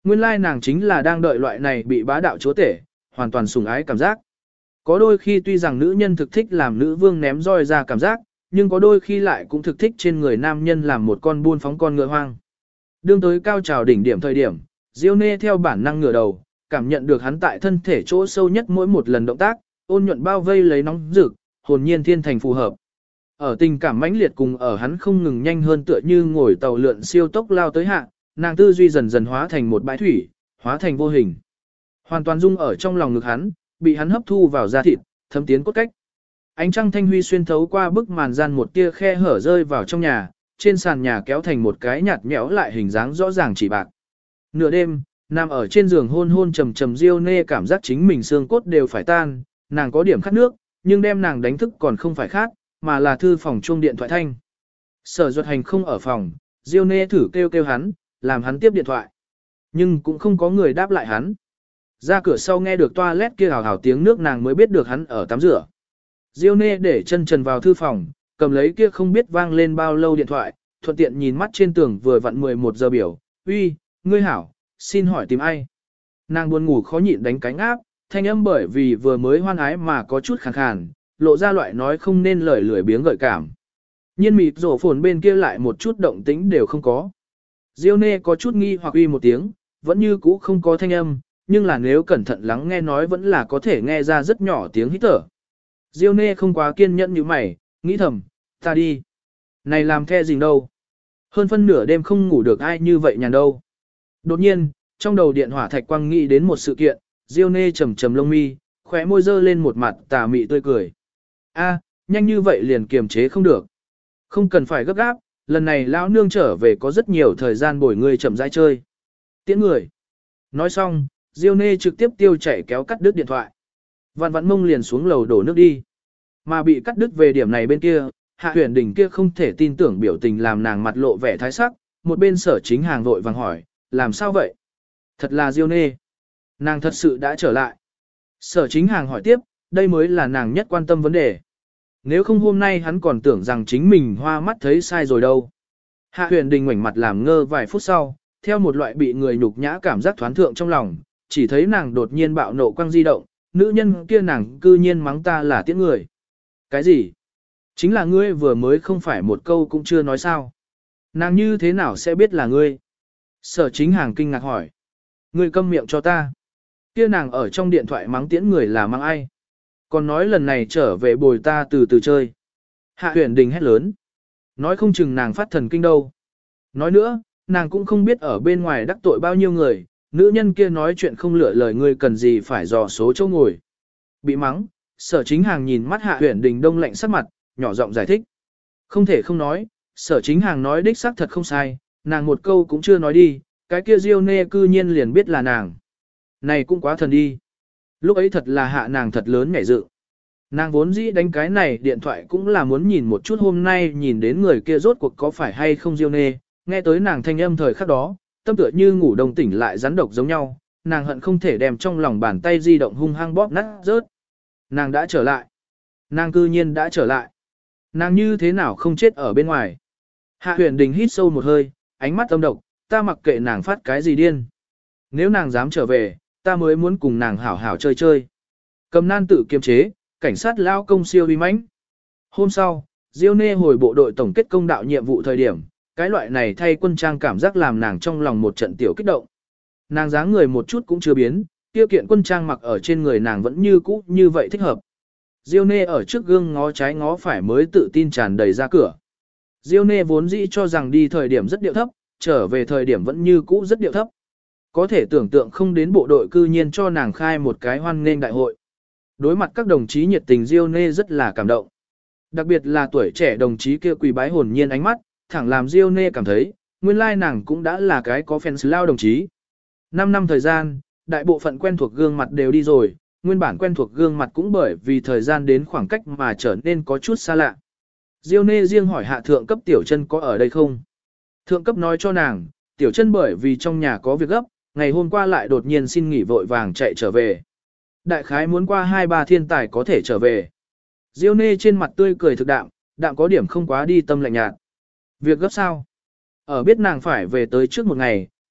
Nguyên lai nàng chính là đang đợi loại này bị bá đạo chúa tể, hoàn toàn sủng ái cảm giác. Có đôi khi tuy rằng nữ nhân thực thích làm nữ vương ném roi ra cảm giác, nhưng có đôi khi lại cũng thực thích trên người nam nhân làm một con buôn phóng con ngựa hoang. Đương tới cao trào đỉnh điểm thời điểm, Diêu Nê theo bản năng ngửa đầu, cảm nhận được hắn tại thân thể chỗ sâu nhất mỗi một lần động tác, ôn nhuận bao vây lấy nóng rực, hồn nhiên thiên thành phù hợp. Ở tình cảm mãnh liệt cùng ở hắn không ngừng nhanh hơn tựa như ngồi tàu lượn siêu tốc lao tới hạ, nàng tư duy dần dần hóa thành một bãi thủy, hóa thành vô hình. Hoàn toàn dung ở trong lòng ngực hắn, bị hắn hấp thu vào da thịt, thấm tiến cốt cách. Ánh trăng thanh huy xuyên thấu qua bức màn gian một tia khe hở rơi vào trong nhà, trên sàn nhà kéo thành một cái nhạt nhẽo lại hình dáng rõ ràng chỉ bạc. Nửa đêm, nằm ở trên giường hôn hôn trầm trầm Diêu Nê cảm giác chính mình xương cốt đều phải tan, nàng có điểm khát nước, nhưng đem nàng đánh thức còn không phải khát, mà là thư phòng chuông điện thoại thanh. Sở Duật Hành không ở phòng, Diêu Nê thử kêu hắn, làm hắn tiếp điện thoại. Nhưng cũng không có người đáp lại hắn. Ra cửa sau nghe được toilet kia hào hào tiếng nước nàng mới biết được hắn ở tắm rửa. Diêu Nê để chân trần vào thư phòng, cầm lấy kia không biết vang lên bao lâu điện thoại, thuận tiện nhìn mắt trên tường vừa vặn 11 giờ biểu. Uy, ngươi hảo, xin hỏi tìm ai? Nàng buồn ngủ khó nhịn đánh cánh áp, thanh âm bởi vì vừa mới hoan ái mà có chút khàn khàn, lộ ra loại nói không nên lời lười biếng gợi cảm. Nhiên mịt rổ phồn bên kia lại một chút động tĩnh đều không có. Diêu Nê có chút nghi hoặc uy một tiếng, vẫn như cũ không có thanh âm, nhưng là nếu cẩn thận lắng nghe nói vẫn là có thể nghe ra rất nhỏ tiếng hít thở. Diêu Nê không quá kiên nhẫn như mày, nghĩ thầm, ta đi. Này làm the gì đâu. Hơn phân nửa đêm không ngủ được ai như vậy nhàn đâu. Đột nhiên, trong đầu điện hỏa thạch quang nghĩ đến một sự kiện, Diêu Nê trầm trầm lông mi, khóe môi dơ lên một mặt tà mị tươi cười. A, nhanh như vậy liền kiềm chế không được. Không cần phải gấp gáp, lần này lão nương trở về có rất nhiều thời gian bồi người chậm rãi chơi. Tiễn người. Nói xong, Diêu Nê trực tiếp tiêu chạy kéo cắt đứt điện thoại. Vạn Vạn Mông liền xuống lầu đổ nước đi. Mà bị cắt đứt về điểm này bên kia, Hạ Huyền Đình kia không thể tin tưởng biểu tình làm nàng mặt lộ vẻ thái sắc, một bên Sở Chính Hàng vội vàng hỏi, làm sao vậy? Thật là Diêu Nê. Nàng thật sự đã trở lại. Sở Chính Hàng hỏi tiếp, đây mới là nàng nhất quan tâm vấn đề. Nếu không hôm nay hắn còn tưởng rằng chính mình hoa mắt thấy sai rồi đâu. Hạ Huyền Đình ngoảnh mặt làm ngơ vài phút sau, theo một loại bị người nhục nhã cảm giác thoáng thượng trong lòng, chỉ thấy nàng đột nhiên bạo nộ quăng di động, nữ nhân kia nàng cư nhiên mắng ta là tiễn người. Cái gì? Chính là ngươi vừa mới không phải một câu cũng chưa nói sao. Nàng như thế nào sẽ biết là ngươi? Sở Chính Hàng kinh ngạc hỏi. Ngươi câm miệng cho ta. Kia nàng ở trong điện thoại mắng tiễn người là mắng ai? Còn nói lần này trở về bồi ta từ từ chơi. Hạ Huyền Đình hét lớn. Nói không chừng nàng phát thần kinh đâu. Nói nữa, nàng cũng không biết ở bên ngoài đắc tội bao nhiêu người, nữ nhân kia nói chuyện không lựa lời ngươi cần gì phải dò số chỗ ngồi. Bị mắng, Sở Chính Hàng nhìn mắt Hạ Huyền Đình đông lạnh sắc mặt, nhỏ giọng giải thích. Không thể không nói, Sở Chính Hàng nói đích xác thật không sai, nàng một câu cũng chưa nói đi, cái kia Diêu Nê cư nhiên liền biết là nàng. Này cũng quá thần đi. Lúc ấy thật là hạ nàng thật lớn nhảy dự. Nàng vốn dĩ đánh cái này điện thoại cũng là muốn nhìn một chút hôm nay nhìn đến người kia rốt cuộc có phải hay không Diêu Nê, nghe tới nàng thanh âm thời khắc đó, tâm tựa như ngủ đồng tỉnh lại rắn độc giống nhau, nàng hận không thể đem trong lòng bàn tay di động hung hăng bóp nát rớt. Nàng đã trở lại. Nàng cư nhiên đã trở lại. Nàng như thế nào không chết ở bên ngoài. Hạ Huyền Đình hít sâu một hơi, ánh mắt âm độc, ta mặc kệ nàng phát cái gì điên. Nếu nàng dám trở về, ta mới muốn cùng nàng hảo hảo chơi chơi. Cầm nan tự kiềm chế, cảnh sát lao công siêu uy mãnh. Hôm sau, Diêu Nê hồi bộ đội tổng kết công đạo nhiệm vụ thời điểm, cái loại này thay quân trang cảm giác làm nàng trong lòng một trận tiểu kích động. Nàng dáng người một chút cũng chưa biến, tiêu kiện quân trang mặc ở trên người nàng vẫn như cũ như vậy thích hợp. Diêu Nê ở trước gương ngó trái ngó phải mới tự tin tràn đầy ra cửa. Diêu Nê vốn dĩ cho rằng đi thời điểm rất điệu thấp, trở về thời điểm vẫn như cũ rất điệu thấp. Có thể tưởng tượng không đến bộ đội cư nhiên cho nàng khai một cái hoan nghênh đại hội. Đối mặt các đồng chí nhiệt tình Diêu Nê rất là cảm động. Đặc biệt là tuổi trẻ đồng chí kia quỳ bái hồn nhiên ánh mắt, thẳng làm Diêu Nê cảm thấy, nguyên lai nàng cũng đã là cái có fans lao đồng chí. 5 năm thời gian, đại bộ phận quen thuộc gương mặt đều đi rồi, nguyên bản quen thuộc gương mặt cũng bởi vì thời gian đến khoảng cách mà trở nên có chút xa lạ. Diêu Nê riêng hỏi hạ thượng cấp Tiểu Chân có ở đây không? Thượng cấp nói cho nàng, Tiểu Chân bởi vì trong nhà có việc gấp, ngày hôm qua lại đột nhiên xin nghỉ vội vàng chạy trở về. Đại khái muốn qua 2-3 thiên tài có thể trở về. Diêu Nê trên mặt tươi cười thực đạm, đạm có điểm không quá đi tâm lạnh nhạt. Việc gấp sao? Ở biết nàng phải về tới trước một ngày,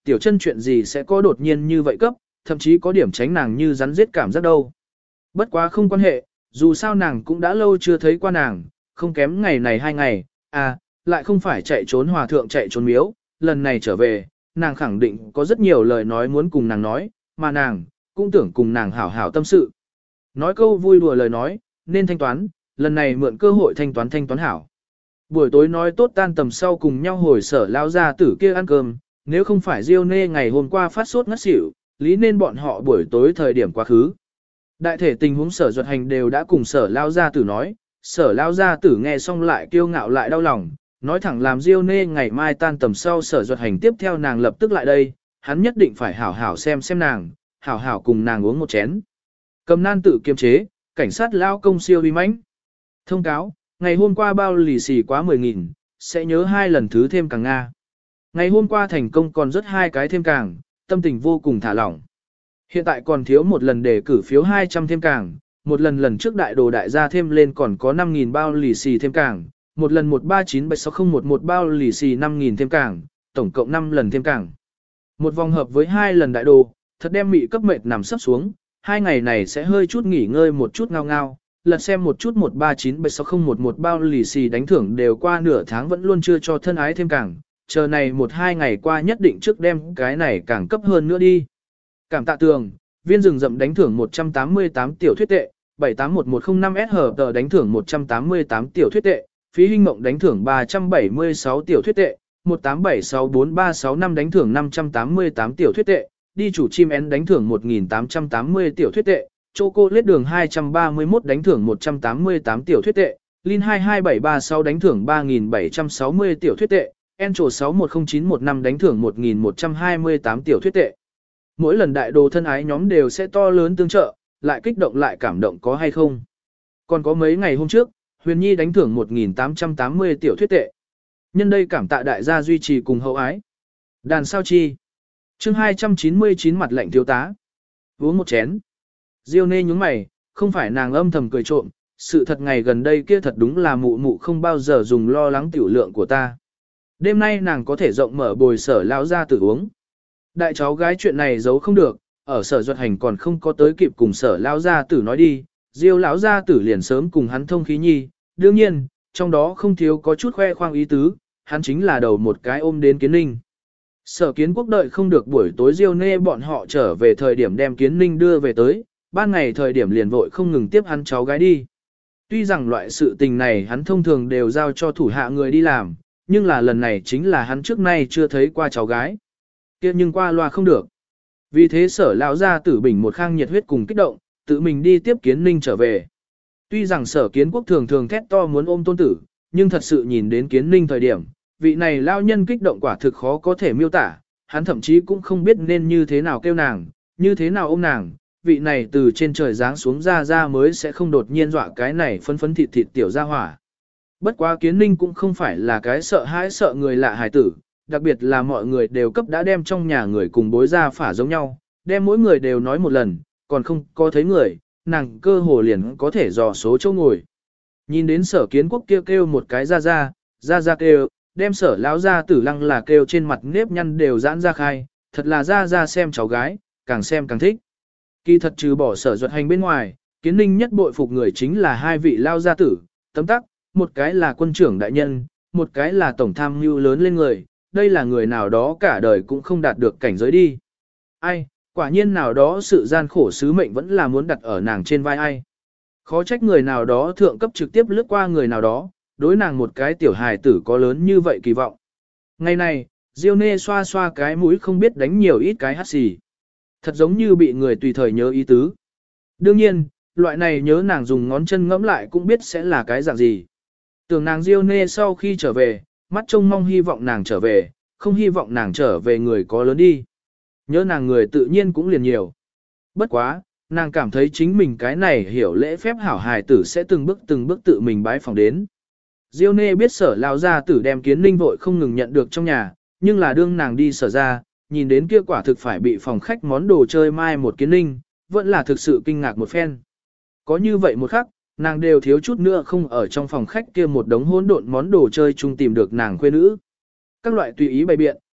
tiểu chân chuyện gì sẽ có đột nhiên như vậy cấp, thậm chí có điểm tránh nàng như rắn giết cảm giác đâu. Bất quá không quan hệ, dù sao nàng cũng đã lâu chưa thấy qua nàng, không kém ngày này 2 ngày, lại không phải chạy trốn hòa thượng chạy trốn miếu, lần này trở về, nàng khẳng định có rất nhiều lời nói muốn cùng nàng nói, mà nàng, cũng tưởng cùng nàng hảo hảo tâm sự. Nói câu vui đùa lời nói, nên thanh toán, lần này mượn cơ hội thanh toán hảo. Buổi tối nói tốt tan tầm sau cùng nhau hồi sở lao ra tử kia ăn cơm, nếu không phải Diêu Nê ngày hôm qua phát sốt ngất xỉu, lý nên bọn họ buổi tối thời điểm quá khứ. Đại thể tình huống sở duật hành đều đã cùng sở lao gia tử nói, sở lao gia tử nghe xong lại kiêu ngạo lại đau lòng, nói thẳng làm Diêu Nê ngày mai tan tầm sau sở duật hành tiếp theo nàng lập tức lại đây, hắn nhất định phải hảo hảo xem nàng, hảo hảo cùng nàng uống một chén. Cầm nan tự kiềm chế, cảnh sát lao công siêu uy mãnh. Thông cáo, ngày hôm qua bao lì xì quá 10.000, sẽ nhớ 2 lần thứ thêm càng Nga. Ngày hôm qua thành công còn rất 2 cái thêm càng, tâm tình vô cùng thả lỏng. Hiện tại còn thiếu một lần để cử phiếu 200 thêm càng, một lần trước đại đồ đại gia thêm lên còn có 5.000 bao lì xì thêm càng, một lần 1397601 bao lì xì 5.000 thêm càng, tổng cộng 5 lần thêm càng. Một vòng hợp với 2 lần đại đồ, thật đem mị cấp mệt nằm sấp xuống, 2 ngày này sẽ hơi chút nghỉ ngơi một chút ngao ngao, lật xem một chút 1397601 bao lì xì đánh thưởng đều qua nửa tháng vẫn luôn chưa cho thân ái thêm càng, chờ này 1-2 ngày qua nhất định trước đem cái này càng cấp hơn nữa đi. Cảm tạ tường, viên rừng rậm đánh thưởng 188 tiểu thuyết tệ, 781105S hợp tờ đánh thưởng 188 tiểu thuyết tệ, phí hình mộng đánh thưởng 376 tiểu thuyết tệ, 187643665 đánh thưởng 588 tiểu thuyết tệ, đi chủ chim én đánh thưởng 1880 tiểu thuyết tệ, chocolate đường 231 đánh thưởng 188 tiểu thuyết tệ, Lin 22736 đánh thưởng 3760 tiểu thuyết tệ, Encho 610915 đánh thưởng 1128 tiểu thuyết tệ. Mỗi lần đại đồ thân ái nhóm đều sẽ to lớn tương trợ, lại kích động lại cảm động có hay không. Còn có mấy ngày hôm trước, Huyền Nhi đánh thưởng 1880 tiểu thuyết tệ. Nhân đây cảm tạ đại gia duy trì cùng hậu ái. Đàn sao chi. Chương 299 mặt lệnh thiếu tá. Uống một chén. Diêu Nê nhúng mày, không phải nàng âm thầm cười trộm, sự thật ngày gần đây kia thật đúng là mụ mụ không bao giờ dùng lo lắng tiểu lượng của ta. Đêm nay nàng có thể rộng mở bồi sở lão ra tử uống. Đại cháu gái chuyện này giấu không được, ở sở duật hành còn không có tới kịp cùng sở lão gia tử nói đi, Diêu lão gia tử liền sớm cùng hắn thông khí nhi, đương nhiên, trong đó không thiếu có chút khoe khoang ý tứ, hắn chính là đầu một cái ôm đến Kiến Ninh. Sở Kiến Quốc đợi không được buổi tối Diêu Nê bọn họ trở về thời điểm đem Kiến Ninh đưa về tới, ban ngày thời điểm liền vội không ngừng tiếp hắn cháu gái đi. Tuy rằng loại sự tình này hắn thông thường đều giao cho thủ hạ người đi làm, nhưng là lần này chính là hắn trước nay chưa thấy qua cháu gái. Kia nhưng qua loa không được. Vì thế sở lão gia tử bình một khang nhiệt huyết cùng kích động, tự mình đi tiếp Kiến Ninh trở về. Tuy rằng sở Kiến Quốc thường thường thét to muốn ôm tôn tử, nhưng thật sự nhìn đến Kiến Ninh thời điểm, vị này lao nhân kích động quả thực khó có thể miêu tả, hắn thậm chí cũng không biết nên như thế nào kêu nàng, như thế nào ôm nàng, vị này từ trên trời giáng xuống ra mới sẽ không đột nhiên dọa cái này phấn phấn thịt thịt tiểu ra hỏa. Bất quá Kiến Ninh cũng không phải là cái sợ hãi sợ người lạ hài tử, đặc biệt là mọi người đều cấp đã đem trong nhà người cùng bối ra phả giống nhau, đem mỗi người đều nói một lần, còn không có thấy người, nàng cơ hồ liền có thể dò số chỗ ngồi. Nhìn đến sở Kiến Quốc kêu một cái ra kêu, đem sở lão ra tử lăng là kêu trên mặt nếp nhăn đều giãn ra khai, thật là ra xem cháu gái, càng xem càng thích. Kỳ thật trừ bỏ sở duật hành bên ngoài, Kiến Ninh nhất bội phục người chính là 2 vị lao gia tử, tấm tắc, một cái là quân trưởng đại nhân, một cái là tổng tham mưu lớn lên người, đây là người nào đó cả đời cũng không đạt được cảnh giới đi. Ai, quả nhiên nào đó sự gian khổ sứ mệnh vẫn là muốn đặt ở nàng trên vai ai. Khó trách người nào đó thượng cấp trực tiếp lướt qua người nào đó, đối nàng một cái tiểu hài tử có lớn như vậy kỳ vọng. Ngày này, Diêu Nê xoa xoa cái mũi không biết đánh nhiều ít cái hắt xì. Thật giống như bị người tùy thời nhớ ý tứ. Đương nhiên, loại này nhớ nàng dùng ngón chân ngẫm lại cũng biết sẽ là cái dạng gì. Tưởng nàng Diêu Nê sau khi trở về, mắt trông mong hy vọng nàng trở về, không hy vọng nàng trở về người có lớn đi. Nhớ nàng người tự nhiên cũng liền nhiều. Bất quá, nàng cảm thấy chính mình cái này hiểu lễ phép hảo hài tử sẽ từng bước tự mình bái phòng đến. Diêu Nê biết sở lao gia tử đem Kiến Ninh vội không ngừng nhận được trong nhà, nhưng là đương nàng đi sở ra, nhìn đến kia quả thực phải bị phòng khách món đồ chơi mai một Kiến Ninh, vẫn là thực sự kinh ngạc một phen. Có như vậy một khắc, nàng đều thiếu chút nữa không ở trong phòng khách kia một đống hỗn độn món đồ chơi chung tìm được nàng khuê nữ. Các loại tùy ý bày biện,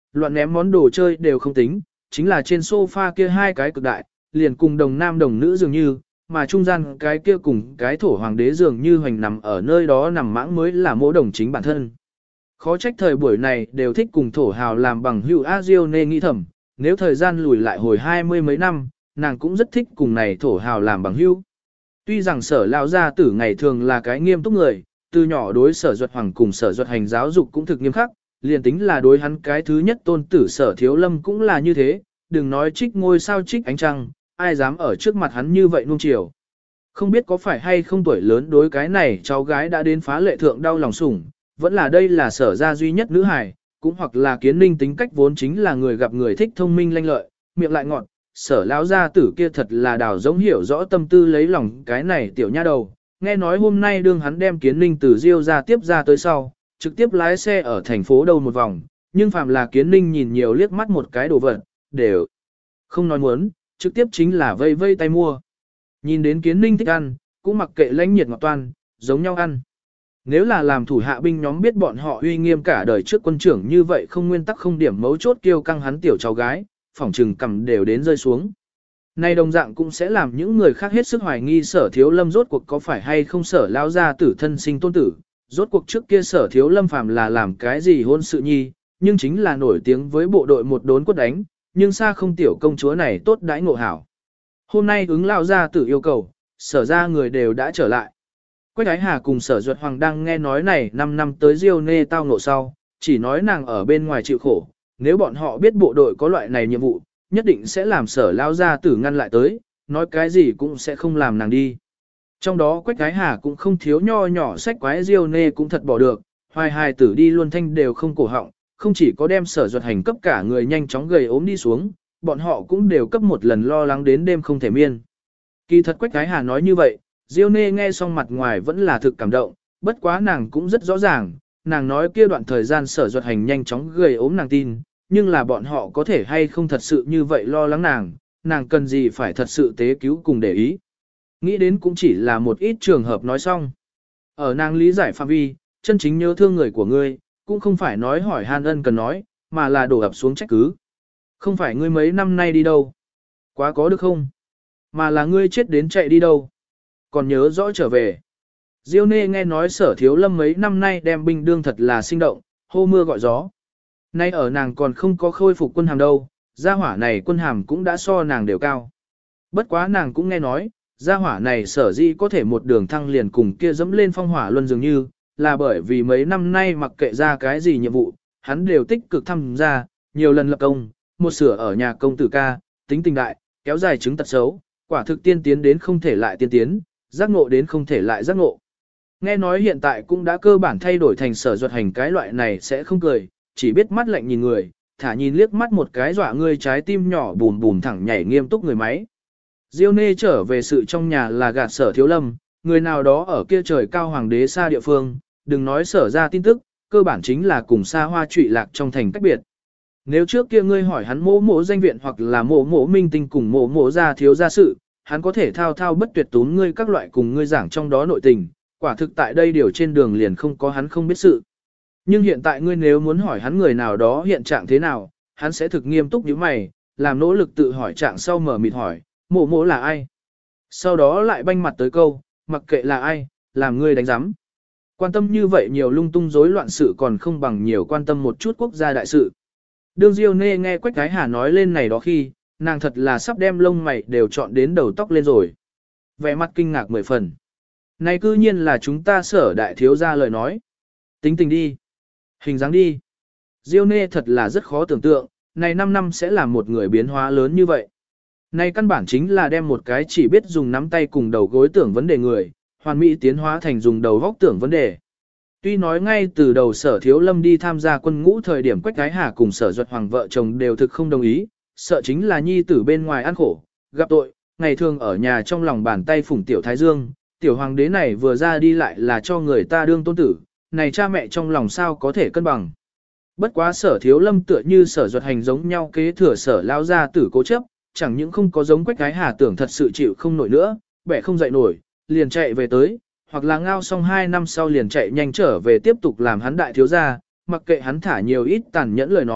loạn ném món đồ chơi đều không tính, chính là trên sofa kia hai cái cực đại, liền cùng đồng nam đồng nữ dường như, mà trung gian cái kia cùng cái thổ hoàng đế dường như hoành nằm ở nơi đó nằm mãng mới là mỗ đồng chính bản thân. Khó trách thời buổi này đều thích cùng thổ hào làm bằng hữu A Diêu Nê nghĩ thầm, nếu thời gian lùi lại hồi 20 mấy năm, nàng cũng rất thích cùng này thổ hào làm bằng hữu. Tuy rằng sở lão gia tử ngày thường là cái nghiêm túc người, từ nhỏ đối sở duật hoàng cùng sở duật hành giáo dục cũng thực nghiêm khắc, liền tính là đối hắn cái thứ nhất tôn tử sở thiếu lâm cũng là như thế, đừng nói trích ngôi sao trích ánh trăng, ai dám ở trước mặt hắn như vậy nuông chiều. Không biết có phải hay không tuổi lớn đối cái này cháu gái đã đến phá lệ thượng đau lòng sủng, vẫn là đây là sở gia duy nhất nữ hài, cũng hoặc là kiến ninh tính cách vốn chính là người gặp người thích thông minh lanh lợi, miệng lại ngọt, sở lão gia tử kia thật là đào giống hiểu rõ tâm tư lấy lòng cái này tiểu nha đầu. Nghe nói hôm nay đương hắn đem kiến ninh từ Diêu ra tiếp ra tới sau, trực tiếp lái xe ở thành phố đâu một vòng, nhưng phàm là kiến ninh nhìn nhiều liếc mắt một cái đồ vật, đều không nói muốn, trực tiếp chính là vây vây tay mua. Nhìn đến kiến ninh thích ăn, cũng mặc kệ lãnh nhiệt ngọt toan, giống nhau ăn. Nếu là làm thủ hạ binh nhóm biết bọn họ uy nghiêm cả đời trước quân trưởng như vậy không nguyên tắc không điểm mấu chốt kêu căng hắn tiểu cháu gái, phỏng trừng cầm đều đến rơi xuống. Này đồng dạng cũng sẽ làm những người khác hết sức hoài nghi sở thiếu lâm rốt cuộc có phải hay không sở lao ra tử thân sinh tôn tử. Rốt cuộc trước kia sở thiếu lâm phàm là làm cái gì hôn sự nhi, nhưng chính là nổi tiếng với bộ đội một đốn quất đánh, nhưng xa không tiểu công chúa này tốt đãi ngộ hảo. Hôm nay ứng lao ra tử yêu cầu, sở ra người đều đã trở lại. Quách Ái Hà cùng sở duật hoàng đang nghe nói này 5 năm tới Diêu Nê tao ngộ sau, chỉ nói nàng ở bên ngoài chịu khổ, nếu bọn họ biết bộ đội có loại này nhiệm vụ, nhất định sẽ làm sở lao ra tử ngăn lại tới, nói cái gì cũng sẽ không làm nàng đi. Trong đó Quách Ái Hà cũng không thiếu nho nhỏ sách quái Diêu Nê cũng thật bỏ được, hoài hài tử đi luôn thanh đều không cổ họng, không chỉ có đem sở duật hành cấp cả người nhanh chóng gầy ốm đi xuống, bọn họ cũng đều cấp một lần lo lắng đến đêm không thể miên. Kỳ thật Quách Ái Hà nói như vậy, Diêu Nê nghe xong mặt ngoài vẫn là thực cảm động, bất quá nàng cũng rất rõ ràng, nàng nói kia đoạn thời gian sở duật hành nhanh chóng gầy ốm nàng tin, nhưng là bọn họ có thể hay không thật sự như vậy lo lắng nàng cần gì phải thật sự tế cứu cùng để ý. Nghĩ đến cũng chỉ là một ít trường hợp nói xong. Ở nàng lý giải phạm vi, chân chính nhớ thương người của ngươi, cũng không phải nói hỏi han ân cần nói, mà là đổ ập xuống trách cứ. Không phải ngươi mấy năm nay đi đâu? Quá có được không? Mà là ngươi chết đến chạy đi đâu? Còn nhớ rõ trở về. Diêu Nê nghe nói sở thiếu lâm mấy năm nay đem binh đương thật là sinh động, hô mưa gọi gió. Nay ở nàng còn không có khôi phục quân hàm đâu, gia hỏa này quân hàm cũng đã so nàng đều cao. Bất quá nàng cũng nghe nói, gia hỏa này sở dĩ có thể một đường thăng liền cùng kia dẫm lên phong hỏa luân dường như, là bởi vì mấy năm nay mặc kệ ra cái gì nhiệm vụ, hắn đều tích cực tham gia, nhiều lần lập công, một sửa ở nhà công tử ca, tính tình đại, kéo dài chứng tật xấu, quả thực tiên tiến đến không thể lại tiên tiến, giác ngộ đến không thể lại giác ngộ. Nghe nói hiện tại cũng đã cơ bản thay đổi thành sở duật hành cái loại này sẽ không cười, chỉ biết mắt lạnh nhìn người, thả nhìn liếc mắt một cái dọa ngươi trái tim nhỏ bùm bùm thẳng nhảy nghiêm túc người máy. Diêu Nê trở về sự trong nhà là gạt sở thiếu lâm, người nào đó ở kia trời cao hoàng đế xa địa phương, đừng nói sở ra tin tức, cơ bản chính là cùng xa hoa trụy lạc trong thành cách biệt. Nếu trước kia ngươi hỏi hắn mỗ mỗ danh viện hoặc là mỗ mỗ minh tinh cùng mỗ mỗ gia thiếu gia sự, hắn có thể thao thao bất tuyệt tún ngươi các loại cùng ngươi giảng trong đó nội tình, quả thực tại đây điều trên đường liền không có hắn không biết sự. Nhưng hiện tại ngươi nếu muốn hỏi hắn người nào đó hiện trạng thế nào, hắn sẽ thực nghiêm túc như mày, làm nỗ lực tự hỏi trạng sau mở mịt hỏi, mỗ mỗ là ai? Sau đó lại banh mặt tới câu, mặc kệ là ai, làm ngươi đánh giám. Quan tâm như vậy nhiều lung tung rối loạn sự còn không bằng nhiều quan tâm một chút quốc gia đại sự. Đương Diêu Nê nghe Quách Ái Hà nói lên này đó khi, nàng thật là sắp đem lông mày đều chọn đến đầu tóc lên rồi. Vẻ mặt kinh ngạc 10 phần. Này cư nhiên là chúng ta sở đại thiếu gia lời nói. Tính tình đi. Hình dáng đi. Diêu Nê thật là rất khó tưởng tượng, này 5 năm sẽ là một người biến hóa lớn như vậy. Này căn bản chính là đem một cái chỉ biết dùng nắm tay cùng đầu gối tưởng vấn đề người, hoàn mỹ tiến hóa thành dùng đầu góc tưởng vấn đề. Tuy nói ngay từ đầu sở thiếu lâm đi tham gia quân ngũ thời điểm Quách Ái Hà cùng sở duật hoàng vợ chồng đều thực không đồng ý, sợ chính là nhi tử bên ngoài ăn khổ, gặp tội, ngày thường ở nhà trong lòng bàn tay phủng tiểu thái dương, tiểu hoàng đế này vừa ra đi lại là cho người ta đương tôn tử, này cha mẹ trong lòng sao có thể cân bằng. Bất quá sở thiếu lâm tựa như sở duật hành giống nhau kế thừa sở lao ra tử cố chấp, chẳng những không có giống Quách Ái Hà tưởng thật sự chịu không nổi nữa, bẻ không dậy nổi, liền chạy về tới, hoặc là ngao xong 2 năm sau liền chạy nhanh trở về tiếp tục làm hắn đại thiếu gia, mặc kệ hắn thả nhiều ít tàn nhẫn lời nói,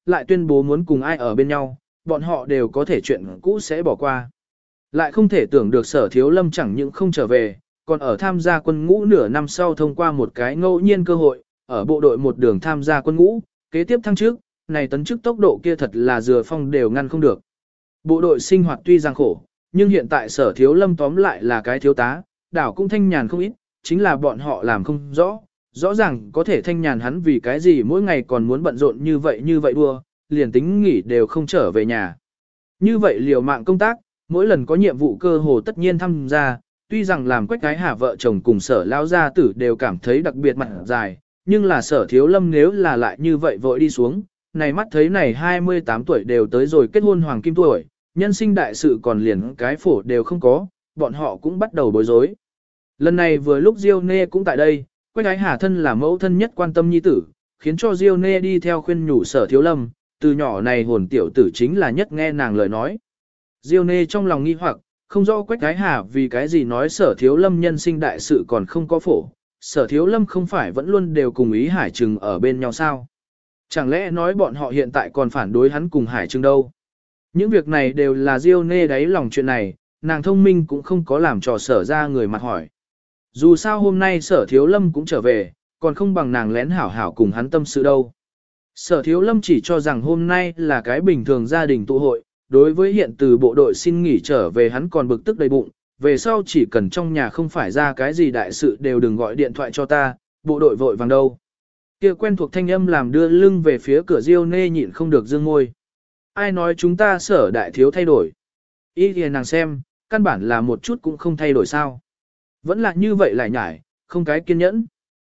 lại tuyên bố muốn cùng ai ở bên nhau, bọn họ đều có thể chuyện cũ sẽ bỏ qua. Lại không thể tưởng được Sở Thiếu Lâm chẳng những không trở về, còn ở tham gia quân ngũ nửa năm sau thông qua một cái ngẫu nhiên cơ hội, ở bộ đội một đường tham gia quân ngũ, kế tiếp thăng chức, này tấn chức tốc độ kia thật là dừa phong đều ngăn không được. Bộ đội sinh hoạt tuy gian khổ, nhưng hiện tại Sở Thiếu Lâm tóm lại là cái thiếu tá, đảo cũng thanh nhàn không ít, chính là bọn họ làm không rõ, rõ ràng có thể thanh nhàn hắn vì cái gì mỗi ngày còn muốn bận rộn như vậy đua, liền tính nghỉ đều không trở về nhà. Như vậy liều mạng công tác, mỗi lần có nhiệm vụ cơ hồ tất nhiên tham gia, tuy rằng làm Quách Ái Hà vợ chồng cùng Sở lao gia tử đều cảm thấy đặc biệt mặt dài, nhưng là Sở Thiếu Lâm nếu là lại như vậy vội đi xuống, này mắt thấy này 28 tuổi đều tới rồi kết hôn hoàng kim tuổi, nhân sinh đại sự còn liền cái phổ đều không có, bọn họ cũng bắt đầu bối rối. Lần này vừa lúc Diêu Nê cũng tại đây, Quách Ái Hà thân là mẫu thân nhất quan tâm nhi tử, khiến cho Diêu Nê đi theo khuyên nhủ Sở Thiếu Lâm, từ nhỏ này hồn tiểu tử chính là nhất nghe nàng lời nói. Diêu Nê trong lòng nghi hoặc, không rõ Quách Ái Hà vì cái gì nói Sở Thiếu Lâm nhân sinh đại sự còn không có phổ, Sở Thiếu Lâm không phải vẫn luôn đều cùng Ý Hải Trừng ở bên nhau sao? Chẳng lẽ nói bọn họ hiện tại còn phản đối hắn cùng Hải Trừng đâu? Những việc này đều là Diêu Nê đáy lòng chuyện này, nàng thông minh cũng không có làm trò Sở ra người mặt hỏi. Dù sao hôm nay Sở Thiếu Lâm cũng trở về, còn không bằng nàng lén hảo hảo cùng hắn tâm sự đâu. Sở Thiếu Lâm chỉ cho rằng hôm nay là cái bình thường gia đình tụ hội, đối với hiện từ bộ đội xin nghỉ trở về hắn còn bực tức đầy bụng, về sau chỉ cần trong nhà không phải ra cái gì đại sự đều đừng gọi điện thoại cho ta, bộ đội vội vàng đâu. Kia quen thuộc thanh âm làm đưa lưng về phía cửa Diêu Nê nhịn không được dương môi. Ai nói chúng ta Sở đại thiếu thay đổi? Ý thì nàng xem, căn bản là một chút cũng không thay đổi sao. Vẫn là như vậy lại nhải, không cái kiên nhẫn.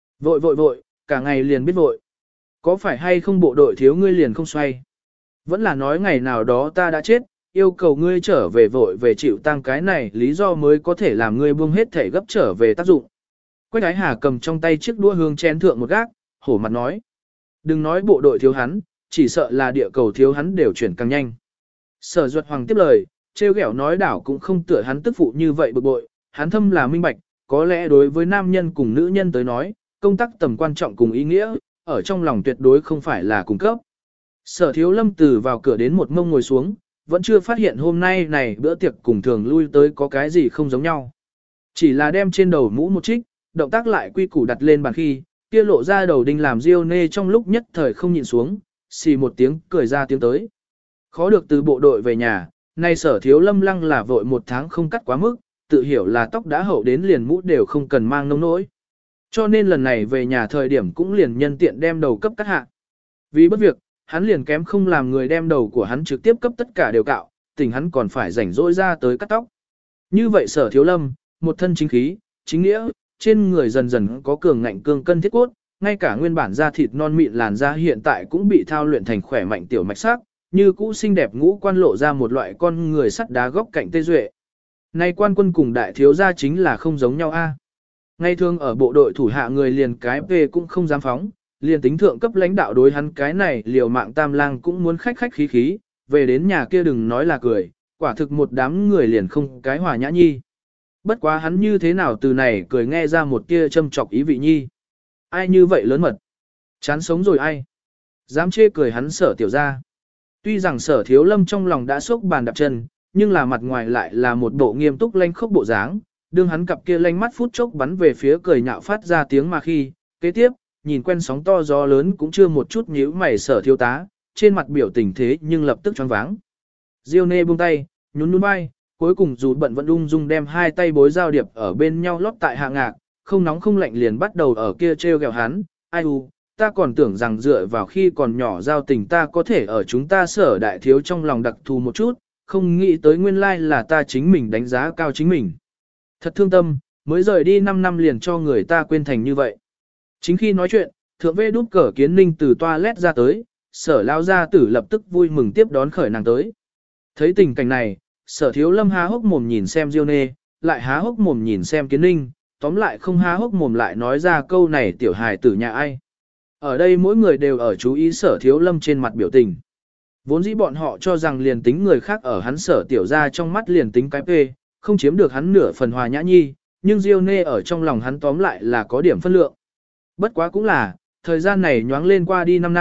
Vội, cả ngày liền biết vội. Có phải hay không bộ đội thiếu ngươi liền không xoay? Vẫn là nói ngày nào đó ta đã chết, yêu cầu ngươi trở về vội về chịu tang cái này lý do mới có thể làm ngươi buông hết thể gấp trở về tác dụng. Quách Ái Hà cầm trong tay chiếc đũa hương chén thượng một gác, hổ mặt nói. Đừng nói bộ đội thiếu hắn, chỉ sợ là địa cầu thiếu hắn đều chuyển càng nhanh. Sở Duật Hoàng tiếp lời, trêu ghẹo nói đảo cũng không tựa hắn tức phụ như vậy bực bội, hắn thâm là minh bạch, có lẽ đối với nam nhân cùng nữ nhân tới nói, công tác tầm quan trọng cùng ý nghĩa, ở trong lòng tuyệt đối không phải là cung cấp. Sở Thiếu Lâm từ vào cửa đến một mông ngồi xuống, vẫn chưa phát hiện hôm nay này bữa tiệc cùng thường lui tới có cái gì không giống nhau. Chỉ là đem trên đầu mũ một trích, động tác lại quy củ đặt lên bàn khi, kia lộ ra đầu đinh làm Diêu Nê trong lúc nhất thời không nhịn xuống, xì một tiếng cười ra tiếng tới. Khó được từ bộ đội về nhà, nay Sở Thiếu Lâm lăng là vội một tháng không cắt quá mức, tự hiểu là tóc đã hậu đến liền mũ đều không cần mang nông nỗi. Cho nên lần này về nhà thời điểm cũng liền nhân tiện đem đầu cấp cắt hạ. Vì bất việc, hắn liền kém không làm người đem đầu của hắn trực tiếp cấp tất cả đều cạo, tình hắn còn phải rảnh rỗi ra tới cắt tóc. Như vậy Sở Thiếu Lâm, một thân chính khí, chính nghĩa, trên người dần dần có cường ngạnh cương cân thiết cốt, ngay cả nguyên bản da thịt non mịn làn da hiện tại cũng bị thao luyện thành khỏe mạnh tiểu mạch sắc, như cũ xinh đẹp ngũ quan lộ ra một loại con người sắt đá góc cạnh tê duệ. Nay quan quân cùng đại thiếu gia chính là không giống nhau a. Ngay thường ở bộ đội thủ hạ người liền cái về cũng không dám phóng, liền tính thượng cấp lãnh đạo đối hắn cái này liều mạng tam lang cũng muốn khách khách khí khí, về đến nhà kia đừng nói là cười, quả thực một đám người liền không cái hòa nhã nhi. Bất quá hắn như thế nào từ này cười nghe ra một tia châm chọc ý vị nhi. Ai như vậy lớn mật? Chán sống rồi ai? Dám chê cười hắn Sở tiểu gia. Tuy rằng Sở Thiếu Lâm trong lòng đã sốc bàn đạp chân, nhưng là mặt ngoài lại là một bộ nghiêm túc lanh khốc bộ dáng, đương hắn cặp kia lanh mắt phút chốc bắn về phía cười nhạo phát ra tiếng mà khi, kế tiếp, nhìn quen sóng to gió lớn cũng chưa một chút nhíu mày Sở thiếu tá, trên mặt biểu tình thế nhưng lập tức choáng váng. Diêu Nê buông tay, nhún nhún vai, cuối cùng dù bận vẫn ung dung đem hai tay bối giao điệp ở bên nhau lót tại hạ ngạc, không nóng không lạnh liền bắt đầu ở kia trêu ghẹo hắn, ai u, ta còn tưởng rằng dựa vào khi còn nhỏ giao tình ta có thể ở chúng ta Sở đại thiếu trong lòng đặc thù một chút, không nghĩ tới nguyên lai là ta chính mình đánh giá cao chính mình. Thật thương tâm, mới rời đi 5 năm liền cho người ta quên thành như vậy. Chính khi nói chuyện, thượng vê đút cờ Kiến Ninh từ toilet ra tới, Sở lao gia tử lập tức vui mừng tiếp đón khởi nàng tới. Thấy tình cảnh này, Sở Thiếu Lâm há hốc mồm nhìn xem Diêu Nê, lại há hốc mồm nhìn xem Kiến Ninh, tóm lại không há hốc mồm lại nói ra câu này tiểu hài tử nhà ai. Ở đây mỗi người đều ở chú ý Sở Thiếu Lâm trên mặt biểu tình. Vốn dĩ bọn họ cho rằng liền tính người khác ở hắn Sở tiểu ra trong mắt liền tính cái phê, không chiếm được hắn nửa phần hòa nhã nhi, nhưng Diêu Nê ở trong lòng hắn tóm lại là có điểm phân lượng. Bất quá cũng là, thời gian này nhoáng lên qua đi 5 năm,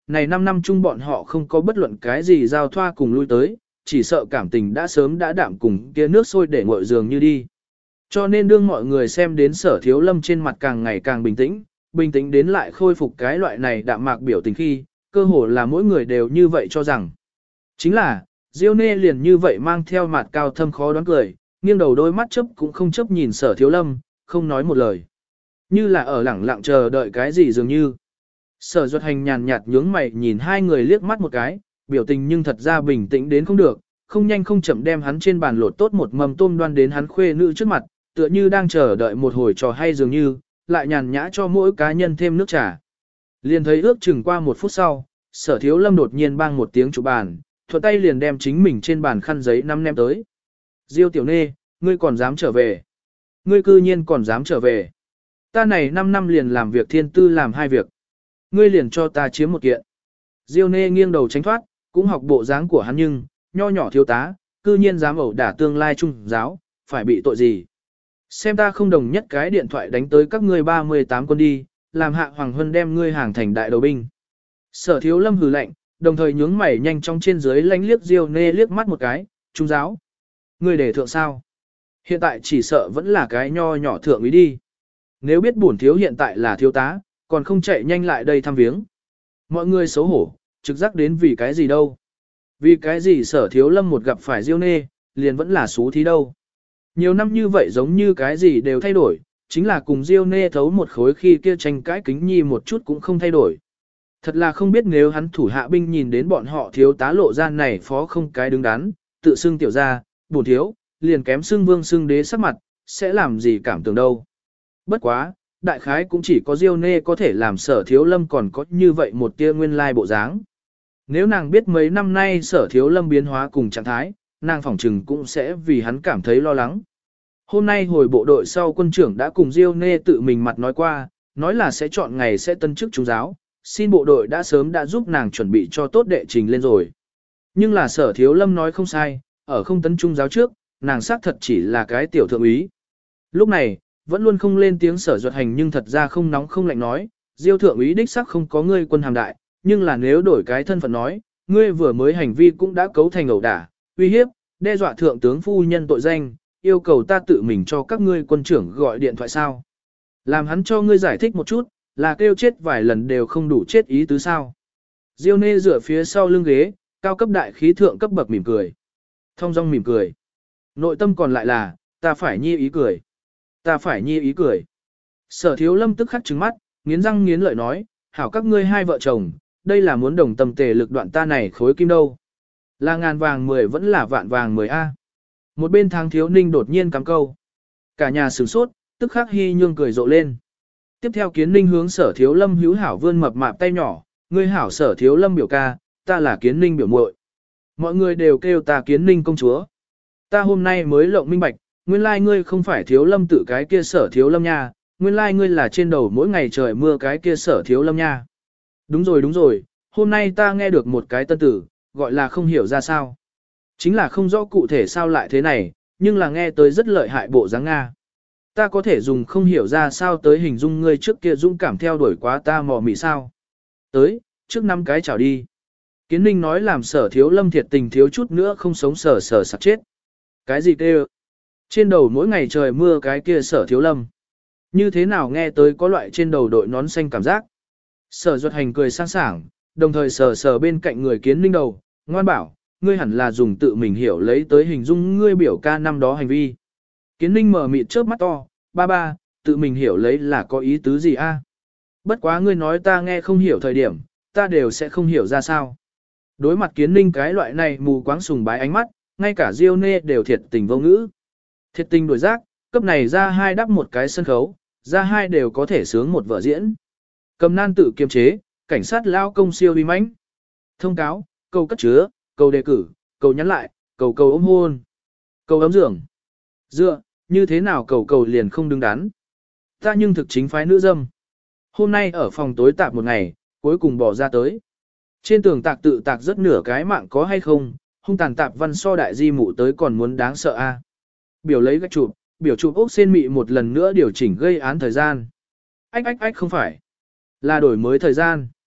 này 5 năm chung bọn họ không có bất luận cái gì giao thoa cùng lui tới, chỉ sợ cảm tình đã sớm đã đạm cùng kia nước sôi để nguội giường như đi. Cho nên đương mọi người xem đến Sở Thiếu Lâm trên mặt càng ngày càng bình tĩnh đến lại khôi phục cái loại này đạm mạc biểu tình khi, cơ hồ là mỗi người đều như vậy cho rằng. Chính là, Diêu Nê liền như vậy mang theo mặt cao thâm khó đoán cười, nghiêng đầu đôi mắt chớp cũng không chớp nhìn Sở Thiếu Lâm, không nói một lời. Như là ở lẳng lặng chờ đợi cái gì dường như. Sở Duật Hành nhàn nhạt nhướng mày nhìn hai người liếc mắt một cái, biểu tình nhưng thật ra bình tĩnh đến không được, không nhanh không chậm đem hắn trên bàn lột tốt một mầm tôm đoan đến hắn khuê nữ trước mặt, tựa như đang chờ đợi một hồi trò hay dường như, lại nhàn nhã cho mỗi cá nhân thêm nước trà. Liền thấy ước chừng qua 1 phút sau, Sở Thiếu Lâm đột nhiên bang một tiếng chụp bàn, thuận tay liền đem chính mình trên bàn khăn giấy nắm ném tới. Diêu Tiểu Nê, ngươi còn dám trở về? Ngươi cư nhiên còn dám trở về? Ta này 5 năm liền làm việc thiên tư làm 2 việc. Ngươi liền cho ta chiếm một kiện. Diêu Nê nghiêng đầu tránh thoát, cũng học bộ dáng của hắn nhưng, nho nhỏ thiếu tá, cư nhiên dám ẩu đả tương lai trung giáo, phải bị tội gì? Xem ta không đồng nhất cái điện thoại đánh tới các ngươi 38 quân đi, làm Hạ Hoàng Huân đem ngươi hàng thành đại đầu binh. Sở Thiếu Lâm hừ lạnh, đồng thời nhướng mày nhanh trong trên dưới lánh liếc Diêu Nê liếc mắt một cái, trung giáo. Ngươi để thượng sao? Hiện tại chỉ sợ vẫn là cái nho nhỏ thượng úy đi. Nếu biết bổn thiếu hiện tại là thiếu tá, còn không chạy nhanh lại đây thăm viếng. Mọi người xấu hổ, trực giác đến vì cái gì đâu. Vì cái gì Sở Thiếu Lâm một gặp phải Diêu Nê, liền vẫn là xú thí đâu. Nhiều năm như vậy giống như cái gì đều thay đổi, chính là cùng Diêu Nê thấu một khối khi kia tranh cãi kính nhi một chút cũng không thay đổi. Thật là không biết nếu hắn thủ hạ binh nhìn đến bọn họ thiếu tá lộ ra này phó không cái đứng đắn, tự xưng tiểu ra, bổn thiếu, liền kém xưng vương xưng đế sắc mặt, sẽ làm gì cảm tưởng đâu. Bất quá, đại khái cũng chỉ có Diêu Nê có thể làm Sở Thiếu Lâm còn có như vậy một tia nguyên lai bộ dáng. Nếu nàng biết mấy năm nay Sở Thiếu Lâm biến hóa cùng trạng thái, nàng phỏng trừng cũng sẽ vì hắn cảm thấy lo lắng. Hôm nay hồi bộ đội sau quân trưởng đã cùng Diêu Nê tự mình mặt nói qua, nói là sẽ chọn ngày sẽ tân chức trung giáo, xin bộ đội đã sớm đã giúp nàng chuẩn bị cho tốt đệ trình lên rồi. Nhưng là Sở Thiếu Lâm nói không sai, ở không tấn trung giáo trước, nàng xác thật chỉ là cái tiểu thượng úy. Lúc này, vẫn luôn không lên tiếng Sở Duật Hành nhưng thật ra không nóng không lạnh nói, Diêu thượng úy đích xác không có ngươi quân hàm đại, nhưng là nếu đổi cái thân phận nói, ngươi vừa mới hành vi cũng đã cấu thành ẩu đả, uy hiếp, đe dọa thượng tướng phu nhân tội danh, yêu cầu ta tự mình cho các ngươi quân trưởng gọi điện thoại sao. Làm hắn cho ngươi giải thích một chút, là kêu chết vài lần đều không đủ chết ý tứ sao. Diêu Nê dựa phía sau lưng ghế, cao cấp đại khí thượng cấp bậc mỉm cười. Thong dong mỉm cười. Nội tâm còn lại là, ta phải nhi ý cười. Ta phải nhi ý cười. Sở Thiếu Lâm tức khắc trừng mắt, nghiến răng nghiến lợi nói, hảo các ngươi hai vợ chồng, đây là muốn đồng tâm tề lực đoạn ta này khối kim đâu. Là ngàn vàng 10 vẫn là vạn vàng 10A. Một bên Thang Thiếu Ninh đột nhiên cắm câu. Cả nhà sửng sốt, tức khắc hy nhương cười rộ lên. Tiếp theo Kiến Ninh hướng Sở Thiếu Lâm hữu hảo vươn mập mạp tay nhỏ, ngươi hảo Sở Thiếu Lâm biểu ca, ta là Kiến Ninh biểu muội. Mọi người đều kêu ta Kiến Ninh công chúa. Ta hôm nay mới lộng minh bạch, nguyên lai ngươi không phải Thiếu Lâm tự cái kia Sở Thiếu Lâm nha, nguyên lai ngươi là trên đầu mỗi ngày trời mưa cái kia Sở Thiếu Lâm nha. Đúng rồi, hôm nay ta nghe được một cái tân tử, gọi là không hiểu ra sao. Chính là không rõ cụ thể sao lại thế này, nhưng là nghe tới rất lợi hại bộ dáng Nga. Ta có thể dùng không hiểu ra sao tới hình dung ngươi trước kia dũng cảm theo đuổi quá ta mò mị sao. Tới, trước 5 cái chào đi. Kiến Ninh nói làm Sở Thiếu Lâm thiệt tình thiếu chút nữa không sống sờ sạc chết. Cái gì kêu? Trên đầu mỗi ngày trời mưa cái kia Sở Thiếu Lâm. Như thế nào nghe tới có loại trên đầu đội nón xanh cảm giác. Sở Duật Hành cười sang sảng, đồng thời sờ bên cạnh người Kiến Ninh đầu, ngoan bảo, ngươi hẳn là dùng tự mình hiểu lấy tới hình dung ngươi biểu ca năm đó hành vi. Kiến Ninh mở mịt chớp mắt to, ba, tự mình hiểu lấy là có ý tứ gì a? Bất quá ngươi nói ta nghe không hiểu thời điểm, ta đều sẽ không hiểu ra sao. Đối mặt Kiến Ninh cái loại này mù quáng sùng bái ánh mắt, ngay cả Diêu Nê đều thiệt tình vô ngữ. Thiệt tình đổi giác, cấp này ra 2 đắp một cái sân khấu, ra 2 đều có thể sướng một vở diễn. Cầm nan tự kiềm chế, cảnh sát lao công siêu uy mãnh. Thông cáo, câu cất chứa, câu đề cử, câu nhắn lại, cầu ôm hôn, câu ấm giường. Dựa, như thế nào cầu liền không đứng đắn. Ta nhưng thực chính phái nữ dâm. Hôm nay ở phòng tối tạp một ngày, cuối cùng bỏ ra tới. Trên tường tạc tự tạc rất nửa cái mạng có hay không, hung tàn tạp văn so đại di mụ tới còn muốn đáng sợ a. Biểu lấy gạch chụp, biểu chụp ốc sen mị một lần nữa điều chỉnh gây án thời gian. Ách không phải. Là đổi mới thời gian.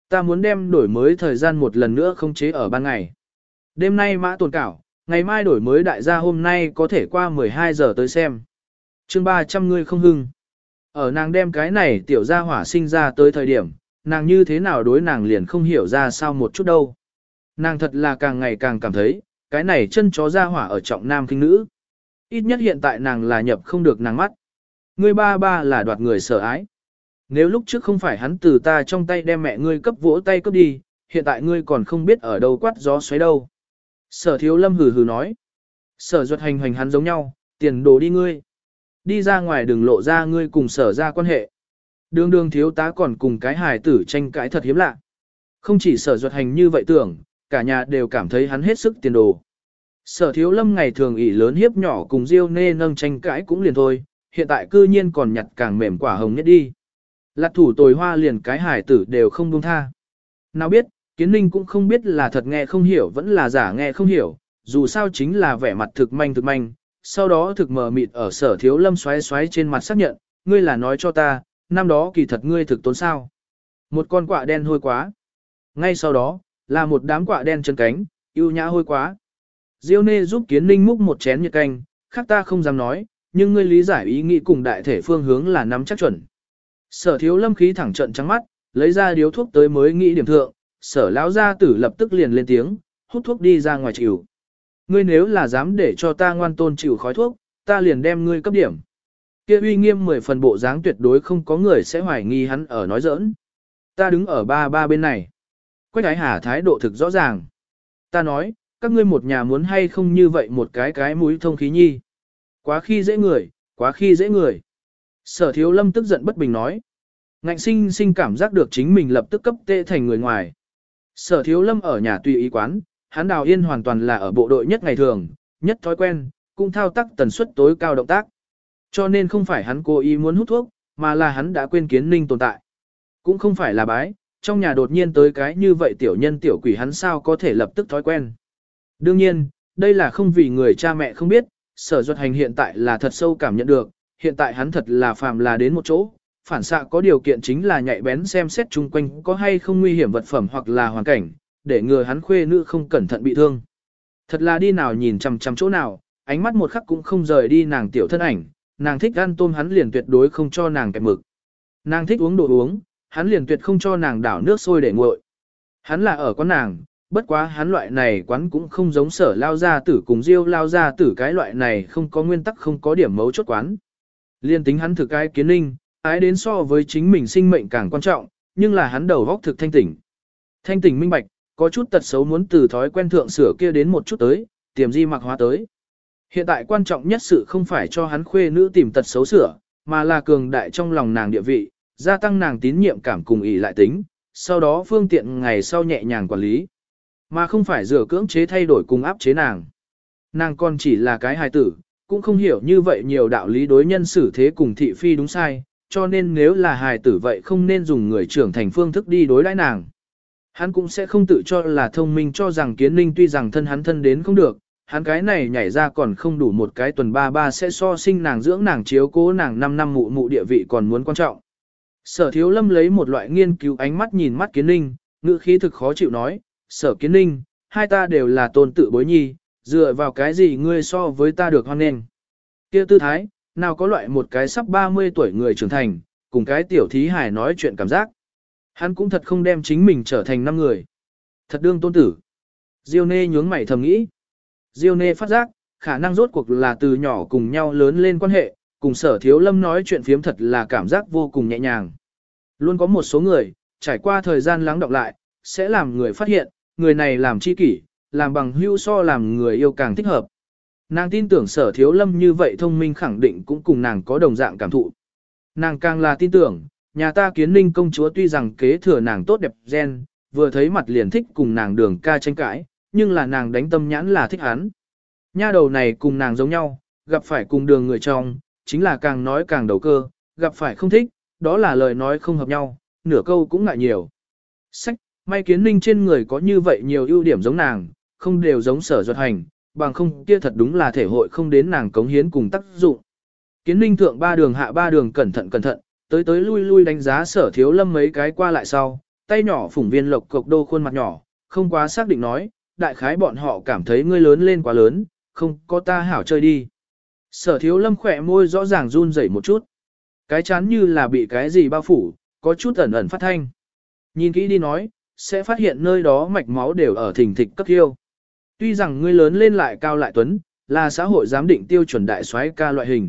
Ta muốn đem đổi mới thời gian một lần nữa không chế ở ban ngày. Đêm nay mã tồn cảo, ngày mai đổi mới đại gia hôm nay có thể qua 12 giờ tới xem. Chương 300 ngươi không hưng. Ở nàng đem cái này tiểu gia hỏa sinh ra tới thời điểm, nàng như thế nào đối nàng liền không hiểu ra sao một chút đâu. Nàng thật là càng ngày càng cảm thấy, cái này chân chó gia hỏa ở trọng nam khinh nữ. Ít nhất hiện tại nàng là nhập không được nàng mắt. Ngươi ba ba là đoạt người sợ ái. Nếu lúc trước không phải hắn từ ta trong tay đem mẹ ngươi cấp vỗ tay cấp đi, hiện tại ngươi còn không biết ở đâu quát gió xoáy đâu. Sở Thiếu Lâm hừ hừ nói. Sở Duật hành hắn giống nhau, tiền đồ đi ngươi. Đi ra ngoài đừng lộ ra ngươi cùng sở ra quan hệ. Đường đường thiếu tá còn cùng cái hài tử tranh cãi thật hiếm lạ. Không chỉ sở Duật hành như vậy tưởng, cả nhà đều cảm thấy hắn hết sức tiền đồ. Sở Thiếu Lâm ngày thường ỷ lớn hiếp nhỏ cùng Diêu Nê nâng tranh cãi cũng liền thôi, hiện tại cư nhiên còn nhặt càng mềm quả hồng nhất đi. Lạc thủ tồi hoa liền cái hài tử đều không buông tha. Nào biết, Kiến Ninh cũng không biết là thật nghe không hiểu vẫn là giả nghe không hiểu, dù sao chính là vẻ mặt thực manh, sau đó thực mờ mịt ở Sở Thiếu Lâm xoáy xoáy trên mặt xác nhận, ngươi là nói cho ta, năm đó kỳ thật ngươi thực tốn sao. Một con quạ đen hôi quá. Ngay sau đó, là một đám quạ đen chân cánh, yêu nhã hôi quá. Diêu Nê giúp Kiến Ninh múc một chén nhiệt canh, khác ta không dám nói, nhưng ngươi lý giải ý nghĩ cùng đại thể phương hướng là nắm chắc chuẩn. Sở Thiếu Lâm khí thẳng trận trắng mắt, lấy ra điếu thuốc tới mới nghĩ điểm thượng, Sở lão gia tử lập tức liền lên tiếng, hút thuốc đi ra ngoài chịu. Ngươi nếu là dám để cho ta ngoan tôn chịu khói thuốc, ta liền đem ngươi cấp điểm. Kia uy nghiêm 10 phần bộ dáng tuyệt đối không có người sẽ hoài nghi hắn ở nói giỡn. Ta đứng ở ba bên này. Quách Ái Hà thái độ thực rõ ràng. Ta nói, các ngươi một nhà muốn hay không như vậy một cái mũi thông khí nhi. Quá khi dễ người, quá khi dễ người. Sở Thiếu Lâm tức giận bất bình nói. Ngạnh sinh cảm giác được chính mình lập tức cấp tệ thành người ngoài. Sở Thiếu Lâm ở nhà tùy ý quán, hắn Đào Yên hoàn toàn là ở bộ đội nhất ngày thường, nhất thói quen, cũng thao tác tần suất tối cao động tác. Cho nên không phải hắn cố ý muốn hút thuốc, mà là hắn đã quên Kiến Ninh tồn tại. Cũng không phải là bái, trong nhà đột nhiên tới cái như vậy tiểu nhân tiểu quỷ hắn sao có thể lập tức thói quen. Đương nhiên, đây là không vì người cha mẹ không biết, Sở Duật Hành hiện tại là thật sâu cảm nhận được, hiện tại hắn thật là phàm là đến một chỗ, phản xạ có điều kiện chính là nhạy bén xem xét chung quanh có hay không nguy hiểm vật phẩm hoặc là hoàn cảnh, để ngừa hắn khuê nữ không cẩn thận bị thương. Thật là đi nào nhìn chằm chằm chỗ nào, ánh mắt một khắc cũng không rời đi nàng tiểu thân ảnh, nàng thích ăn tôm hắn liền tuyệt đối không cho nàng kẹp mực. Nàng thích uống đồ uống, hắn liền tuyệt không cho nàng đảo nước sôi để nguội. Hắn là ở quán nàng, bất quá hắn loại này quán cũng không giống Sở lao gia tử cùng Diêu lao gia tử cái loại này không có nguyên tắc không có điểm mấu chốt quán. Liên tính hắn thực ai Kiến Ninh, ái đến so với chính mình sinh mệnh càng quan trọng, nhưng là hắn đầu góc thực thanh tỉnh. Thanh tỉnh minh bạch, có chút tật xấu muốn từ thói quen thượng sửa kia đến một chút tới, tiềm di mặc hóa tới. Hiện tại quan trọng nhất sự không phải cho hắn khuê nữ tìm tật xấu sửa, mà là cường đại trong lòng nàng địa vị, gia tăng nàng tín nhiệm cảm cùng ỷ lại tính, sau đó phương tiện ngày sau nhẹ nhàng quản lý. Mà không phải dựa cưỡng chế thay đổi cùng áp chế nàng. Nàng còn chỉ là cái hài tử, cũng không hiểu như vậy nhiều đạo lý đối nhân xử thế cùng thị phi đúng sai, cho nên nếu là hài tử vậy không nên dùng người trưởng thành phương thức đi đối đãi nàng. Hắn cũng sẽ không tự cho là thông minh cho rằng Kiến Ninh tuy rằng thân hắn thân đến không được, hắn cái này nhảy ra còn không đủ một cái tuần ba sẽ so sinh nàng dưỡng nàng chiếu cố nàng 5 năm mụ mụ địa vị còn muốn quan trọng. Sở Thiếu Lâm lấy một loại nghiên cứu ánh mắt nhìn mắt Kiến Ninh, ngữ khí thực khó chịu nói, Sở Kiến Ninh, hai ta đều là tôn tự bối nhi, dựa vào cái gì ngươi so với ta được hoan nghênh. Kia tư thái, nào có loại một cái sắp 30 tuổi người trưởng thành, cùng cái tiểu thí hài nói chuyện cảm giác. Hắn cũng thật không đem chính mình trở thành 5 người. Thật đương tôn tử. Diêu Nê nhướng mày thầm nghĩ. Diêu Nê phát giác, khả năng rốt cuộc là từ nhỏ cùng nhau lớn lên quan hệ, cùng Sở Thiếu Lâm nói chuyện phiếm thật là cảm giác vô cùng nhẹ nhàng. Luôn có một số người, trải qua thời gian lắng đọng lại, sẽ làm người phát hiện, người này làm chi kỷ, làm bằng hữu so làm người yêu càng thích hợp. Nàng tin tưởng Sở Thiếu Lâm như vậy thông minh khẳng định cũng cùng nàng có đồng dạng cảm thụ. Nàng càng là tin tưởng, nhà ta Kiến Ninh công chúa tuy rằng kế thừa nàng tốt đẹp gen, vừa thấy mặt liền thích cùng nàng Đường ca tranh cãi, nhưng là nàng đánh tâm nhãn là thích hắn. Nha đầu này cùng nàng giống nhau, gặp phải cùng đường người trong, chính là càng nói càng đầu cơ, gặp phải không thích, đó là lời nói không hợp nhau, nửa câu cũng ngại nhiều. Sách, may Kiến Ninh trên người có như vậy nhiều ưu điểm giống nàng, không đều giống Sở Duật Hành, bằng không kia thật đúng là thể hội không đến nàng cống hiến cùng tác dụng. Kiến Ninh thượng 3 đường hạ 3 đường cẩn thận, tới lui lui đánh giá Sở Thiếu Lâm mấy cái qua lại sau, tay nhỏ phủng viên lộc cục đô khuôn mặt nhỏ, không quá xác định nói, đại khái bọn họ cảm thấy ngươi lớn lên quá lớn, không có ta hảo chơi đi. Sở thiếu lâm khỏe môi rõ ràng run rẩy một chút. Cái chán như là bị cái gì bao phủ, có chút ẩn ẩn phát thanh. Nhìn kỹ đi nói, sẽ phát hiện nơi đó mạch máu đều ở thình thịch cấp hiêu. Tuy rằng ngươi lớn lên lại cao lại tuấn, là xã hội giám định tiêu chuẩn đại soái ca loại hình.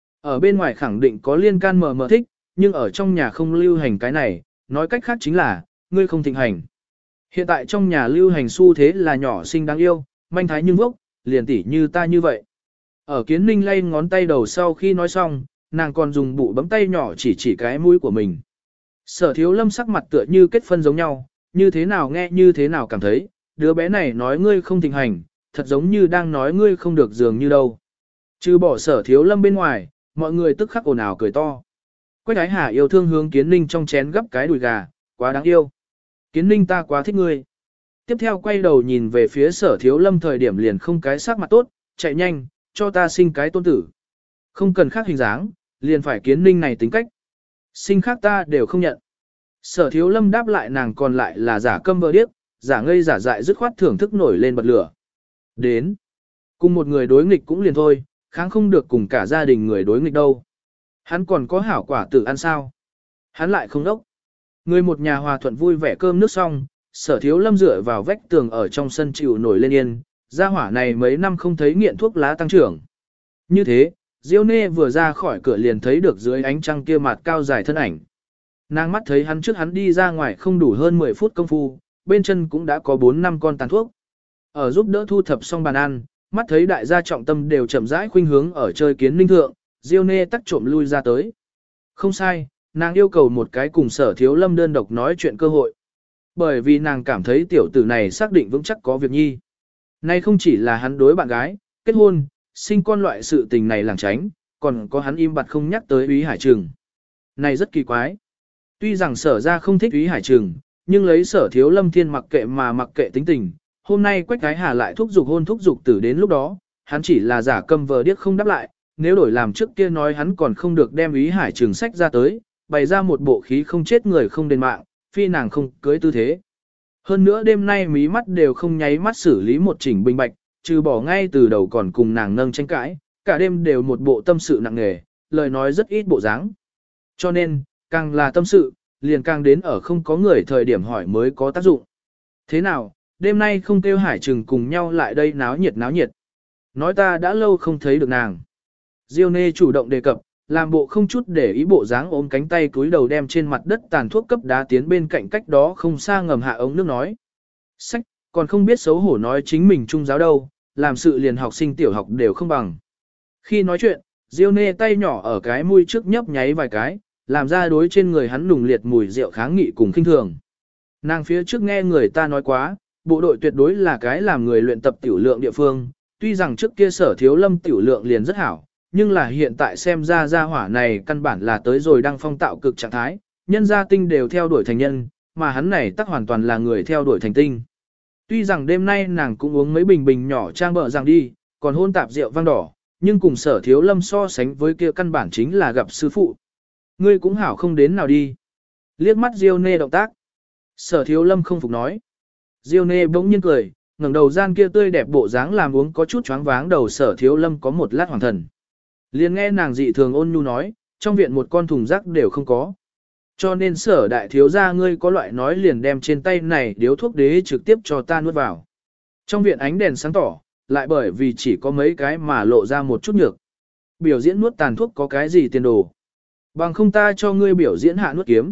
Ở bên ngoài khẳng định có liên can mờ mờ thích, nhưng ở trong nhà không lưu hành cái này, nói cách khác chính là, ngươi không thịnh hành. Hiện tại trong nhà lưu hành xu thế là nhỏ xinh đáng yêu, manh thái nhưng vốc, liền tỉ như ta như vậy. Ở Kiến Ninh lay ngón tay đầu sau khi nói xong, nàng còn dùng bụ bấm tay nhỏ chỉ cái mũi của mình. Sở thiếu lâm sắc mặt tựa như kết phân giống nhau, như thế nào nghe như thế nào cảm thấy, đứa bé này nói ngươi không thịnh hành, thật giống như đang nói ngươi không được dường như đâu. Trừ bỏ sở thiếu lâm bên ngoài, mọi người tức khắc ồn ào cười to. Quách Ái Hà yêu thương hướng Kiến Ninh trong chén gấp cái đùi gà, quá đáng yêu. Kiến Ninh ta quá thích ngươi. Tiếp theo quay đầu nhìn về phía sở thiếu lâm thời điểm liền không cái sắc mặt tốt, chạy nhanh, cho ta sinh cái tôn tử. Không cần khác hình dáng, liền phải Kiến Ninh này tính cách. Sinh khác ta đều không nhận. Sở thiếu lâm đáp lại nàng còn lại là giả câm vờ điếc, giả ngây giả dại dứt khoát thưởng thức nổi lên bật lửa. Đến. Cùng một người đối nghịch cũng liền thôi, kháng không được cùng cả gia đình người đối nghịch đâu. Hắn còn có hảo quả tự ăn sao? Hắn lại không đốc. Người một nhà hòa thuận vui vẻ cơm nước xong, sở thiếu lâm dựa vào vách tường ở trong sân chịu nổi lên yên, gia hỏa này mấy năm không thấy nghiện thuốc lá tăng trưởng. Như thế, Diêu Nê vừa ra khỏi cửa liền thấy được dưới ánh trăng kia mặt cao dài thân ảnh. Nàng mắt thấy hắn trước hắn đi ra ngoài không đủ hơn 10 phút công phu, bên chân cũng đã có 4-5 con tàn thuốc. Ở giúp đỡ thu thập xong bàn ăn, mắt thấy đại gia trọng tâm đều chậm rãi khuynh hướng ở chơi Kiến Ninh thượng, Diêu Nê tắc trộm lui ra tới. Không sai, nàng yêu cầu một cái cùng sở thiếu lâm đơn độc nói chuyện cơ hội. Bởi vì nàng cảm thấy tiểu tử này xác định vững chắc có việc nhi. Nay không chỉ là hắn đối bạn gái, kết hôn, sinh con loại sự tình này làng tránh, còn có hắn im bặt không nhắc tới Úy Hải Trừng. Này rất kỳ quái. Tuy rằng sở ra không thích Úy Hải Trừng, nhưng lấy sở thiếu lâm thiên mặc kệ mà mặc kệ tính tình. Hôm nay Quách Ái Hà lại thúc giục hôn thúc giục tử đến lúc đó, hắn chỉ là giả câm vờ điếc không đáp lại, nếu đổi làm trước kia nói hắn còn không được đem Úy Hải Trừng sách ra tới, bày ra một bộ khí không chết người không đền mạng, phi nàng không cưới tư thế. Hơn nữa đêm nay mí mắt đều không nháy mắt xử lý một chỉnh bình bạch, trừ bỏ ngay từ đầu còn cùng nàng nâng tranh cãi, cả đêm đều một bộ tâm sự nặng nề, lời nói rất ít bộ dáng. Cho nên, càng là tâm sự, liền càng đến ở không có người thời điểm hỏi mới có tác dụng. Thế nào, đêm nay không kêu Hải Trừng cùng nhau lại đây náo nhiệt náo nhiệt. Nói ta đã lâu không thấy được nàng. Diêu Nê chủ động đề cập, làm bộ không chút để ý bộ dáng ôm cánh tay cúi đầu đem trên mặt đất tàn thuốc cấp đá tiến bên cạnh cách đó không xa ngầm hạ ống nước nói. Sách, còn không biết xấu hổ nói chính mình trung giáo đâu, làm sự liền học sinh tiểu học đều không bằng. Khi nói chuyện, Diêu Nê tay nhỏ ở cái mũi trước nhấp nháy vài cái, làm ra đối trên người hắn nùng liệt mùi rượu kháng nghị cùng khinh thường. Nàng phía trước nghe người ta nói quá, bộ đội tuyệt đối là cái làm người luyện tập tiểu lượng địa phương, tuy rằng trước kia sở thiếu lâm tiểu lượng liền rất hảo, nhưng là hiện tại xem ra gia hỏa này căn bản là tới rồi đang phong tạo cực trạng thái, nhân gia tinh đều theo đuổi thành nhân, mà hắn này tắc hoàn toàn là người theo đuổi thành tinh. Tuy rằng đêm nay nàng cũng uống mấy bình bình nhỏ trang bợ rằng đi, còn hôn tạp rượu vang đỏ, nhưng cùng sở thiếu lâm so sánh với kia căn bản chính là gặp sư phụ. Ngươi cũng hảo không đến nào đi. Liếc mắt Diêu Nê động tác. Sở thiếu lâm không phục nói. Diêu Nê bỗng nhiên cười, ngẩng đầu gian kia tươi đẹp bộ dáng làm uống có chút choáng váng đầu sở thiếu lâm có một lát hoàng thần. Liền nghe nàng dị thường ôn nhu nói, trong viện một con thùng rác đều không có. Cho nên sở đại thiếu gia ngươi có loại nói liền đem trên tay này điếu thuốc đế trực tiếp cho ta nuốt vào. Trong viện ánh đèn sáng tỏ, lại bởi vì chỉ có mấy cái mà lộ ra một chút nhược. Biểu diễn nuốt tàn thuốc có cái gì tiền đồ. Bằng không ta cho ngươi biểu diễn hạ nuốt kiếm.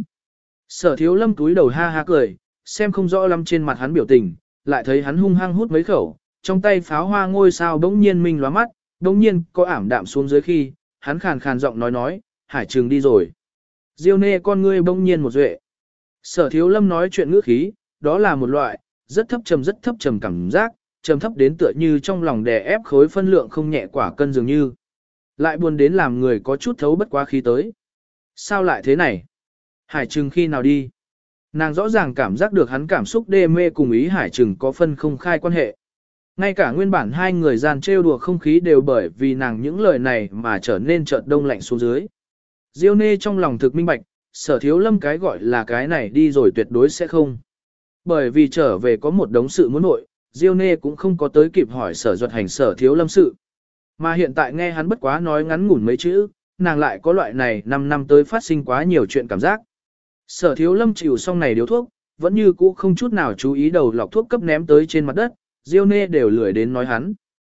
Sở thiếu lâm túi đầu ha ha cười, xem không rõ lắm trên mặt hắn biểu tình, lại thấy hắn hung hăng hút mấy khẩu, trong tay pháo hoa ngôi sao bỗng nhiên minh lóa mắt, bỗng nhiên có ảm đạm xuống dưới khi, hắn khàn khàn giọng nói, Hải Trừng đi rồi. Diêu Nê con ngươi bỗng nhiên một duệ. Sở thiếu lâm nói chuyện ngữ khí, đó là một loại, rất thấp trầm cảm giác, trầm thấp đến tựa như trong lòng đè ép khối phân lượng không nhẹ quả cân dường như. Lại buồn đến làm người có chút thấu bất quá khí tới. Sao lại thế này? Hải Trừng khi nào đi? Nàng rõ ràng cảm giác được hắn cảm xúc đê mê cùng ý Hải Trừng có phân không khai quan hệ. Ngay cả nguyên bản hai người gian trêu đùa không khí đều bởi vì nàng những lời này mà trở nên chợt đông lạnh xuống dưới. Diêu Nê trong lòng thực minh bạch, Sở Thiếu Lâm cái gọi là cái này đi rồi tuyệt đối sẽ không. Bởi vì trở về có một đống sự muốn nội, Diêu Nê cũng không có tới kịp hỏi Sở Duật Hành Sở Thiếu Lâm sự. Mà hiện tại nghe hắn bất quá nói ngắn ngủn mấy chữ, nàng lại có loại này 5 năm tới phát sinh quá nhiều chuyện cảm giác. Sở Thiếu Lâm chịu xong này điếu thuốc, vẫn như cũ không chút nào chú ý đầu lọc thuốc cấp ném tới trên mặt đất, Diêu Nê đều lười đến nói hắn.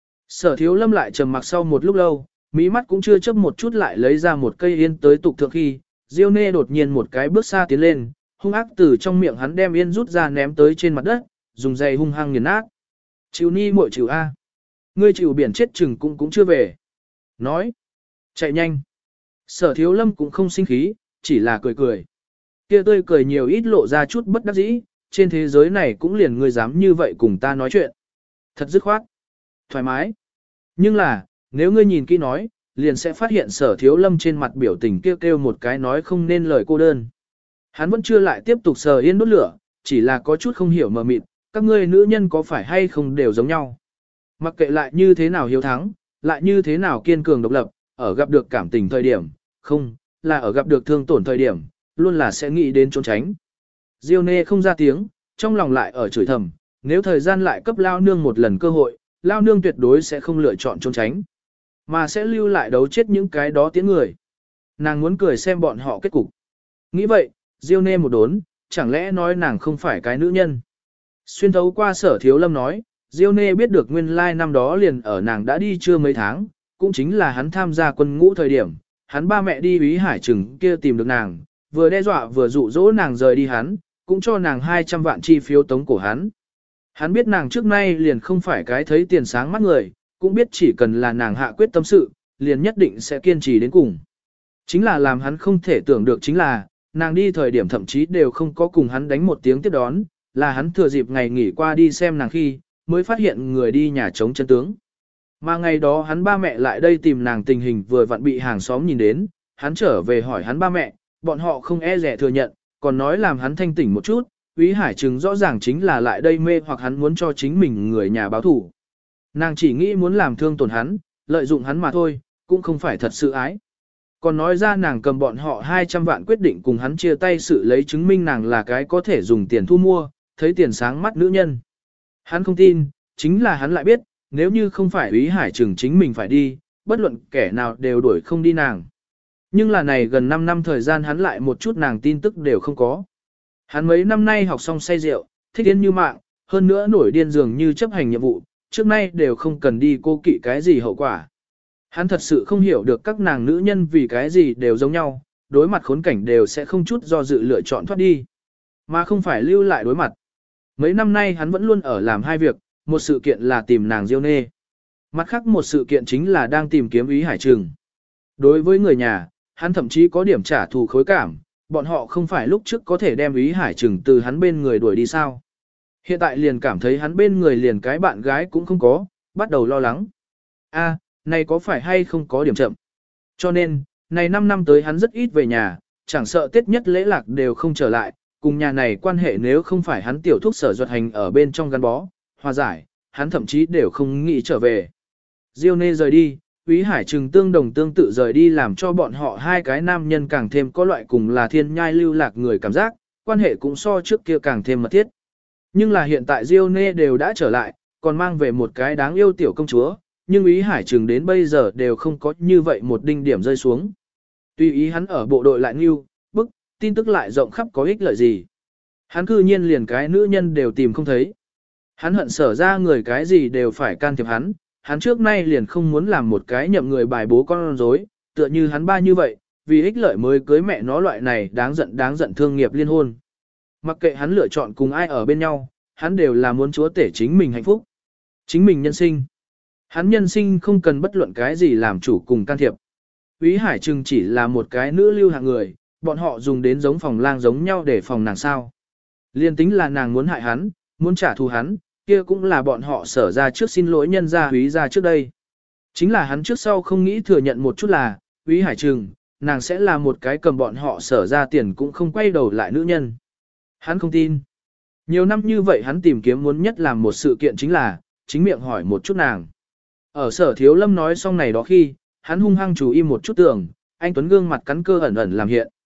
Sở Thiếu Lâm lại trầm mặc sau một lúc lâu, mí mắt cũng chưa chớp một chút lại lấy ra một cây yên tới tục thượng khi, Diêu Nê đột nhiên một cái bước xa tiến lên, hung ác từ trong miệng hắn đem yên rút ra ném tới trên mặt đất, dùng giày hung hăng nghiền nát. Chịu ni muội chịu a, ngươi chịu biển chết chừng cũng chưa về. Nói, chạy nhanh. Sở Thiếu Lâm cũng không sinh khí, chỉ là cười cười. Kia tươi cười nhiều ít lộ ra chút bất đắc dĩ, trên thế giới này cũng liền ngươi dám như vậy cùng ta nói chuyện. Thật dứt khoát, thoải mái. Nhưng là, nếu ngươi nhìn kỹ nói, liền sẽ phát hiện Sở Thiếu Lâm trên mặt biểu tình kêu một cái nói không nên lời cô đơn. Hắn vẫn chưa lại tiếp tục sờ yên đốt lửa, chỉ là có chút không hiểu mờ mịt, các ngươi nữ nhân có phải hay không đều giống nhau. Mặc kệ lại như thế nào hiếu thắng, lại như thế nào kiên cường độc lập, ở gặp được cảm tình thời điểm, không, là ở gặp được thương tổn thời điểm, luôn là sẽ nghĩ đến trốn tránh. Diêu Nê không ra tiếng, trong lòng lại ở chửi thầm, nếu thời gian lại cấp lao nương một lần cơ hội, lao nương tuyệt đối sẽ không lựa chọn trốn tránh, mà sẽ lưu lại đấu chết những cái đó tiếng người. Nàng muốn cười xem bọn họ kết cục. Nghĩ vậy, Diêu Nê một đốn, chẳng lẽ nói nàng không phải cái nữ nhân. Xuyên thấu qua Sở Thiếu Lâm nói, Diêu Nê biết được nguyên lai năm đó liền ở nàng đã đi chưa mấy tháng, cũng chính là hắn tham gia quân ngũ thời điểm, hắn ba mẹ đi Úy Hải Trừng kia tìm được nàng, vừa đe dọa vừa dụ dỗ nàng rời đi hắn, cũng cho nàng 200 vạn chi phiếu tống cổ hắn. Hắn biết nàng trước nay liền không phải cái thấy tiền sáng mắt người, cũng biết chỉ cần là nàng hạ quyết tâm sự, liền nhất định sẽ kiên trì đến cùng. Chính là làm hắn không thể tưởng được chính là, nàng đi thời điểm thậm chí đều không có cùng hắn đánh một tiếng tiếp đón, là hắn thừa dịp ngày nghỉ qua đi xem nàng khi, mới phát hiện người đi nhà chống chân tướng. Mà ngày đó hắn ba mẹ lại đây tìm nàng tình hình vừa vặn bị hàng xóm nhìn đến, hắn trở về hỏi hắn ba mẹ, bọn họ không e rẻ thừa nhận, còn nói làm hắn thanh tỉnh một chút, Úy Hải Trừng rõ ràng chính là lại đây mê hoặc hắn muốn cho chính mình người nhà báo thủ. Nàng chỉ nghĩ muốn làm thương tổn hắn, lợi dụng hắn mà thôi, cũng không phải thật sự ái. Còn nói ra nàng cầm bọn họ 200 vạn quyết định cùng hắn chia tay sự lấy chứng minh nàng là cái có thể dùng tiền thu mua, thấy tiền sáng mắt nữ nhân. Hắn không tin, chính là hắn lại biết, nếu như không phải Úy Hải Trừng chính mình phải đi, bất luận kẻ nào đều đuổi không đi nàng. Nhưng là này gần 5 năm thời gian hắn lại một chút nàng tin tức đều không có. Hắn mấy năm nay học xong say rượu, thích yên như mạng, hơn nữa nổi điên dường như chấp hành nhiệm vụ, trước nay đều không cần đi cô kỵ cái gì hậu quả. Hắn thật sự không hiểu được các nàng nữ nhân vì cái gì đều giống nhau, đối mặt khốn cảnh đều sẽ không chút do dự lựa chọn thoát đi, mà không phải lưu lại đối mặt. Mấy năm nay hắn vẫn luôn ở làm hai việc, một sự kiện là tìm nàng Diêu Nê, mặt khác một sự kiện chính là đang tìm kiếm Úy Hải Trừng. Đối với người nhà, hắn thậm chí có điểm trả thù khối cảm, bọn họ không phải lúc trước có thể đem Úy Hải Trừng từ hắn bên người đuổi đi sao. Hiện tại liền cảm thấy hắn bên người liền cái bạn gái cũng không có, bắt đầu lo lắng. A, này có phải hay không có điểm chậm. Cho nên, này 5 năm tới hắn rất ít về nhà, chẳng sợ Tết nhất lễ lạc đều không trở lại, cùng nhà này quan hệ nếu không phải hắn tiểu thúc Sở Duật Hành ở bên trong gắn bó, hòa giải, hắn thậm chí đều không nghĩ trở về. Diêu Nê rời đi, Úy Hải Trừng tương đồng tương tự rời đi làm cho bọn họ hai cái nam nhân càng thêm có loại cùng là thiên nhai lưu lạc người cảm giác, quan hệ cũng so trước kia càng thêm mật thiết. Nhưng là hiện tại Diêu Nê đều đã trở lại, còn mang về một cái đáng yêu tiểu công chúa, nhưng Úy Hải Trừng đến bây giờ đều không có như vậy một đinh điểm rơi xuống. Tuy ý hắn ở bộ đội lại nghiêu, bức, tin tức lại rộng khắp có ích lợi gì. Hắn cư nhiên liền cái nữ nhân đều tìm không thấy. Hắn hận Sở ra người cái gì đều phải can thiệp hắn trước nay liền không muốn làm một cái nhậm người bài bố con rối, tựa như hắn ba như vậy, vì ích lợi mới cưới mẹ nó loại này đáng giận thương nghiệp liên hôn. Mặc kệ hắn lựa chọn cùng ai ở bên nhau, hắn đều là muốn chúa tể chính mình hạnh phúc, chính mình nhân sinh. Hắn nhân sinh không cần bất luận cái gì làm chủ cùng can thiệp. Úy Hải Trừng chỉ là một cái nữ lưu hạng người, bọn họ dùng đến giống phòng lang giống nhau để phòng nàng sao. Liên tính là nàng muốn hại hắn, muốn trả thù hắn, kia cũng là bọn họ Sở ra trước xin lỗi nhân gia Úy ra trước đây. Chính là hắn trước sau không nghĩ thừa nhận một chút là, Úy Hải Trừng, nàng sẽ là một cái cầm bọn họ Sở ra tiền cũng không quay đầu lại nữ nhân. Hắn không tin. Nhiều năm như vậy hắn tìm kiếm muốn nhất làm một sự kiện chính là, chính miệng hỏi một chút nàng. Ở Sở Thiếu Lâm nói xong này đó khi, hắn hung hăng chú im một chút tưởng, anh Tuấn gương mặt cắn cơ ẩn ẩn làm hiện.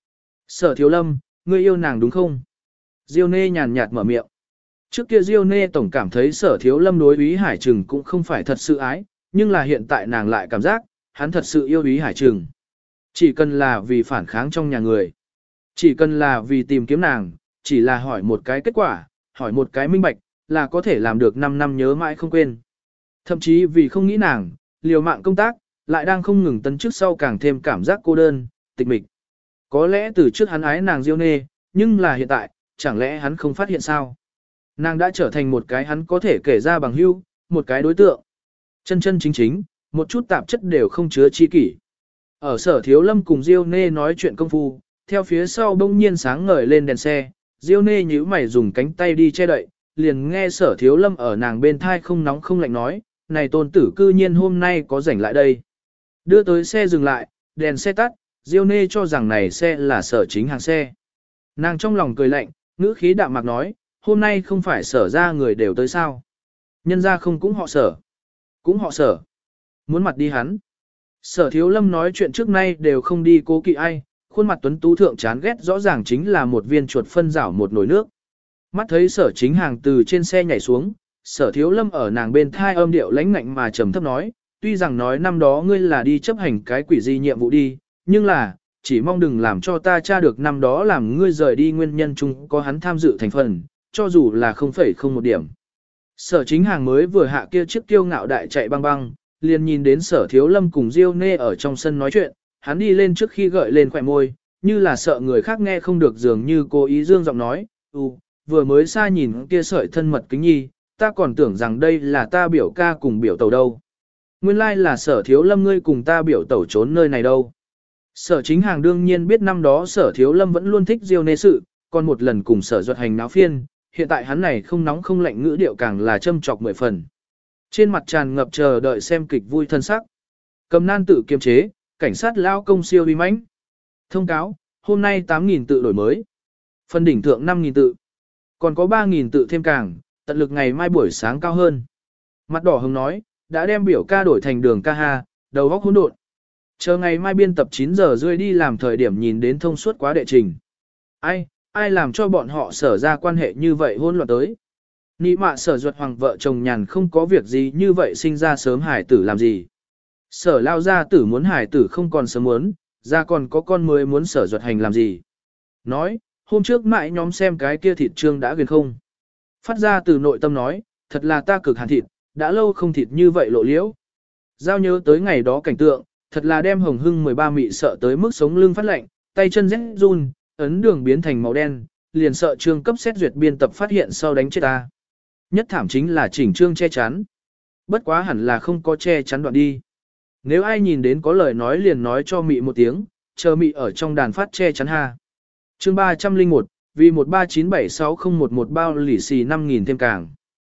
Sở Thiếu Lâm, ngươi yêu nàng đúng không? Diêu Nê nhàn nhạt mở miệng. Trước kia Diêu Nê tổng cảm thấy Sở Thiếu Lâm đối Úy Hải Trừng cũng không phải thật sự ái, nhưng là hiện tại nàng lại cảm giác, hắn thật sự yêu Úy Hải Trừng. Chỉ cần là vì phản kháng trong nhà người. Chỉ cần là vì tìm kiếm nàng, chỉ là hỏi một cái kết quả, hỏi một cái minh bạch, là có thể làm được 5 năm nhớ mãi không quên. Thậm chí vì không nghĩ nàng, liều mạng công tác, lại đang không ngừng tấn trước sau càng thêm cảm giác cô đơn, tịch mịch. Có lẽ từ trước hắn ái nàng Diêu Nê, nhưng là hiện tại, chẳng lẽ hắn không phát hiện sao? Nàng đã trở thành một cái hắn có thể kể ra bằng hữu, một cái đối tượng. Chân chân chính chính, một chút tạp chất đều không chứa chi kỷ. Ở Sở Thiếu Lâm cùng Diêu Nê nói chuyện công phu, theo phía sau bỗng nhiên sáng ngời lên đèn xe, Diêu Nê nhíu mày dùng cánh tay đi che đậy, liền nghe Sở Thiếu Lâm ở nàng bên thai không nóng không lạnh nói, này tôn tử cư nhiên hôm nay có rảnh lại đây. Đưa tới xe dừng lại, đèn xe tắt, Diêu Nê cho rằng này xe là Sở Chính Hàng xe. Nàng trong lòng cười lạnh, ngữ khí đạm mạc nói, hôm nay không phải Sở ra người đều tới sao. Nhân ra không cũng họ Sở. Cũng họ Sở. Muốn mặt đi hắn. Sở Thiếu Lâm nói chuyện trước nay đều không đi cố kỵ ai, khuôn mặt tuấn tú thượng chán ghét rõ ràng chính là một viên chuột phân rảo một nồi nước. Mắt thấy Sở Chính Hàng từ trên xe nhảy xuống, Sở Thiếu Lâm ở nàng bên thai âm điệu lãnh ngạnh mà trầm thấp nói, tuy rằng nói năm đó ngươi là đi chấp hành cái quỷ gì nhiệm vụ đi, nhưng là, chỉ mong đừng làm cho ta tra được năm đó làm ngươi rời đi nguyên nhân chung có hắn tham dự thành phần, cho dù là 0,01 điểm. Sở Chính Hàng mới vừa hạ kia chiếc kiêu ngạo đại chạy băng băng, liền nhìn đến Sở Thiếu Lâm cùng Diêu Nê ở trong sân nói chuyện, hắn đi lên trước khi gợi lên khỏe môi, như là sợ người khác nghe không được dường như cố ý dương giọng nói, vừa mới xa nhìn kia sợi thân mật kính nhi, ta còn tưởng rằng đây là ta biểu ca cùng biểu tẩu đâu. Nguyên lai là Sở Thiếu Lâm ngươi cùng ta biểu tẩu trốn nơi này đâu. Sở Chính Hàng đương nhiên biết năm đó Sở Thiếu Lâm vẫn luôn thích Diêu Nê sự, còn một lần cùng Sở Duật Hành náo phiên, hiện tại hắn này không nóng không lạnh ngữ điệu càng là châm chọc 10 phần. Trên mặt tràn ngập chờ đợi xem kịch vui thân sắc. Cầm nan tự kiềm chế, cảnh sát lao công siêu uy mãnh. Thông cáo, hôm nay 8.000 tự đổi mới. Phần đỉnh thượng 5.000 tự. Còn có 3.000 tự thêm càng, tận lực ngày mai buổi sáng cao hơn. Mặt đỏ hứng nói, đã đem biểu ca đổi thành đường ca ha, đầu góc hỗn độn. Chờ ngày mai biên tập 9 giờ rưỡi đi làm thời điểm nhìn đến thông suốt quá đệ trình. Ai làm cho bọn họ Sở ra quan hệ như vậy hỗn loạn tới. Nị mạ Sở Duật Hoàng vợ chồng nhàn không có việc gì như vậy sinh ra sớm hải tử làm gì. Sở lao gia tử muốn hải tử không còn sớm muốn, ra còn có con mới muốn Sở Duật Hành làm gì. Nói, hôm trước mãi nhóm xem cái kia thịt trương đã ghiền không. Phát ra từ nội tâm nói, thật là ta cực hàn thịt, đã lâu không thịt như vậy lộ liễu. Giao nhớ tới ngày đó cảnh tượng, thật là đem Hồng Hưng 13 mị sợ tới mức sống lưng phát lạnh, tay chân rét run, ấn đường biến thành màu đen, liền sợ trương cấp xét duyệt biên tập phát hiện sau đánh chết ta. Nhất thảm chính là chỉnh trương che chắn. Bất quá hẳn là không có che chắn đoạn đi. Nếu ai nhìn đến có lời nói liền nói cho mị một tiếng, chờ mị ở trong đàn phát che chắn ha. Chương 301, vì 1397601 bao lì xì 5.000 thêm càng.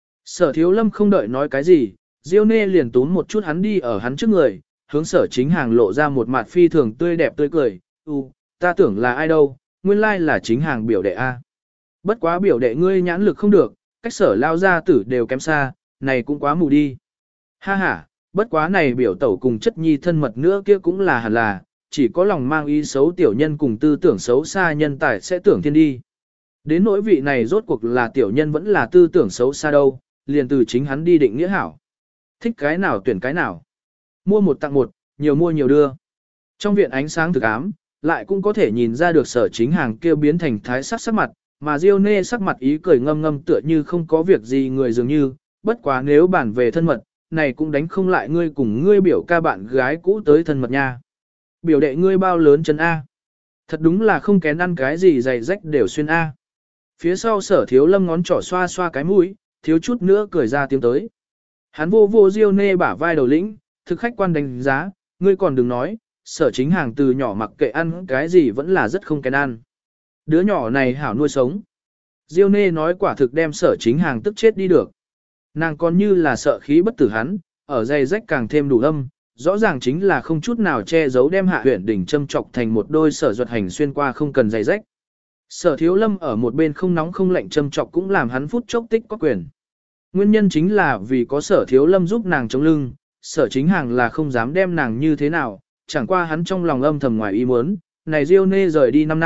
Sở Thiếu Lâm không đợi nói cái gì, Diêu Nê liền túm một chút hắn đi ở hắn trước người, hướng Sở Chính Hàng lộ ra một mặt phi thường tươi đẹp tươi cười, ta tưởng là ai đâu, nguyên lai là Chính Hàng biểu đệ A. Bất quá biểu đệ ngươi nhãn lực không được, cách Sở lao gia tử đều kém xa, này cũng quá mù đi. Ha ha, bất quá này biểu tẩu cùng chất nhi thân mật nữa kia cũng là hẳn là, chỉ có lòng mang ý xấu tiểu nhân cùng tư tưởng xấu xa nhân tài sẽ tưởng thiên đi. Đến nỗi vị này rốt cuộc là tiểu nhân vẫn là tư tưởng xấu xa đâu, liền từ chính hắn đi định nghĩa hảo. Thích cái nào tuyển cái nào. Mua một tặng một, nhiều mua nhiều đưa. Trong viện ánh sáng thực ám, lại cũng có thể nhìn ra được Sở Chính Hàng kêu biến thành thái sắc mặt, mà Diêu Nê sắc mặt ý cười ngâm ngâm tựa như không có việc gì người dường như, bất quá nếu bản về thân mật, này cũng đánh không lại ngươi cùng ngươi biểu ca bạn gái cũ tới thân mật nha. Biểu đệ ngươi bao lớn chân A. Thật đúng là không kén ăn cái gì giày rách đều xuyên A. Phía sau Sở Thiếu Lâm ngón trỏ xoa xoa cái mũi, thiếu chút nữa cười ra tiếng tới. Hắn vô vô Diêu Nê bả vai đầu lĩnh, thực khách quan đánh giá, ngươi còn đừng nói, Sở Chính Hàng từ nhỏ mặc kệ ăn cái gì vẫn là rất không kén ăn. Đứa nhỏ này hảo nuôi sống. Diêu Nê nói quả thực đem Sở Chính Hàng tức chết đi được. Nàng còn như là sợ khí bất tử hắn, ở dây rách càng thêm đủ âm, rõ ràng chính là không chút nào che giấu đem Hạ Huyền đỉnh châm chọc thành một đôi Sở Duật Hành xuyên qua không cần dây rách. Sở Thiếu Lâm ở một bên không nóng không lạnh châm chọc cũng làm hắn phút chốc tích có quyền. Nguyên nhân chính là vì có Sở Thiếu Lâm giúp nàng chống lưng, Sở Chính Hàng là không dám đem nàng như thế nào, chẳng qua hắn trong lòng âm thầm ngoài ý muốn, này Diêu Nê rời đi 5 năm,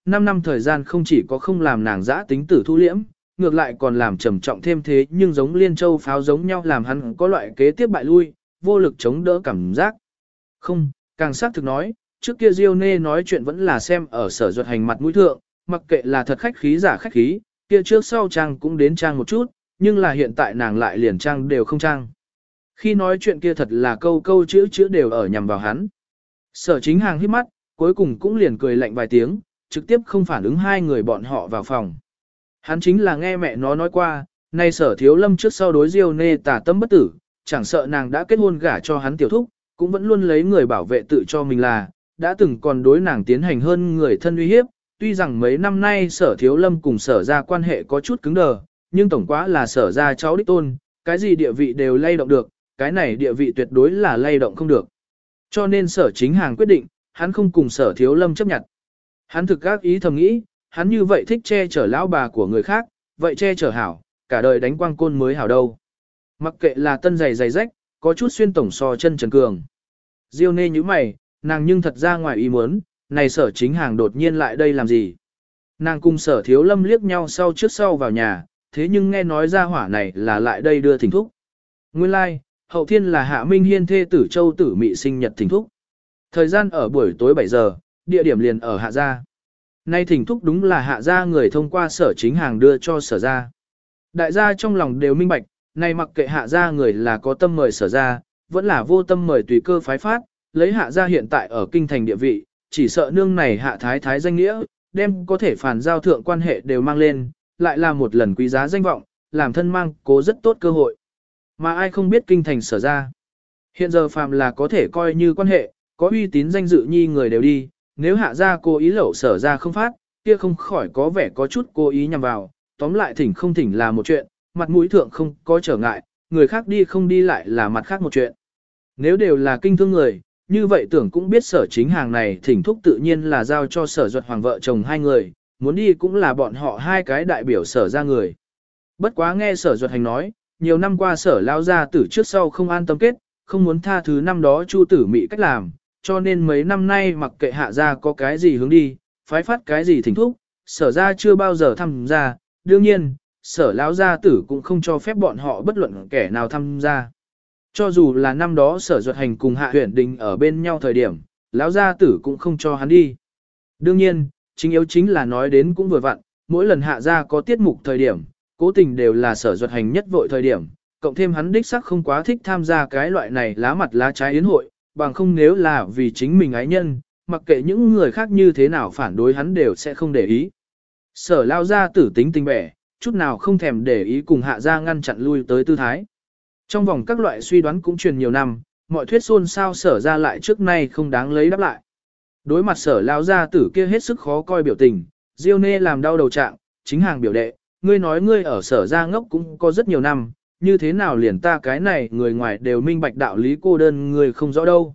5 năm thời gian không chỉ có không làm nàng giã tính tử thu liễm, ngược lại còn làm trầm trọng thêm thế nhưng giống liên châu pháo giống nhau làm hắn có loại kế tiếp bại lui, vô lực chống đỡ cảm giác. Không, càng xác thực nói, trước kia Diêu Nê nói chuyện vẫn là xem ở Sở Duật Hành mặt mũi thượng, mặc kệ là thật khách khí giả khách khí, kia trước sau trang cũng đến trang một chút, nhưng là hiện tại nàng lại liền trang đều không trang. Khi nói chuyện kia thật là câu câu chữ chữ đều ở nhằm vào hắn. Sở Chính Hàng hít mắt, cuối cùng cũng liền cười lạnh vài tiếng, trực tiếp không phản ứng hai người bọn họ vào phòng. Hắn chính là nghe mẹ nó nói qua, nay Sở Thiếu Lâm trước sau đối Diêu Nê tà tâm bất tử, chẳng sợ nàng đã kết hôn gả cho hắn tiểu thúc, cũng vẫn luôn lấy người bảo vệ tự cho mình là, đã từng còn đối nàng tiến hành hơn người thân uy hiếp, tuy rằng mấy năm nay Sở Thiếu Lâm cùng Sở ra quan hệ có chút cứng đờ, nhưng tổng quá là Sở ra cháu đích tôn, cái gì địa vị đều lay động được, cái này địa vị tuyệt đối là lay động không được. Cho nên Sở Chính Hàng quyết định, hắn không cùng Sở Thiếu Lâm chấp nhận. Hắn thực các ý thầm nghĩ, hắn như vậy thích che chở lão bà của người khác, vậy che chở hảo, cả đời đánh quang côn mới hảo đâu. Mặc kệ là tân giày giày rách, có chút xuyên tổng so chân Trần Cường. Diêu Nê như mày, nàng nhưng thật ra ngoài ý muốn, này Sở Chính Hàng đột nhiên lại đây làm gì. Nàng cùng Sở Thiếu Lâm liếc nhau sau trước sau vào nhà, thế nhưng nghe nói ra hỏa này là lại đây đưa thỉnh thúc. Nguyên lai, like, hậu thiên là Hạ Minh Hiên thê tử Châu Tử Mị sinh nhật thỉnh thúc. Thời gian ở buổi tối 7 giờ, địa điểm liền ở Hạ Gia. Nay thỉnh thúc đúng là Hạ Gia người thông qua Sở Chính Hàng đưa cho Sở Gia. Đại gia trong lòng đều minh bạch, nay mặc kệ Hạ Gia người là có tâm mời Sở Gia, vẫn là vô tâm mời tùy cơ phái phát, lấy Hạ Gia hiện tại ở kinh thành địa vị, chỉ sợ nương này Hạ Thái Thái danh nghĩa, đem có thể phản giao thượng quan hệ đều mang lên, lại là một lần quý giá danh vọng, làm thân mang cố rất tốt cơ hội. Mà ai không biết kinh thành Sở Gia. Hiện giờ phàm là có thể coi như quan hệ, có uy tín danh dự nhi người đều đi, nếu Hạ Gia cố ý lẩu Sở Gia không phát, kia không khỏi có vẻ có chút cố ý nhằm vào, tóm lại thỉnh không thỉnh là một chuyện, mặt mũi thượng không có trở ngại, người khác đi không đi lại là mặt khác một chuyện. Nếu đều là kinh thương người, như vậy tưởng cũng biết Sở Chính Hàng này thỉnh thúc tự nhiên là giao cho Sở Duật Hoàng vợ chồng hai người, muốn đi cũng là bọn họ hai cái đại biểu Sở ra người. Bất quá nghe Sở Duật Hành nói, nhiều năm qua Sở lao ra tử trước sau không an tâm kết, không muốn tha thứ năm đó Chu Tử Mị cách làm, cho nên mấy năm nay mặc kệ Hạ gia có cái gì hướng đi, phái phát cái gì thỉnh thúc, Sở ra chưa bao giờ tham gia, đương nhiên, Sở lão gia tử cũng không cho phép bọn họ bất luận kẻ nào tham gia. Cho dù là năm đó Sở Duật Hành cùng Hạ Huyền Đình ở bên nhau thời điểm, lão gia tử cũng không cho hắn đi. Đương nhiên, chính yếu chính là nói đến cũng vừa vặn, mỗi lần Hạ gia có tiết mục thời điểm, cố tình đều là Sở Duật Hành nhất vội thời điểm, cộng thêm hắn đích sắc không quá thích tham gia cái loại này lá mặt lá trái yến hội, bằng không nếu là vì chính mình ái nhân, mặc kệ những người khác như thế nào phản đối hắn đều sẽ không để ý. Sở lao gia tử tính tình bẻ, chút nào không thèm để ý cùng Hạ gia ngăn chặn lui tới tư thái. Trong vòng các loại suy đoán cũng truyền nhiều năm, mọi thuyết xôn xao Sở ra lại trước nay không đáng lấy đáp lại. Đối mặt Sở lao gia tử kia hết sức khó coi biểu tình, Diêu Nê làm đau đầu trạng, Chính Hàng biểu đệ, ngươi nói ngươi ở Sở ra ngốc cũng có rất nhiều năm, như thế nào liền ta cái này người ngoài đều minh bạch đạo lý cô đơn người không rõ đâu.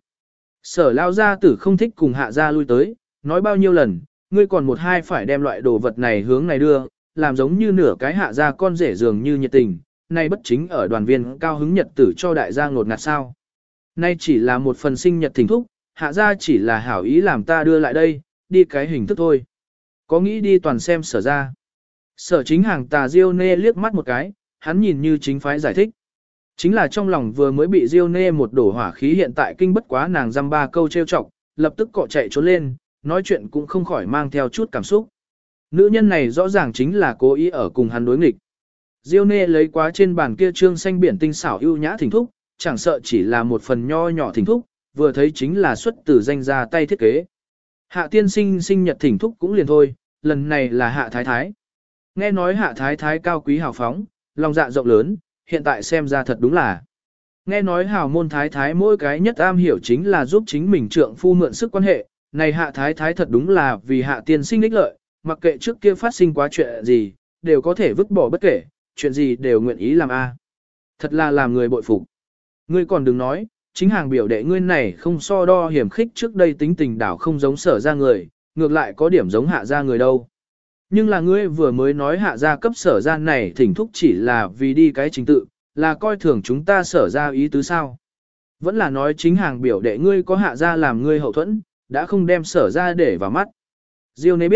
Sở lao gia tử không thích cùng Hạ gia lui tới, nói bao nhiêu lần, ngươi còn một hai phải đem loại đồ vật này hướng này đưa, làm giống như nửa cái Hạ gia con rể dường như nhiệt tình, nay bất chính ở đoàn viên cao hứng nhật tử cho đại gia ngột ngạt sao. Nay chỉ là một phần sinh nhật thỉnh thúc, Hạ gia chỉ là hảo ý làm ta đưa lại đây, đi cái hình thức thôi. Có nghĩ đi toàn xem Sở ra. Sở Chính Hàng tà Diêu Nê liếc mắt một cái, hắn nhìn như chính phái giải thích. Chính là trong lòng vừa mới bị Diêu Nê một đổ hỏa khí hiện tại kinh bất quá nàng dăm ba câu trêu chọc, lập tức cọ chạy trốn lên, nói chuyện cũng không khỏi mang theo chút cảm xúc. Nữ nhân này rõ ràng chính là cố ý ở cùng hắn đối nghịch. Diêu Nê lấy quá trên bàn kia trương xanh biển tinh xảo ưu nhã thỉnh thúc, chẳng sợ chỉ là một phần nho nhỏ thỉnh thúc, vừa thấy chính là xuất từ danh gia tay thiết kế. Hạ tiên sinh sinh nhật thỉnh thúc cũng liền thôi, lần này là Hạ Thái Thái. Nghe nói Hạ Thái Thái cao quý hào phóng, lòng dạ rộng lớn, hiện tại xem ra thật đúng là. Nghe nói hào môn Thái Thái mỗi cái nhất am hiểu chính là giúp chính mình trượng phu mượn sức quan hệ, này Hạ Thái Thái thật đúng là vì Hạ tiên sinh ích lợi, mặc kệ trước kia phát sinh quá chuyện gì, đều có thể vứt bỏ bất kể, chuyện gì đều nguyện ý làm a. Thật là làm người bội phục. Ngươi còn đừng nói, Chính Hàng biểu đệ ngươi này không so đo hiểm khích trước đây tính tình đảo không giống Sở ra người, ngược lại có điểm giống Hạ ra người đâu. Nhưng là ngươi vừa mới nói Hạ ra cấp Sở ra này thỉnh thúc chỉ là vì đi cái trình tự, là coi thường chúng ta Sở ra ý tứ sao. Vẫn là nói Chính Hàng biểu đệ ngươi có Hạ ra làm ngươi hậu thuẫn, đã không đem Sở ra để vào mắt. Diêu Nê biết,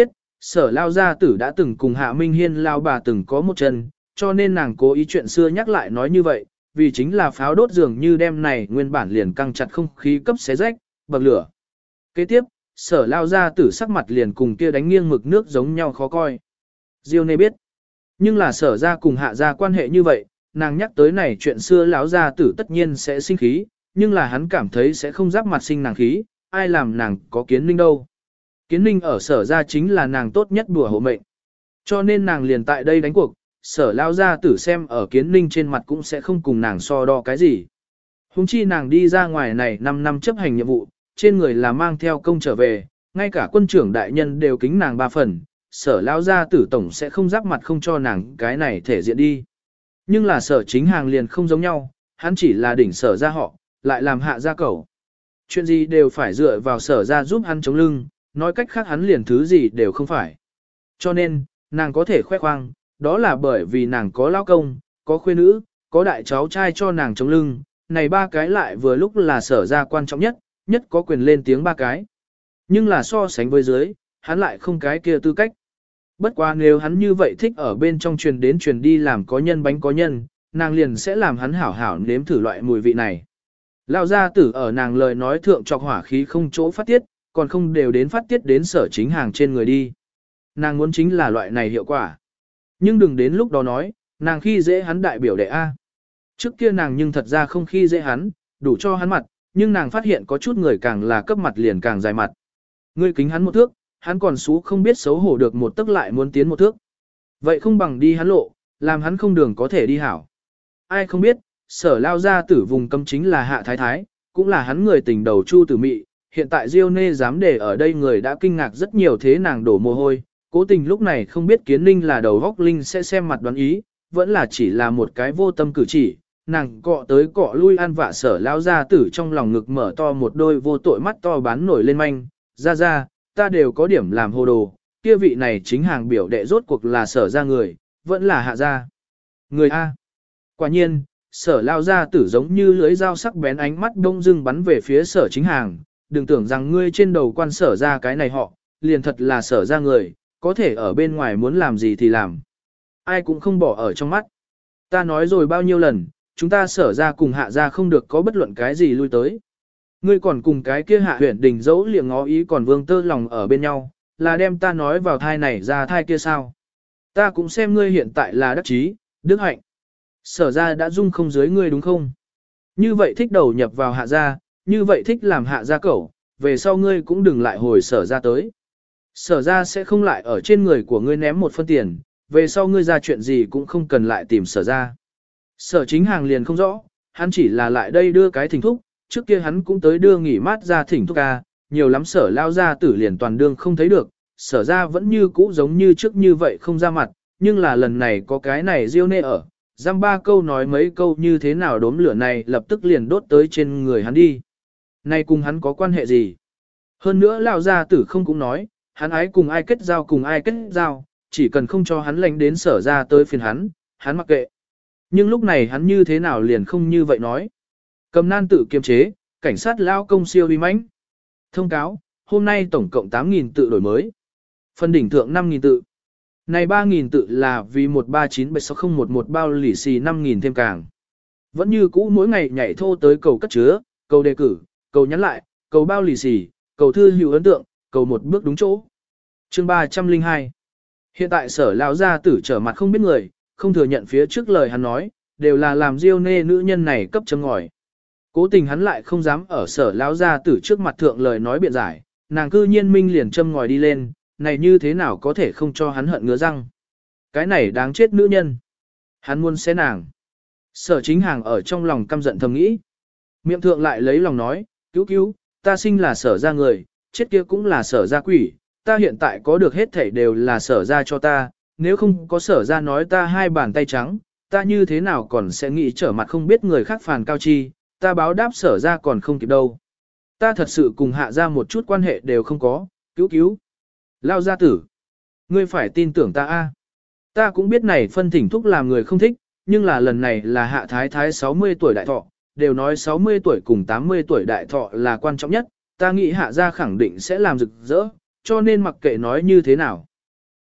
Sở lao gia tử đã từng cùng Hạ Minh Hiên lao bà từng có một chân, cho nên nàng cố ý chuyện xưa nhắc lại nói như vậy, vì chính là pháo đốt dường như đem này nguyên bản liền căng chặt không khí cấp xé rách, bậc lửa. Kế tiếp, sở lao gia tử sắc mặt liền cùng kia đánh nghiêng mực nước giống nhau khó coi. Diêu nê biết, nhưng là sở ra cùng hạ ra quan hệ như vậy, nàng nhắc tới này chuyện xưa lão gia tử tất nhiên sẽ sinh khí, nhưng là hắn cảm thấy sẽ không giáp mặt sinh nàng khí, ai làm nàng có kiến ninh đâu. Kiến ninh ở sở ra chính là nàng tốt nhất đùa hộ mệnh. Cho nên nàng liền tại đây đánh cuộc, sở lao gia tử xem ở kiến ninh trên mặt cũng sẽ không cùng nàng so đo cái gì. Hùng chi nàng đi ra ngoài này 5 năm chấp hành nhiệm vụ, trên người là mang theo công trở về, ngay cả quân trưởng đại nhân đều kính nàng 3 phần, sở lao gia tử tổng sẽ không giáp mặt không cho nàng cái này thể diện đi. Nhưng là sở chính hàng liền không giống nhau, hắn chỉ là đỉnh sở ra họ, lại làm hạ gia cẩu. Chuyện gì đều phải dựa vào sở ra giúp hắn chống lưng, nói cách khác hắn liền thứ gì đều không phải. Cho nên, nàng có thể khoe khoang, đó là bởi vì nàng có lao công, có khuê nữ, có đại cháu trai cho nàng chống lưng, này 3 cái lại vừa lúc là sở ra quan trọng nhất, nhất có quyền lên tiếng 3 cái. Nhưng là so sánh với dưới, hắn lại không cái kia tư cách. Bất quá nếu hắn như vậy thích ở bên trong truyền đến truyền đi làm có nhân bánh có nhân, nàng liền sẽ làm hắn hảo hảo nếm thử loại mùi vị này. Lão gia tử ở nàng lời nói thượng chọc hỏa khí không chỗ phát tiết, còn không đều đến phát tiết đến sở chính hàng trên người đi. Nàng muốn chính là loại này hiệu quả. Nhưng đừng đến lúc đó nói, nàng khi dễ hắn đại biểu đệ A. Trước kia nàng nhưng thật ra không khi dễ hắn, đủ cho hắn mặt, nhưng nàng phát hiện có chút người càng là cấp mặt liền càng dài mặt. Ngươi kính hắn một thước, hắn còn xú không biết xấu hổ được một tấc lại muốn tiến một thước. Vậy không bằng đi hắn lộ, làm hắn không đường có thể đi hảo. Ai không biết, sở lao ra tử vùng cấm chính là hạ thái thái, cũng là hắn người tình đầu chu tử mị. Hiện tại Diêu Nê dám để ở đây người đã kinh ngạc rất nhiều thế nàng đổ mồ hôi. Cố tình lúc này không biết kiến ninh là đầu góc linh sẽ xem mặt đoán ý, vẫn là chỉ là một cái vô tâm cử chỉ. Nàng cọ tới cọ lui ăn vạ sở lao ra tử trong lòng ngực mở to một đôi vô tội mắt to bán nổi lên manh. Ra, ta đều có điểm làm hồ đồ, kia vị này chính hàng biểu đệ rốt cuộc là sở ra người, vẫn là hạ ra. Người A. Quả nhiên, sở lao ra tử giống như lưới dao sắc bén ánh mắt đông dưng bắn về phía sở chính hàng, đừng tưởng rằng ngươi trên đầu quan sở ra cái này họ, liền thật là sở ra người, có thể ở bên ngoài muốn làm gì thì làm. Ai cũng không bỏ ở trong mắt. Ta nói rồi bao nhiêu lần, chúng ta sở ra cùng hạ ra không được có bất luận cái gì lui tới. Ngươi còn cùng cái kia hạ huyện đình dẫu liệng ngó ý còn vương tơ lòng ở bên nhau, là đem ta nói vào thai này ra thai kia sao. Ta cũng xem ngươi hiện tại là đắc chí, đức hạnh. Sở ra đã dung không dưới ngươi đúng không? Như vậy thích đầu nhập vào hạ gia, như vậy thích làm hạ gia cẩu, về sau ngươi cũng đừng lại hồi sở ra tới. Sở ra sẽ không lại ở trên người của ngươi ném một phân tiền, về sau ngươi ra chuyện gì cũng không cần lại tìm sở ra. Sở chính hàng liền không rõ, hắn chỉ là lại đây đưa cái thỉnh thúc, trước kia hắn cũng tới đưa nghỉ mát ra thỉnh thúc ca, nhiều lắm sở lao ra tử liền toàn đương không thấy được, sở ra vẫn như cũ giống như trước như vậy không ra mặt, nhưng là lần này có cái này Diêu Nê ở, giam 3 câu nói mấy câu như thế nào đốm lửa này lập tức liền đốt tới trên người hắn đi. Này cùng hắn có quan hệ gì? Hơn nữa lão gia tử không cũng nói, hắn ái cùng ai kết giao cùng ai kết giao, chỉ cần không cho hắn lánh đến sở ra tới phiền hắn mặc kệ. Nhưng lúc này hắn như thế nào liền không như vậy nói. Cầm nan tự kiềm chế, cảnh sát lao công siêu uy mãnh. Thông cáo, hôm nay tổng cộng 8.000 tự đổi mới. Phần đỉnh thượng 5.000 tự. Này 3.000 tự là vì 1397601 bao lì xì 5.000 thêm càng. Vẫn như cũ mỗi ngày nhảy thô tới cầu cất chứa, cầu đề cử, cầu nhắn lại, cầu bao lì xì, cầu thư hữu ấn tượng, cầu một bước đúng chỗ. Chương 302. Hiện tại sở lão gia tử trở mặt không biết người, không thừa nhận phía trước lời hắn nói, đều là làm Diêu Nê nữ nhân này cấp châm ngòi. Cố tình hắn lại không dám ở sở lão gia tử trước mặt thượng lời nói biện giải, nàng cư nhiên minh liền châm ngòi đi lên, này như thế nào có thể không cho hắn hận ngứa răng. Cái này đáng chết nữ nhân. Hắn muốn xé nàng. Sở chính hàng ở trong lòng căm giận thầm nghĩ. Miệng thượng lại lấy lòng nói, cứu, ta sinh là sở ra người, chết kia cũng là sở ra quỷ, ta hiện tại có được hết thảy đều là sở ra cho ta, nếu không có sở ra nói ta 2 bàn tay trắng, ta như thế nào còn sẽ nghĩ trở mặt không biết người khác phàn cao chi, ta báo đáp sở ra còn không kịp đâu. Ta thật sự cùng hạ ra một chút quan hệ đều không có, cứu. Lao gia tử, ngươi phải tin tưởng ta a. Ta cũng biết này phân thỉnh thúc làm người không thích, nhưng là lần này là hạ thái thái 60 tuổi đại thọ, đều nói 60 tuổi cùng 80 tuổi đại thọ là quan trọng nhất, ta nghĩ hạ gia khẳng định sẽ làm rực rỡ, cho nên mặc kệ nói như thế nào.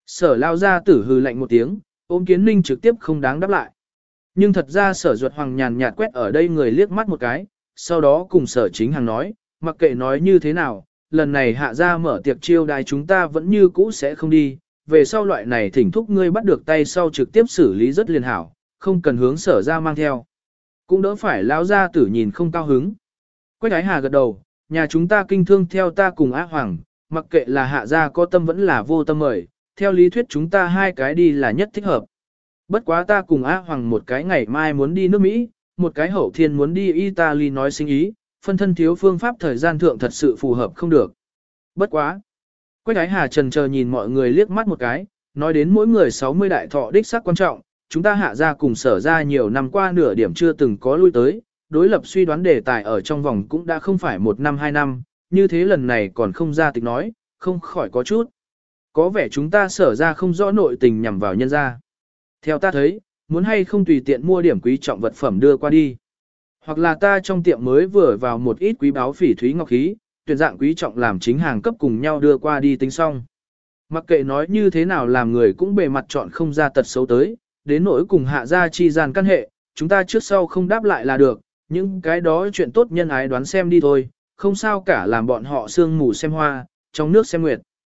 Sở lao gia tử hừ lạnh một tiếng, ôm Kiến Ninh trực tiếp không đáng đáp lại. Nhưng thật ra sở Duật Hoàng nhàn nhạt quét ở đây người liếc mắt một cái, sau đó cùng sở chính hàng nói, mặc kệ nói như thế nào, lần này hạ gia mở tiệc chiêu đãi chúng ta vẫn như cũ sẽ không đi, về sau loại này thỉnh thúc ngươi bắt được tay sau trực tiếp xử lý rất liền hảo, không cần hướng sở ra mang theo. Cũng đỡ phải lao gia tử nhìn không cao hứng. Quách Ái Hà gật đầu, nhà chúng ta kinh thương theo ta cùng Á Hoàng, mặc kệ là hạ gia có tâm vẫn là vô tâm mời, theo lý thuyết chúng ta hai cái đi là nhất thích hợp. Bất quá ta cùng Á Hoàng một cái ngày mai muốn đi nước Mỹ, một cái hậu thiên muốn đi Italy nói sinh ý, phân thân thiếu phương pháp thời gian thượng thật sự phù hợp không được. Bất quá. Quách Ái Hà trần chờ nhìn mọi người liếc mắt một cái, nói đến mỗi người 60 đại thọ đích xác quan trọng, chúng ta hạ ra cùng sở ra nhiều năm qua nửa điểm chưa từng có lui tới, đối lập suy đoán đề tài ở trong vòng cũng đã không phải 1 năm 2 năm, như thế lần này còn không ra tịch nói, không khỏi có chút. Có vẻ chúng ta sở ra không rõ nội tình nhằm vào nhân gia. Theo ta thấy, muốn hay không tùy tiện mua điểm quý trọng vật phẩm đưa qua đi. Hoặc là ta trong tiệm mới vừa vào một ít quý báo phỉ thúy ngọc khí, tuyển dạng quý trọng làm chính hàng cấp cùng nhau đưa qua đi tính xong. Mặc kệ nói như thế nào làm người cũng bề mặt chọn không ra tật xấu tới, đến nỗi cùng hạ gia chi gian căn hệ, chúng ta trước sau không đáp lại là được, những cái đó chuyện tốt nhân ái đoán xem đi thôi, không sao cả làm bọn họ sương mù xem hoa, trong nước xem nguyệt.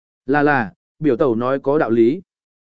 Là, biểu tẩu nói có đạo lý.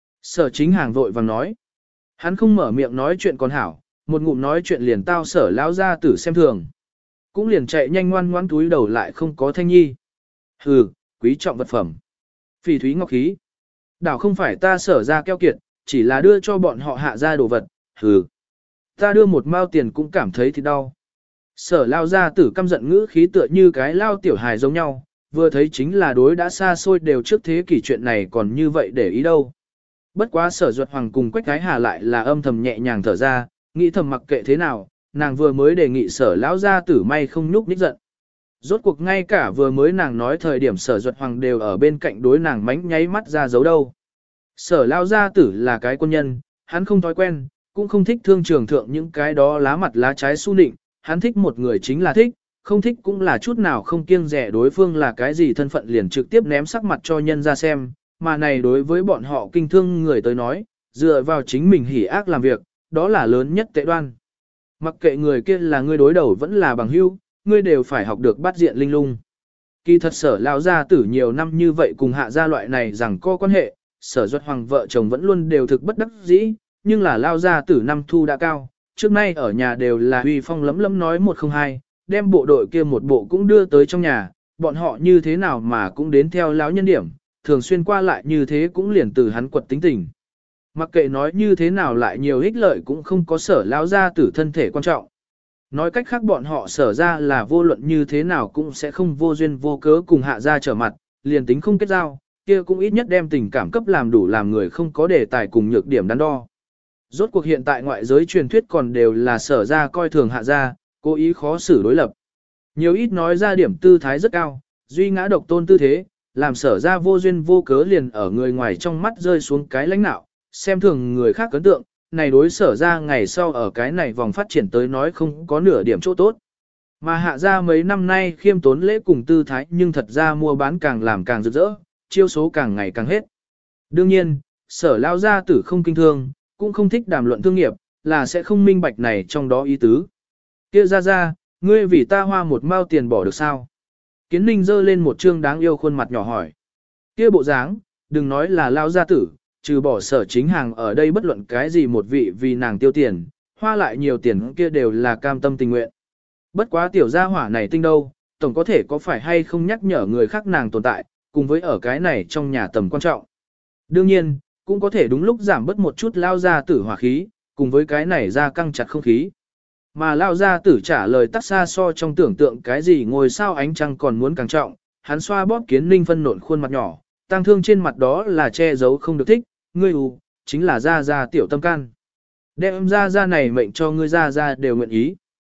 Sở chính hàng vội vàng nói. Hắn không mở miệng nói chuyện còn hảo, một ngụm nói chuyện liền tao sở lão gia tử xem thường. Cũng liền chạy nhanh ngoan ngoãn túi đầu lại không có thanh nhi. Hừ, quý trọng vật phẩm. Phỉ thúy ngọc khí. Đảo không phải ta sở ra keo kiệt, chỉ là đưa cho bọn họ hạ ra đồ vật. Hừ. Ta đưa một mao tiền cũng cảm thấy thì đau. Sở lao gia tử căm giận ngữ khí tựa như cái lao tiểu hài giống nhau, vừa thấy chính là đối đã xa xôi đều trước thế kỷ chuyện này còn như vậy để ý đâu. Bất quá sở Duật Hoàng cùng Quách Ái Hà lại là âm thầm nhẹ nhàng thở ra, nghĩ thầm mặc kệ thế nào, nàng vừa mới đề nghị sở lão gia tử may không nhúc nhích giận. Rốt cuộc ngay cả vừa mới nàng nói thời điểm sở Duật Hoàng đều ở bên cạnh đối nàng mánh nháy mắt ra dấu đâu. Sở lão gia tử là cái quân nhân, hắn không thói quen, cũng không thích thương trường thượng những cái đó lá mặt lá trái su nịnh, hắn thích một người chính là thích, không thích cũng là chút nào không kiêng rẻ đối phương là cái gì thân phận liền trực tiếp ném sắc mặt cho nhân ra xem, mà này đối với bọn họ kinh thương người tới nói, dựa vào chính mình hỉ ác làm việc, đó là lớn nhất tệ đoan. Mặc kệ người kia là người đối đầu vẫn là bằng hữu, ngươi đều phải học được bắt diện linh lung. Kỳ thật sở lão gia tử nhiều năm như vậy cùng hạ gia loại này rằng có quan hệ, sở Duật Hoàng vợ chồng vẫn luôn đều thực bất đắc dĩ, nhưng là lao gia tử năm thu đã cao, trước nay ở nhà đều là uy phong lấm lấm nói 102, đem bộ đội kia một bộ cũng đưa tới trong nhà, bọn họ như thế nào mà cũng đến theo lão nhân điểm, thường xuyên qua lại như thế cũng liền từ hắn quật tính tình. Mặc kệ nói như thế nào lại nhiều ích lợi cũng không có sở lão gia tử thân thể quan trọng. Nói cách khác bọn họ sở ra là vô luận như thế nào cũng sẽ không vô duyên vô cớ cùng hạ ra trở mặt, liền tính không kết giao, kia cũng ít nhất đem tình cảm cấp làm đủ làm người không có đề tài cùng nhược điểm đắn đo. Rốt cuộc hiện tại ngoại giới truyền thuyết còn đều là sở ra coi thường hạ ra, cố ý khó xử đối lập. Nhiều ít nói ra điểm tư thái rất cao, duy ngã độc tôn tư thế, làm sở ra vô duyên vô cớ liền ở người ngoài trong mắt rơi xuống cái lãnh nạo, xem thường người khác ấn tượng, này đối sở ra ngày sau ở cái này vòng phát triển tới nói không có nửa điểm chỗ tốt. Mà hạ ra mấy năm nay khiêm tốn lễ cùng tư thái nhưng thật ra mua bán càng làm càng rực rỡ, chiêu số càng ngày càng hết. Đương nhiên, sở lao gia tử không kinh thương, cũng không thích đàm luận thương nghiệp, là sẽ không minh bạch này trong đó ý tứ. Kia ra, ngươi vì ta hoa một mao tiền bỏ được sao? Kiến Ninh giơ lên một trương đáng yêu khuôn mặt nhỏ hỏi. Kia bộ dáng, đừng nói là lao gia tử, trừ bỏ sở chính hàng ở đây bất luận cái gì một vị vì nàng tiêu tiền, hoa lại nhiều tiền kia đều là cam tâm tình nguyện. Bất quá tiểu gia hỏa này tinh đâu, tổng có thể có phải hay không nhắc nhở người khác nàng tồn tại, cùng với ở cái này trong nhà tầm quan trọng. Đương nhiên, cũng có thể đúng lúc giảm bớt một chút lao gia tử hỏa khí, cùng với cái này ra căng chặt không khí. Mà lao gia tử trả lời tắc xa so trong tưởng tượng cái gì ngồi sao ánh trăng còn muốn càng trọng, hắn xoa bóp Kiến Ninh phân nộn khuôn mặt nhỏ, tang thương trên mặt đó là che giấu không được thích, ngươi chính là ra tiểu tâm can. Đem ra này mệnh cho ngươi ra đều nguyện ý.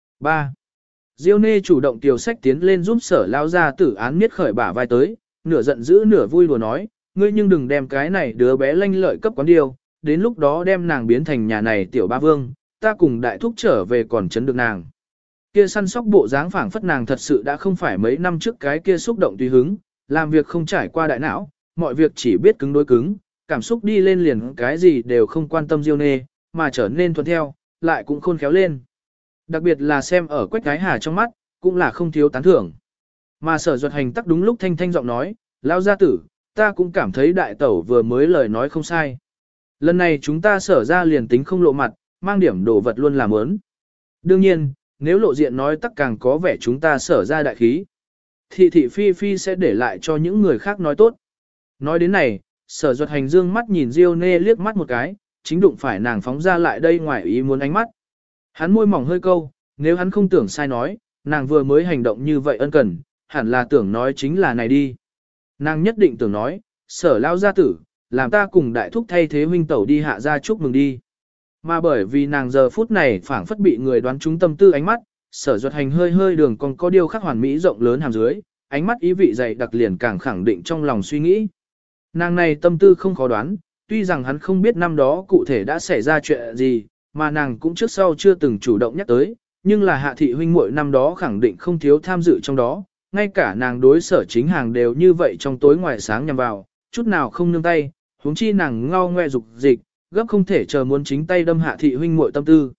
3. Diêu Nê chủ động tiểu sách tiến lên giúp sở lao gia tử án miết khởi bả vai tới, nửa giận dữ nửa vui đùa nói, ngươi nhưng đừng đem cái này đứa bé lanh lợi cấp quán điều, đến lúc đó đem nàng biến thành nhà này tiểu ba vương, ta cùng đại thúc trở về còn chấn được nàng. Kia săn sóc bộ dáng phảng phất nàng thật sự đã không phải mấy năm trước cái kia xúc động tùy hứng, làm việc không trải qua đại não, mọi việc chỉ biết cứng đối cứng, cảm xúc đi lên liền cái gì đều không quan tâm Diêu Nê, mà trở nên thuận theo, lại cũng khôn khéo lên. Đặc biệt là xem ở Quách Gái Hà trong mắt, cũng là không thiếu tán thưởng. Mà Sở Duật Hành tắc đúng lúc thanh thanh giọng nói, lão gia tử, ta cũng cảm thấy đại tẩu vừa mới lời nói không sai. Lần này chúng ta Sở ra liền tính không lộ mặt, mang điểm đồ vật luôn làm ớn. Đương nhiên, nếu lộ diện nói tắc càng có vẻ chúng ta Sở ra đại khí. Thị thị phi phi sẽ để lại cho những người khác nói tốt. Nói đến này, Sở Duật Hành dương mắt nhìn Diêu Nê liếc mắt một cái, chính đụng phải nàng phóng ra lại đây ngoài ý muốn ánh mắt. Hắn môi mỏng hơi câu, nếu hắn không tưởng sai nói, nàng vừa mới hành động như vậy ân cần, hẳn là tưởng nói chính là này đi. Nàng nhất định tưởng nói, Sở lao gia tử, làm ta cùng đại thúc thay thế huynh tẩu đi hạ ra chúc mừng đi. Mà bởi vì nàng giờ phút này phảng phất bị người đoán trúng tâm tư ánh mắt, Sở Duật Hành hơi hơi đường còn có điều khắc hoàn mỹ rộng lớn hàm dưới, ánh mắt ý vị dày đặc liền càng khẳng định trong lòng suy nghĩ. Nàng này tâm tư không khó đoán, tuy rằng hắn không biết năm đó cụ thể đã xảy ra chuyện gì, mà nàng cũng trước sau chưa từng chủ động nhắc tới, nhưng là hạ thị huynh muội năm đó khẳng định không thiếu tham dự trong đó, ngay cả nàng đối Sở Chính Hàng đều như vậy trong tối ngoài sáng nhằm vào, chút nào không nương tay, huống chi nàng ngao ngoe dục dịch, gấp không thể chờ muốn chính tay đâm hạ thị huynh muội tâm tư.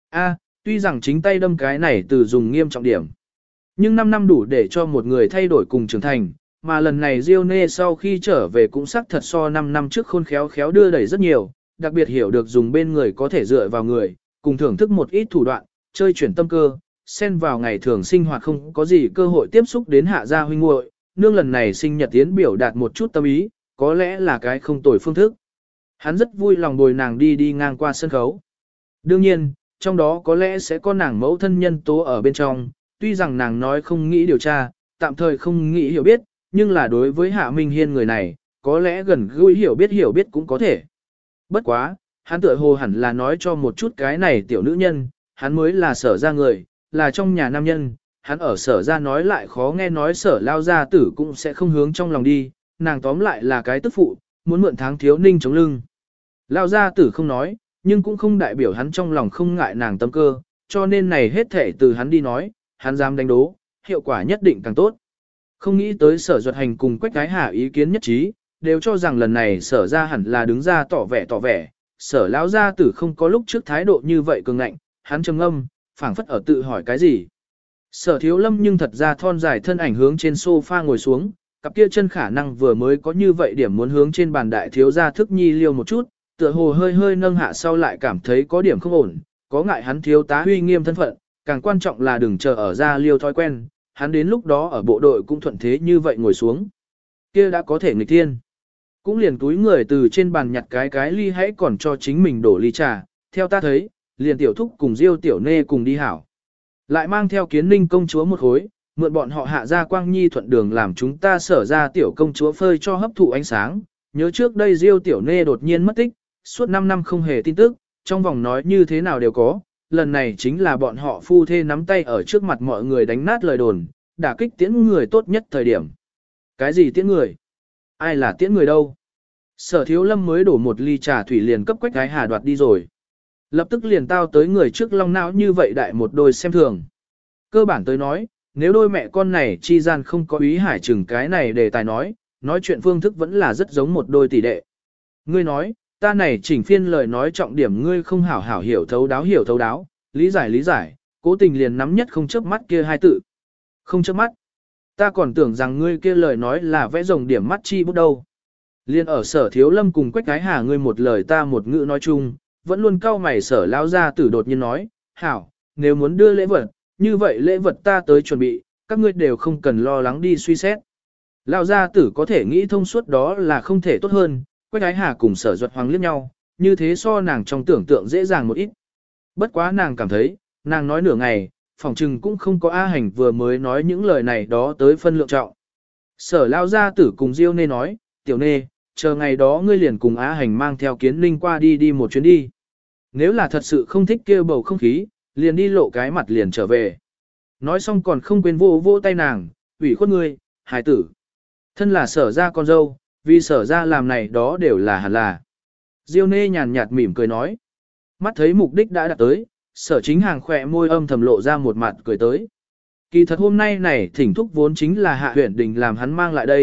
Tuy rằng chính tay đâm cái này từ dùng nghiêm trọng điểm, nhưng 5 năm đủ để cho một người thay đổi cùng trưởng thành, mà lần này Diêu Nê sau khi trở về cũng xác thật so 5 năm trước khôn khéo khéo đưa đẩy rất nhiều, đặc biệt hiểu được dùng bên người có thể dựa vào người, cùng thưởng thức một ít thủ đoạn, chơi chuyển tâm cơ, xen vào ngày thường sinh hoạt không có gì cơ hội tiếp xúc đến hạ gia huynh muội, nương lần này sinh nhật tiến biểu đạt một chút tâm ý, có lẽ là cái không tồi phương thức. Hắn rất vui lòng bồi nàng đi ngang qua sân khấu. Đương nhiên, trong đó có lẽ sẽ có nàng mẫu thân nhân tố ở bên trong, tuy rằng nàng nói không nghĩ điều tra, tạm thời không nghĩ hiểu biết, nhưng là đối với Hạ Minh Hiên người này, có lẽ gần gũi hiểu biết cũng có thể. Bất quá, hắn tựa hồ hẳn là nói cho một chút cái này tiểu nữ nhân, hắn mới là Sở ra người, là trong nhà nam nhân, hắn ở Sở ra nói lại khó nghe nói Sở lao gia tử cũng sẽ không hướng trong lòng đi, nàng tóm lại là cái tức phụ, muốn mượn tháng thiếu ninh chống lưng. Lao gia tử không nói, nhưng cũng không đại biểu hắn trong lòng không ngại nàng tâm cơ, cho nên này hết thể từ hắn đi nói, hắn dám đánh đố, hiệu quả nhất định càng tốt. Không nghĩ tới Sở Duật Hành cùng Quách Gái Hà ý kiến nhất trí, đều cho rằng lần này Sở ra hẳn là đứng ra tỏ vẻ, Sở lão gia tử không có lúc trước thái độ như vậy cường ngạnh, hắn trầm ngâm, phảng phất ở tự hỏi cái gì. Sở Thiếu Lâm nhưng thật ra thon dài thân ảnh hướng trên sofa ngồi xuống, cặp kia chân khả năng vừa mới có như vậy điểm muốn hướng trên bàn đại thiếu gia thức nhi liêu một chút, tựa hồ hơi hơi nâng hạ sau lại cảm thấy có điểm không ổn, có ngại hắn thiếu tá huy nghiêm thân phận, càng quan trọng là đừng chờ ở ra liêu thói quen, hắn đến lúc đó ở bộ đội cũng thuận thế như vậy ngồi xuống. Kia đã có thể nghịch thiên. Cũng liền túi người từ trên bàn nhặt cái ly hãy còn cho chính mình đổ ly trà, theo ta thấy, liền tiểu thúc cùng Diêu tiểu nê cùng đi hảo. Lại mang theo Kiến Ninh công chúa một khối, mượn bọn họ hạ ra Quang Nhi thuận đường làm chúng ta Sở ra tiểu công chúa phơi cho hấp thụ ánh sáng. Nhớ trước đây Diêu tiểu nê đột nhiên mất tích, suốt 5 năm không hề tin tức, trong vòng nói như thế nào đều có, lần này chính là bọn họ phu thê nắm tay ở trước mặt mọi người đánh nát lời đồn, đả kích tiễn người tốt nhất thời điểm. Cái gì tiễn người? Ai là tiễn người đâu? Sở Thiếu Lâm mới đổ một ly trà thủy liền cấp Quách Gái Hà đoạt đi rồi. Lập tức liền tao tới người trước long não như vậy đại một đôi xem thường. Cơ bản tới nói, nếu đôi mẹ con này chi gian không có ý hải chừng cái này đề tài nói chuyện phương thức vẫn là rất giống một đôi tỷ đệ. Ngươi nói, ta này chỉnh phiên lời nói trọng điểm ngươi không hảo hảo hiểu thấu đáo, lý giải, cố tình liền nắm nhất không chớp mắt kia hai tự. Không chớp mắt. Ta còn tưởng rằng ngươi kia lời nói là vẽ rồng điểm mắt chi bút đâu. Liên ở Sở Thiếu Lâm cùng Quách Gái Hà ngươi một lời ta một ngữ nói chung, vẫn luôn cau mày Sở lao ra tử đột nhiên nói, hảo, nếu muốn đưa lễ vật, như vậy lễ vật ta tới chuẩn bị, các ngươi đều không cần lo lắng đi suy xét. Lao gia tử có thể nghĩ thông suốt đó là không thể tốt hơn, Quách Gái Hà cùng Sở Duật Hoàng liếc nhau, như thế so nàng trong tưởng tượng dễ dàng một ít. Bất quá nàng cảm thấy, nàng nói nửa ngày, phỏng chừng cũng không có A Hành vừa mới nói những lời này đó tới phân lượng trọng. Sở lao gia tử cùng Diêu Nê nói, tiểu Nê, chờ ngày đó ngươi liền cùng Á Hành mang theo Kiến Ninh qua đi một chuyến đi. Nếu là thật sự không thích kêu bầu không khí, liền đi lộ cái mặt liền trở về. Nói xong còn không quên vô tay nàng, ủy khuất ngươi, hài tử. Thân là Sở ra con dâu, vì Sở ra làm này đó đều là hẳn là. Diêu Nê nhàn nhạt mỉm cười nói. Mắt thấy mục đích đã đạt tới, Sở Chính Hàng khỏe môi âm thầm lộ ra một mặt cười tới. Kỳ thật hôm nay này thỉnh thúc vốn chính là Hạ Huyền Đình làm hắn mang lại đây,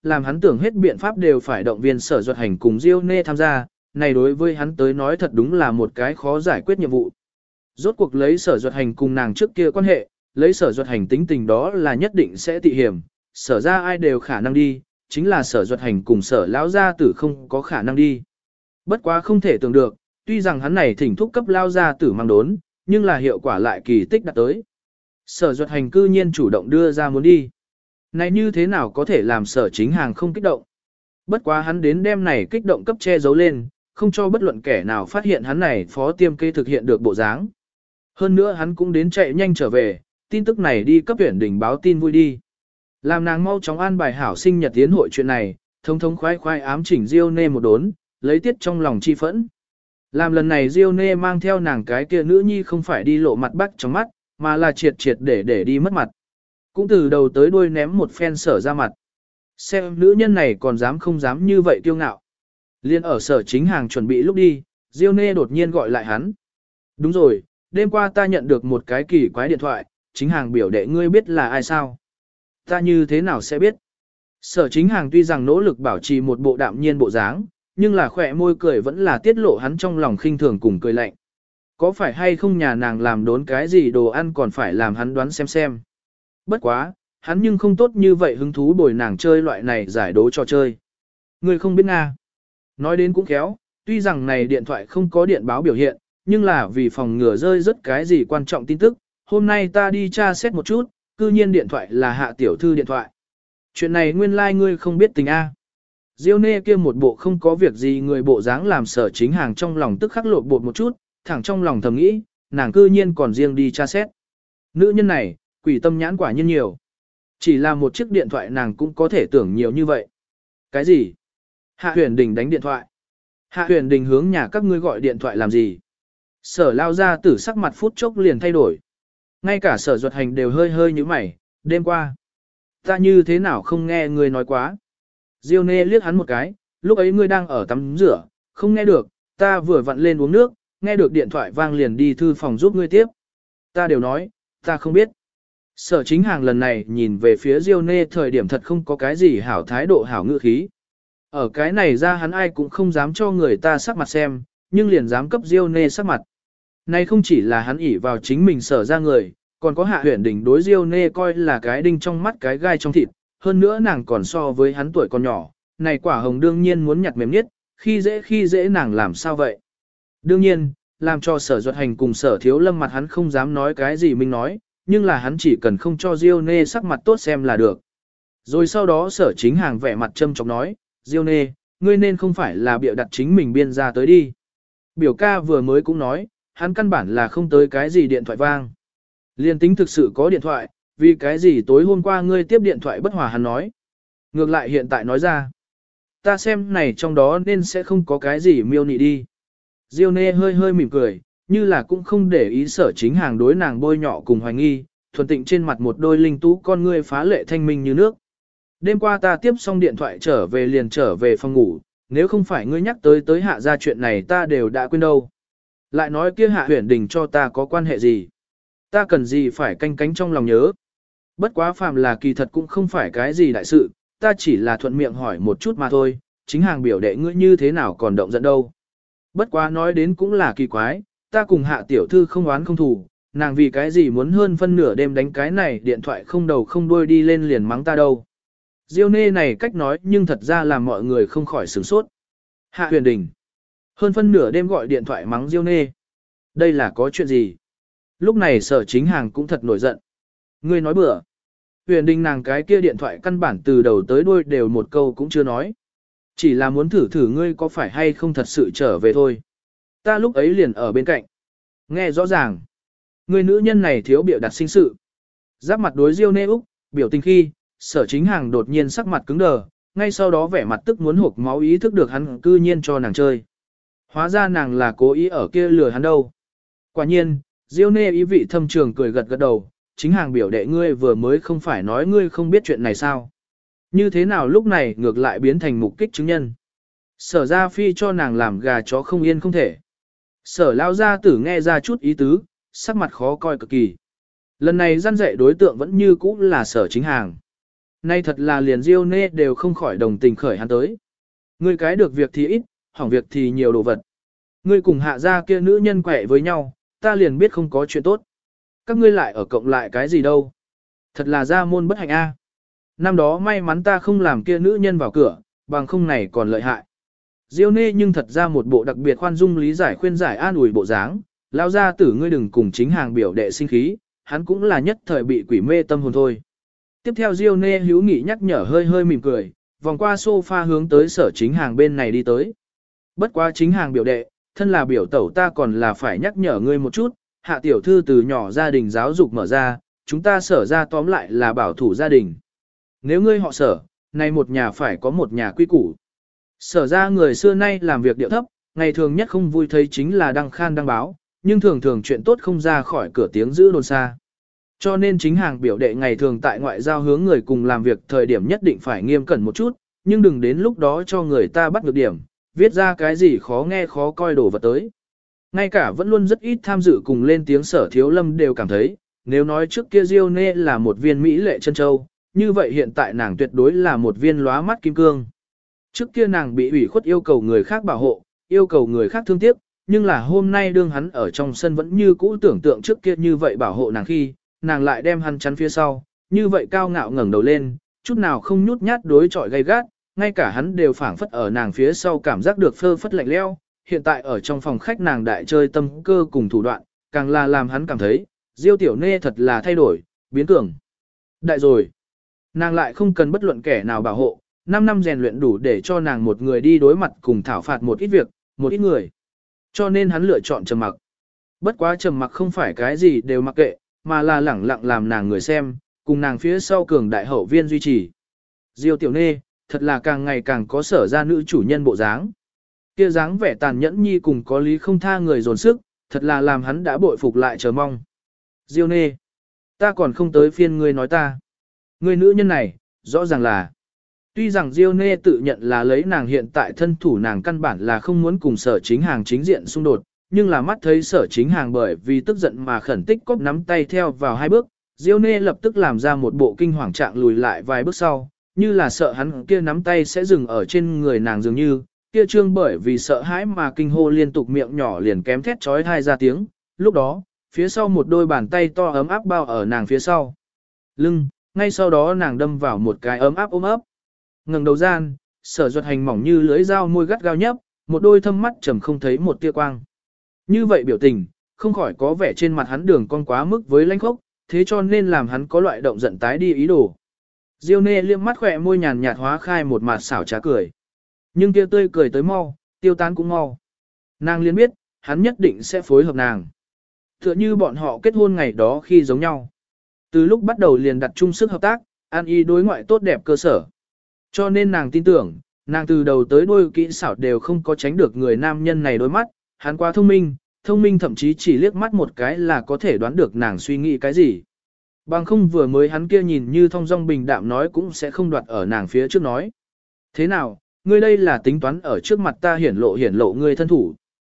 làm hắn tưởng hết biện pháp đều phải động viên Sở Duật Hành cùng Diêu Nê tham gia, này đối với hắn tới nói thật đúng là một cái khó giải quyết nhiệm vụ. Rốt cuộc lấy Sở Duật Hành cùng nàng trước kia quan hệ, lấy Sở Duật Hành tính tình đó là nhất định sẽ tị hiểm, Sở ra ai đều khả năng đi, chính là Sở Duật Hành cùng Sở lão gia tử không có khả năng đi. Bất quá không thể tưởng được, tuy rằng hắn này thỉnh thúc cấp lao gia tử mang đốn, nhưng là hiệu quả lại kỳ tích đạt tới. Sở Duật Hành cư nhiên chủ động đưa ra muốn đi. Này như thế nào có thể làm Sở Chính Hàng không kích động? Bất quá hắn đến đêm này kích động cấp che giấu lên, không cho bất luận kẻ nào phát hiện hắn này phó tiêm kê thực hiện được bộ dáng. Hơn nữa hắn cũng đến chạy nhanh trở về, tin tức này đi cấp tuyển đỉnh báo tin vui đi. Làm nàng mau chóng an bài hảo sinh nhật tiến hội chuyện này, thống thống khoái khoái ám chỉnh Diêu Nê một đốn, lấy tiết trong lòng chi phẫn. Làm lần này Diêu Nê mang theo nàng cái kia nữ nhi không phải đi lộ mặt bắc trong mắt, mà là triệt triệt để đi mất mặt. Cũng từ đầu tới đuôi ném một phen Sở ra mặt. Xem nữ nhân này còn dám không dám như vậy kiêu ngạo. Liên ở Sở Chính Hàng chuẩn bị lúc đi, Diêu Nê đột nhiên gọi lại hắn. Đúng rồi, đêm qua ta nhận được một cái kỳ quái điện thoại, Chính Hàng biểu đệ ngươi biết là ai sao? Ta như thế nào sẽ biết? Sở Chính Hàng tuy rằng nỗ lực bảo trì một bộ đạm nhiên bộ dáng, nhưng là khỏe môi cười vẫn là tiết lộ hắn trong lòng khinh thường cùng cười lạnh. Có phải hay không nhà nàng làm đốn cái gì đồ ăn còn phải làm hắn đoán xem. Bất quá, hắn nhưng không tốt như vậy hứng thú bồi nàng chơi loại này giải đố trò chơi. Người không biết Nga. Nói đến cũng khéo, tuy rằng này điện thoại không có điện báo biểu hiện, nhưng là vì phòng ngừa rơi rất cái gì quan trọng tin tức, hôm nay ta đi tra xét một chút, cư nhiên điện thoại là Hạ tiểu thư điện thoại. Chuyện này nguyên lai like ngươi không biết tình A. Diêu Nê kia một bộ không có việc gì người bộ dáng làm Sở Chính Hàng trong lòng tức khắc lột bột một chút, thẳng trong lòng thầm nghĩ, nàng cư nhiên còn riêng đi tra xét. Nữ nhân này, quỷ tâm nhãn quả nhiên nhiều. Chỉ là một chiếc điện thoại nàng cũng có thể tưởng nhiều như vậy. Cái gì? Hạ Huyền Đình đánh điện thoại. Hạ Huyền Đình hướng nhà các ngươi gọi điện thoại làm gì? Sở lao ra tử sắc mặt phút chốc liền thay đổi. Ngay cả Sở Duật Hành đều hơi như mày, đêm qua. Ta như thế nào không nghe ngươi nói quá? Diêu Nê liếc hắn một cái, lúc ấy ngươi đang ở tắm rửa, không nghe được, ta vừa vặn lên uống nước, nghe được điện thoại vang liền đi thư phòng giúp ngươi tiếp. Ta đều nói, ta không biết. Sở Chính Hàng lần này nhìn về phía Diêu Nê thời điểm thật không có cái gì hảo thái độ hảo ngữ khí. Ở cái này ra hắn ai cũng không dám cho người ta sắc mặt xem, nhưng liền dám cấp Diêu Nê sắc mặt. Này không chỉ là hắn ỷ vào chính mình Sở ra người, còn có Hạ Huyền Đình đối Diêu Nê coi là cái đinh trong mắt cái gai trong thịt, hơn nữa nàng còn so với hắn tuổi còn nhỏ, này quả hồng đương nhiên muốn nhặt mềm nhất, khi dễ nàng làm sao vậy. Đương nhiên, làm cho Sở Duật Hành cùng Sở Thiếu Lâm mặt hắn không dám nói cái gì mình nói, nhưng là hắn chỉ cần không cho Diêu Nê sắc mặt tốt xem là được. Rồi sau đó Sở Chính Hàng vẻ mặt châm chọc nói, Diêu Nê, ngươi nên không phải là bịa đặt chính mình biên ra tới đi. Biểu ca vừa mới cũng nói, hắn căn bản là không tới cái gì điện thoại vang. Liên tính thực sự có điện thoại, vì cái gì tối hôm qua ngươi tiếp điện thoại bất hòa hắn nói. Ngược lại hiện tại nói ra. Ta xem này trong đó nên sẽ không có cái gì miêu nị đi. Diêu Nê hơi mỉm cười, như là cũng không để ý Sở Chính Hàng đối nàng bôi nhọ cùng hoài nghi, thuần tịnh trên mặt một đôi linh tú con ngươi phá lệ thanh minh như nước. Đêm qua ta tiếp xong điện thoại trở về phòng ngủ, nếu không phải ngươi nhắc tới Hạ ra chuyện này ta đều đã quên đâu. Lại nói kia Hạ Huyền Đình cho ta có quan hệ gì? Ta cần gì phải canh cánh trong lòng nhớ? Bất quá phàm là kỳ thật cũng không phải cái gì đại sự, ta chỉ là thuận miệng hỏi một chút mà thôi, Chính Hàng biểu đệ ngươi như thế nào còn động giận đâu. Bất quá nói đến cũng là kỳ quái, ta cùng Hạ tiểu thư không oán không thù, nàng vì cái gì muốn hơn phân nửa đêm đánh cái này điện thoại không đầu không đuôi đi lên liền mắng ta đâu. Diêu Nê này cách nói nhưng thật ra làm mọi người không khỏi sửng sốt. Hạ Huyền Đình hơn phân nửa đêm gọi điện thoại mắng Diêu Nê. Đây là có chuyện gì? Lúc này Sở Chính Hàng cũng thật nổi giận. Ngươi nói bừa. Huyền Đình nàng cái kia điện thoại căn bản từ đầu tới đuôi đều một câu cũng chưa nói. Chỉ là muốn thử ngươi có phải hay không thật sự trở về thôi. Ta lúc ấy liền ở bên cạnh. Nghe rõ ràng. Người nữ nhân này thiếu biểu đặt sinh sự. Giáp mặt đối Diêu Nê Úc, biểu tình khi, Sở Chính Hàng đột nhiên sắc mặt cứng đờ, ngay sau đó vẻ mặt tức muốn hộc máu ý thức được hắn cư nhiên cho nàng chơi. Hóa ra nàng là cố ý ở kia lừa hắn đâu. Quả nhiên, Diêu Nê ý vị thâm trường cười gật gật đầu, Chính Hàng biểu đệ ngươi vừa mới không phải nói ngươi không biết chuyện này sao. Như thế nào lúc này ngược lại biến thành mục kích chứng nhân. Sở ra phi cho nàng làm gà chó không yên không thể. Sở lao gia tử nghe ra chút ý tứ, sắc mặt khó coi cực kỳ. Lần này răn dạy đối tượng vẫn như cũ là Sở Chính Hàng. Nay thật là liền Diêu Nê đều không khỏi đồng tình khởi hắn tới. Ngươi cái được việc thì ít, hỏng việc thì nhiều đồ vật. Ngươi cùng hạ gia kia nữ nhân quẹ với nhau, ta liền biết không có chuyện tốt. Các ngươi lại ở cộng lại cái gì đâu. Thật là gia môn bất hạnh a. Năm đó may mắn ta không làm kia nữ nhân vào cửa, bằng không này còn lợi hại. Diêu Nê nhưng thật ra một bộ đặc biệt khoan dung lý giải khuyên giải an ủi bộ dáng, lao ra tử ngươi đừng cùng chính hàng biểu đệ sinh khí, hắn cũng là nhất thời bị quỷ mê tâm hồn thôi. Tiếp theo Diêu Nê hữu nghị nhắc nhở hơi hơi mỉm cười, vòng qua sofa hướng tới sở chính hàng bên này đi tới. Bất quá chính hàng biểu đệ, thân là biểu tẩu ta còn là phải nhắc nhở ngươi một chút, hạ tiểu thư từ nhỏ gia đình giáo dục mở ra, chúng ta sở ra tóm lại là bảo thủ gia đình. Nếu ngươi họ sở, nay một nhà phải có một nhà quy củ. Sở ra người xưa nay làm việc điệu thấp, ngày thường nhất không vui thấy chính là đăng khan đăng báo, nhưng thường thường chuyện tốt không ra khỏi cửa tiếng giữ đồn xa. Cho nên chính hàng biểu đệ ngày thường tại ngoại giao hướng người cùng làm việc thời điểm nhất định phải nghiêm cẩn một chút, nhưng đừng đến lúc đó cho người ta bắt được điểm, viết ra cái gì khó nghe khó coi đổ vật tới. Ngay cả vẫn luôn rất ít tham dự cùng lên tiếng sở thiếu lâm đều cảm thấy, nếu nói trước kia Diêu Nê là một viên mỹ lệ chân châu, như vậy hiện tại nàng tuyệt đối là một viên lóa mắt kim cương. Trước kia nàng bị ủy khuất yêu cầu người khác bảo hộ, yêu cầu người khác thương tiếc, nhưng là hôm nay đương hắn ở trong sân vẫn như cũ tưởng tượng trước kia như vậy bảo hộ nàng khi, nàng lại đem hắn chắn phía sau, như vậy cao ngạo ngẩng đầu lên, chút nào không nhút nhát đối chọi gay gắt, ngay cả hắn đều phảng phất ở nàng phía sau cảm giác được phơ phất lạnh lẽo. Hiện tại ở trong phòng khách nàng đại chơi tâm cơ cùng thủ đoạn, càng là làm hắn cảm thấy, Diêu Tiểu Nê thật là thay đổi, biến cường. Đại rồi, nàng lại không cần bất luận kẻ nào bảo hộ, 5 năm rèn luyện đủ để cho nàng một người đi đối mặt cùng thảo phạt một ít việc, một ít người. Cho nên hắn lựa chọn trầm mặc. Bất quá trầm mặc không phải cái gì đều mặc kệ, mà là lẳng lặng làm nàng người xem, cùng nàng phía sau cường đại hậu viên duy trì. Diêu Tiểu Nê, thật là càng ngày càng có sở ra nữ chủ nhân bộ dáng. Kia dáng vẻ tàn nhẫn nhi cùng có lý không tha người dồn sức, thật là làm hắn đã bội phục lại chờ mong. Diêu Nê, ta còn không tới phiên ngươi nói ta. Ngươi nữ nhân này, rõ ràng là. Tuy rằng Diêu Nê tự nhận là lấy nàng hiện tại thân thủ nàng căn bản là không muốn cùng sở chính hàng chính diện xung đột, nhưng là mắt thấy sở chính hàng bởi vì tức giận mà khẩn tích cóp nắm tay theo vào 2 bước, Diêu Nê lập tức làm ra một bộ kinh hoàng trạng lùi lại vài bước sau, như là sợ hắn kia nắm tay sẽ dừng ở trên người nàng dường như, kia trương bởi vì sợ hãi mà kinh hô liên tục miệng nhỏ liền kém thét trói thai ra tiếng, lúc đó, phía sau một đôi bàn tay to ấm áp bao ở nàng phía sau. Lưng, ngay sau đó nàng đâm vào một cái ấm áp ôm ấp. Ngẩng đầu gian, sở duật hành mỏng như lưới dao môi gắt gao nhấp, một đôi thâm mắt trầm không thấy một tia quang. Như vậy biểu tình, không khỏi có vẻ trên mặt hắn đường cong quá mức với lãnh khốc, thế cho nên làm hắn có loại động giận tái đi ý đồ. Diêu Nê liếc mắt khỏe môi nhàn nhạt hóa khai một mặt xảo trá cười. Nhưng kia tươi cười tới mau, tiêu tán cũng mau. Nàng liền biết, hắn nhất định sẽ phối hợp nàng. Tựa như bọn họ kết hôn ngày đó khi giống nhau. Từ lúc bắt đầu liền đặt chung sức hợp tác, an y đối ngoại tốt đẹp cơ sở. Cho nên nàng tin tưởng, nàng từ đầu tới đuôi kỹ xảo đều không có tránh được người nam nhân này đôi mắt, hắn quá thông minh thậm chí chỉ liếc mắt một cái là có thể đoán được nàng suy nghĩ cái gì. Bằng không vừa mới hắn kia nhìn như thong dong bình đạm nói cũng sẽ không đoạt ở nàng phía trước nói. Thế nào, ngươi đây là tính toán ở trước mặt ta hiển lộ ngươi thân thủ.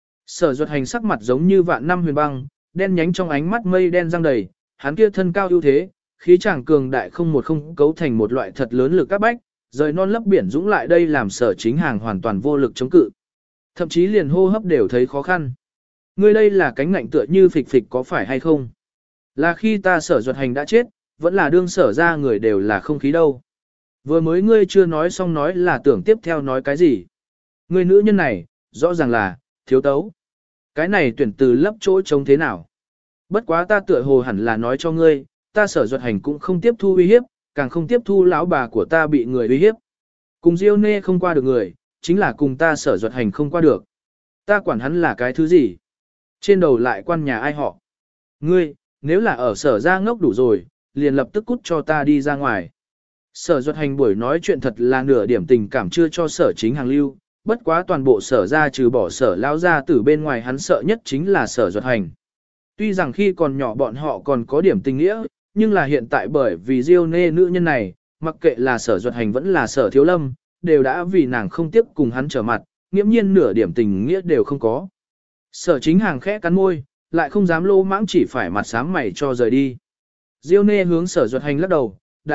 Sở duật hành sắc mặt giống như vạn năm huyền băng, đen nhánh trong ánh mắt mây đen răng đầy, hắn kia thân cao ưu thế, khí chàng cường đại không cấu thành một loại thật lớn lực các bách, rời non lấp biển dũng lại đây làm sở chính hàng hoàn toàn vô lực chống cự. Thậm chí liền hô hấp đều thấy khó khăn. Ngươi đây là cánh ngạnh tựa như phịch phịch có phải hay không? Là khi ta sở duật hành đã chết, vẫn là đương sở ra người đều là không khí đâu. Vừa mới ngươi chưa nói xong nói là tưởng tiếp theo nói cái gì. Ngươi nữ nhân này, rõ ràng là, thiếu tấu. Cái này tuyển từ lấp chỗ trống thế nào? Bất quá ta tựa hồ hẳn là nói cho ngươi, ta sở duật hành cũng không tiếp thu uy hiếp, càng không tiếp thu lão bà của ta bị người uy hiếp. Cùng Diêu Nê không qua được người, chính là cùng ta sở duật hành không qua được. Ta quản hắn là cái thứ gì? Trên đầu lại quan nhà ai họ? Ngươi, nếu là ở sở ra ngốc đủ rồi, liền lập tức cút cho ta đi ra ngoài. Sở duật hành buổi nói chuyện thật là nửa điểm tình cảm chưa cho sở chính hàng lưu, bất quá toàn bộ sở ra trừ bỏ sở lao ra từ bên ngoài hắn sợ nhất chính là sở duật hành. Tuy rằng khi còn nhỏ bọn họ còn có điểm tình nghĩa, nhưng là hiện tại bởi vì Diêu Nê nữ nhân này, mặc kệ là sở duật hành vẫn là sở thiếu lâm, đều đã vì nàng không tiếp cùng hắn trở mặt, nghiễm nhiên nửa điểm tình nghĩa đều không có. Sở chính hàng khẽ cắn môi, lại không dám lô mãng chỉ phải mặt sám mày cho rời đi. Diêu Nê hướng sở duật hành lắc đầu, đại thúc,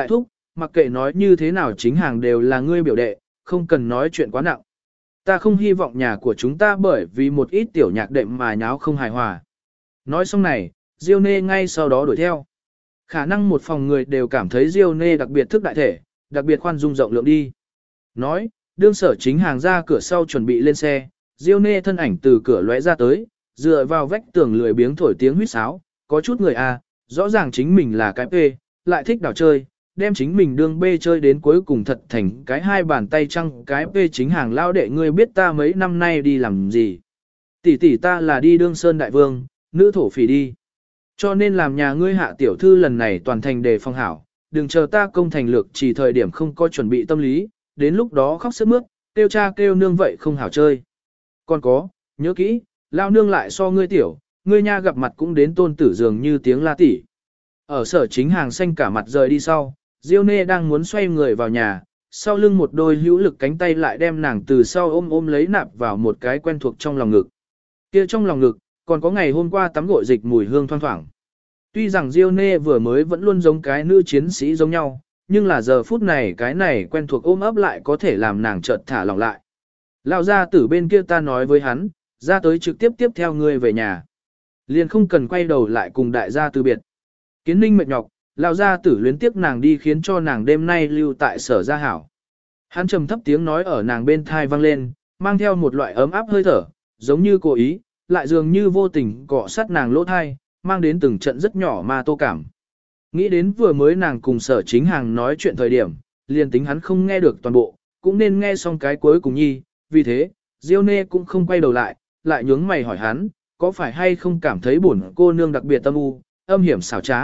mặc kệ nói như thế nào chính hàng đều là ngươi biểu đệ, không cần nói chuyện quá nặng. Ta không hy vọng nhà của chúng ta bởi vì một ít tiểu nhạc đệm mà nháo không hài hòa. Nói xong này, Diêu Nê ngay sau đó đuổi theo. Khả năng một phòng người đều cảm thấy Diêu Nê đặc biệt thức đại thể, đặc biệt khoan dung rộng lượng đi. Nói, đương sở chính hàng ra cửa sau chuẩn bị lên xe, Diêu Nê thân ảnh từ cửa lóe ra tới, dựa vào vách tường lười biếng thổi tiếng huýt sáo, có chút người rõ ràng chính mình là cái P, lại thích đảo chơi, đem chính mình đương B chơi đến cuối cùng thật thành cái hai bàn tay trăng cái P chính hàng lao đệ ngươi biết ta mấy năm nay đi làm gì. Tỷ tỷ ta là đi đương sơn đại vương, nữ thổ phỉ đi. Cho nên làm nhà ngươi hạ tiểu thư lần này toàn thành đề phòng hảo, đừng chờ ta công thành lược chỉ thời điểm không có chuẩn bị tâm lý, đến lúc đó khóc sướt mướt, kêu cha kêu nương vậy không hảo chơi. Còn có, nhớ kỹ, lao nương lại so ngươi tiểu, ngươi nha gặp mặt cũng đến tôn tử dường như tiếng la tỉ. Ở sở chính hàng xanh cả mặt rời đi sau, Diêu Nê đang muốn xoay người vào nhà, sau lưng một đôi hữu lực cánh tay lại đem nàng từ sau ôm lấy nạp vào một cái quen thuộc trong lòng ngực. Kia trong lòng ngực, còn có ngày hôm qua tắm gội dịch mùi hương thoang thoảng. Tuy rằng Diêu Nê vừa mới vẫn luôn giống cái nữ chiến sĩ giống nhau, nhưng là giờ phút này cái này quen thuộc ôm ấp lại có thể làm nàng chợt thả lỏng lại. Lão gia tử bên kia ta nói với hắn, ra tới trực tiếp tiếp theo ngươi về nhà. Liền không cần quay đầu lại cùng đại gia từ biệt. Kiến Ninh mệt nhọc, lão gia tử luyến tiếc nàng đi khiến cho nàng đêm nay lưu tại sở gia hảo. Hắn trầm thấp tiếng nói ở nàng bên thai vang lên, mang theo một loại ấm áp hơi thở, giống như cố ý, lại dường như vô tình cọ sát nàng lỗ thai, mang đến từng trận rất nhỏ mà tô cảm. Nghĩ đến vừa mới nàng cùng sở chính hàng nói chuyện thời điểm, liền tính hắn không nghe được toàn bộ, cũng nên nghe xong cái cuối cùng nhi, vì thế, Diêu Nê cũng không quay đầu lại nhướng mày hỏi hắn, có phải hay không cảm thấy buồn cô nương đặc biệt tâm u, âm hiểm xảo trá.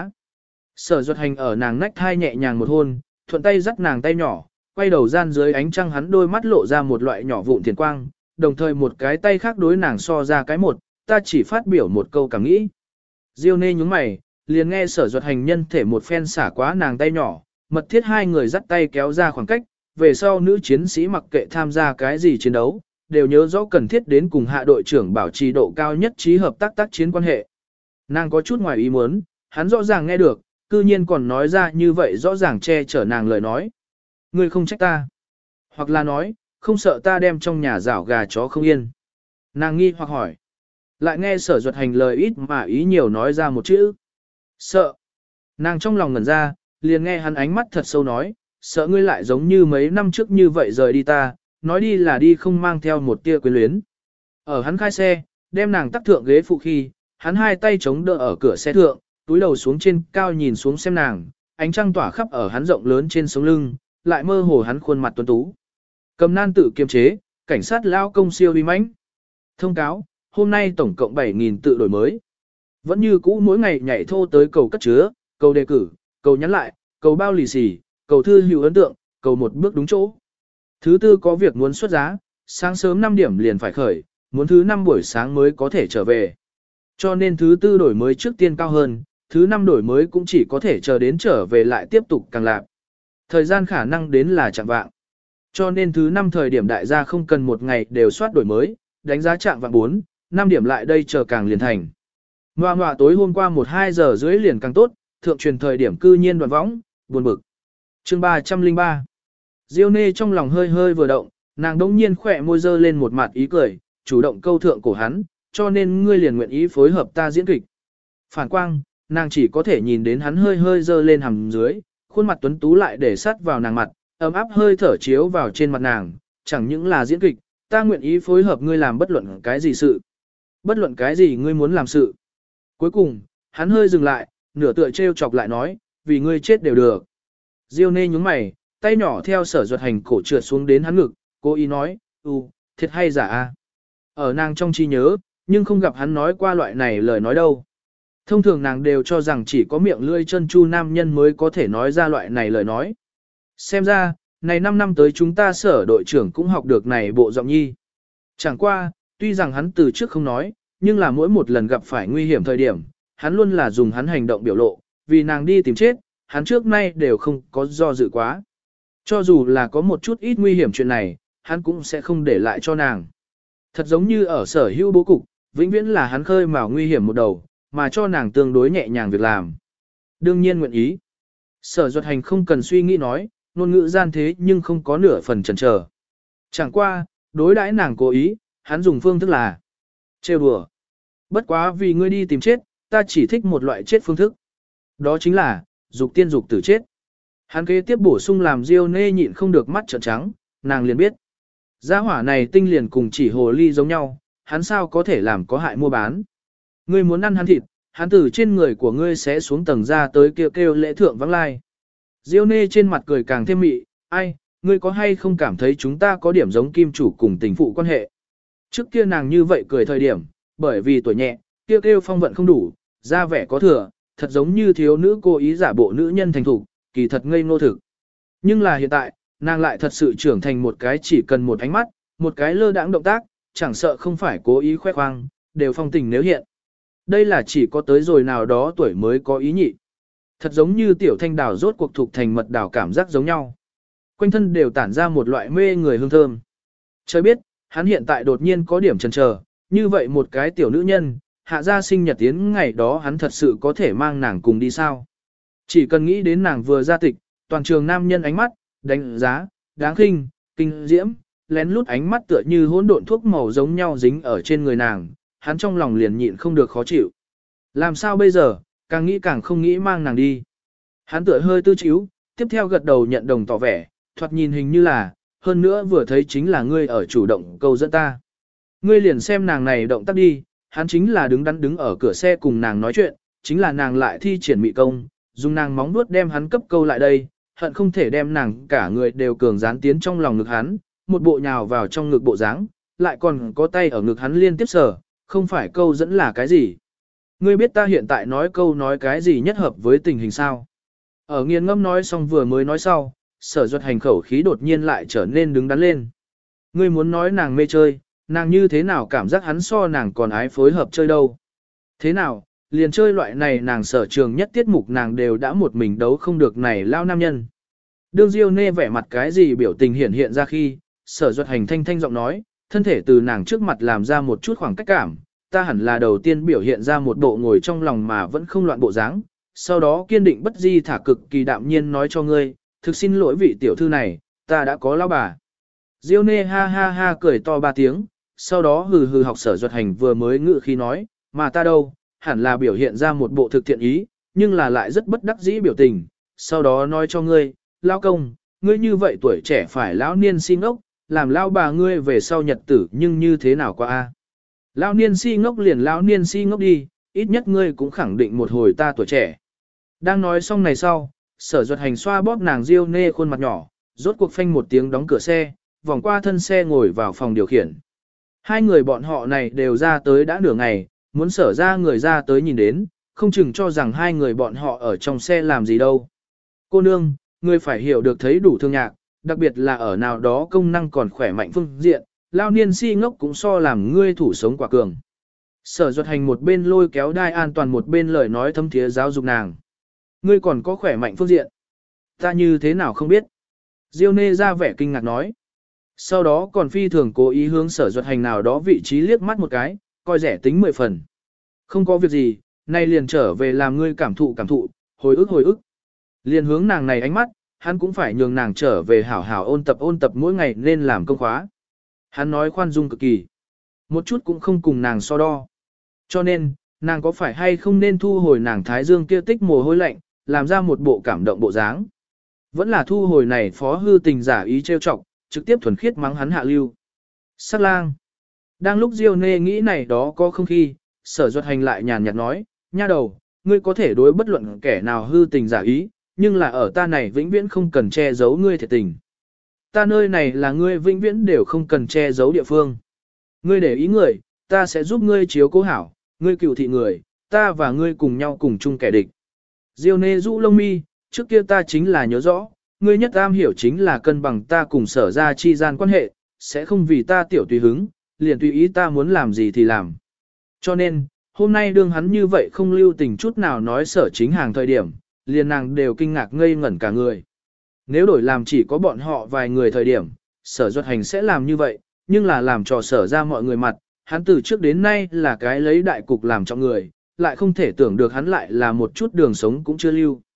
Sở Duật Hành ở nàng nách thai nhẹ nhàng một hôn, thuận tay dắt nàng tay nhỏ, quay đầu gian dưới ánh trăng hắn đôi mắt lộ ra một loại nhỏ vụn thiền quang, đồng thời một cái tay khác đối nàng so ra cái một, ta chỉ phát biểu một câu cảm nghĩ. Diêu Nê nhướng mày, liền nghe Sở Duật Hành nhân thể một phen xả quá nàng tay nhỏ, mật thiết hai người dắt tay kéo ra khoảng cách, về sau nữ chiến sĩ mặc kệ tham gia cái gì chiến đấu, đều nhớ rõ cần thiết đến cùng hạ đội trưởng bảo trì độ cao nhất trí hợp tác chiến quan hệ. Nàng có chút ngoài ý muốn, hắn rõ ràng nghe được, cư nhiên còn nói ra như vậy rõ ràng che chở nàng lời nói. Ngươi không trách ta. Hoặc là nói, không sợ ta đem trong nhà rảo gà chó không yên. Nàng nghi hoặc hỏi. Lại nghe Sở Duật Hành lời ít mà ý nhiều nói ra một chữ. Sợ. Nàng trong lòng ngẩn ra, liền nghe hắn ánh mắt thật sâu nói, sợ ngươi lại giống như mấy năm trước như vậy rời đi ta, nói đi là đi không mang theo một tia quyến luyến. Ở hắn khai xe, đem nàng tắc thượng ghế phụ khi, hắn hai tay chống đỡ ở cửa xe thượng, túi đầu xuống trên cao nhìn xuống xem nàng, ánh trăng tỏa khắp ở hắn rộng lớn trên sống lưng, lại mơ hồ hắn khuôn mặt tuấn tú. Cầm nan tự kiềm chế, cảnh sát lao công siêu uy mãnh. Thông cáo, hôm nay tổng cộng 7.000 tự đổi mới. Vẫn như cũ mỗi ngày nhảy thô tới cầu cất chứa, cầu đề cử, cầu nhắn lại, cầu bao lì xì, cầu thư hữu ấn tượng, cầu một bước đúng chỗ. Thứ tư có việc muốn xuất giá, sáng sớm 5 điểm liền phải khởi, muốn thứ 5 buổi sáng mới có thể trở về. Cho nên thứ tư đổi mới trước tiên cao hơn, thứ 5 đổi mới cũng chỉ có thể chờ đến trở về lại tiếp tục càng lạp. Thời gian khả năng đến là chạng vạng. Cho nên thứ 5 thời điểm đại gia không cần một ngày đều soát đổi mới, đánh giá chạng vạng 4, 5 điểm lại đây chờ càng liền thành. Ngoà tối hôm qua 1-2 giờ rưỡi liền càng tốt, thượng truyền thời điểm cư nhiên đoạn võng, buồn bực. Chương 303. Diêu Nê trong lòng hơi hơi vừa động, nàng đống nhiên khỏe môi dơ lên một mặt ý cười, chủ động câu thượng cổ hắn, cho nên ngươi liền nguyện ý phối hợp ta diễn kịch. Phản quang, nàng chỉ có thể nhìn đến hắn hơi hơi dơ lên hàm dưới, khuôn mặt tuấn tú lại để sát vào nàng mặt, ấm áp hơi thở chiếu vào trên mặt nàng, chẳng những là diễn kịch, ta nguyện ý phối hợp ngươi làm bất luận cái gì sự. Bất luận cái gì ngươi muốn làm sự. Cuối cùng, hắn hơi dừng lại, nửa tựa trêu chọc lại nói, vì ngươi chết đều được. Diêu Nê nhúng mày, tay nhỏ theo Sở Duật Hành cổ trượt xuống đến hắn ngực, cố ý nói, thiệt hay giả a? Ở nàng trong trí nhớ, nhưng không gặp hắn nói qua loại này lời nói đâu. Thông thường nàng đều cho rằng chỉ có miệng lưỡi chân chu nam nhân mới có thể nói ra loại này lời nói. Xem ra, này 5 năm tới chúng ta sở đội trưởng cũng học được này bộ giọng nhi. Chẳng qua, tuy rằng hắn từ trước không nói, nhưng là mỗi một lần gặp phải nguy hiểm thời điểm, hắn luôn là dùng hắn hành động biểu lộ, vì nàng đi tìm chết, hắn trước nay đều không có do dự quá. Cho dù là có một chút ít nguy hiểm chuyện này, hắn cũng sẽ không để lại cho nàng. Thật giống như ở sở hữu bố cục, vĩnh viễn là hắn khơi mào nguy hiểm một đầu, mà cho nàng tương đối nhẹ nhàng việc làm. Đương nhiên nguyện ý. Sở Duật Hành không cần suy nghĩ nói, ngôn ngữ gian thế nhưng không có nửa phần chần chờ. Chẳng qua, đối đãi nàng cố ý, hắn dùng phương thức là trêu đùa. Bất quá vì ngươi đi tìm chết, ta chỉ thích một loại chết phương thức. Đó chính là, dục tiên dục tử chết. Hắn kế tiếp bổ sung làm Diêu Nê nhịn không được mắt trợn trắng, nàng liền biết. Gia hỏa này tinh liền cùng chỉ hồ ly giống nhau, hắn sao có thể làm có hại mua bán. Ngươi muốn ăn hắn thịt, hắn từ trên người của ngươi sẽ xuống tầng ra tới kêu kêu lễ thượng vắng lai. Diêu Nê trên mặt cười càng thêm mị, ai, ngươi có hay không cảm thấy chúng ta có điểm giống kim chủ cùng tình phụ quan hệ. Trước kia nàng như vậy cười thời điểm, bởi vì tuổi nhẹ, kêu kêu phong vận không đủ, da vẻ có thừa, thật giống như thiếu nữ cố ý giả bộ nữ nhân thành thục, kỳ thật ngây ngô thực. Nhưng là hiện tại, nàng lại thật sự trưởng thành một cái chỉ cần một ánh mắt, một cái lơ đãng động tác, chẳng sợ không phải cố ý khoe khoang, đều phong tình nếu hiện. Đây là chỉ có tới rồi nào đó tuổi mới có ý nhị. Thật giống như tiểu thanh đào rốt cuộc thuộc thành mật đào cảm giác giống nhau. Quanh thân đều tản ra một loại mê người hương thơm. Trời biết, hắn hiện tại đột nhiên có điểm chần chờ, như vậy một cái tiểu nữ nhân, hạ gia sinh nhật tiến ngày đó hắn thật sự có thể mang nàng cùng đi sao. Chỉ cần nghĩ đến nàng vừa ra tịch, toàn trường nam nhân ánh mắt, đánh giá, đáng khinh, kinh diễm, lén lút ánh mắt tựa như hỗn độn thuốc màu giống nhau dính ở trên người nàng, hắn trong lòng liền nhịn không được khó chịu. Làm sao bây giờ, càng nghĩ càng không nghĩ mang nàng đi. Hắn tựa hơi tư chíu, tiếp theo gật đầu nhận đồng tỏ vẻ, thoạt nhìn hình như là, hơn nữa vừa thấy chính là ngươi ở chủ động câu dẫn ta. Ngươi liền xem nàng này động tác đi, hắn chính là đứng đắn đứng ở cửa xe cùng nàng nói chuyện, chính là nàng lại thi triển mị công, dùng nàng móng vuốt đem hắn cấp câu lại đây, hận không thể đem nàng cả người đều cường dán tiến trong lòng ngực hắn, một bộ nhào vào trong ngực bộ dáng, lại còn có tay ở ngực hắn liên tiếp sờ, không phải câu dẫn là cái gì. Ngươi biết ta hiện tại nói câu nói cái gì nhất hợp với tình hình sao? Ở nghiền ngâm nói xong vừa mới nói sau, Sở Duật Hành khẩu khí đột nhiên lại trở nên đứng đắn lên. Ngươi muốn nói nàng mê chơi, nàng như thế nào cảm giác hắn so nàng còn ái phối hợp chơi đâu? Thế nào, liền chơi loại này nàng sở trường nhất tiết mục nàng đều đã một mình đấu không được này lao nam nhân. Đương Diêu Nê vẻ mặt cái gì biểu tình hiện hiện ra khi, Sở Duật Hành thanh thanh giọng nói, thân thể từ nàng trước mặt làm ra một chút khoảng cách cảm, ta hẳn là đầu tiên biểu hiện ra một bộ ngồi trong lòng mà vẫn không loạn bộ dáng, sau đó kiên định bất di thả cực kỳ đạm nhiên nói cho ngươi, thực xin lỗi vị tiểu thư này, ta đã có lão bà. Diêu Nê ha ha ha cười to ba tiếng, sau đó hừ hừ học Sở Duật Hành vừa mới ngự khi nói, mà ta đâu, hẳn là biểu hiện ra một bộ thực thiện ý, nhưng là lại rất bất đắc dĩ biểu tình, sau đó nói cho ngươi, lão công, ngươi như vậy tuổi trẻ phải lão niên si ngốc, làm lão bà ngươi về sau nhật tử nhưng như thế nào qua a? Lão niên si ngốc liền lão niên si ngốc đi, ít nhất ngươi cũng khẳng định một hồi ta tuổi trẻ. Đang nói xong này sau, Sở Duật Hành xoa bóp nàng Diêu Nê khuôn mặt nhỏ, rốt cuộc phanh một tiếng đóng cửa xe, vòng qua thân xe ngồi vào phòng điều khiển. Hai người bọn họ này đều ra tới đã nửa ngày, muốn Sở ra người ra tới nhìn đến, không chừng cho rằng hai người bọn họ ở trong xe làm gì đâu. Cô nương, ngươi phải hiểu được thấy đủ thương nhạc, đặc biệt là ở nào đó công năng còn khỏe mạnh phương diện, lao niên si ngốc cũng so làm ngươi thủ sống quả cường. Sở Duật Hành một bên lôi kéo đai an toàn một bên lời nói thâm thiế giáo dục nàng. Ngươi còn có khỏe mạnh phương diện. Ta như thế nào không biết. Diêu Nê ra vẻ kinh ngạc nói. Sau đó còn phi thường cố ý hướng Sở Duật Hành nào đó vị trí liếc mắt một cái, coi rẻ tính 10 phần. Không có việc gì, nay liền trở về làm ngươi cảm thụ, hồi ức. Liền hướng nàng này ánh mắt, hắn cũng phải nhường nàng trở về hảo hảo ôn tập mỗi ngày nên làm công khóa. Hắn nói khoan dung cực kỳ. Một chút cũng không cùng nàng so đo. Cho nên, nàng có phải hay không nên thu hồi nàng thái dương kia tích mồ hôi lạnh, làm ra một bộ cảm động bộ dáng. Vẫn là thu hồi này phó hư tình giả ý trêu chọc, trực tiếp thuần khiết mắng hắn hạ lưu. Sắc lang. Đang lúc Diêu Nê nghĩ này đó có không khi, Sở Duật Hành lại nhàn nhạt nói, nha đầu, ngươi có thể đối bất luận kẻ nào hư tình giả ý, nhưng là ở ta này vĩnh viễn không cần che giấu ngươi thiệt tình. Ta nơi này là ngươi vĩnh viễn đều không cần che giấu địa phương. Ngươi để ý người, ta sẽ giúp ngươi chiếu cố hảo, ngươi cựu thị người, ta và ngươi cùng nhau cùng chung kẻ địch. Diêu Nê rũ lông mi, trước kia ta chính là nhớ rõ, ngươi nhất am hiểu chính là cân bằng ta cùng Sở ra chi gian quan hệ, sẽ không vì ta tiểu tùy hứng, liền tùy ý ta muốn làm gì thì làm. Cho nên, hôm nay đương hắn như vậy không lưu tình chút nào nói Sở chính hàng thời điểm, liền nàng đều kinh ngạc ngây ngẩn cả người. Nếu đổi làm chỉ có bọn họ vài người thời điểm, Sở Duật Hành sẽ làm như vậy, nhưng là làm trò Sở ra mọi người mặt, hắn từ trước đến nay là cái lấy đại cục làm trọng người, lại không thể tưởng được hắn lại là một chút đường sống cũng chưa lưu.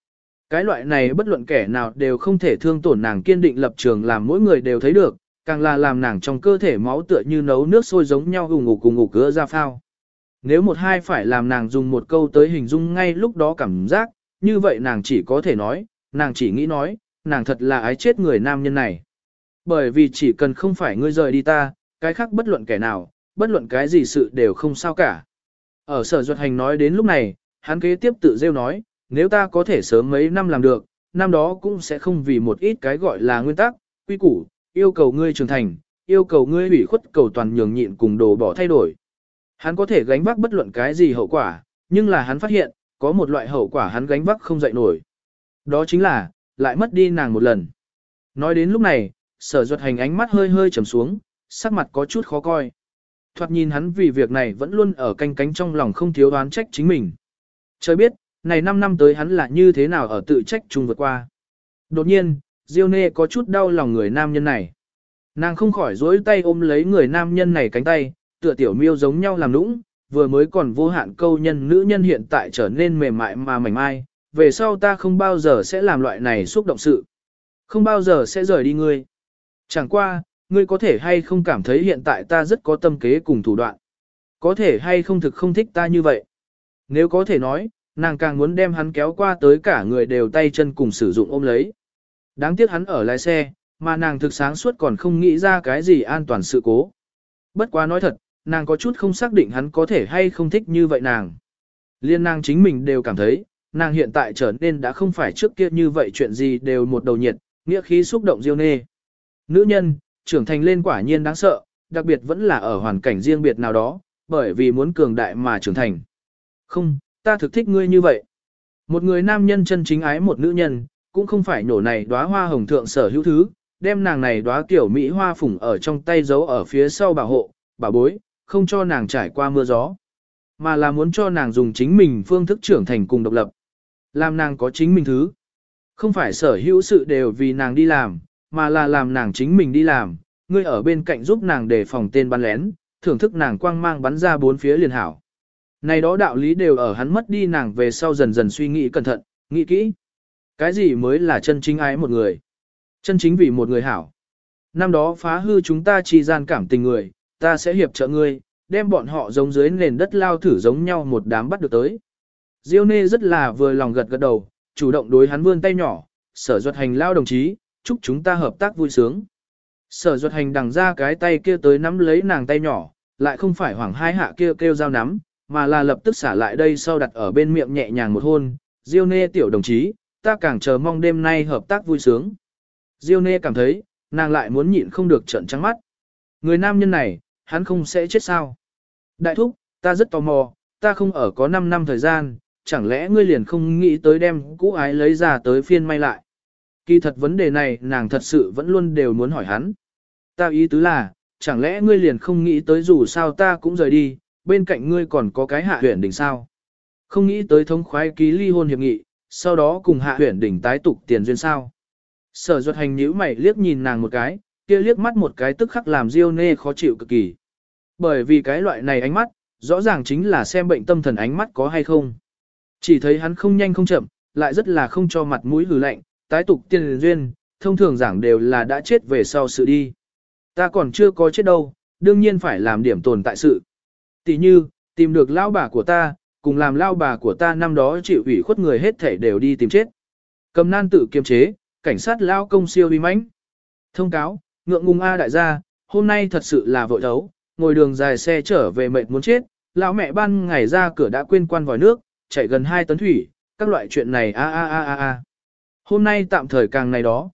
Cái loại này bất luận kẻ nào đều không thể thương tổn nàng kiên định lập trường làm mỗi người đều thấy được, càng là làm nàng trong cơ thể máu tựa như nấu nước sôi giống nhau ủng ngục cùng ngục cứa ra phao. Nếu một hai phải làm nàng dùng một câu tới hình dung ngay lúc đó cảm giác, như vậy nàng chỉ có thể nói, nàng chỉ nghĩ nói, nàng thật là ái chết người nam nhân này. Bởi vì chỉ cần không phải ngươi rời đi ta, cái khác bất luận kẻ nào, bất luận cái gì sự đều không sao cả. Ở Sở Duật Hành nói đến lúc này, hắn kế tiếp tự rêu nói, nếu ta có thể sớm mấy năm làm được, năm đó cũng sẽ không vì một ít cái gọi là nguyên tắc, quy củ, yêu cầu ngươi trưởng thành, yêu cầu ngươi ủy khuất cầu toàn nhường nhịn cùng đồ bỏ thay đổi. Hắn có thể gánh vác bất luận cái gì hậu quả, nhưng là hắn phát hiện, có một loại hậu quả hắn gánh vác không dậy nổi. Đó chính là, lại mất đi nàng một lần. Nói đến lúc này, Sở Duật Hành ánh mắt hơi hơi trầm xuống, sắc mặt có chút khó coi. Thoạt nhìn hắn vì việc này vẫn luôn ở canh cánh trong lòng không thiếu đoán trách chính mình. Trời biết, này 5 năm tới hắn là như thế nào ở tự trách chung vượt qua. Đột nhiên, Diêu Nê có chút đau lòng người nam nhân này. Nàng không khỏi dối tay ôm lấy người nam nhân này cánh tay, tựa tiểu miêu giống nhau làm nũng, vừa mới còn vô hạn câu nhân nữ nhân hiện tại trở nên mềm mại mà mảnh mai, về sau ta không bao giờ sẽ làm loại này xúc động sự. Không bao giờ sẽ rời đi ngươi. Chẳng qua, ngươi có thể hay không cảm thấy hiện tại ta rất có tâm kế cùng thủ đoạn. Có thể hay không thực không thích ta như vậy. Nếu có thể nói, nàng càng muốn đem hắn kéo qua tới cả người đều tay chân cùng sử dụng ôm lấy. Đáng tiếc hắn ở lái xe, mà nàng thực sáng suốt còn không nghĩ ra cái gì an toàn sự cố. Bất quá nói thật, nàng có chút không xác định hắn có thể hay không thích như vậy nàng. Liên nàng chính mình đều cảm thấy, nàng hiện tại trở nên đã không phải trước kia như vậy chuyện gì đều một đầu nhiệt, nghĩa khí xúc động diêu nê. Nữ nhân, trưởng thành lên quả nhiên đáng sợ, đặc biệt vẫn là ở hoàn cảnh riêng biệt nào đó, bởi vì muốn cường đại mà trưởng thành. Không, ta thực thích ngươi như vậy. Một người nam nhân chân chính ái một nữ nhân, cũng không phải nổ này đóa hoa hồng thượng sở hữu thứ, đem nàng này đóa kiểu mỹ hoa phủng ở trong tay giấu ở phía sau bảo hộ, bảo bối, không cho nàng trải qua mưa gió, mà là muốn cho nàng dùng chính mình phương thức trưởng thành cùng độc lập. Làm nàng có chính mình thứ. Không phải sở hữu sự đều vì nàng đi làm, mà là làm nàng chính mình đi làm, ngươi ở bên cạnh giúp nàng đề phòng tên bắn lén, thưởng thức nàng quang mang bắn ra bốn phía liền hảo. Này đó đạo lý đều ở hắn mất đi nàng về sau dần dần suy nghĩ cẩn thận, nghĩ kỹ. Cái gì mới là chân chính ái một người? Chân chính vì một người hảo. Năm đó phá hư chúng ta chi gian cảm tình người, ta sẽ hiệp trợ ngươi, đem bọn họ giống dưới nền đất lao thử giống nhau một đám bắt được tới. Diêu Nê rất là vừa lòng gật gật đầu, chủ động đối hắn vươn tay nhỏ, Sở Duật Hành lao đồng chí, chúc chúng ta hợp tác vui sướng. Sở Duật Hành đằng ra cái tay kia tới nắm lấy nàng tay nhỏ, lại không phải hoảng hai hạ kia kêu dao nắm, mà là lập tức xả lại đây sau đặt ở bên miệng nhẹ nhàng một hôn. Diêu Nê tiểu đồng chí, ta càng chờ mong đêm nay hợp tác vui sướng. Diêu Nê cảm thấy, nàng lại muốn nhịn không được trợn trắng mắt. Người nam nhân này, hắn không sẽ chết sao? Đại thúc, ta rất tò mò, ta không ở có 5 năm thời gian, chẳng lẽ ngươi liền không nghĩ tới đem cũ ái lấy ra tới phiên may lại? Kỳ thật vấn đề này nàng thật sự vẫn luôn đều muốn hỏi hắn. Ta ý tứ là, chẳng lẽ ngươi liền không nghĩ tới dù sao ta cũng rời đi, bên cạnh ngươi còn có cái Hạ Huyền Đỉnh sao? Không nghĩ tới thống khoái ký ly hôn hiệp nghị, sau đó cùng Hạ Huyền Đỉnh tái tục tiền duyên sao? Sở Duật Hành nhíu mày liếc nhìn nàng một cái, kia liếc mắt một cái tức khắc làm Diêu Nê khó chịu cực kỳ. Bởi vì cái loại này ánh mắt, rõ ràng chính là xem bệnh tâm thần ánh mắt có hay không. Chỉ thấy hắn không nhanh không chậm, lại rất là không cho mặt mũi hừ lạnh, tái tục tiền duyên, thông thường giảng đều là đã chết về sau sự đi. Ta còn chưa có chết đâu, đương nhiên phải làm điểm tồn tại sự. Tỷ như, tìm được lao bà của ta, cùng làm lao bà của ta năm đó chịu ủy khuất người hết thể đều đi tìm chết. Cầm nan tự kiềm chế, cảnh sát lao công siêu uy mãnh. Thông cáo, ngượng ngùng A đại gia, hôm nay thật sự là vội thấu, ngồi đường dài xe trở về mệt muốn chết, lão mẹ ban ngày ra cửa đã quên quan vòi nước, chạy gần 2 tấn thủy, các loại chuyện này a. Hôm nay tạm thời càng này đó,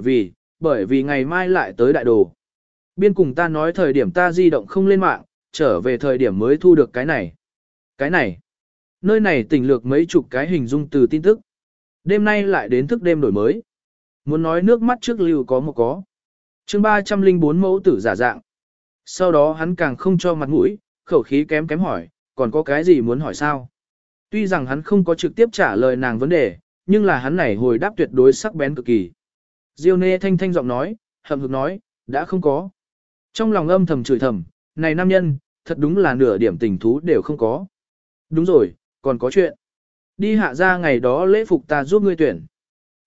bởi vì ngày mai lại tới đại đồ. Biên cùng ta nói thời điểm ta di động không lên mạng, trở về thời điểm mới thu được cái này. Cái này. Nơi này tỉnh lược mấy chục cái hình dung từ tin tức. Đêm nay lại đến thức đêm đổi mới. Muốn nói nước mắt trước lưu có một có. Chương 304 mẫu tử giả dạng. Sau đó hắn càng không cho mặt mũi, khẩu khí kém kém hỏi, còn có cái gì muốn hỏi sao? Tuy rằng hắn không có trực tiếp trả lời nàng vấn đề, nhưng là hắn này hồi đáp tuyệt đối sắc bén cực kỳ. Diêu Nê thanh thanh giọng nói, hậm hực nói, đã không có. Trong lòng âm thầm chửi thầm, này nam nhân, thật đúng là nửa điểm tình thú đều không có. Đúng rồi, còn có chuyện. Đi hạ ra ngày đó lễ phục ta giúp ngươi tuyển.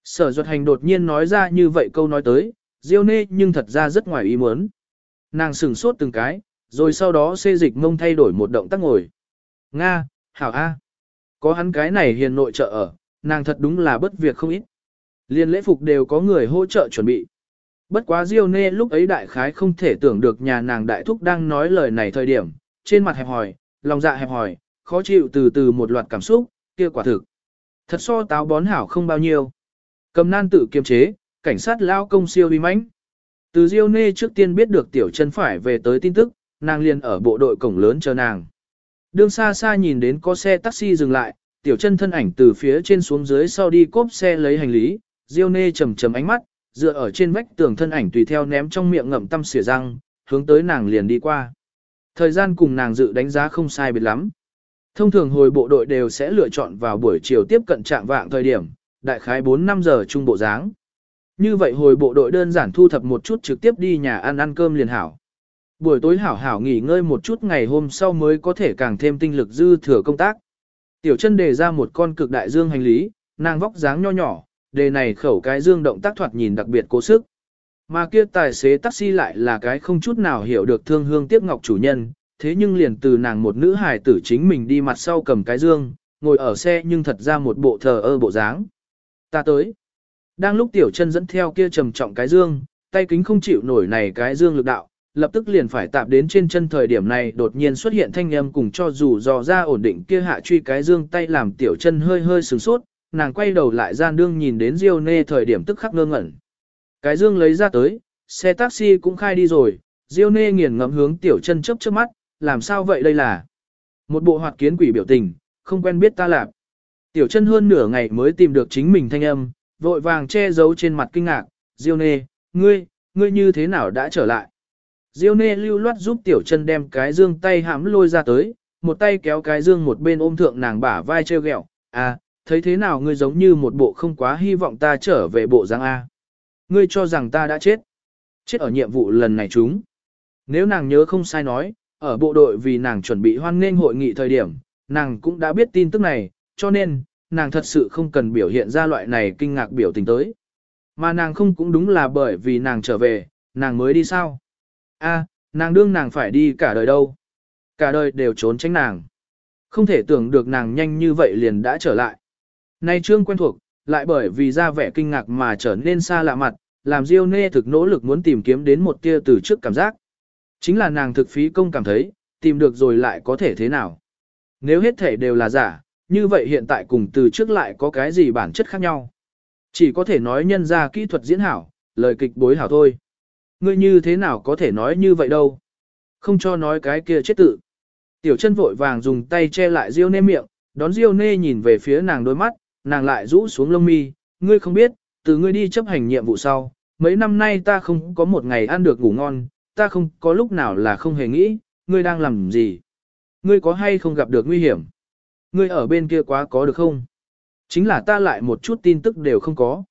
Sở Duật Hành đột nhiên nói ra như vậy câu nói tới, Diêu Nê nhưng thật ra rất ngoài ý muốn. Nàng sửng sốt từng cái, rồi sau đó xê dịch mông thay đổi một động tác ngồi. Nga, hảo A. Có hắn cái này hiền nội trợ ở, nàng thật đúng là bất việc không ít. Liên lễ phục đều có người hỗ trợ chuẩn bị. Bất quá Diêu Nê lúc ấy đại khái không thể tưởng được nhà nàng đại thúc đang nói lời này thời điểm, trên mặt hẹp hòi, lòng dạ hẹp hòi, khó chịu từ từ một loạt cảm xúc, kia quả thực. Thật so táo bón hảo không bao nhiêu. Cầm nan tự kiềm chế, cảnh sát lao công siêu uy mãnh. Từ Diêu Nê trước tiên biết được Tiểu Chân phải về tới tin tức, nàng liền ở bộ đội cổng lớn chờ nàng. Đường xa xa nhìn đến có xe taxi dừng lại, Tiểu Chân thân ảnh từ phía trên xuống dưới sau đi cốp xe lấy hành lý, Diêu Nê trầm trầm ánh mắt, dựa ở trên vách tường thân ảnh tùy theo ném trong miệng ngậm tăm xỉa răng, hướng tới nàng liền đi qua. Thời gian cùng nàng dự đánh giá không sai biệt lắm. Thông thường hồi bộ đội đều sẽ lựa chọn vào buổi chiều tiếp cận trạng vạng thời điểm, đại khái 4-5 giờ trung bộ dáng. Như vậy hồi bộ đội đơn giản thu thập một chút trực tiếp đi nhà ăn cơm liền hảo. Buổi tối hảo hảo nghỉ ngơi một chút ngày hôm sau mới có thể càng thêm tinh lực dư thừa công tác. Tiểu Chân đề ra một con cực đại dương hành lý, nàng vóc dáng nho nhỏ, đề này khẩu cái dương động tác thoạt nhìn đặc biệt cố sức. Mà kia tài xế taxi lại là cái không chút nào hiểu được thương hương tiếc ngọc chủ nhân, thế nhưng liền từ nàng một nữ hài tử chính mình đi mặt sau cầm cái dương, ngồi ở xe nhưng thật ra một bộ thờ ơ bộ dáng. Ta tới. Đang lúc Tiểu Chân dẫn theo kia trầm trọng cái dương, tay kính không chịu nổi này cái dương lực đạo, lập tức liền phải tạp đến trên chân thời điểm này đột nhiên xuất hiện thanh âm cùng cho dù dò ra ổn định kia hạ truy cái dương tay làm Tiểu Chân hơi hơi sửng sốt, nàng quay đầu lại gian đương nhìn đến Diêu Nê thời điểm tức khắc ngơ ngẩn. Cái dương lấy ra tới, xe taxi cũng khai đi rồi, Diêu Nê nghiền ngẫm hướng Tiểu Chân chớp chớp mắt, làm sao vậy đây là? Một bộ hoạt kiến quỷ biểu tình, không quen biết ta lạp. Tiểu Chân hơn nửa ngày mới tìm được chính mình thanh âm, vội vàng che giấu trên mặt kinh ngạc, Diêu Nê, ngươi như thế nào đã trở lại? Diêu Nê lưu loát giúp Tiểu Chân đem cái dương tay hãm lôi ra tới, một tay kéo cái dương một bên ôm thượng nàng bả vai treo ghẹo, à, thấy thế nào ngươi giống như một bộ không quá hy vọng ta trở về bộ dáng A. Ngươi cho rằng ta đã chết. Chết ở nhiệm vụ lần này chúng. Nếu nàng nhớ không sai nói, ở bộ đội vì nàng chuẩn bị hoan nghênh hội nghị thời điểm, nàng cũng đã biết tin tức này, cho nên, nàng thật sự không cần biểu hiện ra loại này kinh ngạc biểu tình tới. Mà nàng không cũng đúng là bởi vì nàng trở về, nàng mới đi sao? A, nàng đương nàng phải đi cả đời đâu. Cả đời đều trốn tránh nàng. Không thể tưởng được nàng nhanh như vậy liền đã trở lại. Nay trương quen thuộc, lại bởi vì ra vẻ kinh ngạc mà trở nên xa lạ mặt, làm Diêu Nê thực nỗ lực muốn tìm kiếm đến một tia từ trước cảm giác. Chính là nàng thực phí công cảm thấy, tìm được rồi lại có thể thế nào. Nếu hết thể đều là giả, như vậy hiện tại cùng từ trước lại có cái gì bản chất khác nhau. Chỉ có thể nói nhân ra kỹ thuật diễn hảo, lời kịch bối hảo thôi. Ngươi như thế nào có thể nói như vậy đâu. Không cho nói cái kia chết tự. Tiểu Chân vội vàng dùng tay che lại Diêu Nê miệng, đón Diêu Nê nhìn về phía nàng đôi mắt, nàng lại rũ xuống lông mi, ngươi không biết, từ ngươi đi chấp hành nhiệm vụ sau, mấy năm nay ta không có một ngày ăn được ngủ ngon, ta không có lúc nào là không hề nghĩ, ngươi đang làm gì? Ngươi có hay không gặp được nguy hiểm? Ngươi ở bên kia quá có được không? Chính là ta lại một chút tin tức đều không có.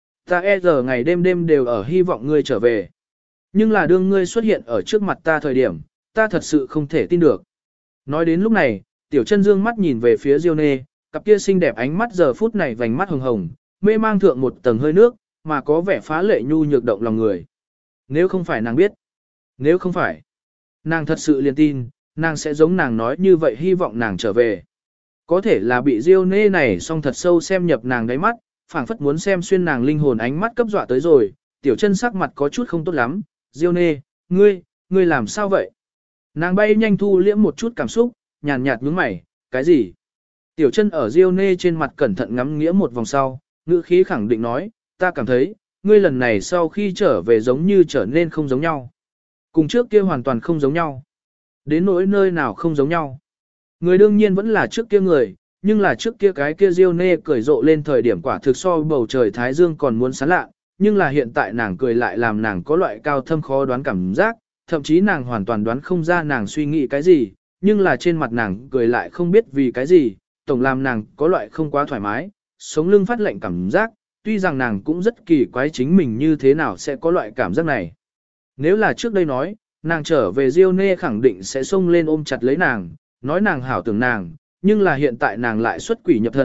Ta giờ ngày đêm đều ở hy vọng ngươi trở về. Nhưng là đương ngươi xuất hiện ở trước mặt ta thời điểm, ta thật sự không thể tin được. Nói đến lúc này, Tiểu Chân dương mắt nhìn về phía Diêu Nê, cặp kia xinh đẹp ánh mắt giờ phút này vành mắt hồng hồng, mê mang thượng một tầng hơi nước, mà có vẻ phá lệ nhu nhược động lòng người. Nếu không phải nàng biết, nếu không phải, nàng thật sự liền tin, nàng sẽ giống nàng nói như vậy hy vọng nàng trở về. Có thể là bị Diêu Nê này song thật sâu xem nhập nàng đáy mắt, phảng phất muốn xem xuyên nàng linh hồn ánh mắt cấp dọa tới rồi, Tiểu Chân sắc mặt có chút không tốt lắm, Diêu Nê, ngươi làm sao vậy? Nàng bay nhanh thu liễm một chút cảm xúc, nhàn nhạt nhướng mày, cái gì? Tiểu Chân ở Diêu Nê trên mặt cẩn thận ngắm nghĩa một vòng sau, ngữ khí khẳng định nói, ta cảm thấy, ngươi lần này sau khi trở về giống như trở nên không giống nhau. Cùng trước kia hoàn toàn không giống nhau. Đến nỗi nơi nào không giống nhau. Người đương nhiên vẫn là trước kia người, nhưng là trước kia cái kia Diêu Nê cười rộ lên thời điểm quả thực so bầu trời Thái Dương còn muốn sáng lạ, nhưng là hiện tại nàng cười lại làm nàng có loại cao thâm khó đoán cảm giác, thậm chí nàng hoàn toàn đoán không ra nàng suy nghĩ cái gì, nhưng là trên mặt nàng cười lại không biết vì cái gì, tổng làm nàng có loại không quá thoải mái, sống lưng phát lạnh cảm giác, tuy rằng nàng cũng rất kỳ quái chính mình như thế nào sẽ có loại cảm giác này. Nếu là trước đây nói, nàng trở về Diêu Nê khẳng định sẽ xông lên ôm chặt lấy nàng, nói nàng hảo tưởng nàng, nhưng là hiện tại nàng lại xuất quỷ nhập thần,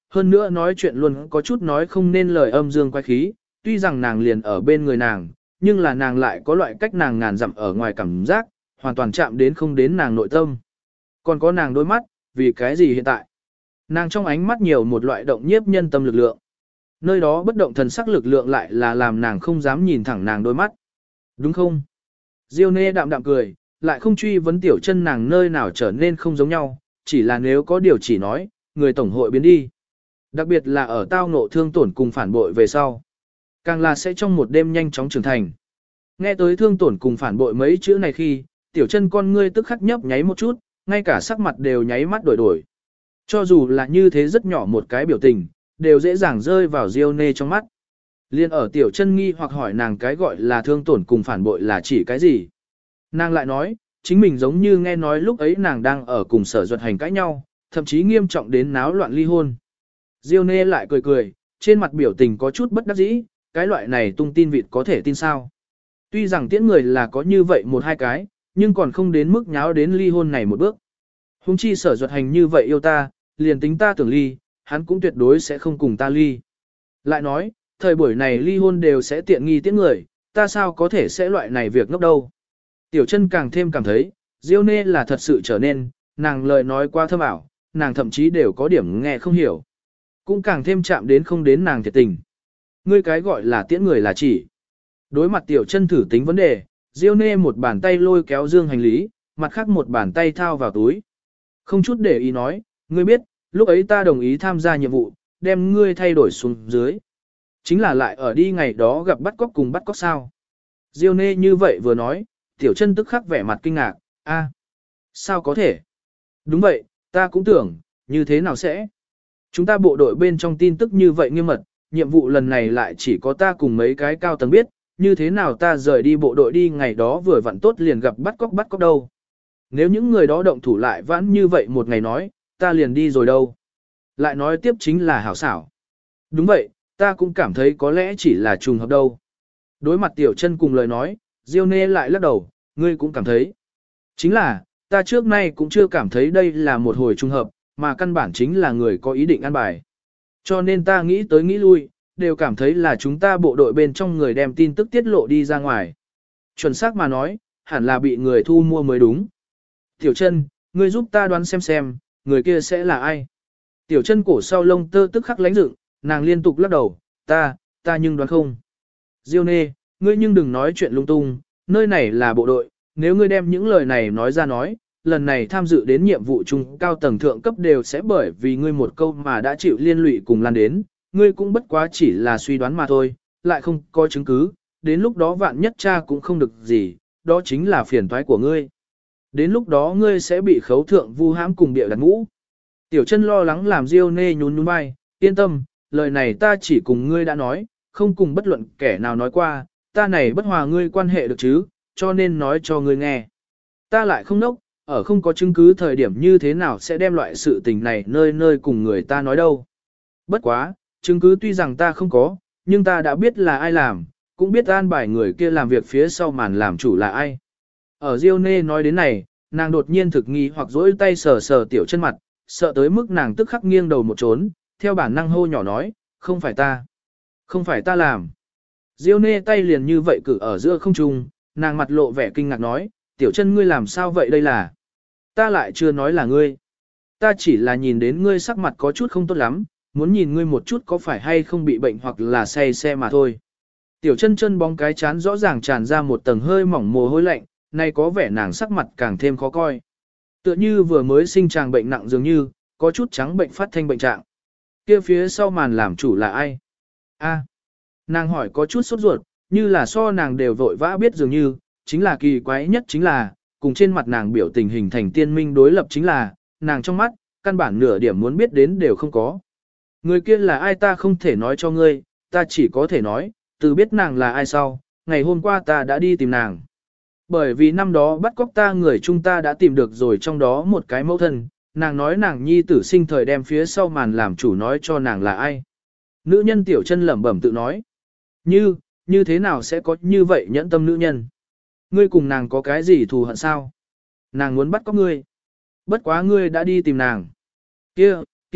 hơn nữa nói chuyện luôn có chút nói không nên lời âm dương quái khí, tuy rằng nàng liền ở bên người nàng, nhưng là nàng lại có loại cách nàng ngàn dặm ở ngoài cảm giác, hoàn toàn chạm đến không đến nàng nội tâm. Còn có nàng đôi mắt, vì cái gì hiện tại? Nàng trong ánh mắt nhiều một loại động nhiếp nhân tâm lực lượng. Nơi đó bất động thần sắc lực lượng lại là làm nàng không dám nhìn thẳng nàng đôi mắt. Đúng không? Diêu Nê đạm đạm cười, lại không truy vấn Tiểu Chân nàng nơi nào trở nên không giống nhau, chỉ là nếu có điều chỉ nói, người tổng hội biến đi. Đặc biệt là ở tao ngộ thương tổn cùng phản bội về sau. Càng là sẽ trong một đêm nhanh chóng trưởng thành. Nghe tới thương tổn cùng phản bội mấy chữ này khi, Tiểu Chân con ngươi tức khắc nhấp nháy một chút, ngay cả sắc mặt đều nháy mắt đổi đổi. Cho dù là như thế rất nhỏ một cái biểu tình, đều dễ dàng rơi vào Diêu Nê trong mắt. Liên ở Tiểu Chân nghi hoặc hỏi nàng cái gọi là thương tổn cùng phản bội là chỉ cái gì. Nàng lại nói, chính mình giống như nghe nói lúc ấy nàng đang ở cùng Sở Duật Hành cãi nhau, thậm chí nghiêm trọng đến náo loạn ly hôn. Diêu Nê lại cười cười, trên mặt biểu tình có chút bất đắc dĩ, cái loại này tung tin vịt có thể tin sao. Tuy rằng tiễn người là có như vậy một hai cái, nhưng còn không đến mức nháo đến ly hôn này một bước. Hùng chi Sở Duật Hành như vậy yêu ta, liền tính ta tưởng ly, hắn cũng tuyệt đối sẽ không cùng ta ly. Lại nói, thời buổi này ly hôn đều sẽ tiện nghi tiễn người, ta sao có thể sẽ loại này việc ngốc đâu. Tiểu Chân càng thêm cảm thấy, Diêu Nê là thật sự trở nên, nàng lời nói qua thâm ảo, nàng thậm chí đều có điểm nghe không hiểu. Cũng càng thêm chạm đến không đến nàng thiệt tình. Ngươi cái gọi là tiễn người là chỉ. Đối mặt Tiểu Chân thử tính vấn đề, Diêu Nê một bàn tay lôi kéo dương hành lý, mặt khác một bàn tay thao vào túi. Không chút để ý nói, ngươi biết, lúc ấy ta đồng ý tham gia nhiệm vụ, đem ngươi thay đổi xuống dưới. Chính là lại ở đi ngày đó gặp bắt cóc cùng bắt cóc sao. Diêu Nê như vậy vừa nói, Tiểu Chân tức khắc vẻ mặt kinh ngạc, a, sao có thể? Đúng vậy, ta cũng tưởng, như thế nào sẽ? Chúng ta bộ đội bên trong tin tức như vậy nghiêm mật, nhiệm vụ lần này lại chỉ có ta cùng mấy cái cao tầng biết, như thế nào ta rời đi bộ đội đi ngày đó vừa vặn tốt liền gặp bắt cóc đâu. Nếu những người đó động thủ lại vãn như vậy một ngày nói, ta liền đi rồi đâu. Lại nói tiếp chính là hảo xảo. Đúng vậy, ta cũng cảm thấy có lẽ chỉ là trùng hợp đâu. Đối mặt Tiểu Chân cùng lời nói, Diêu Nê lại lắc đầu, ngươi cũng cảm thấy. Chính là, ta trước nay cũng chưa cảm thấy đây là một hồi trùng hợp, mà căn bản chính là người có ý định ăn bài. Cho nên ta nghĩ tới nghĩ lui, đều cảm thấy là chúng ta bộ đội bên trong người đem tin tức tiết lộ đi ra ngoài. Chuẩn xác mà nói, hẳn là bị người thu mua mới đúng. Tiểu Chân, ngươi giúp ta đoán xem, người kia sẽ là ai? Tiểu Chân cổ sau lông tơ tức khắc lánh dựng, nàng liên tục lắc đầu, ta nhưng đoán không. Diêu Nê, ngươi nhưng đừng nói chuyện lung tung, nơi này là bộ đội, nếu ngươi đem những lời này nói ra nói, lần này tham dự đến nhiệm vụ chung cao tầng thượng cấp đều sẽ bởi vì ngươi một câu mà đã chịu liên lụy cùng lan đến, ngươi cũng bất quá chỉ là suy đoán mà thôi, lại không có chứng cứ, đến lúc đó vạn nhất cha cũng không được gì, đó chính là phiền toái của ngươi. Đến lúc đó ngươi sẽ bị khấu thượng vu hãm cùng địa đặt ngũ. Tiểu Chân lo lắng làm Diêu Nê nhún nhún vai, yên tâm, lời này ta chỉ cùng ngươi đã nói, không cùng bất luận kẻ nào nói qua, ta này bất hòa ngươi quan hệ được chứ, cho nên nói cho ngươi nghe. Ta lại không nốc, ở không có chứng cứ thời điểm như thế nào sẽ đem loại sự tình này nơi nơi cùng người ta nói đâu. Bất quá, chứng cứ tuy rằng ta không có, nhưng ta đã biết là ai làm, cũng biết an bài người kia làm việc phía sau màn làm chủ là ai. Ở Diêu Nê nói đến này, nàng đột nhiên thực nghi hoặc dỗi tay sờ sờ Tiểu Chân mặt, sợ tới mức nàng tức khắc nghiêng đầu một trốn, theo bản năng hô nhỏ nói, không phải ta. Không phải ta làm. Diêu Nê tay liền như vậy cử ở giữa không trung, nàng mặt lộ vẻ kinh ngạc nói, Tiểu Chân ngươi làm sao vậy đây là? Ta lại chưa nói là ngươi. Ta chỉ là nhìn đến ngươi sắc mặt có chút không tốt lắm, muốn nhìn ngươi một chút có phải hay không bị bệnh hoặc là say xe mà thôi. Tiểu Chân chân bóng cái chán rõ ràng tràn ra một tầng hơi mỏng mồ hôi lạnh, nay có vẻ nàng sắc mặt càng thêm khó coi. Tựa như vừa mới sinh tràng bệnh nặng dường như, có chút trắng bệnh phát thanh bệnh trạng. Kia phía sau màn làm chủ là ai? A. Nàng hỏi có chút sốt ruột, như là so nàng đều vội vã biết dường như, chính là kỳ quái nhất chính là, cùng trên mặt nàng biểu tình hình thành tiên minh đối lập chính là, nàng trong mắt, căn bản nửa điểm muốn biết đến đều không có. Người kia là ai ta không thể nói cho ngươi, ta chỉ có thể nói, từ biết nàng là ai sau, ngày hôm qua ta đã đi tìm nàng. Bởi vì năm đó bắt cóc ta người chúng ta đã tìm được rồi trong đó một cái mẫu thân, nàng nói nàng nhi tử sinh thời đem phía sau màn làm chủ nói cho nàng là ai. Nữ nhân Tiểu Chân lẩm bẩm tự nói. Như thế nào sẽ có như vậy nhẫn tâm nữ nhân? Ngươi cùng nàng có cái gì thù hận sao? Nàng muốn bắt cóc ngươi. Bất quá ngươi đã đi tìm nàng. Kia,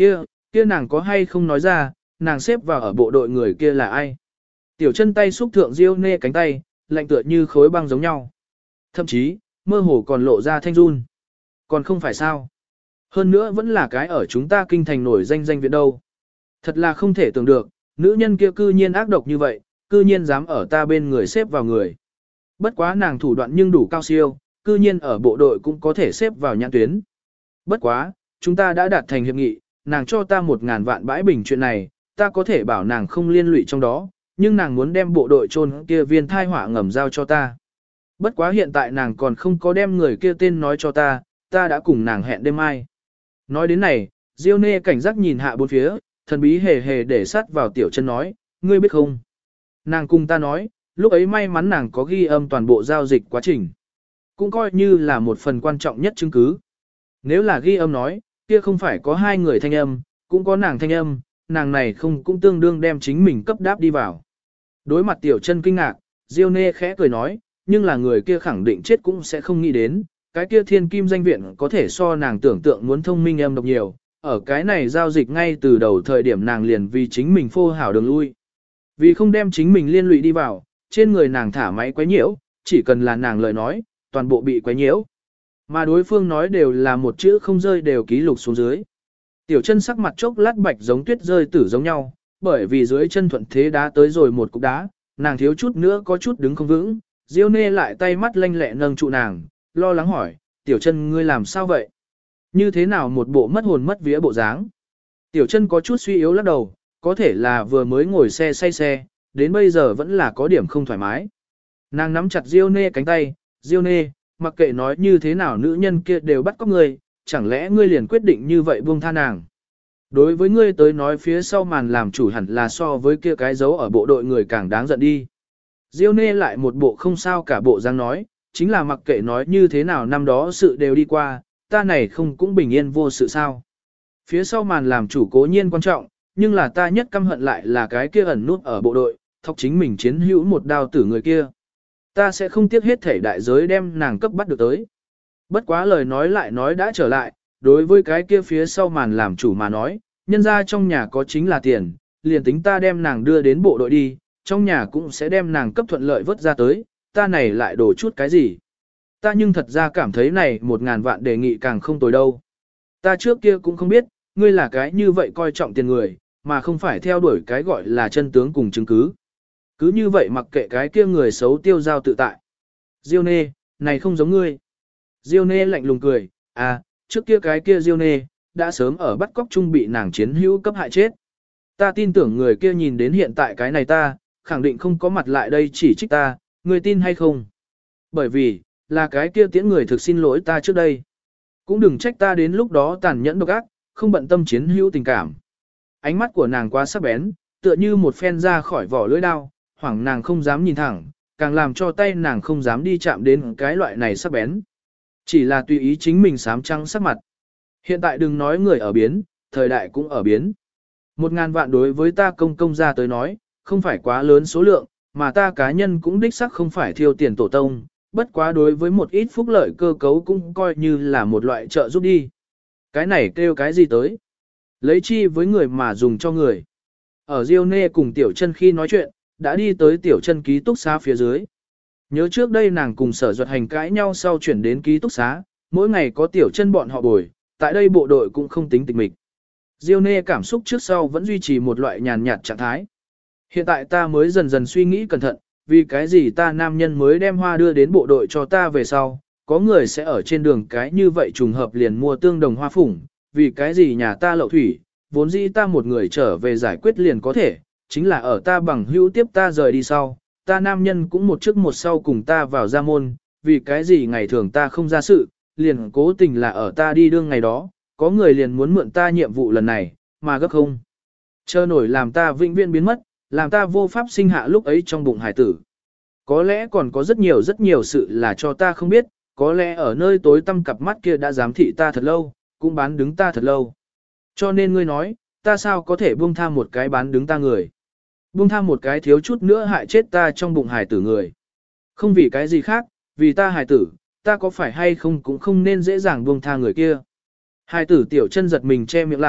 Kia nàng có hay không nói ra, nàng xếp vào ở bộ đội người kia là ai? Tiểu chân tay xúc thượng Diêu Nê cánh tay, lạnh tựa như khối băng giống nhau. Thậm chí, mơ hồ còn lộ ra thanh run. Còn không phải sao? Hơn nữa vẫn là cái ở chúng ta kinh thành nổi danh viện đâu. Thật là không thể tưởng được, nữ nhân kia cư nhiên ác độc như vậy, cư nhiên dám ở ta bên người xếp vào người. Bất quá nàng thủ đoạn nhưng đủ cao siêu, cư nhiên ở bộ đội cũng có thể xếp vào nhãn tuyến. Bất quá, chúng ta đã đạt thành hiệp nghị, nàng cho ta 1.000 vạn bãi bình chuyện này, ta có thể bảo nàng không liên lụy trong đó, nhưng nàng muốn đem bộ đội chôn kia viên thai hỏa ngầm giao cho ta. Bất quá hiện tại nàng còn không có đem người kia tên nói cho ta, ta đã cùng nàng hẹn đêm mai. Nói đến này, Diêu Nê cảnh giác nhìn hạ bốn phía, thần bí hề hề để sát vào Tiểu Chân nói, ngươi biết không? Nàng cùng ta nói, lúc ấy may mắn nàng có ghi âm toàn bộ giao dịch quá trình. Cũng coi như là một phần quan trọng nhất chứng cứ. Nếu là ghi âm nói, kia không phải có hai người thanh âm, cũng có nàng thanh âm, nàng này không cũng tương đương đem chính mình cấp đáp đi vào. Đối mặt Tiểu Chân kinh ngạc, Diêu Nê khẽ cười nói, nhưng là người kia khẳng định chết cũng sẽ không nghĩ đến, cái kia thiên kim danh viện có thể so nàng tưởng tượng muốn thông minh âm độc nhiều, ở cái này giao dịch ngay từ đầu thời điểm nàng liền vì chính mình phô hảo đường lui. Vì không đem chính mình liên lụy đi vào, trên người nàng thả máy quấy nhiễu, chỉ cần là nàng lời nói, toàn bộ bị quấy nhiễu. Mà đối phương nói đều là một chữ không rơi đều ký lục xuống dưới. Tiểu Chân sắc mặt chốc lát bạch giống tuyết rơi tử giống nhau, bởi vì dưới chân thuận thế đá tới rồi một cục đá, nàng thiếu chút nữa có chút đứng không vững, Diêu Nê lại tay mắt lanh lẹ nâng trụ nàng, lo lắng hỏi, Tiểu Chân ngươi làm sao vậy? Như thế nào một bộ mất hồn mất vía bộ dáng? Tiểu Chân có chút suy yếu lắc đầu, có thể là vừa mới ngồi xe say xe, đến bây giờ vẫn là có điểm không thoải mái. Nàng nắm chặt Diêu Nê cánh tay, Diêu Nê, mặc kệ nói như thế nào nữ nhân kia đều bắt cóc ngươi, chẳng lẽ ngươi liền quyết định như vậy buông tha nàng? Đối với ngươi tới nói phía sau màn làm chủ hẳn là so với kia cái dấu ở bộ đội người càng đáng giận đi. Diêu Nê lại một bộ không sao cả bộ dáng nói, chính là mặc kệ nói như thế nào năm đó sự đều đi qua, ta này không cũng bình yên vô sự sao. Phía sau màn làm chủ cố nhiên quan trọng, nhưng là ta nhất căm hận lại là cái kia ẩn nút ở bộ đội, thọc chính mình chiến hữu một đao tử người kia. Ta sẽ không tiếc hết thể đại giới đem nàng cấp bắt được tới. Bất quá lời nói lại nói đã trở lại, đối với cái kia phía sau màn làm chủ mà nói, nhân ra trong nhà có chính là tiền, liền tính ta đem nàng đưa đến bộ đội đi, trong nhà cũng sẽ đem nàng cấp thuận lợi vớt ra tới, ta này lại đổ chút cái gì. Ta nhưng thật ra cảm thấy này 1.000 vạn đề nghị càng không tồi đâu. Ta trước kia cũng không biết, ngươi là cái như vậy coi trọng tiền người, mà không phải theo đuổi cái gọi là chân tướng cùng chứng cứ. Cứ như vậy mặc kệ cái kia người xấu tiêu giao tự tại. Diêu Nê, này không giống ngươi. Diêu Nê lạnh lùng cười, à, trước kia cái kia Diêu Nê, đã sớm ở bắt cóc chung bị nàng chiến hữu cấp hại chết. Ta tin tưởng người kia nhìn đến hiện tại cái này ta, khẳng định không có mặt lại đây chỉ trích ta, ngươi tin hay không? Bởi vì, là cái kia tiễn người thực xin lỗi ta trước đây. Cũng đừng trách ta đến lúc đó tàn nhẫn độc ác, không bận tâm chiến hữu tình cảm. Ánh mắt của nàng quá sắc bén, tựa như một phen ra khỏi vỏ lưỡi đao, hoảng nàng không dám nhìn thẳng, càng làm cho tay nàng không dám đi chạm đến cái loại này sắc bén. Chỉ là tùy ý chính mình sám trắng sắc mặt. Hiện tại đừng nói người ở biến, thời đại cũng ở biến. 1.000 vạn đối với ta công ra tới nói, không phải quá lớn số lượng, mà ta cá nhân cũng đích xác không phải thiêu tiền tổ tông, bất quá đối với một ít phúc lợi cơ cấu cũng coi như là một loại trợ giúp đi. Cái này kêu cái gì tới? Lấy chi với người mà dùng cho người. Ở Diêu Nê cùng Tiểu Chân khi nói chuyện, đã đi tới Tiểu Chân ký túc xá phía dưới. Nhớ trước đây nàng cùng Sở Duật Hành cãi nhau sau chuyển đến ký túc xá, mỗi ngày có Tiểu Chân bọn họ bồi, tại đây bộ đội cũng không tính tịch mịch. Diêu Nê cảm xúc trước sau vẫn duy trì một loại nhàn nhạt trạng thái. Hiện tại ta mới dần dần suy nghĩ cẩn thận, vì cái gì ta nam nhân mới đem hoa đưa đến bộ đội cho ta về sau, có người sẽ ở trên đường cái như vậy trùng hợp liền mua tương đồng hoa phủng, vì cái gì nhà ta lậu thủy, vốn dĩ ta một người trở về giải quyết liền có thể, chính là ở ta bằng hữu tiếp ta rời đi sau, ta nam nhân cũng một trước một sau cùng ta vào gia môn, vì cái gì ngày thường ta không ra sự, liền cố tình là ở ta đi đương ngày đó, có người liền muốn mượn ta nhiệm vụ lần này, mà gấp không. Chờ nổi làm ta vĩnh viễn biến mất, làm ta vô pháp sinh hạ lúc ấy trong bụng hải tử. Có lẽ còn có rất nhiều sự là cho ta không biết, có lẽ ở nơi tối tăm cặp mắt kia đã giám thị ta thật lâu, cũng bán đứng ta thật lâu. Cho nên ngươi nói, ta sao có thể buông tha một cái bán đứng ta người. Buông tha một cái thiếu chút nữa hại chết ta trong bụng hải tử người. Không vì cái gì khác, vì ta hải tử, ta có phải hay không cũng không nên dễ dàng buông tha người kia. Hải tử Tiểu Chân giật mình che miệng lại,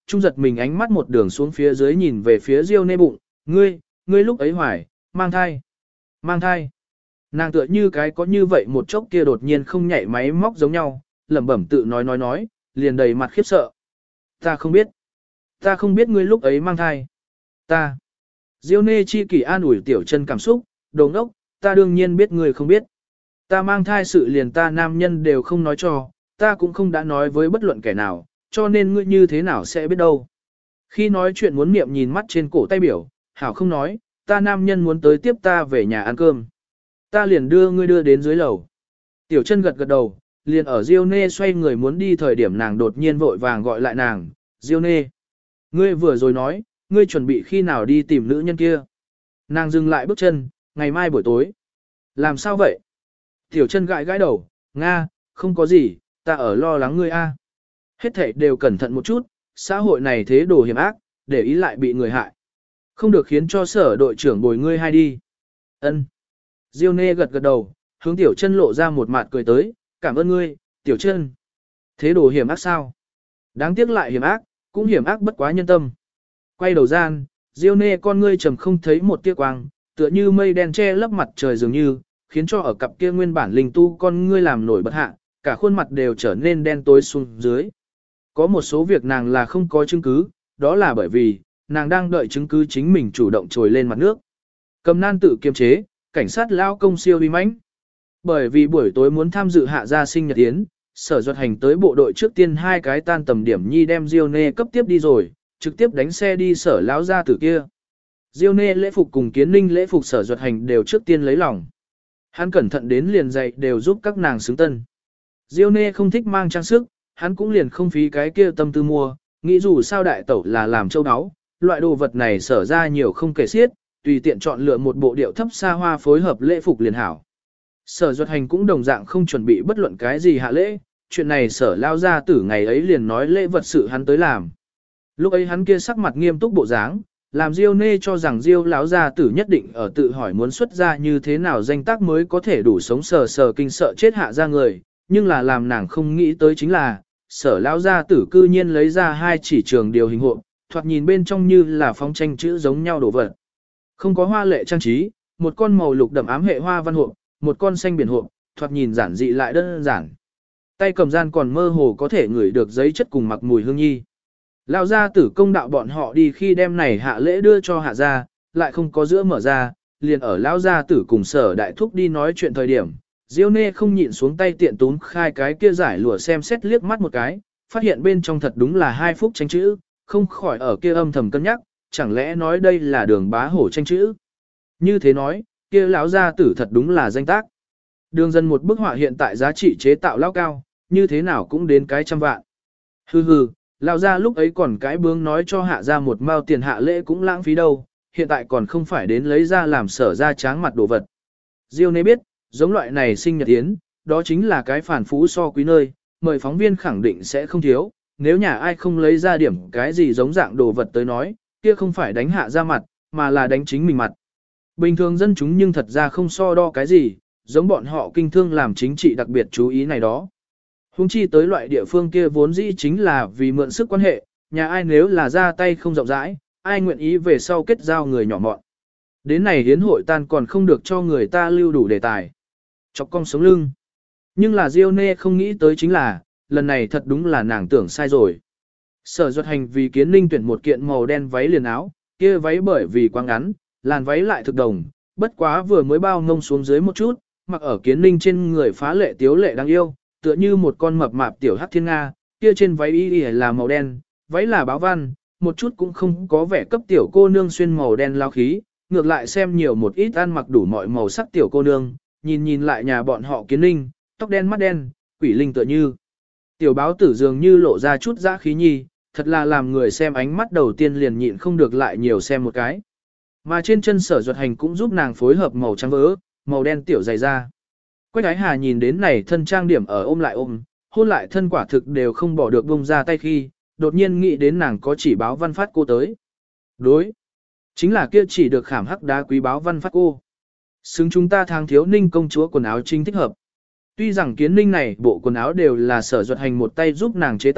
trung giật mình ánh mắt một đường xuống phía dưới nhìn về phía Diêu Nê bụng, ngươi lúc ấy hoài, mang thai, mang thai. Nàng tựa như cái có như vậy một chốc kia đột nhiên không nhảy máy móc giống nhau, lẩm bẩm tự nói, liền đầy mặt khiếp sợ. Ta không biết ngươi lúc ấy mang thai. Ta. Diêu Nê chi kỷ an ủi Tiểu Chân cảm xúc, đồ ngốc, ta đương nhiên biết ngươi không biết. Ta mang thai sự liền ta nam nhân đều không nói cho, ta cũng không đã nói với bất luận kẻ nào, cho nên ngươi như thế nào sẽ biết đâu. Khi nói chuyện muốn niệm nhìn mắt trên cổ tay biểu, hảo không nói, ta nam nhân muốn tới tiếp ta về nhà ăn cơm. Ta liền đưa ngươi đưa đến dưới lầu. Tiểu Chân gật gật đầu, liền ở Diêu Nê xoay người muốn đi thời điểm nàng đột nhiên vội vàng gọi lại nàng, Diêu Nê. Ngươi vừa rồi nói, ngươi chuẩn bị khi nào đi tìm nữ nhân kia. Nàng dừng lại bước chân, ngày mai buổi tối. Làm sao vậy? Tiểu Chân gãi gãi đầu, Nga, không có gì, ta ở lo lắng ngươi a. Hết thảy đều cẩn thận một chút, xã hội này thế đồ hiểm ác, để ý lại bị người hại. Không được khiến cho sở đội trưởng bồi ngươi hai đi. Ân. Diêu Nê gật gật đầu, hướng Tiểu Chân lộ ra một mặt cười tới, cảm ơn ngươi, Tiểu Chân. Thế đồ hiểm ác sao? Đáng tiếc lại hiểm ác, cũng hiểm ác bất quá nhân tâm. Quay đầu gian, Diêu Nê con ngươi trầm không thấy một tia quang, tựa như mây đen che lấp mặt trời dường như, khiến cho ở cặp kia nguyên bản linh tu con ngươi làm nổi bật hạ, cả khuôn mặt đều trở nên đen tối xuống dưới. Có một số việc nàng là không có chứng cứ, đó là bởi vì, nàng đang đợi chứng cứ chính mình chủ động trồi lên mặt nước. Cầm nan tự kiềm chế, cảnh sát lao công siêu uy mãnh. Bởi vì buổi tối muốn tham dự hạ gia sinh nhật yến, Sở Duật Hành tới bộ đội trước tiên hai cái tan tầm điểm nhi đem Diêu Nê cấp tiếp đi rồi, trực tiếp đánh xe đi Sở lão gia tử kia. Diêu Nê lễ phục cùng Kiến Ninh lễ phục Sở Duật Hành đều trước tiên lấy lòng. Hắn cẩn thận đến liền dạy đều giúp các nàng xứng tân. Diêu Nê không thích mang trang sức, hắn cũng liền không phí cái kia tâm tư mua, nghĩ dù sao đại tẩu là làm châu áo, loại đồ vật này sở ra nhiều không kể xiết, tùy tiện chọn lựa một bộ điệu thấp xa hoa phối hợp lễ phục liền hảo. Sở Duật Hành cũng đồng dạng không chuẩn bị bất luận cái gì hạ lễ, chuyện này sở lao ra tử ngày ấy liền nói lễ vật sự hắn tới làm. Lúc ấy hắn kia sắc mặt nghiêm túc bộ dáng, làm Diêu Nê cho rằng Diêu lão gia tử nhất định ở tự hỏi muốn xuất ra như thế nào danh tác mới có thể đủ sống sờ sờ kinh sợ chết hạ ra người, nhưng là làm nàng không nghĩ tới chính là, sở lão gia tử cư nhiên lấy ra hai chỉ trường điều hình hộp, thoạt nhìn bên trong như là phong tranh chữ giống nhau đổ vật. Không có hoa lệ trang trí, một con màu lục đậm ám hệ hoa văn hộp, một con xanh biển hộp, thoạt nhìn giản dị lại đơn giản. Tay cầm gian còn mơ hồ có thể ngửi được giấy chất cùng mặc mùi hương nhi. Lão gia tử công đạo bọn họ đi khi đem này hạ lễ đưa cho hạ gia, lại không có giữa mở ra, liền ở lão gia tử cùng sở đại thúc đi nói chuyện thời điểm. Diêu Nê không nhịn xuống tay tiện túm khai cái kia giải lụa xem xét liếc mắt một cái, phát hiện bên trong thật đúng là hai phúc tranh chữ, không khỏi ở kia âm thầm cân nhắc, chẳng lẽ nói đây là Đường Bá Hổ tranh chữ. Như thế nói, kia lão gia tử thật đúng là danh tác. Đường Dân một bức họa hiện tại giá trị chế tạo lao cao, như thế nào cũng đến cái 100 vạn. Hừ hừ, lão gia lúc ấy còn cái bướng nói cho hạ ra một mao tiền hạ lễ cũng lãng phí đâu, hiện tại còn không phải đến lấy ra làm sở ra tráng mặt đồ vật. Diêu Nê biết, giống loại này sinh nhật yến, đó chính là cái phản phú so quý nơi, mời phóng viên khẳng định sẽ không thiếu, nếu nhà ai không lấy ra điểm cái gì giống dạng đồ vật tới nói, kia không phải đánh hạ ra mặt, mà là đánh chính mình mặt. Bình thường dân chúng nhưng thật ra không so đo cái gì, giống bọn họ kinh thương làm chính trị đặc biệt chú ý này đó. Hùng chi tới loại địa phương kia vốn dĩ chính là vì mượn sức quan hệ, nhà ai nếu là ra tay không rộng rãi, ai nguyện ý về sau kết giao người nhỏ mọn. Đến này hiến hội tan còn không được cho người ta lưu đủ đề tài. Chọc cong sống lưng. Nhưng là Diêu Nê không nghĩ tới chính là, lần này thật đúng là nàng tưởng sai rồi. Sở Duật Hành vì Kiến Ninh tuyển một kiện màu đen váy liền áo, kia váy bởi vì quá ngắn, làn váy lại thực đồng, bất quá vừa mới bao ngông xuống dưới một chút, mặc ở Kiến Ninh trên người phá lệ tiếu lệ đáng yêu, tựa như một con mập mạp tiểu hắc thiên nga, kia trên váy y là màu đen, váy là báo văn, một chút cũng không có vẻ cấp tiểu cô nương xuyên màu đen lao khí, ngược lại xem nhiều một ít ăn mặc đủ mọi màu sắc tiểu cô nương, nhìn lại nhà bọn họ Kiến Ninh, tóc đen mắt đen, quỷ linh tựa như. Tiểu báo tử dường như lộ ra chút dã khí nhi, thật là làm người xem ánh mắt đầu tiên liền nhịn không được lại nhiều xem một cái. Mà trên chân Sở Duật Hành cũng giúp nàng phối hợp màu trắng vỡ, màu đen tiểu dày da. Quách Ái Hà nhìn đến này thân trang điểm ở ôm lại ôm, hôn lại thân quả thực đều không bỏ được bông ra tay khi, đột nhiên nghĩ đến nàng có chỉ báo văn phát cô tới. Đối, chính là kia chỉ được khảm hắc đá quý báo văn phát cô. Xứng chúng ta tháng thiếu Ninh công chúa quần áo chính thích hợp. Tuy rằng Kiến Ninh này bộ quần áo đều là Sở Duật Hành một tay giúp nàng chế tạo,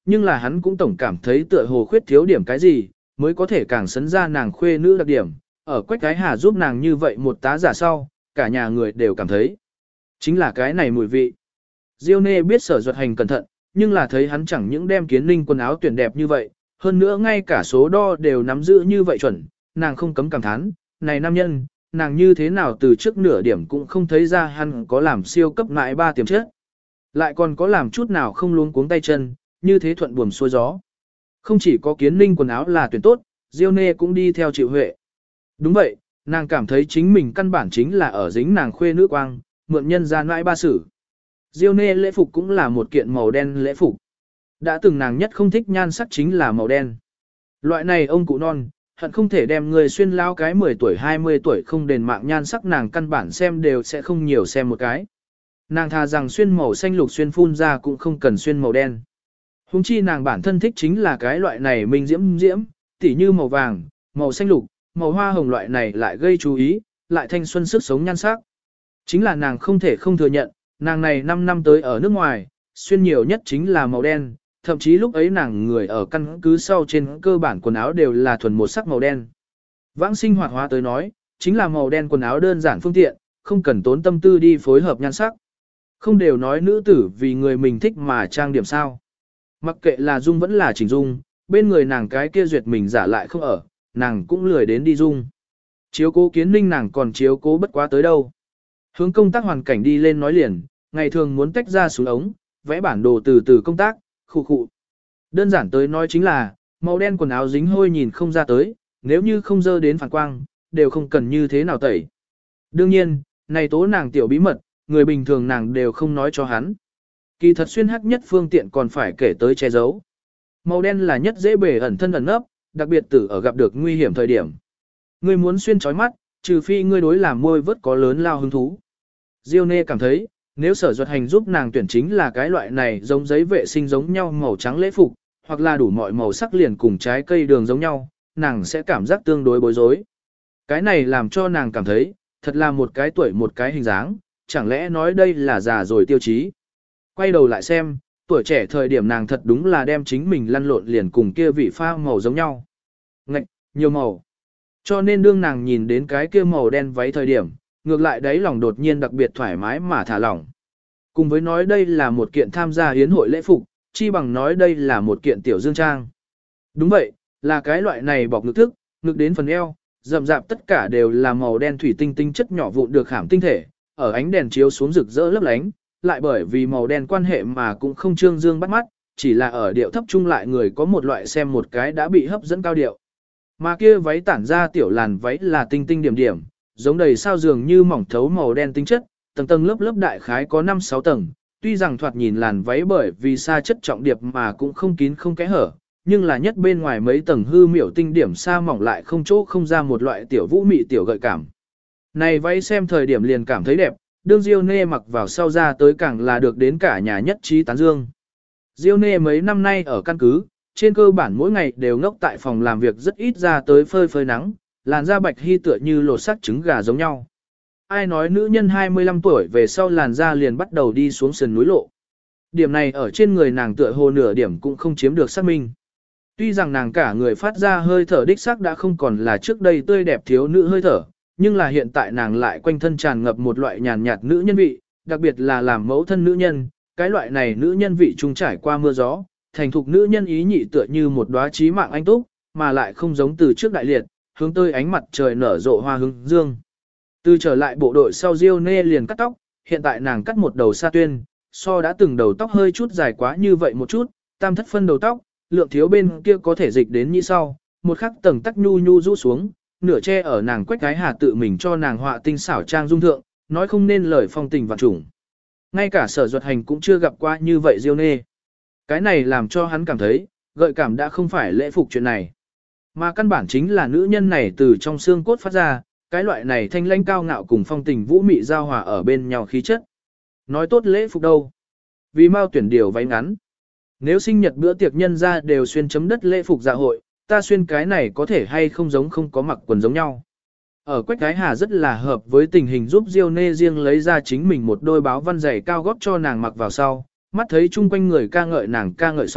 nhưng là hắn cũng tổng cảm thấy tựa hồ khuyết thiếu điểm cái gì, mới có thể càng sấn ra nàng khuê nữ đặc điểm, ở Quách Cái Hà giúp nàng như vậy một tá giả sau, cả nhà người đều cảm thấy. Chính là cái này mùi vị. Diêu Nê biết Sở Duật Hành cẩn thận, nhưng là thấy hắn chẳng những đem Kiến Ninh quần áo tuyển đẹp như vậy, hơn nữa ngay cả số đo đều nắm giữ như vậy chuẩn, nàng không cấm cảm thán, này nam nhân, nàng như thế nào từ trước nửa điểm cũng không thấy ra hắn có làm siêu cấp mãi 3 tiềm chất. Lại còn có làm chút nào không luống cuống tay chân, như thế thuận buồm xuôi gió. Không chỉ có Kiến Ninh quần áo là tuyển tốt, Diêu Nê cũng đi theo chịu huệ. Đúng vậy, nàng cảm thấy chính mình căn bản chính là ở dính nàng khuê nữ quang, mượn nhân ra nãi ba sử. Diêu Nê lễ phục cũng là một kiện màu đen lễ phục. Đã từng nàng nhất không thích nhan sắc chính là màu đen. Loại này ông cụ non, hận không thể đem người xuyên lao cái 10 tuổi 20 tuổi không đền mạng nhan sắc nàng căn bản xem đều sẽ không nhiều xem một cái. Nàng thà rằng xuyên màu xanh lục xuyên phun ra cũng không cần xuyên màu đen. Hùng chi nàng bản thân thích chính là cái loại này minh diễm diễm, tỉ như màu vàng, màu xanh lục, màu hoa hồng loại này lại gây chú ý, lại thanh xuân sức sống nhan sắc. Chính là nàng không thể không thừa nhận, nàng này 5 năm tới ở nước ngoài, xuyên nhiều nhất chính là màu đen, thậm chí lúc ấy nàng người ở căn cứ sau trên cơ bản quần áo đều là thuần một sắc màu đen. Vãng sinh hoạt hóa tới nói, chính là màu đen quần áo đơn giản phương tiện, không cần tốn tâm tư đi phối hợp nhan sắc. Không đều nói nữ tử vì người mình thích mà trang điểm sao. Mặc kệ là dung vẫn là chỉnh dung, bên người nàng cái kia duyệt mình giả lại không ở, nàng cũng lười đến đi dung. Chiếu cố Kiến Ninh nàng còn chiếu cố bất quá tới đâu. Hướng công tác hoàn cảnh đi lên nói liền, ngày thường muốn tách ra xuống ống, vẽ bản đồ từ từ công tác, khụ khụ. Đơn giản tới nói chính là, màu đen quần áo dính hôi nhìn không ra tới, nếu như không dơ đến phản quang, đều không cần như thế nào tẩy. Đương nhiên, này tố nàng tiểu bí mật, người bình thường nàng đều không nói cho hắn. Kỳ thật xuyên hắc nhất phương tiện còn phải kể tới che giấu. Màu đen là nhất dễ bể ẩn thân ẩn nấp, đặc biệt tử ở gặp được nguy hiểm thời điểm. Ngươi muốn xuyên chói mắt, trừ phi ngươi đối làm môi vớt có lớn lao hứng thú. Diêu Nê cảm thấy, nếu Sở Duật Hành giúp nàng tuyển chính là cái loại này giống giấy vệ sinh giống nhau màu trắng lễ phục, hoặc là đủ mọi màu sắc liền cùng trái cây đường giống nhau, nàng sẽ cảm giác tương đối bối rối. Cái này làm cho nàng cảm thấy, thật là một cái tuổi một cái hình dáng, chẳng lẽ nói đây là già rồi tiêu chí. Quay đầu lại xem, tuổi trẻ thời điểm nàng thật đúng là đem chính mình lăn lộn liền cùng kia vị pha màu giống nhau. Ngạch, nhiều màu. Cho nên đương nàng nhìn đến cái kia màu đen váy thời điểm, ngược lại đấy lòng đột nhiên đặc biệt thoải mái mà thả lỏng. Cùng với nói đây là một kiện tham gia hiến hội lễ phục, chi bằng nói đây là một kiện tiểu dương trang. Đúng vậy, là cái loại này bọc ngực thức, ngực đến phần eo, rậm rạp tất cả đều là màu đen thủy tinh tinh chất nhỏ vụn được khảm tinh thể, ở ánh đèn chiếu xuống rực rỡ lấp lánh, lại bởi vì màu đen quan hệ mà cũng không trương dương bắt mắt, chỉ là ở điệu thấp trung lại người có một loại xem một cái đã bị hấp dẫn cao điệu. Mà kia váy tản ra tiểu làn váy là tinh tinh điểm điểm, giống đầy sao dường như mỏng thấu màu đen tinh chất, tầng tầng lớp lớp đại khái có 5-6 tầng, tuy rằng thoạt nhìn làn váy bởi vì sa chất trọng điệp mà cũng không kín không kẽ hở, nhưng là nhất bên ngoài mấy tầng hư miểu tinh điểm sa mỏng lại không chỗ không ra một loại tiểu vũ mị tiểu gợi cảm. Này váy xem thời điểm liền cảm thấy đẹp, đương Diêu Nê mặc vào sau ra tới càng là được đến cả nhà nhất trí tán dương. Diêu Nê mấy năm nay ở căn cứ, trên cơ bản mỗi ngày đều ngốc tại phòng làm việc rất ít ra tới phơi phơi nắng, làn da bạch hy tựa như lột xác trứng gà giống nhau. Ai nói nữ nhân 25 tuổi về sau làn da liền bắt đầu đi xuống sườn núi lộ. Điểm này ở trên người nàng tựa hồ nửa điểm cũng không chiếm được xác minh. Tuy rằng nàng cả người phát ra hơi thở đích xác đã không còn là trước đây tươi đẹp thiếu nữ hơi thở, nhưng là hiện tại nàng lại quanh thân tràn ngập một loại nhàn nhạt nữ nhân vị, đặc biệt là làm mẫu thân nữ nhân, cái loại này nữ nhân vị trung trải qua mưa gió, thành thục nữ nhân ý nhị tựa như một đóa chí mạng anh túc, mà lại không giống từ trước đại liệt, hướng tới ánh mặt trời nở rộ hoa hướng dương. Từ trở lại bộ đội sau Diêu Nê liền cắt tóc, hiện tại nàng cắt một đầu sa tuyên, so đã từng đầu tóc hơi chút dài quá như vậy một chút, tam thất phân đầu tóc, lượng thiếu bên kia có thể dịch đến như sau, một khắc tầng tắc nhu nhu rũ xuống, nửa che ở nàng Quách Cái Hà tự mình cho nàng họa tinh xảo trang dung thượng, nói không nên lời phong tình vạn trùng. Ngay cả Sở Duật Hành cũng chưa gặp qua như vậy Diêu Nê. Cái này làm cho hắn cảm thấy, gợi cảm đã không phải lễ phục chuyện này. Mà căn bản chính là nữ nhân này từ trong xương cốt phát ra, cái loại này thanh lãnh cao ngạo cùng phong tình vũ mị giao hòa ở bên nhau khí chất. Nói tốt lễ phục đâu? Vì mau tuyển điều váy ngắn. Nếu sinh nhật bữa tiệc nhân ra đều xuyên chấm đất lễ phục dạ hội, ta xuyên cái này có thể hay không giống không có mặc quần giống nhau. Ở Quách Cái Hà rất là hợp với tình hình giúp Diêu Nê riêng lấy ra chính mình một đôi báo văn giày cao gót cho nàng mặc vào sau, mắt thấy chung quanh người ca ngợi nàng ca ngợi xong,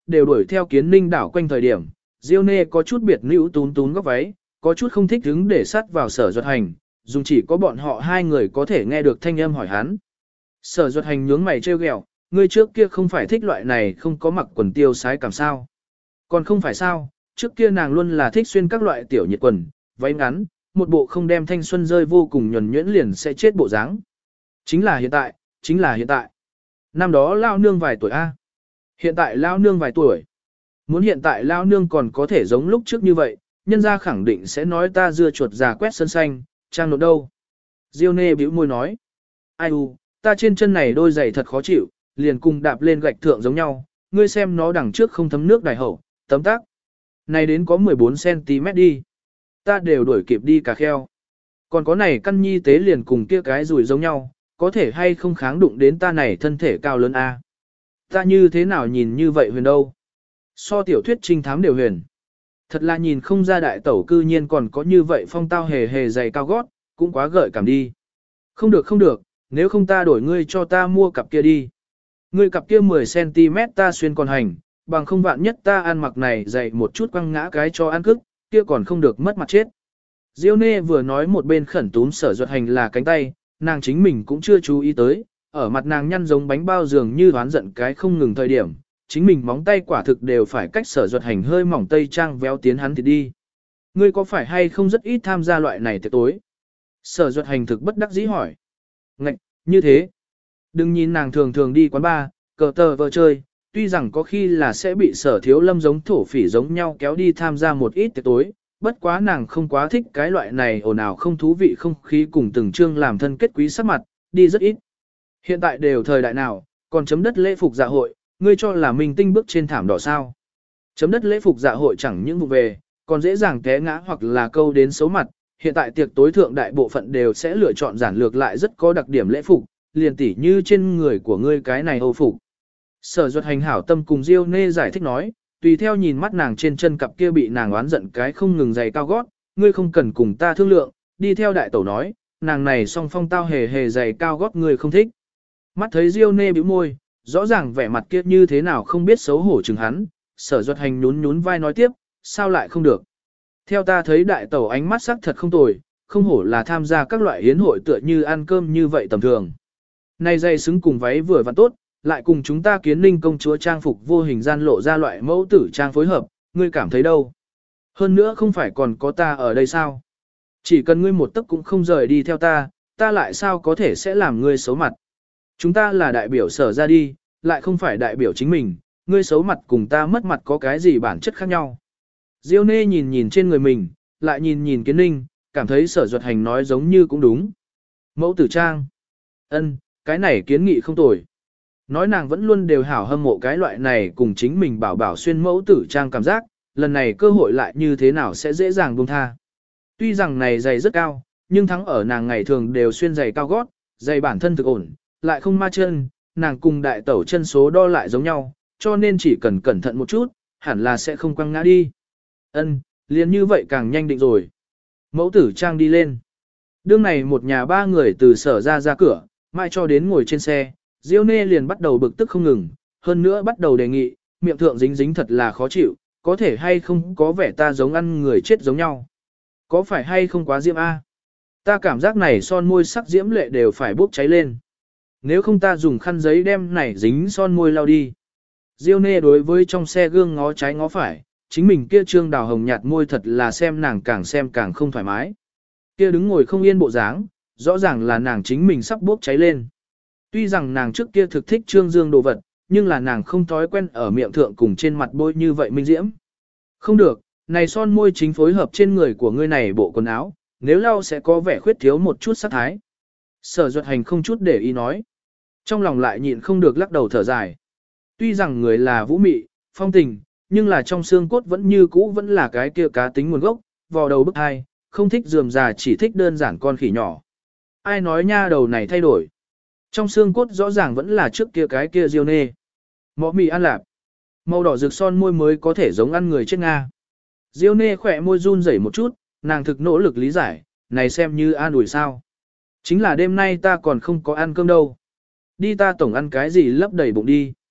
đều đuổi theo Kiến Ninh đảo quanh thời điểm, Diêu Nê có chút biệt nữ tún tún góc váy, có chút không thích hứng để sát vào Sở Duật Hành, dùng chỉ có bọn họ hai người có thể nghe được thanh âm hỏi hắn. Sở Duật Hành nhướng mày trêu ghẹo, ngươi trước kia không phải thích loại này không có mặc quần tiêu sái cảm sao? Còn không phải sao, trước kia nàng luôn là thích xuyên các loại tiểu nhiệt quần, váy ngắn, một bộ không đem thanh xuân rơi vô cùng nhuần nhuyễn liền sẽ chết bộ dáng. Chính là hiện tại. Năm đó lao nương vài tuổi A. Hiện tại lao nương vài tuổi. Muốn hiện tại lao nương còn có thể giống lúc trước như vậy, nhân gia khẳng định sẽ nói ta dưa chuột già quét sân xanh, trang nộp đâu. Diêu Nê bĩu môi nói. Ai u, ta trên chân này đôi giày thật khó chịu, liền cùng đạp lên gạch thượng giống nhau, ngươi xem nó đằng trước không thấm nước đài hậu, tấm tắc. Này đến có 14cm đi. Ta đều đuổi kịp đi cả kheo. Còn có này căn nhi tế liền cùng kia cái rùi giống nhau, có thể hay không kháng đụng đến ta này thân thể cao lớn a. Ta như thế nào nhìn như vậy huyền đâu. So tiểu thuyết trinh thám đều huyền. Thật là nhìn không ra đại tẩu cư nhiên còn có như vậy phong tao hề hề dày cao gót, cũng quá gợi cảm đi. Không được, nếu không ta đổi ngươi cho ta mua cặp kia đi. Ngươi cặp kia 10cm ta xuyên còn hành, bằng không vạn nhất ta ăn mặc này dày một chút quăng ngã cái cho ăn cức, kia còn không được mất mặt chết. Diêu Nê vừa nói một bên khẩn túm Sở Duật Hành là cánh tay, nàng chính mình cũng chưa chú ý tới, ở mặt nàng nhăn giống bánh bao dường như đoán giận cái không ngừng thời điểm, chính mình móng tay quả thực đều phải cách Sở Duật Hành hơi mỏng tây trang véo tiến hắn thì đi. Ngươi có phải hay không rất ít tham gia loại này tiệc tối? Sở Duật Hành thực bất đắc dĩ hỏi. Ngạch, như thế. Đừng nhìn nàng thường thường đi quán bar, cờ tờ vợ chơi, tuy rằng có khi là sẽ bị Sở Thiếu Lâm giống thổ phỉ giống nhau kéo đi tham gia một ít tiệc tối, bất quá nàng không quá thích cái loại này ồn ào không thú vị không khí cùng từng chương làm thân kết quý sắc mặt, đi rất ít. Hiện tại đều thời đại nào, còn chấm đất lễ phục dạ hội, ngươi cho là mình tinh bước trên thảm đỏ sao. Chấm đất lễ phục dạ hội chẳng những vụ về, còn dễ dàng té ngã hoặc là câu đến xấu mặt, hiện tại tiệc tối thượng đại bộ phận đều sẽ lựa chọn giản lược lại rất có đặc điểm lễ phục, liền tỉ như trên người của ngươi cái này Âu phục. Sở Duật Hành hảo tâm cùng Diêu Nê giải thích nói, tùy theo nhìn mắt nàng trên chân cặp kia bị nàng oán giận cái không ngừng giày cao gót, ngươi không cần cùng ta thương lượng, đi theo đại tẩu nói, nàng này song phong tao hề hề giày cao gót ngươi không thích. Mắt thấy Diêu Nê bĩu môi, rõ ràng vẻ mặt kia như thế nào không biết xấu hổ chừng hắn, Sở Duật Hành nhún nhún vai nói tiếp, sao lại không được. Theo ta thấy đại tẩu ánh mắt sắc thật không tồi, không hổ là tham gia các loại yến hội tựa như ăn cơm như vậy tầm thường. Này giày xứng cùng váy vừa vặn tốt, lại cùng chúng ta Kiến Ninh công chúa trang phục vô hình gian lộ ra loại mẫu tử trang phối hợp, ngươi cảm thấy đâu? Hơn nữa không phải còn có ta ở đây sao? Chỉ cần ngươi một tấc cũng không rời đi theo ta, ta lại sao có thể sẽ làm ngươi xấu mặt? Chúng ta là đại biểu Sở ra đi, lại không phải đại biểu chính mình, ngươi xấu mặt cùng ta mất mặt có cái gì bản chất khác nhau? Diêu Nê nhìn nhìn trên người mình, lại nhìn nhìn Kiến Ninh, cảm thấy Sở Duật Hành nói giống như cũng đúng. Mẫu tử trang. Ân, cái này kiến nghị không tồi. Nói nàng vẫn luôn đều hảo hâm mộ cái loại này cùng chính mình bảo xuyên mẫu tử trang cảm giác, lần này cơ hội lại như thế nào sẽ dễ dàng buông tha. Tuy rằng này giày rất cao, nhưng thắng ở nàng ngày thường đều xuyên giày cao gót, giày bản thân thực ổn, lại không ma chân, nàng cùng đại tẩu chân số đo lại giống nhau, cho nên chỉ cần cẩn thận một chút, hẳn là sẽ không quăng ngã đi. Ân, liền như vậy càng nhanh định rồi. Mẫu tử trang đi lên. Đương này một nhà ba người từ Sở ra cửa, mãi cho đến ngồi trên xe, Diêu Nê liền bắt đầu bực tức không ngừng, hơn nữa bắt đầu đề nghị, miệng thượng dính dính thật là khó chịu, có thể hay không có vẻ ta giống ăn người chết giống nhau. Có phải hay không quá diễm a? Ta cảm giác này son môi sắc diễm lệ đều phải bốc cháy lên. Nếu không ta dùng khăn giấy đem này dính son môi lau đi. Diêu Nê đối với trong xe gương ngó trái ngó phải, chính mình kia trương đào hồng nhạt môi thật là xem càng không thoải mái. Kia đứng ngồi không yên bộ dáng, rõ ràng là nàng chính mình sắp bốc cháy lên. Tuy rằng nàng trước kia thực thích trương dương đồ vật, nhưng là nàng không thói quen ở miệng thượng cùng trên mặt bôi như vậy minh diễm. Không được, này son môi chính phối hợp trên người của ngươi này bộ quần áo, nếu lau sẽ có vẻ khuyết thiếu một chút sắc thái. Sở Duật Hành không chút để ý nói. Trong lòng lại nhịn không được lắc đầu thở dài. Tuy rằng người là vũ mị, phong tình, nhưng là trong xương cốt vẫn như cũ vẫn là cái kia cá tính nguồn gốc, vò đầu bức hai, không thích rườm rà chỉ thích đơn giản con khỉ nhỏ. Ai nói nha đầu này thay đổi. Trong xương cốt rõ ràng vẫn là trước kia cái kia Diêu Nê. Mọ mì ăn lạp. Màu đỏ rực son môi mới có thể giống ăn người chết Nga. Diêu Nê khỏe môi run rẩy một chút, nàng thực nỗ lực lý giải, này xem như an ủi sao. Chính là đêm nay ta còn không có ăn cơm đâu. Đi ta tổng ăn cái gì lấp đầy bụng đi.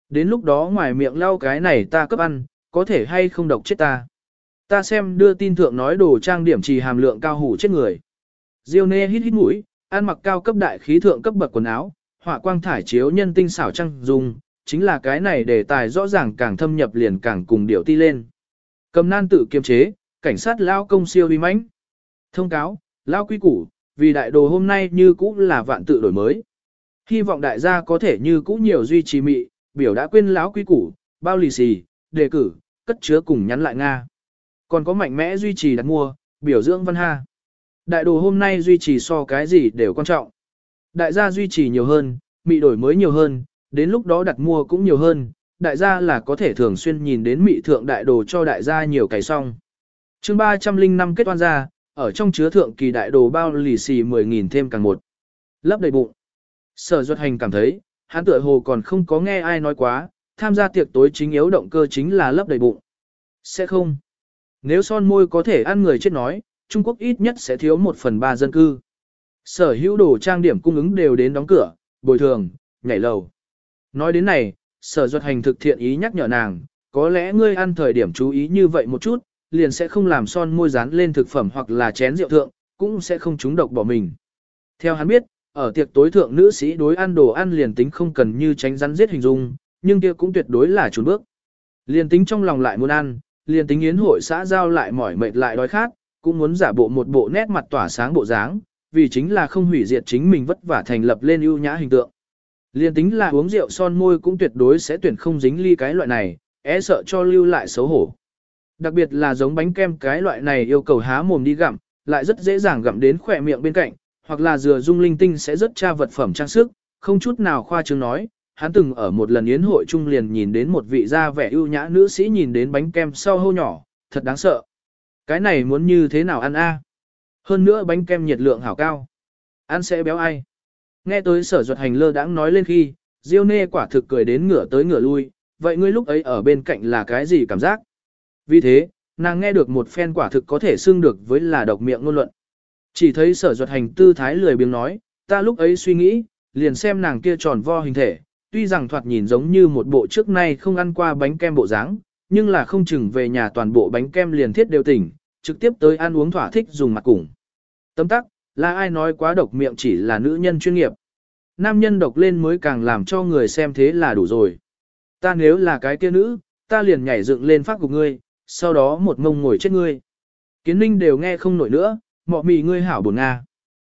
Đến lúc đó ngoài miệng lau cái này ta cấp ăn, có thể hay không độc chết ta. Ta xem đưa tin thượng nói đồ trang điểm trì hàm lượng cao hủ chết người. Diêu Nê hít hít mũi, ăn mặc cao cấp đại khí thượng cấp bậc quần áo, họa quang thải chiếu nhân tinh xảo trang dùng, chính là cái này đề tài rõ ràng càng thâm nhập liền càng cùng điệu ti lên. Cầm nan tự kiềm chế, cảnh sát lao công siêu vi mãnh. Thông cáo, lao quy củ, vì đại đồ hôm nay như cũ là vạn tự đổi mới. Hy vọng đại gia có thể như cũ nhiều duy trì mị, biểu đã quên lão quy củ, bao lì xì, đề cử, cất chứa cùng nhắn lại Nga. Còn có mạnh mẽ duy trì đặt mua, biểu dưỡng văn ha. Đại đồ hôm nay duy trì so cái gì đều quan trọng. Đại gia duy trì nhiều hơn, mị đổi mới nhiều hơn, đến lúc đó đặt mua cũng nhiều hơn, đại gia là có thể thường xuyên nhìn đến mị thượng đại đồ cho đại gia nhiều cái xong. Chương 305 kết oan ra, ở trong chứa thượng kỳ đại đồ bao lì xì 10.000 thêm càng một. Lấp đầy bụng. Sở Duật Hành cảm thấy, hắn tựa hồ còn không có nghe ai nói quá, tham gia tiệc tối chính yếu động cơ chính là lấp đầy bụng. Sẽ không. Nếu son môi có thể ăn người chết nói, Trung Quốc ít nhất sẽ thiếu 1/3 dân cư. Sở hữu đồ trang điểm cung ứng đều đến đóng cửa, bồi thường, nhảy lầu. Nói đến này, Sở Duật Hành thực thiện ý nhắc nhở nàng, có lẽ ngươi ăn thời điểm chú ý như vậy một chút, liền sẽ không làm son môi dán lên thực phẩm hoặc là chén rượu thượng, cũng sẽ không trúng độc bỏ mình. Theo hắn biết, ở tiệc tối thượng nữ sĩ đối ăn đồ ăn liền tính không cần như tránh rắn giết hình dung, nhưng kia cũng tuyệt đối là chùn bước. Liền tính trong lòng lại muốn ăn, liền tính yến hội xã giao lại mỏi mệt lại đói khát, cũng muốn giả bộ một bộ nét mặt tỏa sáng bộ dáng, vì chính là không hủy diệt chính mình vất vả thành lập lên ưu nhã hình tượng. Liền tính là uống rượu son môi cũng tuyệt đối sẽ tuyển không dính ly cái loại này, sợ cho lưu lại xấu hổ. Đặc biệt là giống bánh kem cái loại này yêu cầu há mồm đi gặm, lại rất dễ dàng gặm đến khỏe miệng bên cạnh, hoặc là dừa dung linh tinh sẽ rất tra vật phẩm trang sức, không chút nào khoa trương nói. Hắn từng ở một lần yến hội trung liền nhìn đến một vị da vẻ ưu nhã nữ sĩ nhìn đến bánh kem sau hô nhỏ, thật đáng sợ. Cái này muốn như thế nào ăn a? Hơn nữa bánh kem nhiệt lượng hảo cao. Ăn sẽ béo ai? Nghe tới Sở Duật Hành lơ đãng nói lên khi, Diêu Nê quả thực cười đến ngửa tới ngửa lui, vậy ngươi lúc ấy ở bên cạnh là cái gì cảm giác? Vì thế, nàng nghe được một phen quả thực có thể xưng được với là độc miệng ngôn luận. Chỉ thấy Sở Duật Hành tư thái lười biếng nói, ta lúc ấy suy nghĩ, liền xem nàng kia tròn vo hình thể, tuy rằng thoạt nhìn giống như một bộ trước nay không ăn qua bánh kem bộ dáng, nhưng là không chừng về nhà toàn bộ bánh kem liền thiết đều tỉnh, trực tiếp tới ăn uống thỏa thích dùng mặt cùng. Tấm tắc, là ai nói quá độc miệng chỉ là nữ nhân chuyên nghiệp. Nam nhân độc lên mới càng làm cho người xem thế là đủ rồi. Ta nếu là cái kia nữ, ta liền nhảy dựng lên phát gục ngươi, sau đó một ngông ngồi chết ngươi. Kiến Ninh đều nghe không nổi nữa, mọ mì ngươi hảo buồn Nga.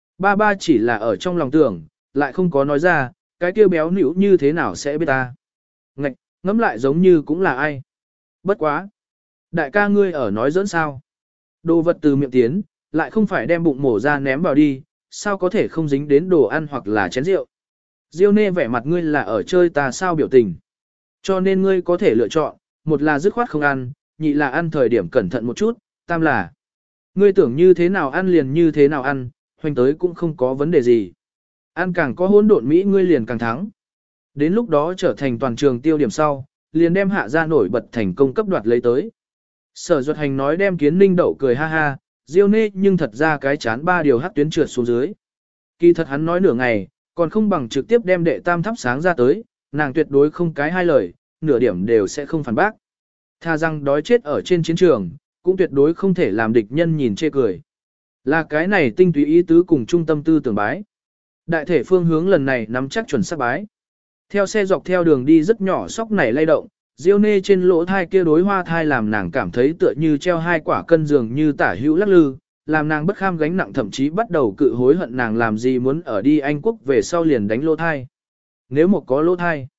Ba chỉ là ở trong lòng tưởng, lại không có nói ra, cái kia béo nữ như thế nào sẽ biết ta. Ngạch, ngẫm lại giống như cũng là ai. Bất quá. Đại ca ngươi ở nói dẫn sao. Đồ vật từ miệng tiến, lại không phải đem bụng mổ ra ném vào đi, sao có thể không dính đến đồ ăn hoặc là chén rượu. Diêu Nê vẻ mặt ngươi là ở chơi ta sao biểu tình. Cho nên ngươi có thể lựa chọn, một là dứt khoát không ăn, nhị là ăn thời điểm cẩn thận một chút, tam là ngươi tưởng như thế nào ăn liền như thế nào ăn, hoành tới cũng không có vấn đề gì. Ăn càng có hỗn độn Mỹ ngươi liền càng thắng. Đến lúc đó trở thành toàn trường tiêu điểm sau, liền đem hạ ra nổi bật thành công cấp đoạt lấy tới. Sở Duật Hành nói đem Kiến Ninh đậu cười ha ha, Diêu Nê nhưng thật ra cái chán ba điều hắc tuyến trượt xuống dưới. Kỳ thật hắn nói nửa ngày, còn không bằng trực tiếp đem đệ tam thắp sáng ra tới, nàng tuyệt đối không cái hai lời, nửa điểm đều sẽ không phản bác. Tha rằng đói chết ở trên chiến trường, cũng tuyệt đối không thể làm địch nhân nhìn chê cười. Là cái này tinh túy ý tứ cùng trung tâm tư tưởng bái. Đại thể phương hướng lần này nắm chắc chuẩn xác bái. Theo xe dọc theo đường đi rất nhỏ sóc nảy lay động, Diêu Nê trên lỗ thai kia đối hoa thai làm nàng cảm thấy tựa như treo hai quả cân dường như tả hữu lắc lư, làm nàng bất kham gánh nặng thậm chí bắt đầu cự hối hận nàng làm gì muốn ở đi Anh Quốc về sau liền đánh lỗ thai. Nếu một có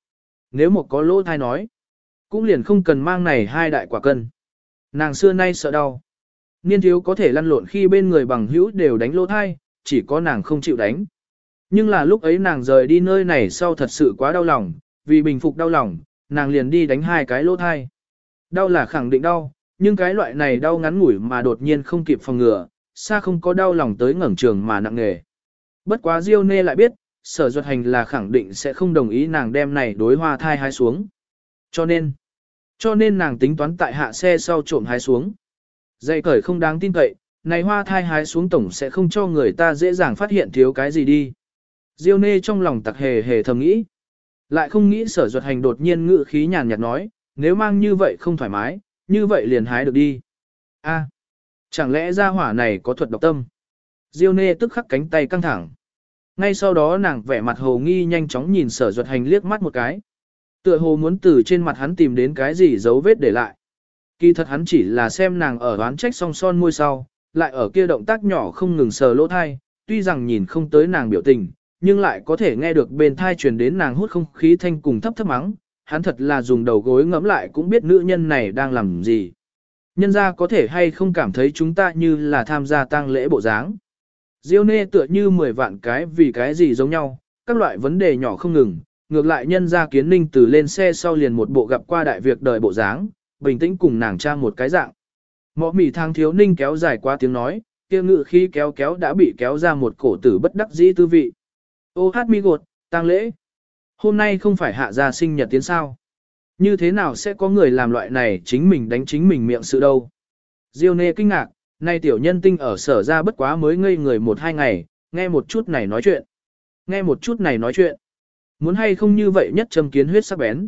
lỗ thai nói, cũng liền không cần mang này hai đại quả cân. Nàng xưa nay sợ đau. Niên thiếu có thể lăn lộn khi bên người bằng hữu đều đánh lỗ thai, chỉ có nàng không chịu đánh. Nhưng là lúc ấy nàng rời đi nơi này sau thật sự quá đau lòng, vì bình phục đau lòng, nàng liền đi đánh hai cái lỗ thai. Đau là khẳng định đau, nhưng cái loại này đau ngắn ngủi mà đột nhiên không kịp phòng ngừa, xa không có đau lòng tới ngẩng trường mà nặng nghề. Bất quá Diêu Nê lại biết, Sở Duật Hành là khẳng định sẽ không đồng ý nàng đem này đối hoa thai hái xuống. Cho nên nàng tính toán tại hạ xe sau trộm hái xuống. Dây cởi không đáng tin cậy, này hoa thai hái xuống tổng sẽ không cho người ta dễ dàng phát hiện thiếu cái gì đi. Diêu Nê trong lòng tặc hề hề thầm nghĩ. Lại không nghĩ Sở Duật Hành đột nhiên ngự khí nhàn nhạt nói, nếu mang như vậy không thoải mái, như vậy liền hái được đi. A, chẳng lẽ gia hỏa này có thuật độc tâm? Diêu Nê tức khắc cánh tay căng thẳng. Ngay sau đó nàng vẻ mặt hồ nghi nhanh chóng nhìn Sở Duật Hành liếc mắt một cái. Tựa hồ muốn từ trên mặt hắn tìm đến cái gì dấu vết để lại. Kỳ thật hắn chỉ là xem nàng ở đoán trách song son môi sau, lại ở kia động tác nhỏ không ngừng sờ lỗ thai, tuy rằng nhìn không tới nàng biểu tình, nhưng lại có thể nghe được bên thai truyền đến nàng hút không khí thanh cùng thấp thấp mắng. Hắn thật là dùng đầu gối ngẫm lại cũng biết nữ nhân này đang làm gì. Nhân ra có thể hay không cảm thấy chúng ta như là tham gia tang lễ bộ dáng. Diêu Nê tựa như 10 vạn cái vì cái gì giống nhau, các loại vấn đề nhỏ không ngừng, ngược lại nhân ra Kiến Ninh từ lên xe sau liền một bộ gặp qua đại việc đời bộ dáng, bình tĩnh cùng nàng tra một cái dạng. Mọ mỉ thang thiếu ninh kéo dài qua tiếng nói, kia ngự khi kéo kéo đã bị kéo ra một cổ tử bất đắc dĩ tư vị. Ô hát mi gột, tang lễ. Hôm nay không phải hạ gia sinh nhật tiến sao. Như thế nào sẽ có người làm loại này chính mình đánh chính mình miệng sự đâu. Diêu Nê kinh ngạc, nay tiểu nhân tinh ở sở ra bất quá mới ngây người 1-2 ngày, nghe một chút này nói chuyện. Nghe một chút này nói chuyện. Muốn hay không như vậy nhất châm kiến huyết sắc bén.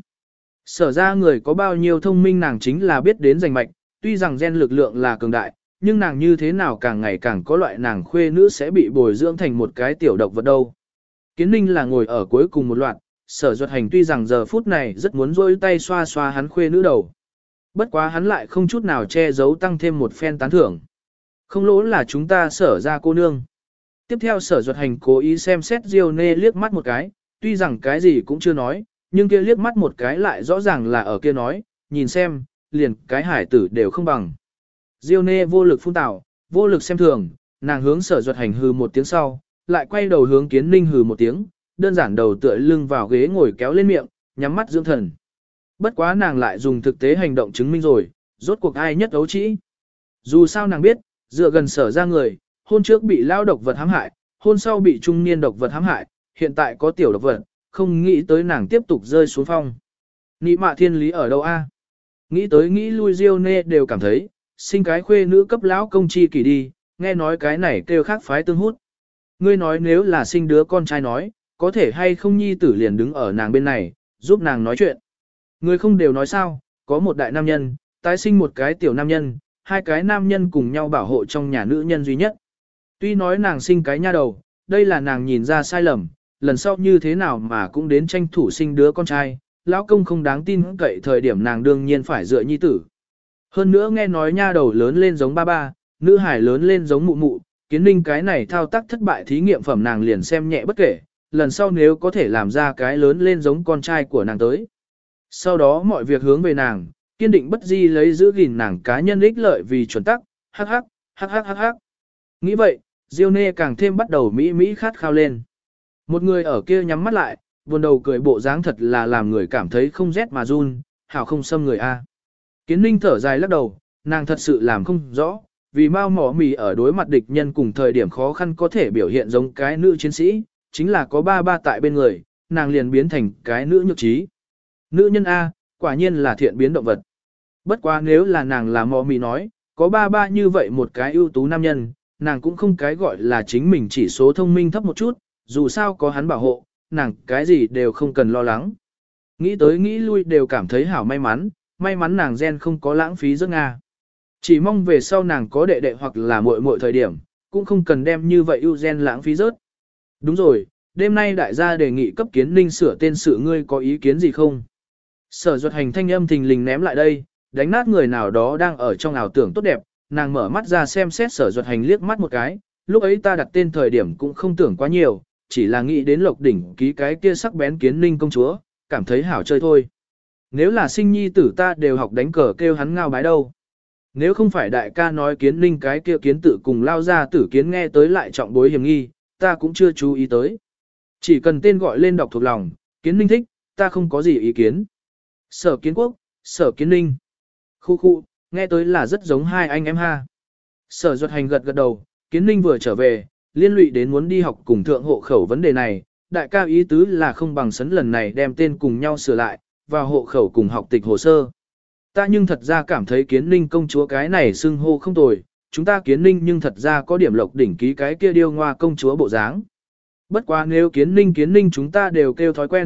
Sở ra người có bao nhiêu thông minh nàng chính là biết đến giành mạch, tuy rằng gen lực lượng là cường đại, nhưng nàng như thế nào càng ngày càng có loại nàng khuê nữ sẽ bị bồi dưỡng thành một cái tiểu độc vật đâu. Kiến Ninh là ngồi ở cuối cùng một loạt, Sở Duật Hành tuy rằng giờ phút này rất muốn rôi tay xoa xoa hắn khuê nữ đầu. Bất quá hắn lại không chút nào che giấu tăng thêm một phen tán thưởng. Không lỗ là chúng ta Sở ra cô nương. Tiếp theo Sở Duật Hành cố ý xem xét Diêu Nê liếc mắt một cái, tuy rằng cái gì cũng chưa nói, nhưng kia liếc mắt một cái lại rõ ràng là ở kia nói, nhìn xem, liền cái hải tử đều không bằng. Diêu Nê vô lực phun tảo, vô lực xem thường, nàng hướng Sở Duật Hành hừ một tiếng sau, lại quay đầu hướng Kiến Ninh hừ một tiếng, đơn giản đầu tựa lưng vào ghế ngồi kéo lên miệng, nhắm mắt dưỡng thần. Bất quá nàng lại dùng thực tế hành động chứng minh rồi, rốt cuộc ai nhất ấu trĩ. Dù sao nàng biết, dựa gần Sở ra người, hôn trước bị lao độc vật hãm hại, hôn sau bị trung niên độc vật hãm hại, hiện tại có tiểu độc vật, không nghĩ tới nàng tiếp tục rơi xuống phong. Nị mạ thiên lý ở đâu a? Nghĩ tới nghĩ lui Diêu Nê đều cảm thấy, sinh cái khuê nữ cấp lão công chi kỳ đi, nghe nói cái này kêu khác phái tương hút. Ngươi nói nếu là sinh đứa con trai nói, có thể hay không nhi tử liền đứng ở nàng bên này, giúp nàng nói chuyện. Người không đều nói sao, có một đại nam nhân, tái sinh một cái tiểu nam nhân, hai cái nam nhân cùng nhau bảo hộ trong nhà nữ nhân duy nhất. Tuy nói nàng sinh cái nha đầu, đây là nàng nhìn ra sai lầm, lần sau như thế nào mà cũng đến tranh thủ sinh đứa con trai, lão công không đáng tin cậy thời điểm nàng đương nhiên phải dựa nhi tử. Hơn nữa nghe nói nha đầu lớn lên giống ba ba, nữ hải lớn lên giống mụ mụ, Kiến Ninh cái này thao tác thất bại thí nghiệm phẩm nàng liền xem nhẹ bất kể, lần sau nếu có thể làm ra cái lớn lên giống con trai của nàng tới. Sau đó mọi việc hướng về nàng, kiên định bất di lấy giữ gìn nàng cá nhân ích lợi vì chuẩn tắc, hắc hắc, hắc hắc hắc hắc. Nghĩ vậy, Diêu Nê càng thêm bắt đầu mỹ khát khao lên. Một người ở kia nhắm mắt lại, buồn đầu cười bộ dáng thật là làm người cảm thấy không rét mà run, hảo không xâm người a. Kiến Ninh thở dài lắc đầu, nàng thật sự làm không rõ, vì mau mỏ mì ở đối mặt địch nhân cùng thời điểm khó khăn có thể biểu hiện giống cái nữ chiến sĩ, chính là có ba ba tại bên người, nàng liền biến thành cái nữ nhược trí. Nữ nhân A, quả nhiên là thiện biến động vật. Bất quá nếu là nàng là mỏ mì nói, có ba ba như vậy một cái ưu tú nam nhân, nàng cũng không cái gọi là chính mình chỉ số thông minh thấp một chút, dù sao có hắn bảo hộ, nàng cái gì đều không cần lo lắng. Nghĩ tới nghĩ lui đều cảm thấy hảo may mắn nàng gen không có lãng phí rất Nga. Chỉ mong về sau nàng có đệ đệ hoặc là muội muội thời điểm, cũng không cần đem như vậy ưu gen lãng phí rớt. Đúng rồi, đêm nay đại gia đề nghị cấp Kiến Ninh sửa tên sự ngươi có ý kiến gì không? Sở Duật Hành thanh âm thình lình ném lại đây, đánh nát người nào đó đang ở trong ảo tưởng tốt đẹp, nàng mở mắt ra xem xét Sở Duật Hành liếc mắt một cái, lúc ấy ta đặt tên thời điểm cũng không tưởng quá nhiều, chỉ là nghĩ đến Lộc Đỉnh ký cái kia sắc bén Kiến Ninh công chúa, cảm thấy hảo chơi thôi. Nếu là sinh nhi tử ta đều học đánh cờ kêu hắn ngao bái đâu. Nếu không phải đại ca nói Kiến Ninh cái kia kiến tự cùng lao ra tử kiến nghe tới lại trọng bối hiểm nghi, ta cũng chưa chú ý tới. Chỉ cần tên gọi lên đọc thuộc lòng, Kiến Ninh thích, ta không có gì ý kiến. Sở Kiến Quốc, Sở Kiến Ninh. Khu, nghe tới là rất giống hai anh em ha. Sở Duật Hành gật đầu, Kiến Ninh vừa trở về, liên lụy đến muốn đi học cùng thượng hộ khẩu vấn đề này, đại ca ý tứ là không bằng sấn lần này đem tên cùng nhau sửa lại, và hộ khẩu cùng học tịch hồ sơ. Ta nhưng thật ra cảm thấy Kiến Ninh công chúa cái này xưng hô không tồi, chúng ta Kiến Ninh nhưng thật ra có điểm Lộc Đỉnh ký cái kia điêu ngoa công chúa bộ dáng. Bất quá nếu Kiến Ninh chúng ta đều kêu thói quen,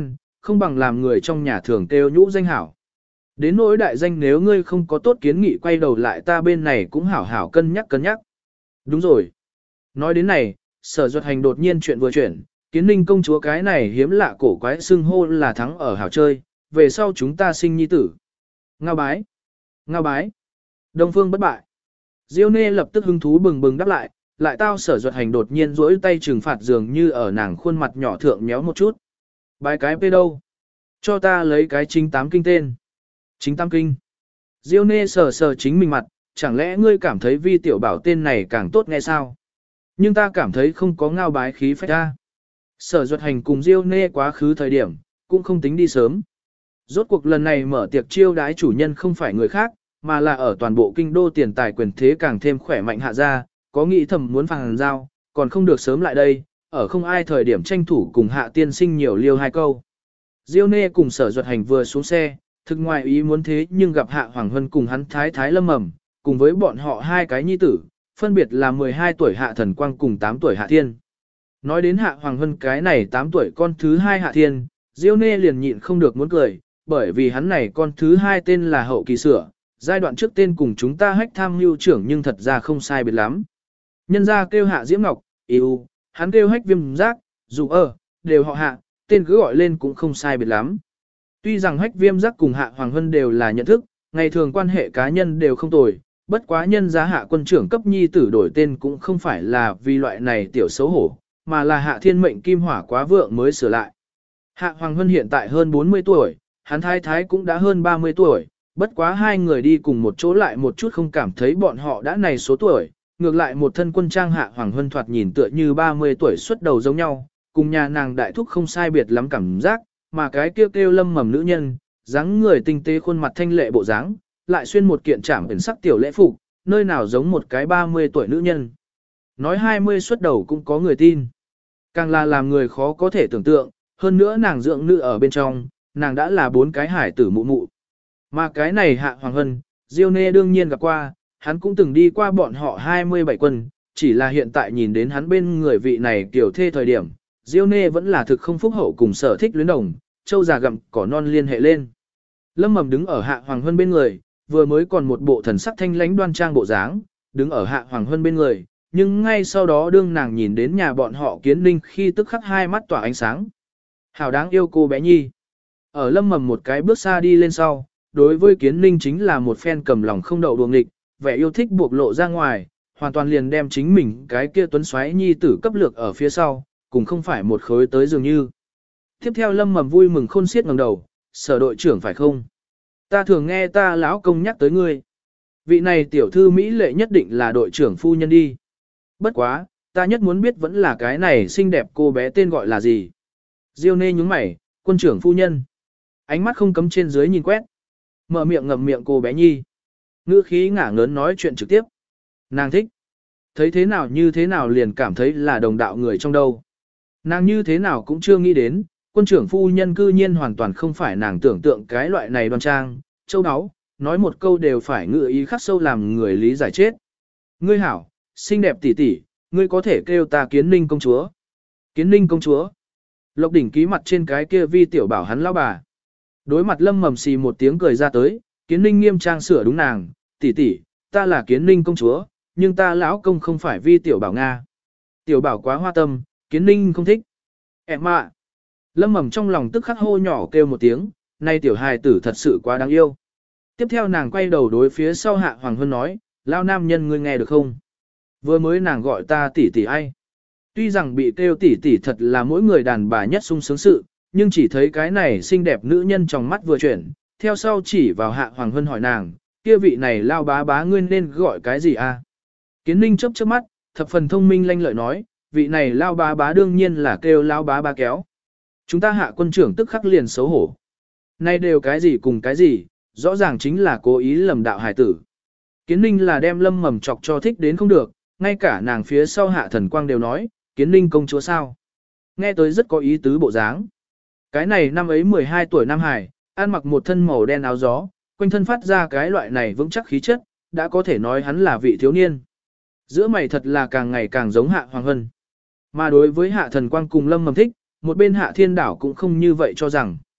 không bằng làm người trong nhà thường kêu nhũ danh hảo. Đến nỗi đại danh nếu ngươi không có tốt kiến nghị quay đầu lại ta bên này cũng hảo hảo cân nhắc cân nhắc. Đúng rồi. Nói đến này, Sở Duật Hành đột nhiên chuyện vừa chuyển, Kiến Ninh công chúa cái này hiếm lạ cổ quái xưng hô là thắng ở hảo chơi, về sau chúng ta sinh nhi tử. Ngao bái. Ngao bái. Đông phương bất bại. Diêu Nê lập tức hứng thú bừng bừng đáp lại tao Sở Duật Hành đột nhiên duỗi tay trừng phạt dường như ở nàng khuôn mặt nhỏ thượng méo một chút. Bái cái bê đâu? Cho ta lấy cái chính tám kinh tên. Chính tam kinh. Diêu Nê sờ chính mình mặt, chẳng lẽ ngươi cảm thấy Vi tiểu bảo tên này càng tốt nghe sao? Nhưng ta cảm thấy không có ngao bái khí phách ra. Sở Duật Hành cùng Diêu Nê quá khứ thời điểm, cũng không tính đi sớm. Rốt cuộc lần này mở tiệc chiêu đái chủ nhân không phải người khác, mà là ở toàn bộ kinh đô tiền tài quyền thế càng thêm khỏe mạnh hạ gia, có nghĩ thầm muốn phàng giao, còn không được sớm lại đây, ở không ai thời điểm tranh thủ cùng hạ tiên sinh nhiều liêu hai câu. Diêu Nê cùng Sở Duật Hành vừa xuống xe, thực ngoài ý muốn thế nhưng gặp Hạ Hoàng Hân cùng hắn thái Lâm Mầm, cùng với bọn họ hai cái nhi tử, phân biệt là 12 tuổi Hạ Thần Quang cùng 8 tuổi Hạ Thiên. Nói đến Hạ Hoàng Hân cái này 8 tuổi con thứ hai Hạ Thiên, Diêu Nê liền nhịn không được muốn cười, bởi vì hắn này con thứ hai tên là Hậu Kỳ Sửa, giai đoạn trước tên cùng chúng ta Hách Tham Mưu trưởng nhưng thật ra không sai biệt lắm. Nhân gia kêu Hạ Diễm Ngọc, yêu, hắn kêu Hách Viêm Giác, dù đều họ Hạ, tên cứ gọi lên cũng không sai biệt lắm. Tuy rằng Hách Viêm Giác cùng Hạ Hoàng Hân đều là nhận thức, ngày thường quan hệ cá nhân đều không tồi, bất quá nhân giá Hạ quân trưởng cấp nhi tử đổi tên cũng không phải là vì loại này tiểu xấu hổ, mà là Hạ Thiên mệnh kim hỏa quá vượng mới sửa lại. Hạ Hoàng Hân hiện tại hơn 40 tuổi, hắn thái cũng đã hơn 30 tuổi, bất quá hai người đi cùng một chỗ lại một chút không cảm thấy bọn họ đã này số tuổi, ngược lại một thân quân trang Hạ Hoàng Hân thoạt nhìn tựa như 30 tuổi xuất đầu giống nhau, cùng nhà nàng đại thúc không sai biệt lắm cảm giác, mà cái kêu Lâm Mầm nữ nhân, dáng người tinh tế khuôn mặt thanh lệ bộ dáng, lại xuyên một kiện trảm ẩn sắc tiểu lễ phục, nơi nào giống một cái 30 tuổi nữ nhân. Nói 20 xuất đầu cũng có người tin. Càng là làm người khó có thể tưởng tượng, hơn nữa nàng dưỡng nữ ở bên trong, nàng đã là 4 cái hải tử mụ mụ. Mà cái này Hạ Hoàng Hân, Diêu Nê đương nhiên gặp qua, hắn cũng từng đi qua bọn họ 27 quân, chỉ là hiện tại nhìn đến hắn bên người vị này tiểu thê thời điểm, Diêu Nê vẫn là thực không phúc hậu cùng sở thích luyến đồng, châu già gặm cỏ non liên hệ lên. Lâm Mầm đứng ở Hạ Hoàng Hân bên người, vừa mới còn một bộ thần sắc thanh lãnh đoan trang bộ dáng, đứng ở Hạ Hoàng Hân bên người, nhưng ngay sau đó đương nàng nhìn đến nhà bọn họ Kiến Ninh khi tức khắc hai mắt tỏa ánh sáng. Hảo đáng yêu cô bé nhi. Ở Lâm Mầm một cái bước xa đi lên sau, đối với Kiến Ninh chính là một phen cầm lòng không đậu đuồng nghịch, vẻ yêu thích buộc lộ ra ngoài, hoàn toàn liền đem chính mình cái kia tuấn xoáy nhi tử cấp lược ở phía sau, cùng không phải một khối tới dường như. Tiếp theo Lâm Mầm vui mừng khôn xiết ngẩng đầu, Sở đội trưởng phải không? Ta thường nghe ta lão công nhắc tới ngươi. Vị này tiểu thư Mỹ lệ nhất định là đội trưởng phu nhân đi. Bất quá, ta nhất muốn biết vẫn là cái này xinh đẹp cô bé tên gọi là gì. Diêu Nê nhúng mày, quân trưởng phu nhân. Ánh mắt không cấm trên dưới nhìn quét. Mở miệng ngậm miệng cô bé nhi. Ngữ khí ngả ngớn nói chuyện trực tiếp. Nàng thích. Thấy thế nào như thế nào liền cảm thấy là đồng đạo người trong đâu. Nàng như thế nào cũng chưa nghĩ đến, quân trưởng phu nhân cư nhiên hoàn toàn không phải nàng tưởng tượng cái loại này đoan trang, châu áo, nói một câu đều phải ngự ý khắc sâu làm người lý giải chết. Ngươi hảo, xinh đẹp tỷ tỷ, ngươi có thể kêu ta Kiến Ninh công chúa. Kiến Ninh công chúa. Lộc Đỉnh ký mặt trên cái kia Vi tiểu bảo hắn lão bà. Đối mặt Lâm Mầm xì một tiếng cười ra tới, Kiến Ninh nghiêm trang sửa đúng nàng, tỷ tỷ, ta là Kiến Ninh công chúa, nhưng ta lão công không phải Vi tiểu bảo Nga. Tiểu bảo quá hoa tâm, Kiến Ninh không thích. Em ạ. Lâm Mầm trong lòng tức khắc hô nhỏ kêu một tiếng, nay tiểu hài tử thật sự quá đáng yêu. Tiếp theo nàng quay đầu đối phía sau Hạ Hoàng Hân nói, lao nam nhân ngươi nghe được không? Vừa mới nàng gọi ta tỷ tỷ ai? Tuy rằng bị kêu tỷ tỷ thật là mỗi người đàn bà nhất sung sướng sự, nhưng chỉ thấy cái này xinh đẹp nữ nhân trong mắt vừa chuyển, theo sau chỉ vào Hạ Hoàng Hân hỏi nàng, kia vị này lao bá bá ngươi nên gọi cái gì a? Kiến Ninh chớp chớp mắt, thập phần thông minh lanh lợi nói, vị này lao bá bá đương nhiên là kêu lao bá bá kéo. Chúng ta Hạ quân trưởng tức khắc liền xấu hổ. Nay đều cái gì cùng cái gì, rõ ràng chính là cố ý lầm đạo hải tử. Kiến Ninh là đem Lâm Mầm chọc cho thích đến không được, ngay cả nàng phía sau Hạ Thần Quang đều nói, Kiến Ninh công chúa sao. Nghe tới rất có ý tứ bộ dáng. Cái này năm ấy 12 tuổi Nam Hải, ăn mặc một thân màu đen áo gió, quanh thân phát ra cái loại này vững chắc khí chất, đã có thể nói hắn là vị thiếu niên. Giữa mày thật là càng ngày càng giống Hạ Hoàng Hân. Mà đối với Hạ Thần Quang cùng Lâm Mầm thích, một bên Hạ Thiên Đảo cũng không như vậy cho rằng.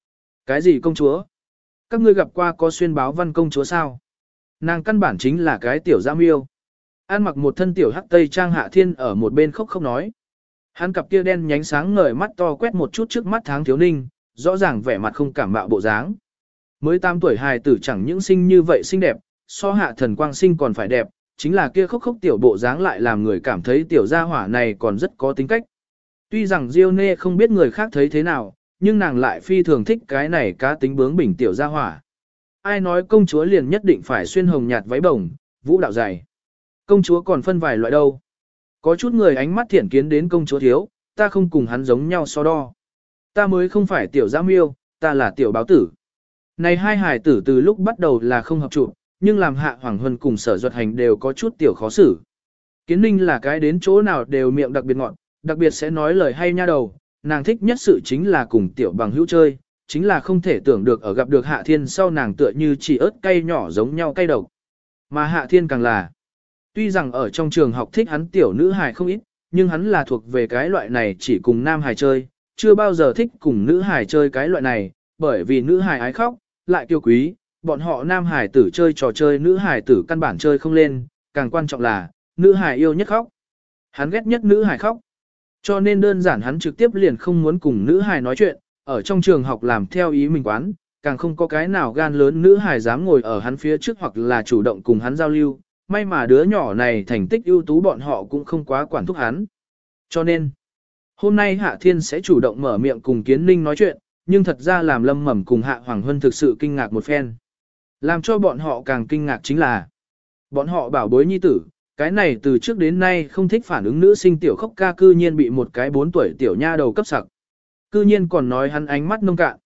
Cái gì công chúa? Các ngươi gặp qua có xuyên báo văn công chúa sao? Nàng căn bản chính là cái tiểu giam yêu. An mặc một thân tiểu hắc tây trang Hạ Thiên ở một bên khóc không nói. Hắn cặp kia đen nhánh sáng ngời mắt to quét một chút trước mắt Tháng Thiếu Ninh, rõ ràng vẻ mặt không cảm mạo bộ dáng. Mới 8 tuổi hài tử chẳng những sinh như vậy xinh đẹp, so Hạ Thần Quang sinh còn phải đẹp, chính là kia khóc khóc tiểu bộ dáng lại làm người cảm thấy tiểu gia hỏa này còn rất có tính cách. Tuy rằng Diêu Nê không biết người khác thấy thế nào, nhưng nàng lại phi thường thích cái này cá tính bướng bỉnh tiểu gia hỏa. Ai nói công chúa liền nhất định phải xuyên hồng nhạt váy bồng, vũ đạo dày. Công chúa còn phân vài loại đâu. Có chút người ánh mắt thiện kiến đến công chúa thiếu, ta không cùng hắn giống nhau so đo. Ta mới không phải tiểu giám yêu, ta là tiểu báo tử. Này hai hài tử từ lúc bắt đầu là không hợp trụ, nhưng làm Hạ Hoàng Huân cùng Sở Duật Hành đều có chút tiểu khó xử. Kiến Ninh là cái đến chỗ nào đều miệng đặc biệt ngọt, đặc biệt sẽ nói lời hay nha đầu, nàng thích nhất sự chính là cùng tiểu bằng hữu chơi, chính là không thể tưởng được ở gặp được Hạ Thiên sau nàng tựa như chỉ ớt cay nhỏ giống nhau cay độc. Mà Hạ Thiên càng là, tuy rằng ở trong trường học thích hắn tiểu nữ hài không ít, nhưng hắn là thuộc về cái loại này chỉ cùng nam hài chơi, chưa bao giờ thích cùng nữ hài chơi cái loại này, bởi vì nữ hài ái khóc, lại kiêu quý, bọn họ nam hài tử chơi trò chơi nữ hài tử căn bản chơi không lên, càng quan trọng là, nữ hài yêu nhất khóc. Hắn ghét nhất nữ hài khóc. Cho nên đơn giản hắn trực tiếp liền không muốn cùng nữ hài nói chuyện, ở trong trường học làm theo ý mình quán, càng không có cái nào gan lớn nữ hài dám ngồi ở hắn phía trước hoặc là chủ động cùng hắn giao lưu, may mà đứa nhỏ này thành tích ưu tú bọn họ cũng không quá quản thúc hắn. Cho nên, hôm nay Hạ Thiên sẽ chủ động mở miệng cùng Kiến Ninh nói chuyện, nhưng thật ra làm Lâm Mầm cùng Hạ Hoàng Huân thực sự kinh ngạc một phen. Làm cho bọn họ càng kinh ngạc chính là, bọn họ bảo bối nhi tử, cái này từ trước đến nay không thích phản ứng nữ sinh tiểu khóc ca cư nhiên bị một cái 4 tuổi tiểu nha đầu cấp sặc. Cư nhiên còn nói hắn ánh mắt nông cạn.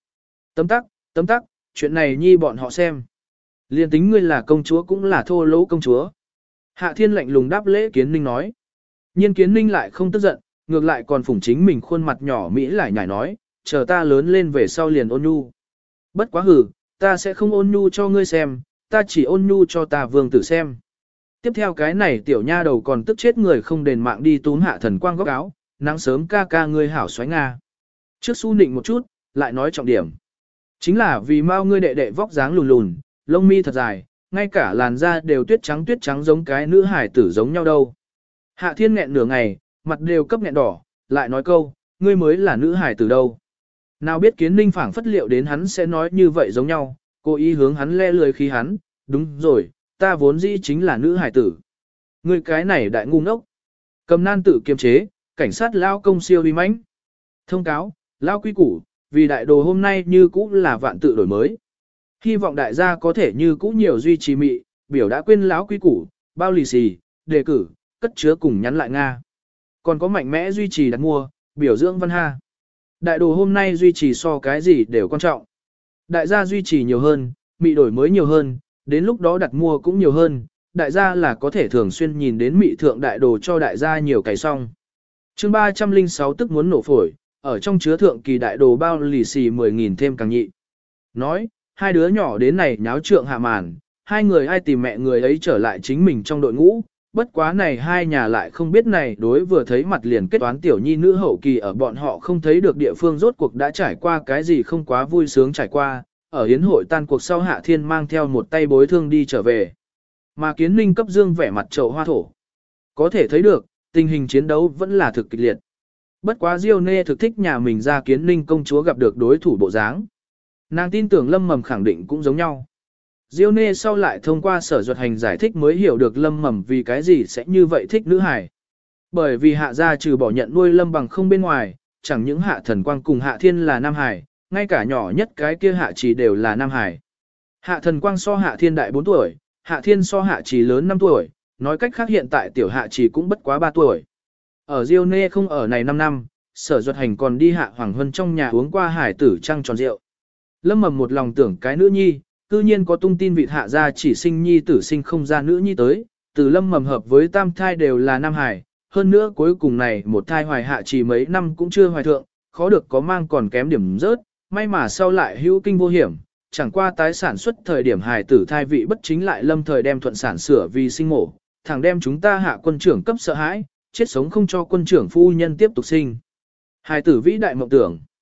Tấm tắc, chuyện này nhi bọn họ xem. Liên tính ngươi là công chúa cũng là thô lỗ công chúa. Hạ Thiên lạnh lùng đáp lễ Kiến Ninh nói. Nhiên Kiến Ninh lại không tức giận, ngược lại còn phủng chính mình khuôn mặt nhỏ Mỹ lại nhảy nói, chờ ta lớn lên về sau liền ôn nhu. Bất quá hử, ta sẽ không ôn nhu cho ngươi xem, ta chỉ ôn nhu cho ta vương tử xem. Tiếp theo cái này tiểu nha đầu còn tức chết người không đền mạng đi túm Hạ Thần Quang góc áo, nắng sớm ca ca ngươi hảo xoáy Nga. Trước su nịnh một chút, lại nói trọng điểm. Chính là vì mau ngươi đệ đệ vóc dáng lùn lùn, lông mi thật dài, ngay cả làn da đều tuyết trắng giống cái nữ hải tử giống nhau đâu. Hạ Thiên nghẹn nửa ngày, mặt đều cấp nghẹn đỏ, lại nói câu, ngươi mới là nữ hải tử đâu. Nào biết Kiến Ninh phảng phất liệu đến hắn sẽ nói như vậy giống nhau, cố ý hướng hắn le lười khí hắn, đúng rồi, ta vốn dĩ chính là nữ hải tử. Ngươi cái này đại ngu ngốc. Cầm nan tự kiềm chế, cảnh sát lao công siêu uy mãnh. Thông cáo, lao quy củ, vì đại đồ hôm nay như cũ là vạn tự đổi mới. Hy vọng đại gia có thể như cũ nhiều duy trì mị, biểu đã quên lão quy củ, bao lì xì, đề cử, cất chứa cùng nhắn lại Nga. Còn có mạnh mẽ duy trì đặt mua, biểu dưỡng văn ha. Đại đồ hôm nay duy trì so cái gì đều quan trọng. Đại gia duy trì nhiều hơn, mị đổi mới nhiều hơn, đến lúc đó đặt mua cũng nhiều hơn, đại gia là có thể thường xuyên nhìn đến mị thượng đại đồ cho đại gia nhiều cày xong. Chương 306 tức muốn nổ phổi, ở trong chứa thượng kỳ đại đồ bao lì xì 10.000 thêm càng nhị. Nói, hai đứa nhỏ đến này nháo trượng hạ màn, hai người ai tìm mẹ người ấy trở lại chính mình trong đội ngũ, bất quá này hai nhà lại không biết này đối vừa thấy mặt liền kết toán tiểu nhi nữ hậu kỳ ở bọn họ không thấy được địa phương rốt cuộc đã trải qua cái gì không quá vui sướng trải qua, ở hiến hội tan cuộc sau Hạ Thiên mang theo một tay bối thương đi trở về. Mà Kiến Ninh cấp dương vẻ mặt trầu hoa thổ. Có thể thấy được, tình hình chiến đấu vẫn là thực kịch liệt. Bất quá Diêu Nê thực thích nhà mình ra Kiến Ninh công chúa gặp được đối thủ bộ dáng. Nàng tin tưởng Lâm Mầm khẳng định cũng giống nhau. Diêu Nê sau lại thông qua Sở Duật Hành giải thích mới hiểu được Lâm Mầm vì cái gì sẽ như vậy thích nữ hài. Bởi vì Hạ gia trừ bỏ nhận nuôi Lâm Bằng không bên ngoài, chẳng những Hạ Thần Quang cùng Hạ Thiên là nam hài, ngay cả nhỏ nhất cái kia Hạ Trì đều là nam hài. Hạ Thần Quang so Hạ Thiên đại 4 tuổi, Hạ Thiên so Hạ Trì lớn 5 tuổi, nói cách khác hiện tại tiểu Hạ Trì cũng bất quá 3 tuổi. Ở Diêu Nê không ở này 5 năm, Sở Duật Hành còn đi Hạ Hoàng Huân trong nhà uống qua hải tử trăng tròn rượu. Lâm Mầm một lòng tưởng cái nữ nhi, cư nhiên có tung tin vịt Hạ gia chỉ sinh nhi tử sinh không ra nữ nhi tới, từ Lâm Mầm hợp với tam thai đều là nam hải, hơn nữa cuối cùng này một thai hoài Hạ Trì mấy năm cũng chưa hoài thượng, khó được có mang còn kém điểm rớt, may mà sau lại hữu kinh vô hiểm, chẳng qua tái sản xuất thời điểm hài tử thai vị bất chính lại lâm thời đem thuận sản sửa vì sinh mổ, thẳng đem chúng ta Hạ quân trưởng cấp sợ hãi, chết sống không cho quân trưởng phu nhân tiếp tục sinh. Hài tử vĩ đại mộng tưởng.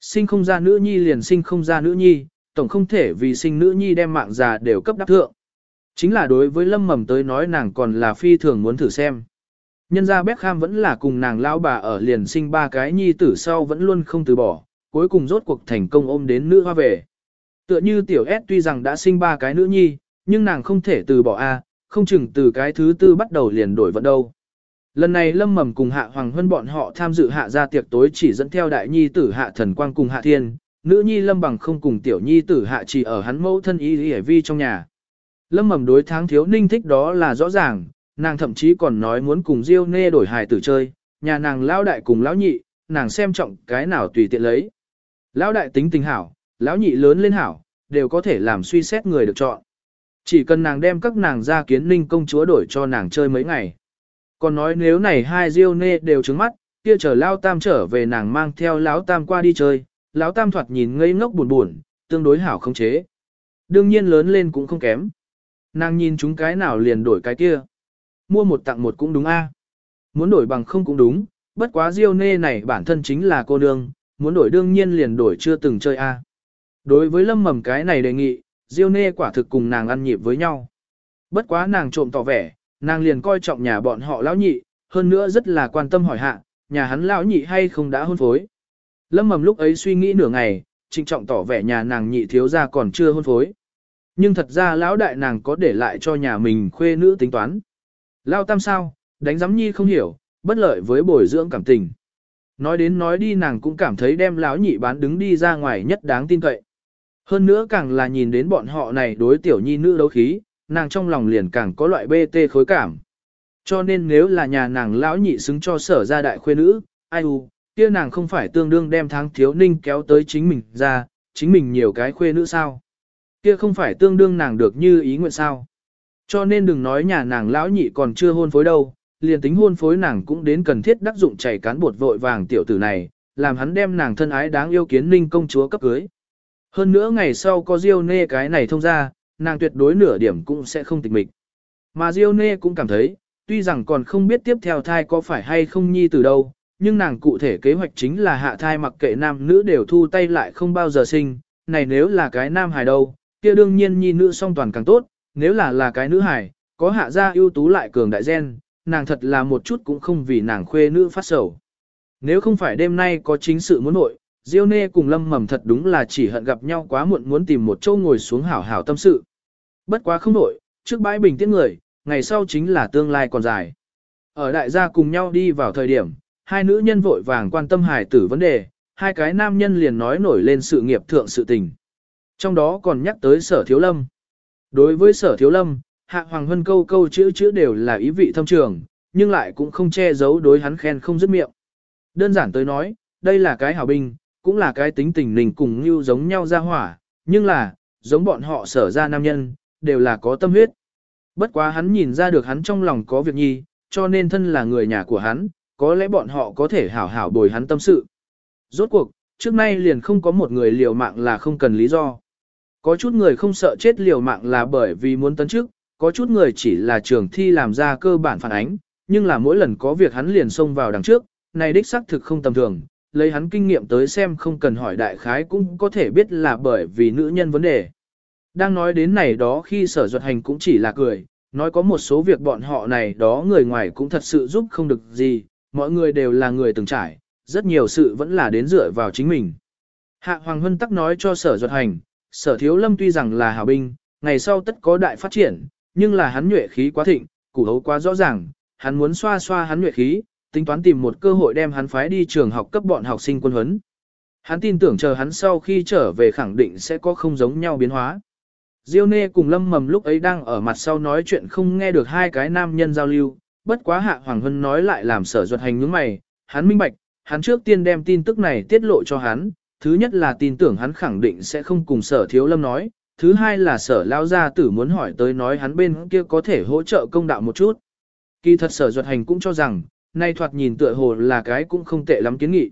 Sinh không ra nữ nhi liền sinh không ra nữ nhi, tổng không thể vì sinh nữ nhi đem mạng già đều cấp đắc thượng. Chính là đối với Lâm Mầm tới nói nàng còn là phi thường muốn thử xem. Nhân gia Beckham vẫn là cùng nàng lão bà ở liền sinh 3 cái nhi tử sau vẫn luôn không từ bỏ, cuối cùng rốt cuộc thành công ôm đến nữ hoa về. Tựa như tiểu S tuy rằng đã sinh 3 cái nữ nhi, nhưng nàng không thể từ bỏ a, không chừng từ cái thứ tư bắt đầu liền đổi vận đâu. Lần này Lâm Mầm cùng Hạ Hoàng Hân bọn họ tham dự Hạ gia tiệc tối chỉ dẫn theo đại nhi tử Hạ Thần Quang cùng Hạ Thiên, nữ nhi Lâm Bằng không cùng tiểu nhi tử Hạ Trì ở hắn mẫu thân Y Lý Vi trong nhà. Lâm Mầm đối Tháng Thiếu Ninh thích đó là rõ ràng, nàng thậm chí còn nói muốn cùng Diêu Nê đổi hài tử chơi, nhà nàng lão đại cùng lão nhị, nàng xem trọng cái nào tùy tiện lấy. Lão đại tính tình hảo, lão nhị lớn lên hảo, đều có thể làm suy xét người được chọn. Chỉ cần nàng đem các nàng ra Kiến Ninh công chúa đổi cho nàng chơi mấy ngày. Còn nói nếu này hai Diêu Nê đều trứng mắt, kia chờ Lão Tam trở về nàng mang theo Lão Tam qua đi chơi, Lão Tam thoạt nhìn ngây ngốc buồn buồn, tương đối hảo không chế. Đương nhiên lớn lên cũng không kém. Nàng nhìn chúng cái nào liền đổi cái kia. Mua một tặng một cũng đúng a. Muốn đổi bằng không cũng đúng, bất quá Diêu Nê này bản thân chính là cô nương, muốn đổi đương nhiên liền đổi chưa từng chơi a. Đối với Lâm Mầm cái này đề nghị, Diêu Nê quả thực cùng nàng ăn nhịp với nhau. Bất quá nàng trộm tỏ vẻ, nàng liền coi trọng nhà bọn họ lão nhị, hơn nữa rất là quan tâm hỏi hạ, nhà hắn lão nhị hay không đã hôn phối. Lâm Mầm lúc ấy suy nghĩ nửa ngày, trịnh trọng tỏ vẻ nhà nàng nhị thiếu gia còn chưa hôn phối. Nhưng thật ra lão đại nàng có để lại cho nhà mình khuê nữ tính toán. Lao Tam sao, đánh giám nhi không hiểu, bất lợi với bồi dưỡng cảm tình. Nói đến nói đi nàng cũng cảm thấy đem lão nhị bán đứng đi ra ngoài nhất đáng tin cậy. Hơn nữa càng là nhìn đến bọn họ này đối tiểu nhi nữ đấu khí, nàng trong lòng liền càng có loại BT khối cảm. Cho nên nếu là nhà nàng lão nhị xứng cho Sở gia đại khuê nữ, ai kia nàng không phải tương đương đem Tháng Thiếu Ninh kéo tới chính mình ra, chính mình nhiều cái khuê nữ sao? Kia không phải tương đương nàng được như ý nguyện sao? Cho nên đừng nói nhà nàng lão nhị còn chưa hôn phối đâu, liền tính hôn phối nàng cũng đến cần thiết đắc dụng chảy cán bột vội vàng tiểu tử này, làm hắn đem nàng thân ái đáng yêu Kiến Ninh công chúa cấp cưới. Hơn nữa ngày sau có Diêu Nê cái này thông ra, nàng tuyệt đối nửa điểm cũng sẽ không tịch mịch. Mà Diêu Nê cũng cảm thấy, tuy rằng còn không biết tiếp theo thai có phải hay không nhi từ đâu, nhưng nàng cụ thể kế hoạch chính là hạ thai mặc kệ nam nữ đều thu tay lại không bao giờ sinh, này nếu là cái nam hài đâu, kia đương nhiên nhi nữ song toàn càng tốt, nếu là cái nữ hài, có hạ gia ưu tú lại cường đại gen, nàng thật là một chút cũng không vì nàng khuê nữ phát sầu. Nếu không phải đêm nay có chính sự muốn nội, Diêu Nê cùng Lâm Mầm thật đúng là chỉ hận gặp nhau quá muộn muốn tìm một chỗ ngồi xuống hảo hảo tâm sự. Bất quá không nội, trước bãi bình tiễn người, ngày sau chính là tương lai còn dài. Ở đại gia cùng nhau đi vào thời điểm, hai nữ nhân vội vàng quan tâm hài tử vấn đề, hai cái nam nhân liền nói nổi lên sự nghiệp thượng sự tình. Trong đó còn nhắc tới Sở Thiếu Lâm. Đối với Sở Thiếu Lâm, Hạ Hoàng Hân câu câu chữ đều là ý vị thâm trường, nhưng lại cũng không che giấu đối hắn khen không dứt miệng. Đơn giản tới nói, đây là cái hảo binh, cũng là cái tính tình nình cùng như giống nhau ra hỏa, nhưng là, giống bọn họ Sở ra nam nhân, đều là có tâm huyết. Bất quá hắn nhìn ra được hắn trong lòng có việc nhi, cho nên thân là người nhà của hắn, có lẽ bọn họ có thể hảo hảo bồi hắn tâm sự. Rốt cuộc, trước nay liền không có một người liều mạng là không cần lý do. Có chút người không sợ chết liều mạng là bởi vì muốn tấn chức, có chút người chỉ là trường thi làm ra cơ bản phản ánh, nhưng là mỗi lần có việc hắn liền xông vào đằng trước, này đích xác thực không tầm thường, lấy hắn kinh nghiệm tới xem không cần hỏi đại khái cũng có thể biết là bởi vì nữ nhân vấn đề. Đang nói đến này đó khi Sở Duật Hành cũng chỉ là cười, nói có một số việc bọn họ này đó người ngoài cũng thật sự giúp không được gì, mọi người đều là người từng trải, rất nhiều sự vẫn là đến dựa vào chính mình. Hạ Hoàng Hân tắc nói cho Sở Duật Hành, Sở Thiếu Lâm tuy rằng là hảo binh, ngày sau tất có đại phát triển, nhưng là hắn nhuệ khí quá thịnh, củ hấu quá rõ ràng, hắn muốn xoa xoa hắn nhuệ khí, tính toán tìm một cơ hội đem hắn phái đi trường học cấp bọn học sinh quân huấn. Hắn tin tưởng chờ hắn sau khi trở về khẳng định sẽ có không giống nhau biến hóa. Diêu Nê cùng Lâm Mầm lúc ấy đang ở mặt sau nói chuyện không nghe được hai cái nam nhân giao lưu, bất quá Hạ Hoàng Hân nói lại làm Sở Duật Hành nhướng mày, hắn minh bạch, hắn trước tiên đem tin tức này tiết lộ cho hắn, thứ nhất là tin tưởng hắn khẳng định sẽ không cùng Sở Thiếu Lâm nói, thứ hai là Sở Lao Gia Tử muốn hỏi tới nói hắn bên kia có thể hỗ trợ công đạo một chút. Kỳ thật Sở Duật Hành cũng cho rằng, nay thoạt nhìn tựa hồ là cái cũng không tệ lắm kiến nghị.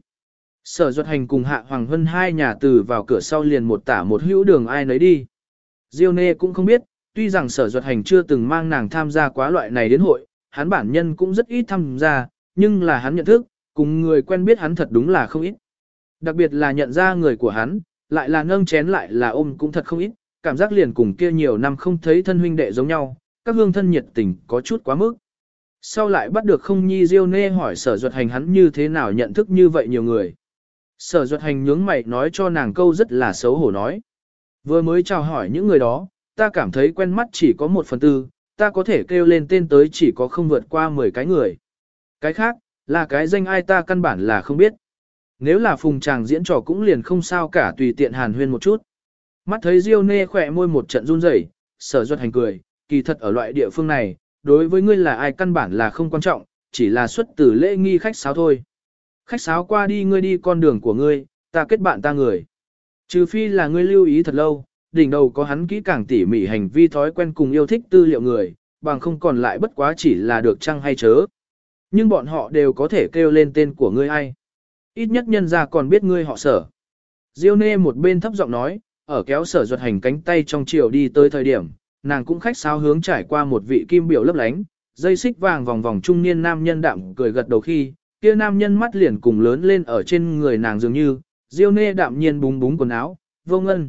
Sở Duật Hành cùng Hạ Hoàng Hân hai nhà từ vào cửa sau liền một tả một hữu đường ai nấy đi. Diêu Nê cũng không biết, tuy rằng Sở Duật Hành chưa từng mang nàng tham gia quá loại này đến hội, hắn bản nhân cũng rất ít tham gia, nhưng là hắn nhận thức, cùng người quen biết hắn thật đúng là không ít. Đặc biệt là nhận ra người của hắn, lại là nâng chén lại là ôm cũng thật không ít, cảm giác liền cùng kia nhiều năm không thấy thân huynh đệ giống nhau, các hương thân nhiệt tình có chút quá mức. Sau lại bắt được không nhi Diêu Nê hỏi Sở Duật Hành hắn như thế nào nhận thức như vậy nhiều người. Sở Duật Hành nhướng mày nói cho nàng câu rất là xấu hổ nói. Vừa mới chào hỏi những người đó, ta cảm thấy quen mắt chỉ có 1/4, ta có thể kêu lên tên tới chỉ có không vượt qua 10 cái người. Cái khác, là cái danh ai ta căn bản là không biết. Nếu là phùng chàng diễn trò cũng liền không sao cả tùy tiện hàn huyên một chút. Mắt thấy Diêu Nê khỏe môi một trận run rẩy, Sở Duật Hành cười, kỳ thật ở loại địa phương này, đối với ngươi là ai căn bản là không quan trọng, chỉ là xuất từ lễ nghi khách sáo thôi. Khách sáo qua đi ngươi đi con đường của ngươi, ta kết bạn ta người. Trừ phi là ngươi lưu ý thật lâu, đỉnh đầu có hắn kỹ càng tỉ mỉ hành vi thói quen cùng yêu thích tư liệu người, bằng không còn lại bất quá chỉ là được chăng hay chớ. Nhưng bọn họ đều có thể kêu lên tên của ngươi ai. Ít nhất nhân ra còn biết ngươi họ Sở. Diêu Nê một bên thấp giọng nói, ở kéo Sở Duật Hành cánh tay trong chiều đi tới thời điểm, nàng cũng khách sáo hướng trải qua một vị kim biểu lấp lánh, dây xích vàng vòng vòng trung niên nam nhân đạm cười gật đầu khi, kia nam nhân mắt liền cùng lớn lên ở trên người nàng dường như, Diêu Nê đạm nhiên búng búng quần áo, vô ngân.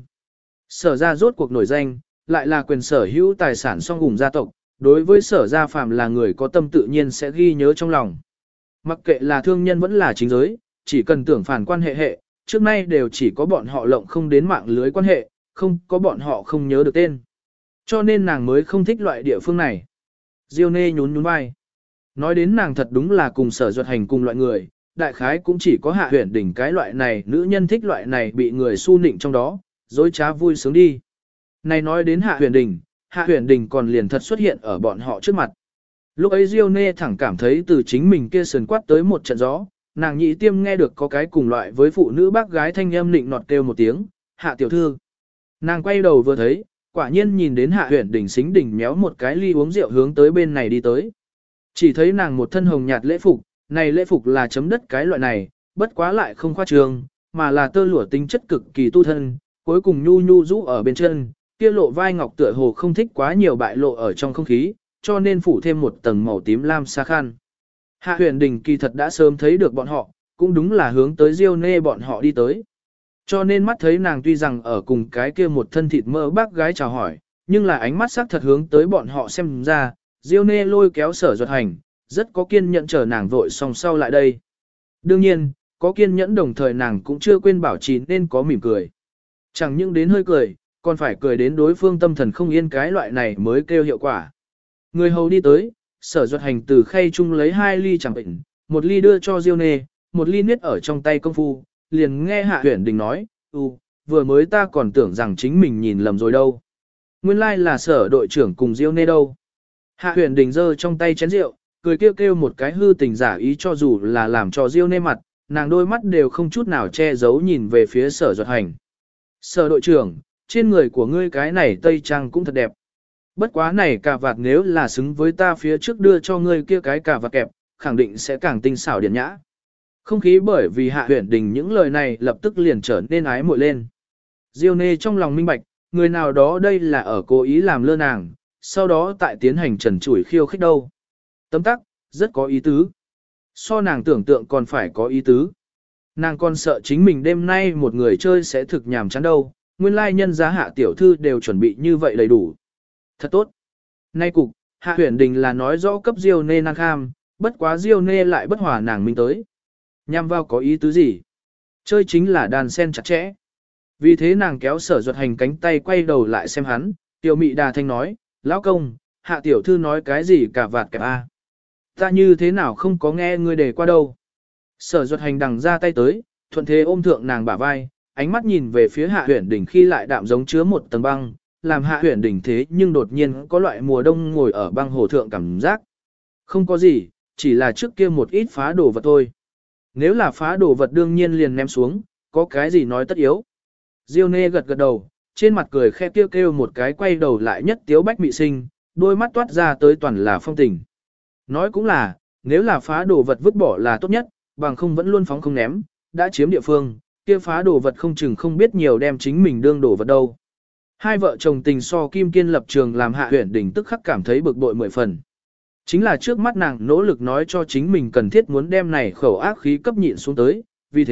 Sở ra rốt cuộc nổi danh, lại là quyền sở hữu tài sản song hùng gia tộc, đối với Sở gia phàm là người có tâm tự nhiên sẽ ghi nhớ trong lòng. Mặc kệ là thương nhân vẫn là chính giới, chỉ cần tưởng phản quan hệ, trước nay đều chỉ có bọn họ lộng không đến mạng lưới quan hệ, không có bọn họ không nhớ được tên. Cho nên nàng mới không thích loại địa phương này. Diêu Nê nhún nhún vai. Nói đến nàng thật đúng là cùng Sở Duật Hành cùng loại người, đại khái cũng chỉ có Hạ Huyền Đình cái loại này, nữ nhân thích loại này bị người su nịnh trong đó, dối trá vui sướng đi. Này nói đến Hạ Huyền Đình còn liền thật xuất hiện ở bọn họ trước mặt. Lúc ấy Diêu Nê thẳng cảm thấy từ chính mình kia sườn quát tới một trận gió, nàng nhị tiêm nghe được có cái cùng loại với phụ nữ bác gái thanh âm nịnh nọt kêu một tiếng, Hạ tiểu thư. Nàng quay đầu vừa thấy, quả nhiên nhìn đến Hạ Huyền Đình xính đỉnh méo một cái ly uống rượu hướng tới bên này đi tới. Chỉ thấy nàng một thân hồng nhạt lễ phục, này lễ phục là chấm đất cái loại này, bất quá lại không khoa trương, mà là tơ lụa tính chất cực kỳ tu thân, cuối cùng nhu nhu rũ ở bên chân, kia lộ vai ngọc tựa hồ không thích quá nhiều bại lộ ở trong không khí, cho nên phủ thêm một tầng màu tím lam sa khan. Hạ Huyền Đình kỳ thật đã sớm thấy được bọn họ, cũng đúng là hướng tới Diêu Nê bọn họ đi tới. Cho nên mắt thấy nàng tuy rằng ở cùng cái kia một thân thịt mỡ bác gái chào hỏi, nhưng là ánh mắt sắc thật hướng tới bọn họ xem ra, Diêu Nê lôi kéo Sở Duật Hành, rất có kiên nhẫn chờ nàng vội xong sau lại đây. Đương nhiên, có kiên nhẫn đồng thời nàng cũng chưa quên bảo trì nên có mỉm cười. Chẳng những đến hơi cười, còn phải cười đến đối phương tâm thần không yên cái loại này mới kêu hiệu quả. Người hầu đi tới, Sở Duật Hành từ khay chung lấy 2 ly chẳng bệnh, một ly đưa cho Diêu Nê, một ly niết ở trong tay công phu, liền nghe Hạ Huyền Đình nói, vừa mới ta còn tưởng rằng chính mình nhìn lầm rồi đâu. Nguyên lai là Sở đội trưởng cùng Diêu Nê đâu. Hạ Huyền Đình giơ trong tay chén rượu, cười kêu kêu một cái hư tình giả ý cho dù là làm cho Diêu Nê mặt, nàng đôi mắt đều không chút nào che giấu nhìn về phía Sở Duật Hành. Sở đội trưởng, trên người của ngươi cái này tây trang cũng thật đẹp. Bất quá này cà vạt nếu là xứng với ta phía trước đưa cho ngươi kia cái cà vạt kẹp, khẳng định sẽ càng tinh xảo điển nhã. Không khí bởi vì Hạ Huyền Đình những lời này lập tức liền trở nên ái muội lên. Diêu Nê trong lòng minh bạch, người nào đó đây là ở cố ý làm lơ nàng, sau đó tại tiến hành trần trụi khiêu khích đâu. Tấm tắc, rất có ý tứ. So nàng tưởng tượng còn phải có ý tứ. Nàng còn sợ chính mình đêm nay một người chơi sẽ thực nhàm chán đâu, nguyên lai nhân giá Hạ tiểu thư đều chuẩn bị như vậy đầy đủ. Thật tốt. Nay cục, Hạ Huyền Đình là nói rõ cấp Diêu Nê năng kham, bất quá Diêu Nê lại bất hòa nàng minh tới. Nhằm vào có ý tứ gì? Chơi chính là đàn sen chặt chẽ. Vì thế nàng kéo Sở Duật Hành cánh tay quay đầu lại xem hắn, tiểu mị đà thanh nói, lão công, Hạ tiểu thư nói cái gì cả vạt kẹp a? Ta như thế nào không có nghe ngươi đề qua đâu. Sở Duật Hành đằng ra tay tới, thuận thế ôm thượng nàng bả vai, ánh mắt nhìn về phía Hạ Huyền Đình khi lại đạm giống chứa một tầng băng, làm Hạ Huyền Đình thế nhưng đột nhiên có loại mùa đông ngồi ở băng hồ thượng cảm giác. Không có gì, chỉ là trước kia một ít phá đồ vật thôi. Nếu là phá đồ vật đương nhiên liền ném xuống, có cái gì nói tất yếu. Diêu Nê gật gật đầu, trên mặt cười khe kêu kêu một cái quay đầu lại nhất tiếu bách mị sinh, đôi mắt toát ra tới toàn là phong tình. Nói cũng là, nếu là phá đồ vật vứt bỏ là tốt nhất, bằng không vẫn luôn phóng không ném, đã chiếm địa phương, kia phá đồ vật không chừng không biết nhiều đem chính mình đương đồ vật đâu. Hai vợ chồng tình so kim kiên lập trường làm Hạ Huyền Đình tức khắc cảm thấy bực bội 10 phần. Chính là trước mắt nàng nỗ lực nói cho chính mình cần thiết muốn đem này khẩu ác khí cấp nhịn xuống tới, vì thế,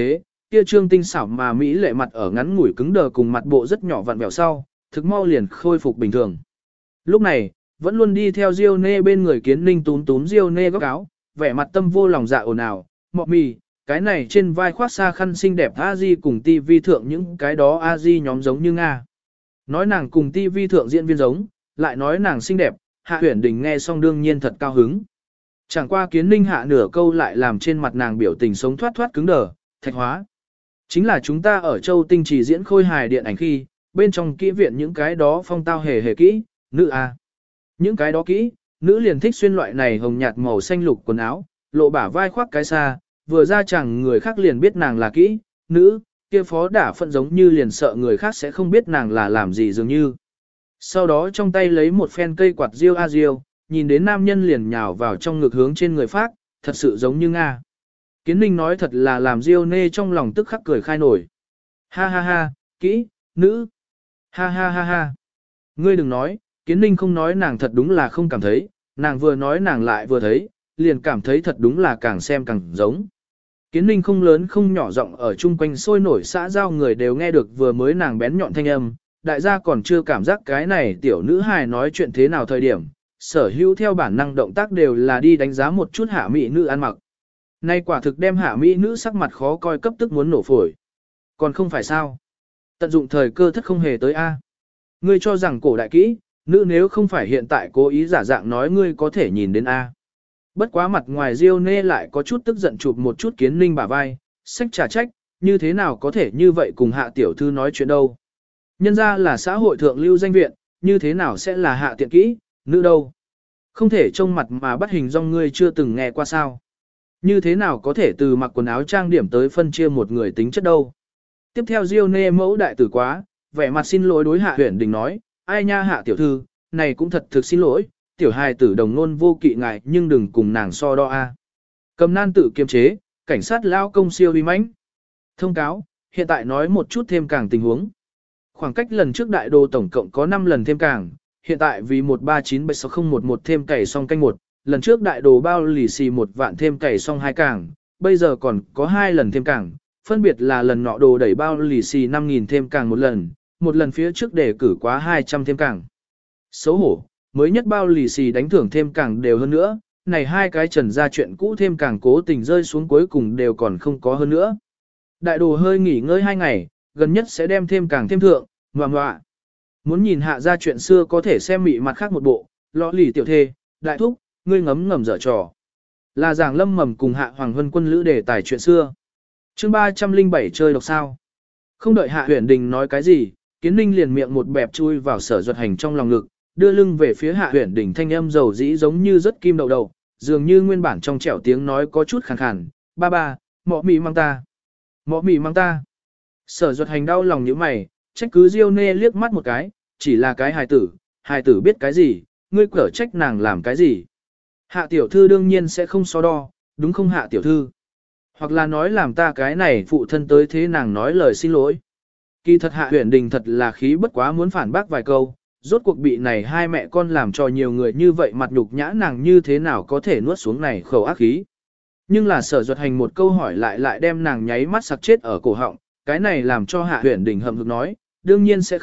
kia trương tinh xảo mà mỹ lệ mặt ở ngắn ngủi cứng đờ cùng mặt bộ rất nhỏ vặn vẹo sau, thực mau liền khôi phục bình thường. Lúc này, vẫn luôn đi theo Diêu Nê bên người Kiến Ninh túm túm Diêu Nê góc áo, vẻ mặt tâm vô lòng dạ ồn ào, mọ mì, cái này trên vai khoác xa khăn xinh đẹp A-di cùng tivi thượng những cái đó A-di nhóm giống như Nga. Nói nàng cùng tivi thượng diễn viên giống, lại nói nàng xinh đẹp, Hạ Huyền Đình nghe xong đương nhiên thật cao hứng. Chẳng qua Kiến Ninh hạ nửa câu lại làm trên mặt nàng biểu tình sống thoát thoát cứng đờ, thạch hóa. Chính là chúng ta ở Châu Tinh Trì diễn khôi hài điện ảnh khi, bên trong kỹ viện những cái đó phong tao hề hề kỹ, nữ A. Những cái đó kỹ, nữ liền thích xuyên loại này hồng nhạt màu xanh lục quần áo, lộ bả vai khoác cái xa, vừa ra chẳng người khác liền biết nàng là kỹ, nữ, kia phó đả phận giống như liền sợ người khác sẽ không biết nàng là làm gì dường như. Sau đó trong tay lấy một phen cây quạt riêu a riêu, nhìn đến nam nhân liền nhào vào trong ngực hướng trên người phát, thật sự giống như Nga. Kiến Ninh nói thật là làm Diêu Nê trong lòng tức khắc cười khai nổi. Ha ha ha, kỹ, nữ. Ha ha ha ha. Ngươi đừng nói, Kiến Ninh không nói nàng thật đúng là không cảm thấy, nàng vừa nói nàng lại vừa thấy, liền cảm thấy thật đúng là càng xem càng giống. Kiến Ninh không lớn không nhỏ giọng ở chung quanh sôi nổi xã giao người đều nghe được vừa mới nàng bén nhọn thanh âm, đại gia còn chưa cảm giác cái này tiểu nữ hài nói chuyện thế nào thời điểm, sở hữu theo bản năng động tác đều là đi đánh giá một chút hạ mỹ nữ ăn mặc. Nay quả thực đem hạ mỹ nữ sắc mặt khó coi cấp tức muốn nổ phổi. Còn không phải sao? Tận dụng thời cơ thất không hề tới A. Ngươi cho rằng cổ đại kỹ, nữ nếu không phải hiện tại cố ý giả dạng nói ngươi có thể nhìn đến A. Bất quá mặt ngoài Diêu Nê lại có chút tức giận chụp một chút Kiến Ninh bả vai, sách trả trách, như thế nào có thể như vậy cùng hạ tiểu thư nói chuyện đâu. Nhân ra là xã hội thượng lưu danh viện, như thế nào sẽ là hạ tiện kỹ, nữ đâu. Không thể trông mặt mà bắt hình dong ngươi chưa từng nghe qua sao. Như thế nào có thể từ mặc quần áo trang điểm tới phân chia một người tính chất đâu. Tiếp theo Diêu Nê mẫu đại tử quá, vẻ mặt xin lỗi đối Hạ Huyền Đình nói, ai nha Hạ tiểu thư, này cũng thật thực xin lỗi, tiểu hài tử đồng nôn vô kỵ ngại nhưng đừng cùng nàng so đo a. Cầm nan tự kiềm chế, cảnh sát lao công siêu uy mãnh. Thông cáo, hiện tại nói một chút thêm càng tình huống. Khoảng cách lần trước đại đồ tổng cộng có 5 lần thêm càng, hiện tại vì 1397601 thêm cày xong canh 1, lần trước đại đồ bao lì xì 1 vạn thêm cày xong 2 càng, bây giờ còn có 2 lần thêm càng, phân biệt là lần nọ đồ đẩy bao lì xì 5.000 thêm càng một lần phía trước đề cử quá 200 thêm càng. Xấu hổ, mới nhất bao lì xì đánh thưởng thêm càng đều hơn nữa, này hai cái trần ra chuyện cũ thêm càng cố tình rơi xuống cuối cùng đều còn không có hơn nữa. Đại đồ hơi nghỉ ngơi 2 ngày, gần nhất sẽ đem thêm càng thêm thượng, ngoạ. Muốn nhìn hạ ra chuyện xưa có thể xem mị mặt khác một bộ, lọ lì tiểu thê, đại thúc, ngươi ngấm ngầm dở trò. Là giảng lâm mầm cùng hạ hoàng hân quân lữ đề tài chuyện xưa. Chương 307 chơi độc sao. Không đợi Hạ Huyền Đình nói cái gì, Kiến Ninh liền miệng một bẹp chui vào Sở Duật Hành trong lòng ngực, đưa lưng về phía Hạ Huyền Đình thanh âm dầu dĩ giống như rất kim đậu đậu, dường như nguyên bản trong trẻo tiếng nói có chút khàn khàn, ba, mọ mì mang ta. Mọ mì mang ta. Sở Duật Hành đau lòng như mày, trách cứ Diêu Nê liếc mắt một cái, chỉ là cái hài tử biết cái gì, ngươi cở trách nàng làm cái gì. Hạ tiểu thư đương nhiên sẽ không so đo, đúng không Hạ tiểu thư? Hoặc là nói làm ta cái này phụ thân tới thế nàng nói lời xin lỗi. Kỳ thật Hạ Huyền Đình thật là khí bất quá muốn phản bác vài câu, rốt cuộc bị này hai mẹ con làm cho nhiều người như vậy mặt nhục nhã nàng như thế nào có thể nuốt xuống này khẩu ác khí. Nhưng là Sở Duật Hành một câu hỏi lại đem nàng nháy mắt sặc chết ở cổ họng, cái này làm cho Hạ Huyền Đình hậm hực nói, đương nhiên sẽ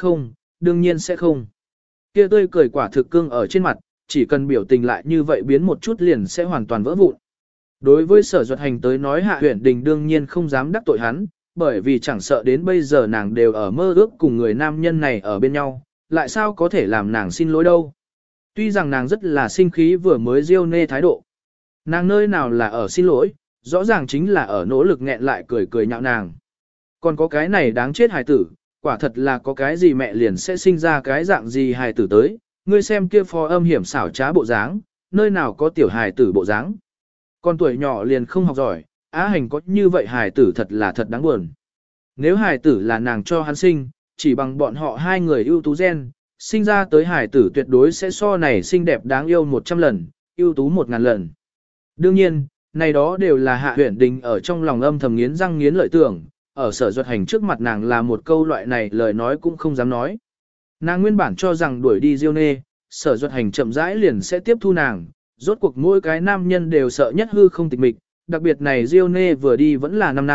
không. Kia tươi cười quả thực cương ở trên mặt, chỉ cần biểu tình lại như vậy biến một chút liền sẽ hoàn toàn vỡ vụn. Đối với Sở Duật Hành tới nói Hạ Huyền Đình đương nhiên không dám đắc tội hắn, bởi vì chẳng sợ đến bây giờ nàng đều ở mơ ước cùng người nam nhân này ở bên nhau, lại sao có thể làm nàng xin lỗi đâu. Tuy rằng nàng rất là sinh khí vừa mới Diêu Nê thái độ. Nàng nơi nào là ở xin lỗi, rõ ràng chính là ở nỗ lực nghẹn lại cười nhạo nàng. Còn có cái này đáng chết hài tử, quả thật là có cái gì mẹ liền sẽ sinh ra cái dạng gì hài tử tới, ngươi xem kia phó âm hiểm xảo trá bộ dáng, nơi nào có tiểu hài tử bộ dáng. Con tuổi nhỏ liền không học giỏi, Á Hành có như vậy hài tử thật là thật đáng buồn. Nếu hài tử là nàng cho hắn sinh, chỉ bằng bọn họ hai người ưu tú gen, sinh ra tới hài tử tuyệt đối sẽ so này xinh đẹp đáng yêu 100 lần, ưu tú 1000 lần. Đương nhiên, này đó đều là Hạ Huyền Đình ở trong lòng âm thầm nghiến răng nghiến lợi tưởng, ở Sở Duật Hành trước mặt nàng là một câu loại này lời nói cũng không dám nói. Nàng nguyên bản cho rằng đuổi đi Diêu Nê, Sở Duật Hành chậm rãi liền sẽ tiếp thu nàng, rốt cuộc mỗi cái nam nhân đều sợ nhất hư không tịch mịch, đặc biệt này Diêu Nê vừa đi vẫn là 5 năm,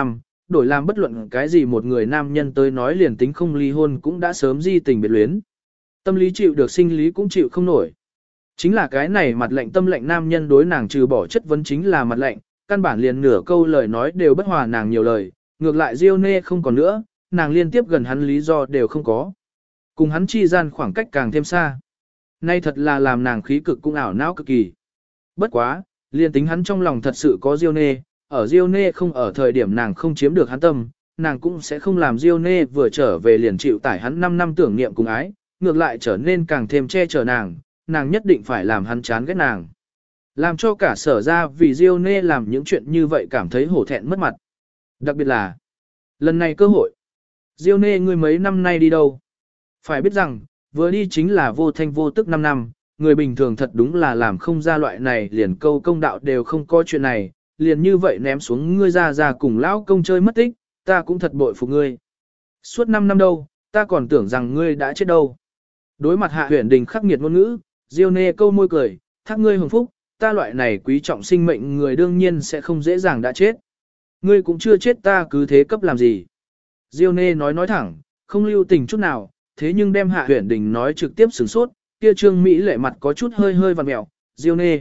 đổi làm bất luận cái gì một người nam nhân tới nói liền tính không ly hôn cũng đã sớm di tình biệt luyến. Tâm lý chịu được sinh lý cũng chịu không nổi. Chính là cái này mặt lạnh tâm lạnh nam nhân đối nàng trừ bỏ chất vấn chính là mặt lạnh, căn bản liền nửa câu lời nói đều bất hòa nàng nhiều lời, ngược lại Diêu Nê không còn nữa, nàng liên tiếp gần hắn lý do đều không có. Cùng hắn chi gian khoảng cách càng thêm xa. Nay thật là làm nàng khí cực cũng ảo não cực kỳ. Bất quá, liên tính hắn trong lòng thật sự có Diêu Nê, ở Diêu Nê không ở thời điểm nàng không chiếm được hắn tâm, nàng cũng sẽ không làm Diêu Nê vừa trở về liền chịu tải hắn 5 năm tưởng niệm cùng ái, ngược lại trở nên càng thêm che chở nàng nhất định phải làm hắn chán ghét nàng. Làm cho cả Sở ra vì Diêu Nê làm những chuyện như vậy cảm thấy hổ thẹn mất mặt. Đặc biệt là, lần này cơ hội. Diêu Nê ngươi mấy năm nay đi đâu? Phải biết rằng, vừa đi chính là vô thanh vô tức 5 năm, người bình thường thật đúng là làm không ra loại này liền câu công đạo đều không có chuyện này, liền như vậy ném xuống ngươi ra cùng lão công chơi mất tích, ta cũng thật bội phục ngươi. Suốt 5 năm đâu, ta còn tưởng rằng ngươi đã chết đâu. Đối mặt Hạ Huyền Đình khắc nghiệt ngôn ngữ, Diêu Nê câu môi cười, thác ngươi hưởng phúc, ta loại này quý trọng sinh mệnh người đương nhiên sẽ không dễ dàng đã chết. Ngươi cũng chưa chết ta cứ thế cấp làm gì. Diêu Nê nói thẳng, không lưu tình chút nào, thế nhưng đem Hạ Huyền Đình nói trực tiếp sửng sốt, kia trương Mỹ lệ mặt có chút hơi vặn mẹo, Diêu Nê,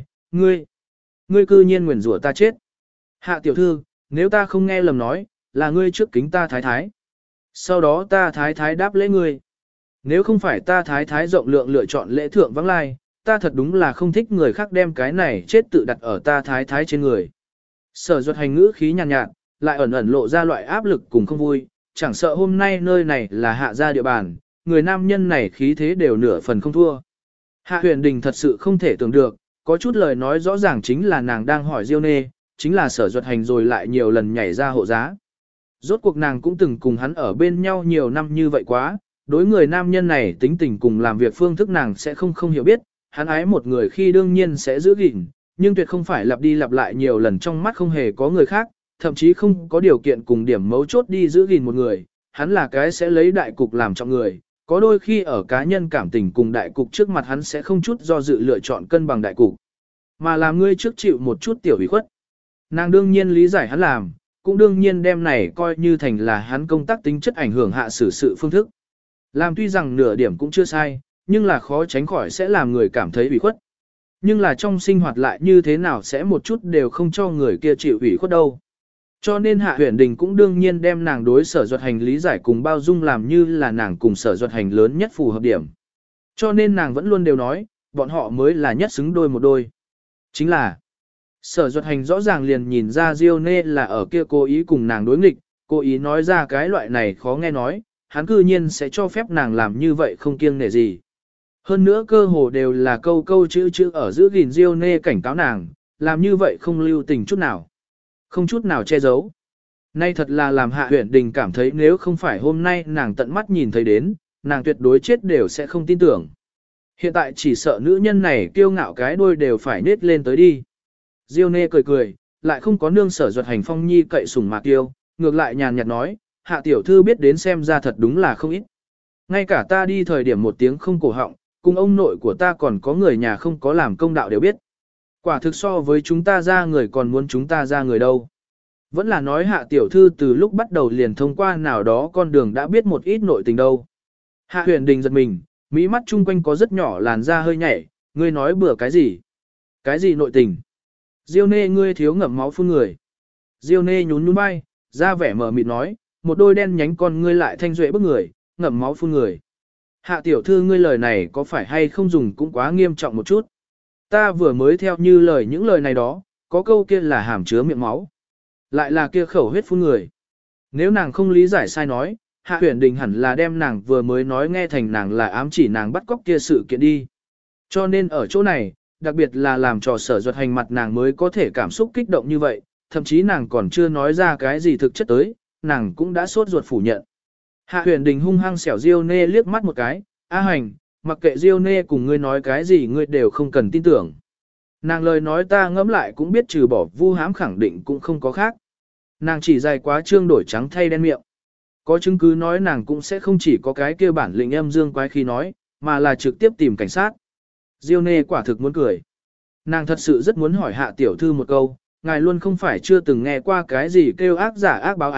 ngươi cư nhiên nguyền rủa ta chết. Hạ tiểu thư, nếu ta không nghe lầm nói, là ngươi trước kính ta thái thái. Sau đó ta thái thái đáp lễ ngươi. Nếu không phải ta thái thái rộng lượng lựa chọn lễ thượng vắng lai, ta thật đúng là không thích người khác đem cái này chết tự đặt ở ta thái thái trên người. Sở Duật Hành ngữ khí nhàn nhạt, lại ẩn ẩn lộ ra loại áp lực cùng không vui, chẳng sợ hôm nay nơi này là hạ gia địa bàn, người nam nhân này khí thế đều nửa phần không thua. Hạ Huyền Đình thật sự không thể tưởng được, có chút lời nói rõ ràng chính là nàng đang hỏi Diêu Nê, chính là Sở Duật Hành rồi lại nhiều lần nhảy ra hộ giá. Rốt cuộc nàng cũng từng cùng hắn ở bên nhau nhiều năm như vậy quá, đối người nam nhân này tính tình cùng làm việc phương thức nàng sẽ không hiểu biết, hắn ái một người khi đương nhiên sẽ giữ gìn, nhưng tuyệt không phải lặp đi lặp lại nhiều lần trong mắt không hề có người khác, thậm chí không có điều kiện cùng điểm mấu chốt đi giữ gìn một người, hắn là cái sẽ lấy đại cục làm trọng người, có đôi khi ở cá nhân cảm tình cùng đại cục trước mặt hắn sẽ không chút do dự lựa chọn cân bằng đại cục, mà làm ngươi trước chịu một chút tiểu ủy khuất. Nàng đương nhiên lý giải hắn làm, cũng đương nhiên đem này coi như thành là hắn công tác tính chất ảnh hưởng hạ xử sự phương thức. Làm tuy rằng nửa điểm cũng chưa sai, nhưng là khó tránh khỏi sẽ làm người cảm thấy ủy khuất. Nhưng là trong sinh hoạt lại như thế nào sẽ một chút đều không cho người kia chịu ủy khuất đâu. Cho nên Hạ Huyền Đình cũng đương nhiên đem nàng đối Sở Duật Hành lý giải cùng bao dung làm như là nàng cùng Sở Duật Hành lớn nhất phù hợp điểm. Cho nên nàng vẫn luôn đều nói, bọn họ mới là nhất xứng đôi một đôi. Chính là, Sở Duật Hành rõ ràng liền nhìn ra Diêu Nê là ở kia cố ý cùng nàng đối nghịch, cố ý nói ra cái loại này khó nghe nói, hắn cư nhiên sẽ cho phép nàng làm như vậy không kiêng nể gì. Hơn nữa cơ hồ đều là câu chữ ở giữ gìn Diêu Nê cảnh cáo nàng, làm như vậy không lưu tình chút nào. Không chút nào che giấu. Nay thật là làm Hạ Huyền Đình cảm thấy nếu không phải hôm nay nàng tận mắt nhìn thấy đến, nàng tuyệt đối chết đều sẽ không tin tưởng. Hiện tại chỉ sợ nữ nhân này kiêu ngạo cái đuôi đều phải nết lên tới đi. Diêu Nê cười, lại không có nương Sở Duật Hành phong nhi cậy sủng mạc tiêu, ngược lại nhàn nhạt nói, Hạ tiểu thư biết đến xem ra thật đúng là không ít. Ngay cả ta đi thời điểm một tiếng không cổ họng, cùng ông nội của ta còn có người nhà không có làm công đạo đều biết. Quả thực so với chúng ta ra người còn muốn chúng ta ra người đâu. Vẫn là nói Hạ tiểu thư từ lúc bắt đầu liền thông qua nào đó con đường đã biết một ít nội tình đâu. Hạ Huyền Đình giật mình, mỹ mắt chung quanh có rất nhỏ làn da hơi nhảy, ngươi nói bừa cái gì? Cái gì nội tình? Diêu Nê ngươi thiếu ngậm máu phun người. Diêu Nê nhún vai, ra vẻ mờ mịt nói, một đôi đen nhánh con ngươi lại thanh duệ bức người, ngậm máu phun người. Hạ tiểu thư ngươi lời này có phải hay không dùng cũng quá nghiêm trọng một chút. Ta vừa mới theo như lời những lời này đó, có câu kia là hàm chứa miệng máu. Lại là kia khẩu huyết phun người. Nếu nàng không lý giải sai nói, Hạ Huyền Đình hẳn là đem nàng vừa mới nói nghe thành nàng là ám chỉ nàng bắt cóc kia sự kiện đi. Cho nên ở chỗ này, đặc biệt là làm trò Sở Duật Hành mặt nàng mới có thể cảm xúc kích động như vậy, thậm chí nàng còn chưa nói ra cái gì thực chất tới, nàng cũng đã sốt ruột phủ nhận. Hạ Huyền Đình hung hăng xẻo Diêu Nê liếc mắt một cái, A Hành, mặc kệ Diêu Nê cùng ngươi nói cái gì ngươi đều không cần tin tưởng. Nàng lời nói ta ngẫm lại cũng biết trừ bỏ vu hãm khẳng định cũng không có khác. Nàng chỉ dài quá trương đổi trắng thay đen miệng. Có chứng cứ nói nàng cũng sẽ không chỉ có cái kia bản lĩnh âm dương quái khi nói, mà là trực tiếp tìm cảnh sát. Diêu Nê quả thực muốn cười. Nàng thật sự rất muốn hỏi Hạ tiểu thư một câu, ngài luôn không phải chưa từng nghe qua cái gì kêu ác giả ác báo à,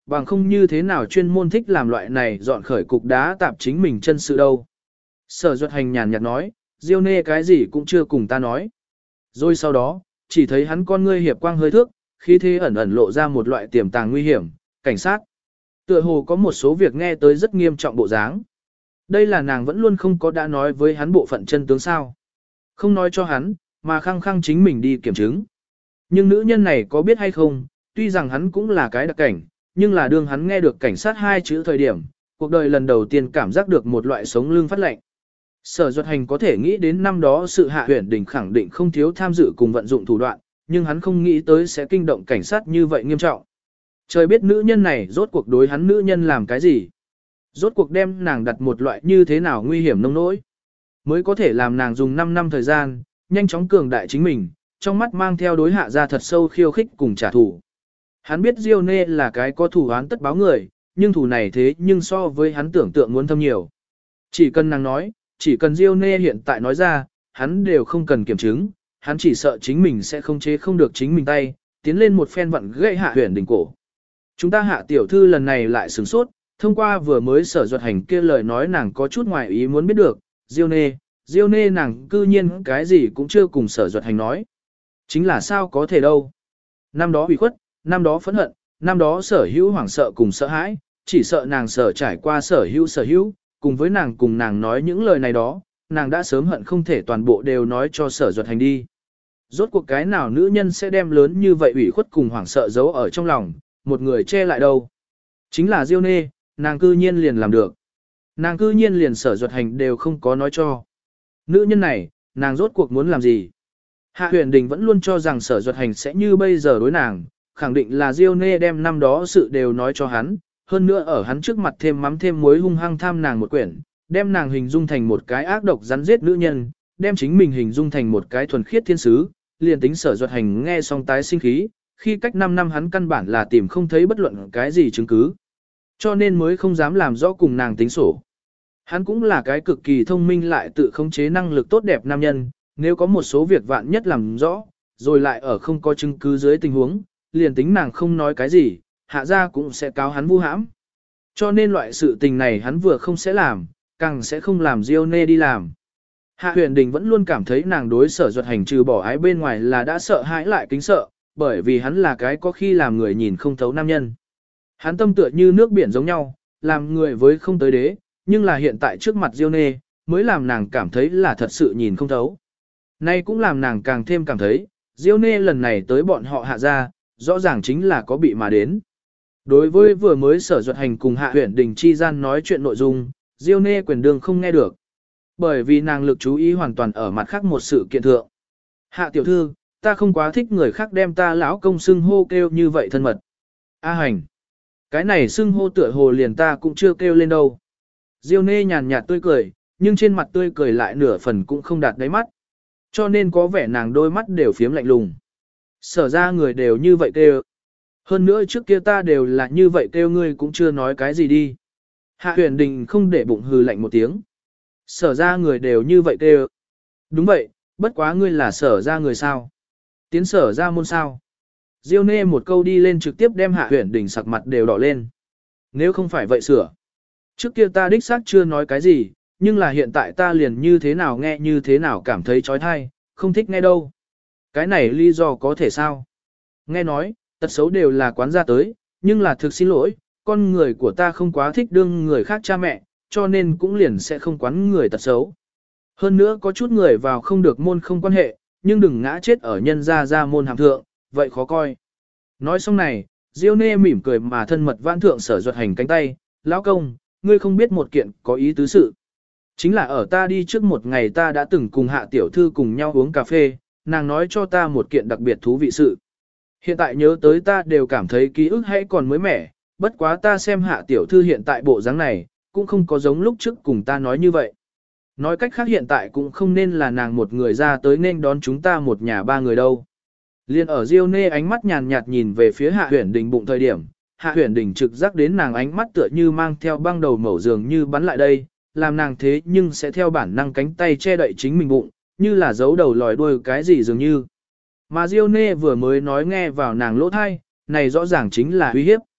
bằng không như thế nào chuyên môn thích làm loại này dọn khởi cục đá tạp chính mình chân sự đâu. Sở Duật Hành nhàn nhạt nói, Diêu Nê cái gì cũng chưa cùng ta nói. Rồi sau đó, chỉ thấy hắn con ngươi hiệp quang hơi thước, khí thế ẩn ẩn lộ ra một loại tiềm tàng nguy hiểm, cảnh sát. Tựa hồ có một số việc nghe tới rất nghiêm trọng bộ dáng. Đây là nàng vẫn luôn không có đã nói với hắn bộ phận chân tướng sao. Không nói cho hắn, mà khăng khăng chính mình đi kiểm chứng. Nhưng nữ nhân này có biết hay không, tuy rằng hắn cũng là cái đặc cảnh, nhưng là đương hắn nghe được cảnh sát hai chữ thời điểm, cuộc đời lần đầu tiên cảm giác được một loại sống lưng phát lạnh. Sở Duật Hành có thể nghĩ đến năm đó sự Hạ Huyền Đình khẳng định không thiếu tham dự cùng vận dụng thủ đoạn, nhưng hắn không nghĩ tới sẽ kinh động cảnh sát như vậy nghiêm trọng. Trời biết nữ nhân này rốt cuộc đối hắn nữ nhân làm cái gì. Rốt cuộc đem nàng đặt một loại như thế nào nguy hiểm nông nỗi. Mới có thể làm nàng dùng 5 năm thời gian, nhanh chóng cường đại chính mình, trong mắt mang theo đối Hạ ra thật sâu khiêu khích cùng trả thù. Hắn biết Diêu Nê là cái có thủ án tất báo người, nhưng thủ này thế nhưng so với hắn tưởng tượng muốn thâm nhiều. Chỉ cần nàng nói, chỉ cần Diêu Nê hiện tại nói ra, hắn đều không cần kiểm chứng, hắn chỉ sợ chính mình sẽ không chế không được chính mình tay, tiến lên một phen vặn gãy Hạ Huyền Đình cổ. Chúng ta Hạ tiểu thư lần này lại sửng sốt, thông qua vừa mới Sở Duật Hành kia lời nói nàng có chút ngoài ý muốn biết được, Diêu Nê nàng cư nhiên cái gì cũng chưa cùng Sở Duật Hành nói. Chính là sao có thể đâu. Năm đó ủy khuất, năm đó phẫn hận, năm đó Sở Hữu hoảng sợ cùng sợ hãi, chỉ sợ nàng sở trải qua Sở Hữu, cùng với nàng cùng nàng nói những lời này đó, nàng đã sớm hận không thể toàn bộ đều nói cho Sở Duật Hành đi. Rốt cuộc cái nào nữ nhân sẽ đem lớn như vậy ủy khuất cùng hoảng sợ giấu ở trong lòng, một người che lại đâu. Chính là Diêu Nê, nàng cư nhiên liền làm được. Nàng cư nhiên liền Sở Duật Hành đều không có nói cho. Nữ nhân này, nàng rốt cuộc muốn làm gì? Hạ Huyền Đình vẫn luôn cho rằng Sở Duật Hành sẽ như bây giờ đối nàng, khẳng định là Diêu Nê đem năm đó sự đều nói cho hắn, hơn nữa ở hắn trước mặt thêm mắm thêm muối hung hăng tham nàng một quyển, đem nàng hình dung thành một cái ác độc rắn giết nữ nhân, đem chính mình hình dung thành một cái thuần khiết thiên sứ, liền tính Sở Duật Hành nghe xong tái sinh khí, khi cách 5 năm hắn căn bản là tìm không thấy bất luận cái gì chứng cứ, cho nên mới không dám làm rõ cùng nàng tính sổ. Hắn cũng là cái cực kỳ thông minh lại tự khống chế năng lực tốt đẹp nam nhân, nếu có một số việc vạn nhất làm rõ, rồi lại ở không có chứng cứ dưới tình huống, liền tính nàng không nói cái gì, Hạ gia cũng sẽ cáo hắn vu hãm. Cho nên loại sự tình này hắn vừa không sẽ làm, càng sẽ không làm Diêu Nê đi làm. Hạ Huyền Đình vẫn luôn cảm thấy nàng đối Sở Duật Hành trừ bỏ ái bên ngoài là đã sợ hãi lại kính sợ, bởi vì hắn là cái có khi làm người nhìn không thấu nam nhân. Hắn tâm tựa như nước biển giống nhau, làm người với không tới đế, nhưng là hiện tại trước mặt Diêu Nê, mới làm nàng cảm thấy là thật sự nhìn không thấu. Nay cũng làm nàng càng thêm cảm thấy, Diêu Nê lần này tới bọn họ Hạ gia, rõ ràng chính là có bị mà đến. Đối với vừa mới Sở Duật Hành cùng Hạ Huyền Đình chi gian nói chuyện nội dung, Diêu Nê quyền đường không nghe được. Bởi vì nàng lực chú ý hoàn toàn ở mặt khác một sự kiện thượng. Hạ tiểu thư, ta không quá thích người khác đem ta lão công xưng hô kêu như vậy thân mật. A Hành. Cái này xưng hô tựa hồ liền ta cũng chưa kêu lên đâu. Diêu Nê nhàn nhạt tươi cười, nhưng trên mặt tươi cười lại nửa phần cũng không đạt đáy mắt. Cho nên có vẻ nàng đôi mắt đều phiếm lạnh lùng. Sở ra người đều như vậy kêu. Hơn nữa trước kia ta đều là như vậy kêu ngươi cũng chưa nói cái gì đi. Hạ Huyền Đình không để bụng hừ lạnh một tiếng. Sở ra người đều như vậy kêu. Đúng vậy, bất quá ngươi là sở ra người sao? Tiến sở ra môn sao? Diêu Nê một câu đi lên trực tiếp đem Hạ Huyền Đình sặc mặt đều đỏ lên. Nếu không phải vậy sửa. Trước kia ta đích xác chưa nói cái gì, nhưng là hiện tại ta liền như thế nào nghe như thế nào cảm thấy trói thai, không thích nghe đâu. Cái này lý do có thể sao? Nghe nói, tật xấu đều là quán ra tới, nhưng là thực xin lỗi, con người của ta không quá thích đương người khác cha mẹ, cho nên cũng liền sẽ không quán người tật xấu. Hơn nữa có chút người vào không được môn không quan hệ, nhưng đừng ngã chết ở nhân ra môn hàm thượng, vậy khó coi. Nói xong này, Diêu Nê mỉm cười mà thân mật vãn thượng Sở Duật Hành cánh tay, lão công, ngươi không biết một kiện có ý tứ sự. Chính là ở ta đi trước một ngày ta đã từng cùng Hạ tiểu thư cùng nhau uống cà phê, nàng nói cho ta một kiện đặc biệt thú vị sự. Hiện tại nhớ tới ta đều cảm thấy ký ức hay còn mới mẻ, bất quá ta xem Hạ tiểu thư hiện tại bộ dáng này, cũng không có giống lúc trước cùng ta nói như vậy. Nói cách khác hiện tại cũng không nên là nàng một người ra tới nên đón chúng ta một nhà ba người đâu. Liên ở Diêu Nê ánh mắt nhàn nhạt nhìn về phía Hạ Huyền Đình bụng thời điểm, Hạ Huyền Đình trực giác đến nàng ánh mắt tựa như mang theo băng đầu mẩu dường như bắn lại đây, làm nàng thế nhưng sẽ theo bản năng cánh tay che đậy chính mình bụng, như là giấu đầu lòi đuôi cái gì dường như. Mà Diêu Nê vừa mới nói nghe vào nàng lỗ thai, này rõ ràng chính là uy hiếp.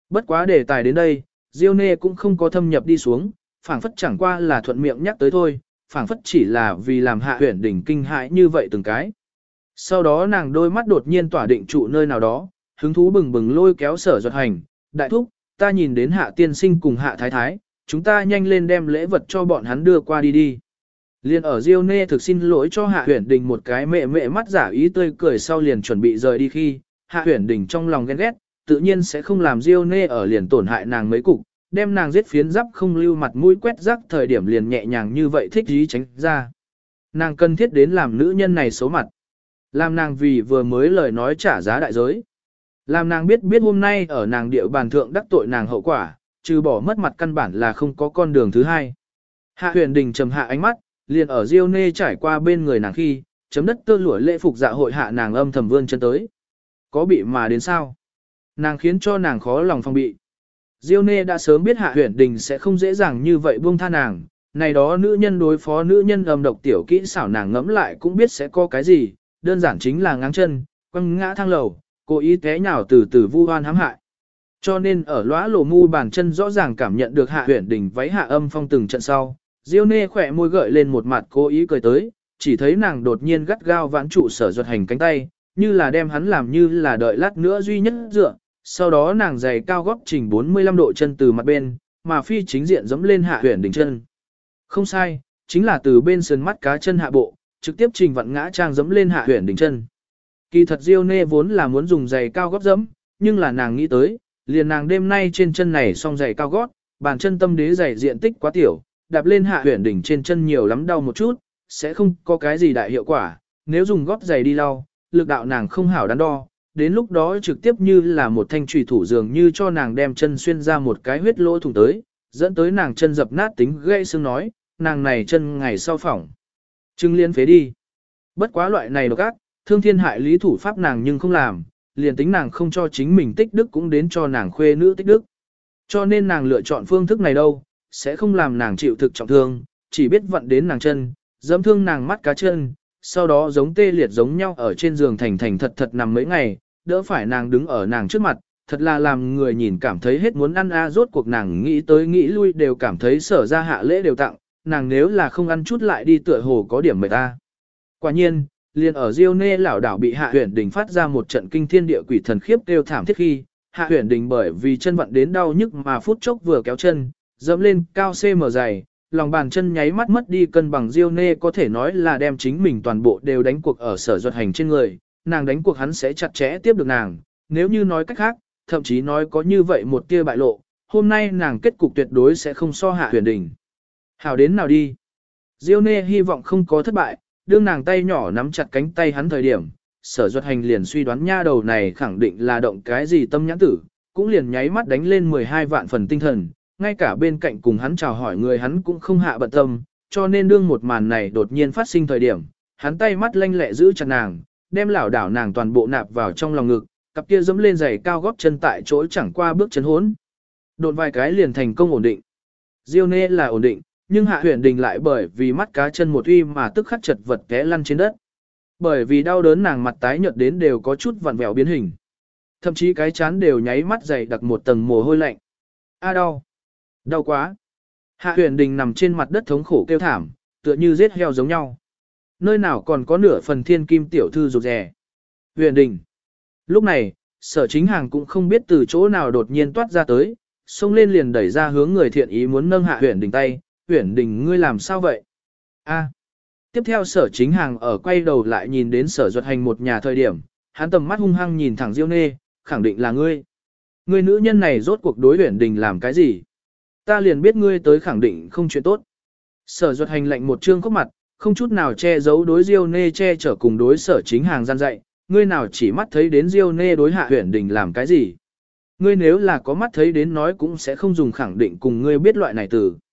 Bất quá đề tài đến đây, Diêu Nê cũng không có thâm nhập đi xuống, phảng phất chẳng qua là thuận miệng nhắc tới thôi, phảng phất chỉ là vì làm Hạ Huyền Đình kinh hãi như vậy từng cái. Sau đó nàng đôi mắt đột nhiên tỏa định trụ nơi nào đó, hứng thú bừng bừng lôi kéo Sở Duật Hành, đại thúc, ta nhìn đến Hạ tiên sinh cùng Hạ thái thái, chúng ta nhanh lên đem lễ vật cho bọn hắn đưa qua đi đi. Liên ở Diêu Nê thực xin lỗi cho Hạ Huyền Đình một cái mẹ mẹ mắt giả ý tươi cười sau liền chuẩn bị rời đi khi, Hạ Huyền Đình trong lòng ghen ghét, tự nhiên sẽ không làm Diêu Nê ở liền tổn hại nàng mấy cục, đem nàng giết phiến giáp không lưu mặt mũi quét rác thời điểm liền nhẹ nhàng như vậy thích ý tránh ra. Nàng cần thiết đến làm nữ nhân này xấu mặt. Làm nàng vì vừa mới lời nói trả giá đại giới. Làm nàng biết hôm nay ở nàng địa bàn thượng đắc tội nàng hậu quả, trừ bỏ mất mặt căn bản là không có con đường thứ hai. Hạ Huyền Đình trầm hạ ánh mắt, liền ở Diêu Nê trải qua bên người nàng khi, chấm đất tơ lụa lễ phục dạ hội hạ nàng âm thầm vươn chân tới. Có bị mà đến sao? Nàng khiến cho nàng khó lòng phòng bị. Diêu Nê đã sớm biết Hạ Huyền Đình sẽ không dễ dàng như vậy buông tha nàng, này đó nữ nhân đối phó nữ nhân âm độc tiểu kỹ xảo nàng ngẫm lại cũng biết sẽ có cái gì, đơn giản chính là ngáng chân, quăng ngã thang lầu, cố ý té nhào từ từ vu oan hãm hại. Cho nên ở lóa lổ mu bàn chân rõ ràng cảm nhận được Hạ Huyền Đình váy hạ âm phong từng trận sau, Diêu Nê khỏe môi gợi lên một mặt cố ý cười tới, chỉ thấy nàng đột nhiên gắt gao vãn trụ Sở Duật Hành cánh tay, như là đem hắn làm như là đợi lát nữa duy nhất dựa, sau đó nàng giày cao gót chỉnh 45 độ chân từ mặt bên, mà phi chính diện giẫm lên Hạ Huyền Đình chân. Không sai, chính là từ bên sườn mắt cá chân hạ bộ, trực tiếp trình vặn ngã trang giẫm lên Hạ Huyền Đình chân. Kỳ thật Diêu Nê vốn là muốn dùng giày cao gót giẫm, nhưng là nàng nghĩ tới, liền nàng đêm nay trên chân này song giày cao gót, bàn chân tâm đế giày diện tích quá tiểu, đạp lên Hạ Huyền Đình trên chân nhiều lắm đau một chút, sẽ không có cái gì đại hiệu quả, nếu dùng gót giày đi lau, lực đạo nàng không hảo đắn đo, đến lúc đó trực tiếp như là một thanh trùy thủ dường như cho nàng đem chân xuyên ra một cái huyết lỗ thủng tới, dẫn tới nàng chân dập nát tính gãy xương nói, nàng này chân ngày sau phỏng. Trưng liên phế đi. Bất quá loại này độc ác, thương thiên hại lý thủ pháp nàng nhưng không làm, liền tính nàng không cho chính mình tích đức cũng đến cho nàng khuê nữ tích đức. Cho nên nàng lựa chọn phương thức này đâu, sẽ không làm nàng chịu thực trọng thương, chỉ biết vận đến nàng chân, dẫm thương nàng mắt cá chân, sau đó giống tê liệt giống nhau ở trên giường thành thành thật thật nằm mấy ngày, đỡ phải nàng đứng ở nàng trước mặt, thật là làm người nhìn cảm thấy hết muốn ăn rốt cuộc nàng nghĩ tới nghĩ lui đều cảm thấy Sở ra hạ lễ đều tặng, nàng nếu là không ăn chút lại đi tựa hồ có điểm mệt ta. Quả nhiên, liền ở Diêu Nê lảo đảo bị Hạ Huyền Đình phát ra một trận kinh thiên địa quỷ thần khiếp kêu thảm thiết khi, Hạ Huyền Đình bởi vì chân vận đến đau nhức mà phút chốc vừa kéo chân, dẫm lên cao cm dày, lòng bàn chân nháy mắt mất đi cân bằng. Diêu Nê có thể nói là đem chính mình toàn bộ đều đánh cuộc ở Sở Duật Hành trên người, nàng đánh cuộc hắn sẽ chặt chẽ tiếp được nàng, nếu như nói cách khác, thậm chí nói có như vậy một tia bại lộ, hôm nay nàng kết cục tuyệt đối sẽ không so Hạ Huyền Đình. Hảo đến nào đi. Diêu Nê hy vọng không có thất bại, đương nàng tay nhỏ nắm chặt cánh tay hắn thời điểm, Sở Duật Hành liền suy đoán nha đầu này khẳng định là động cái gì tâm nhãn tử, cũng liền nháy mắt đánh lên 12 vạn phần tinh thần, ngay cả bên cạnh cùng hắn chào hỏi người hắn cũng không hạ bận tâm, cho nên đương một màn này đột nhiên phát sinh thời điểm, hắn tay mắt lanh lẹ giữ chặt nàng, đem lảo đảo nàng toàn bộ nạp vào trong lòng ngực, cặp kia dẫm lên giày cao gót chân tại chỗ chẳng qua bước chân hốn. Đột vài cái liền thành công ổn định. Diêu Nê là ổn định, nhưng Hạ Huyền Đình lại bởi vì mắt cá chân một uy mà tức khắc chật vật té lăn trên đất. Bởi vì đau đớn nàng mặt tái nhợt đến đều có chút vặn vẹo biến hình. Thậm chí cái chán đều nháy mắt dày đặc một tầng mồ hôi lạnh. A đau. Đau quá. Hạ Huyền Đình nằm trên mặt đất thống khổ kêu thảm, tựa như giết heo giống nhau. Nơi nào còn có nửa phần thiên kim tiểu thư rụt rè. Huyền Đình. Lúc này, Sở Chính Hàng cũng không biết từ chỗ nào đột nhiên toát ra tới, xông lên liền đẩy ra hướng người thiện ý muốn nâng Hạ Huyền Đình tay. Huyền Đình ngươi làm sao vậy? A. Tiếp theo Sở Chính Hàng ở quay đầu lại nhìn đến Sở Duật Hành một nhà thời điểm, hắn tầm mắt hung hăng nhìn thẳng Diêu Nê, khẳng định là ngươi. Ngươi nữ nhân này rốt cuộc đối Huyền Đình làm cái gì? Ta liền biết ngươi tới khẳng định không chuyện tốt. Sở Duật Hành lạnh một trương khóc mặt, không chút nào che giấu đối Diêu Nê che chở cùng đối Sở Chính Hàng gian dạy, ngươi nào chỉ mắt thấy đến Diêu Nê đối Hạ Huyền Đình làm cái gì? Ngươi nếu là có mắt thấy đến nói cũng sẽ không dùng khẳng định cùng ngươi biết loại này từ.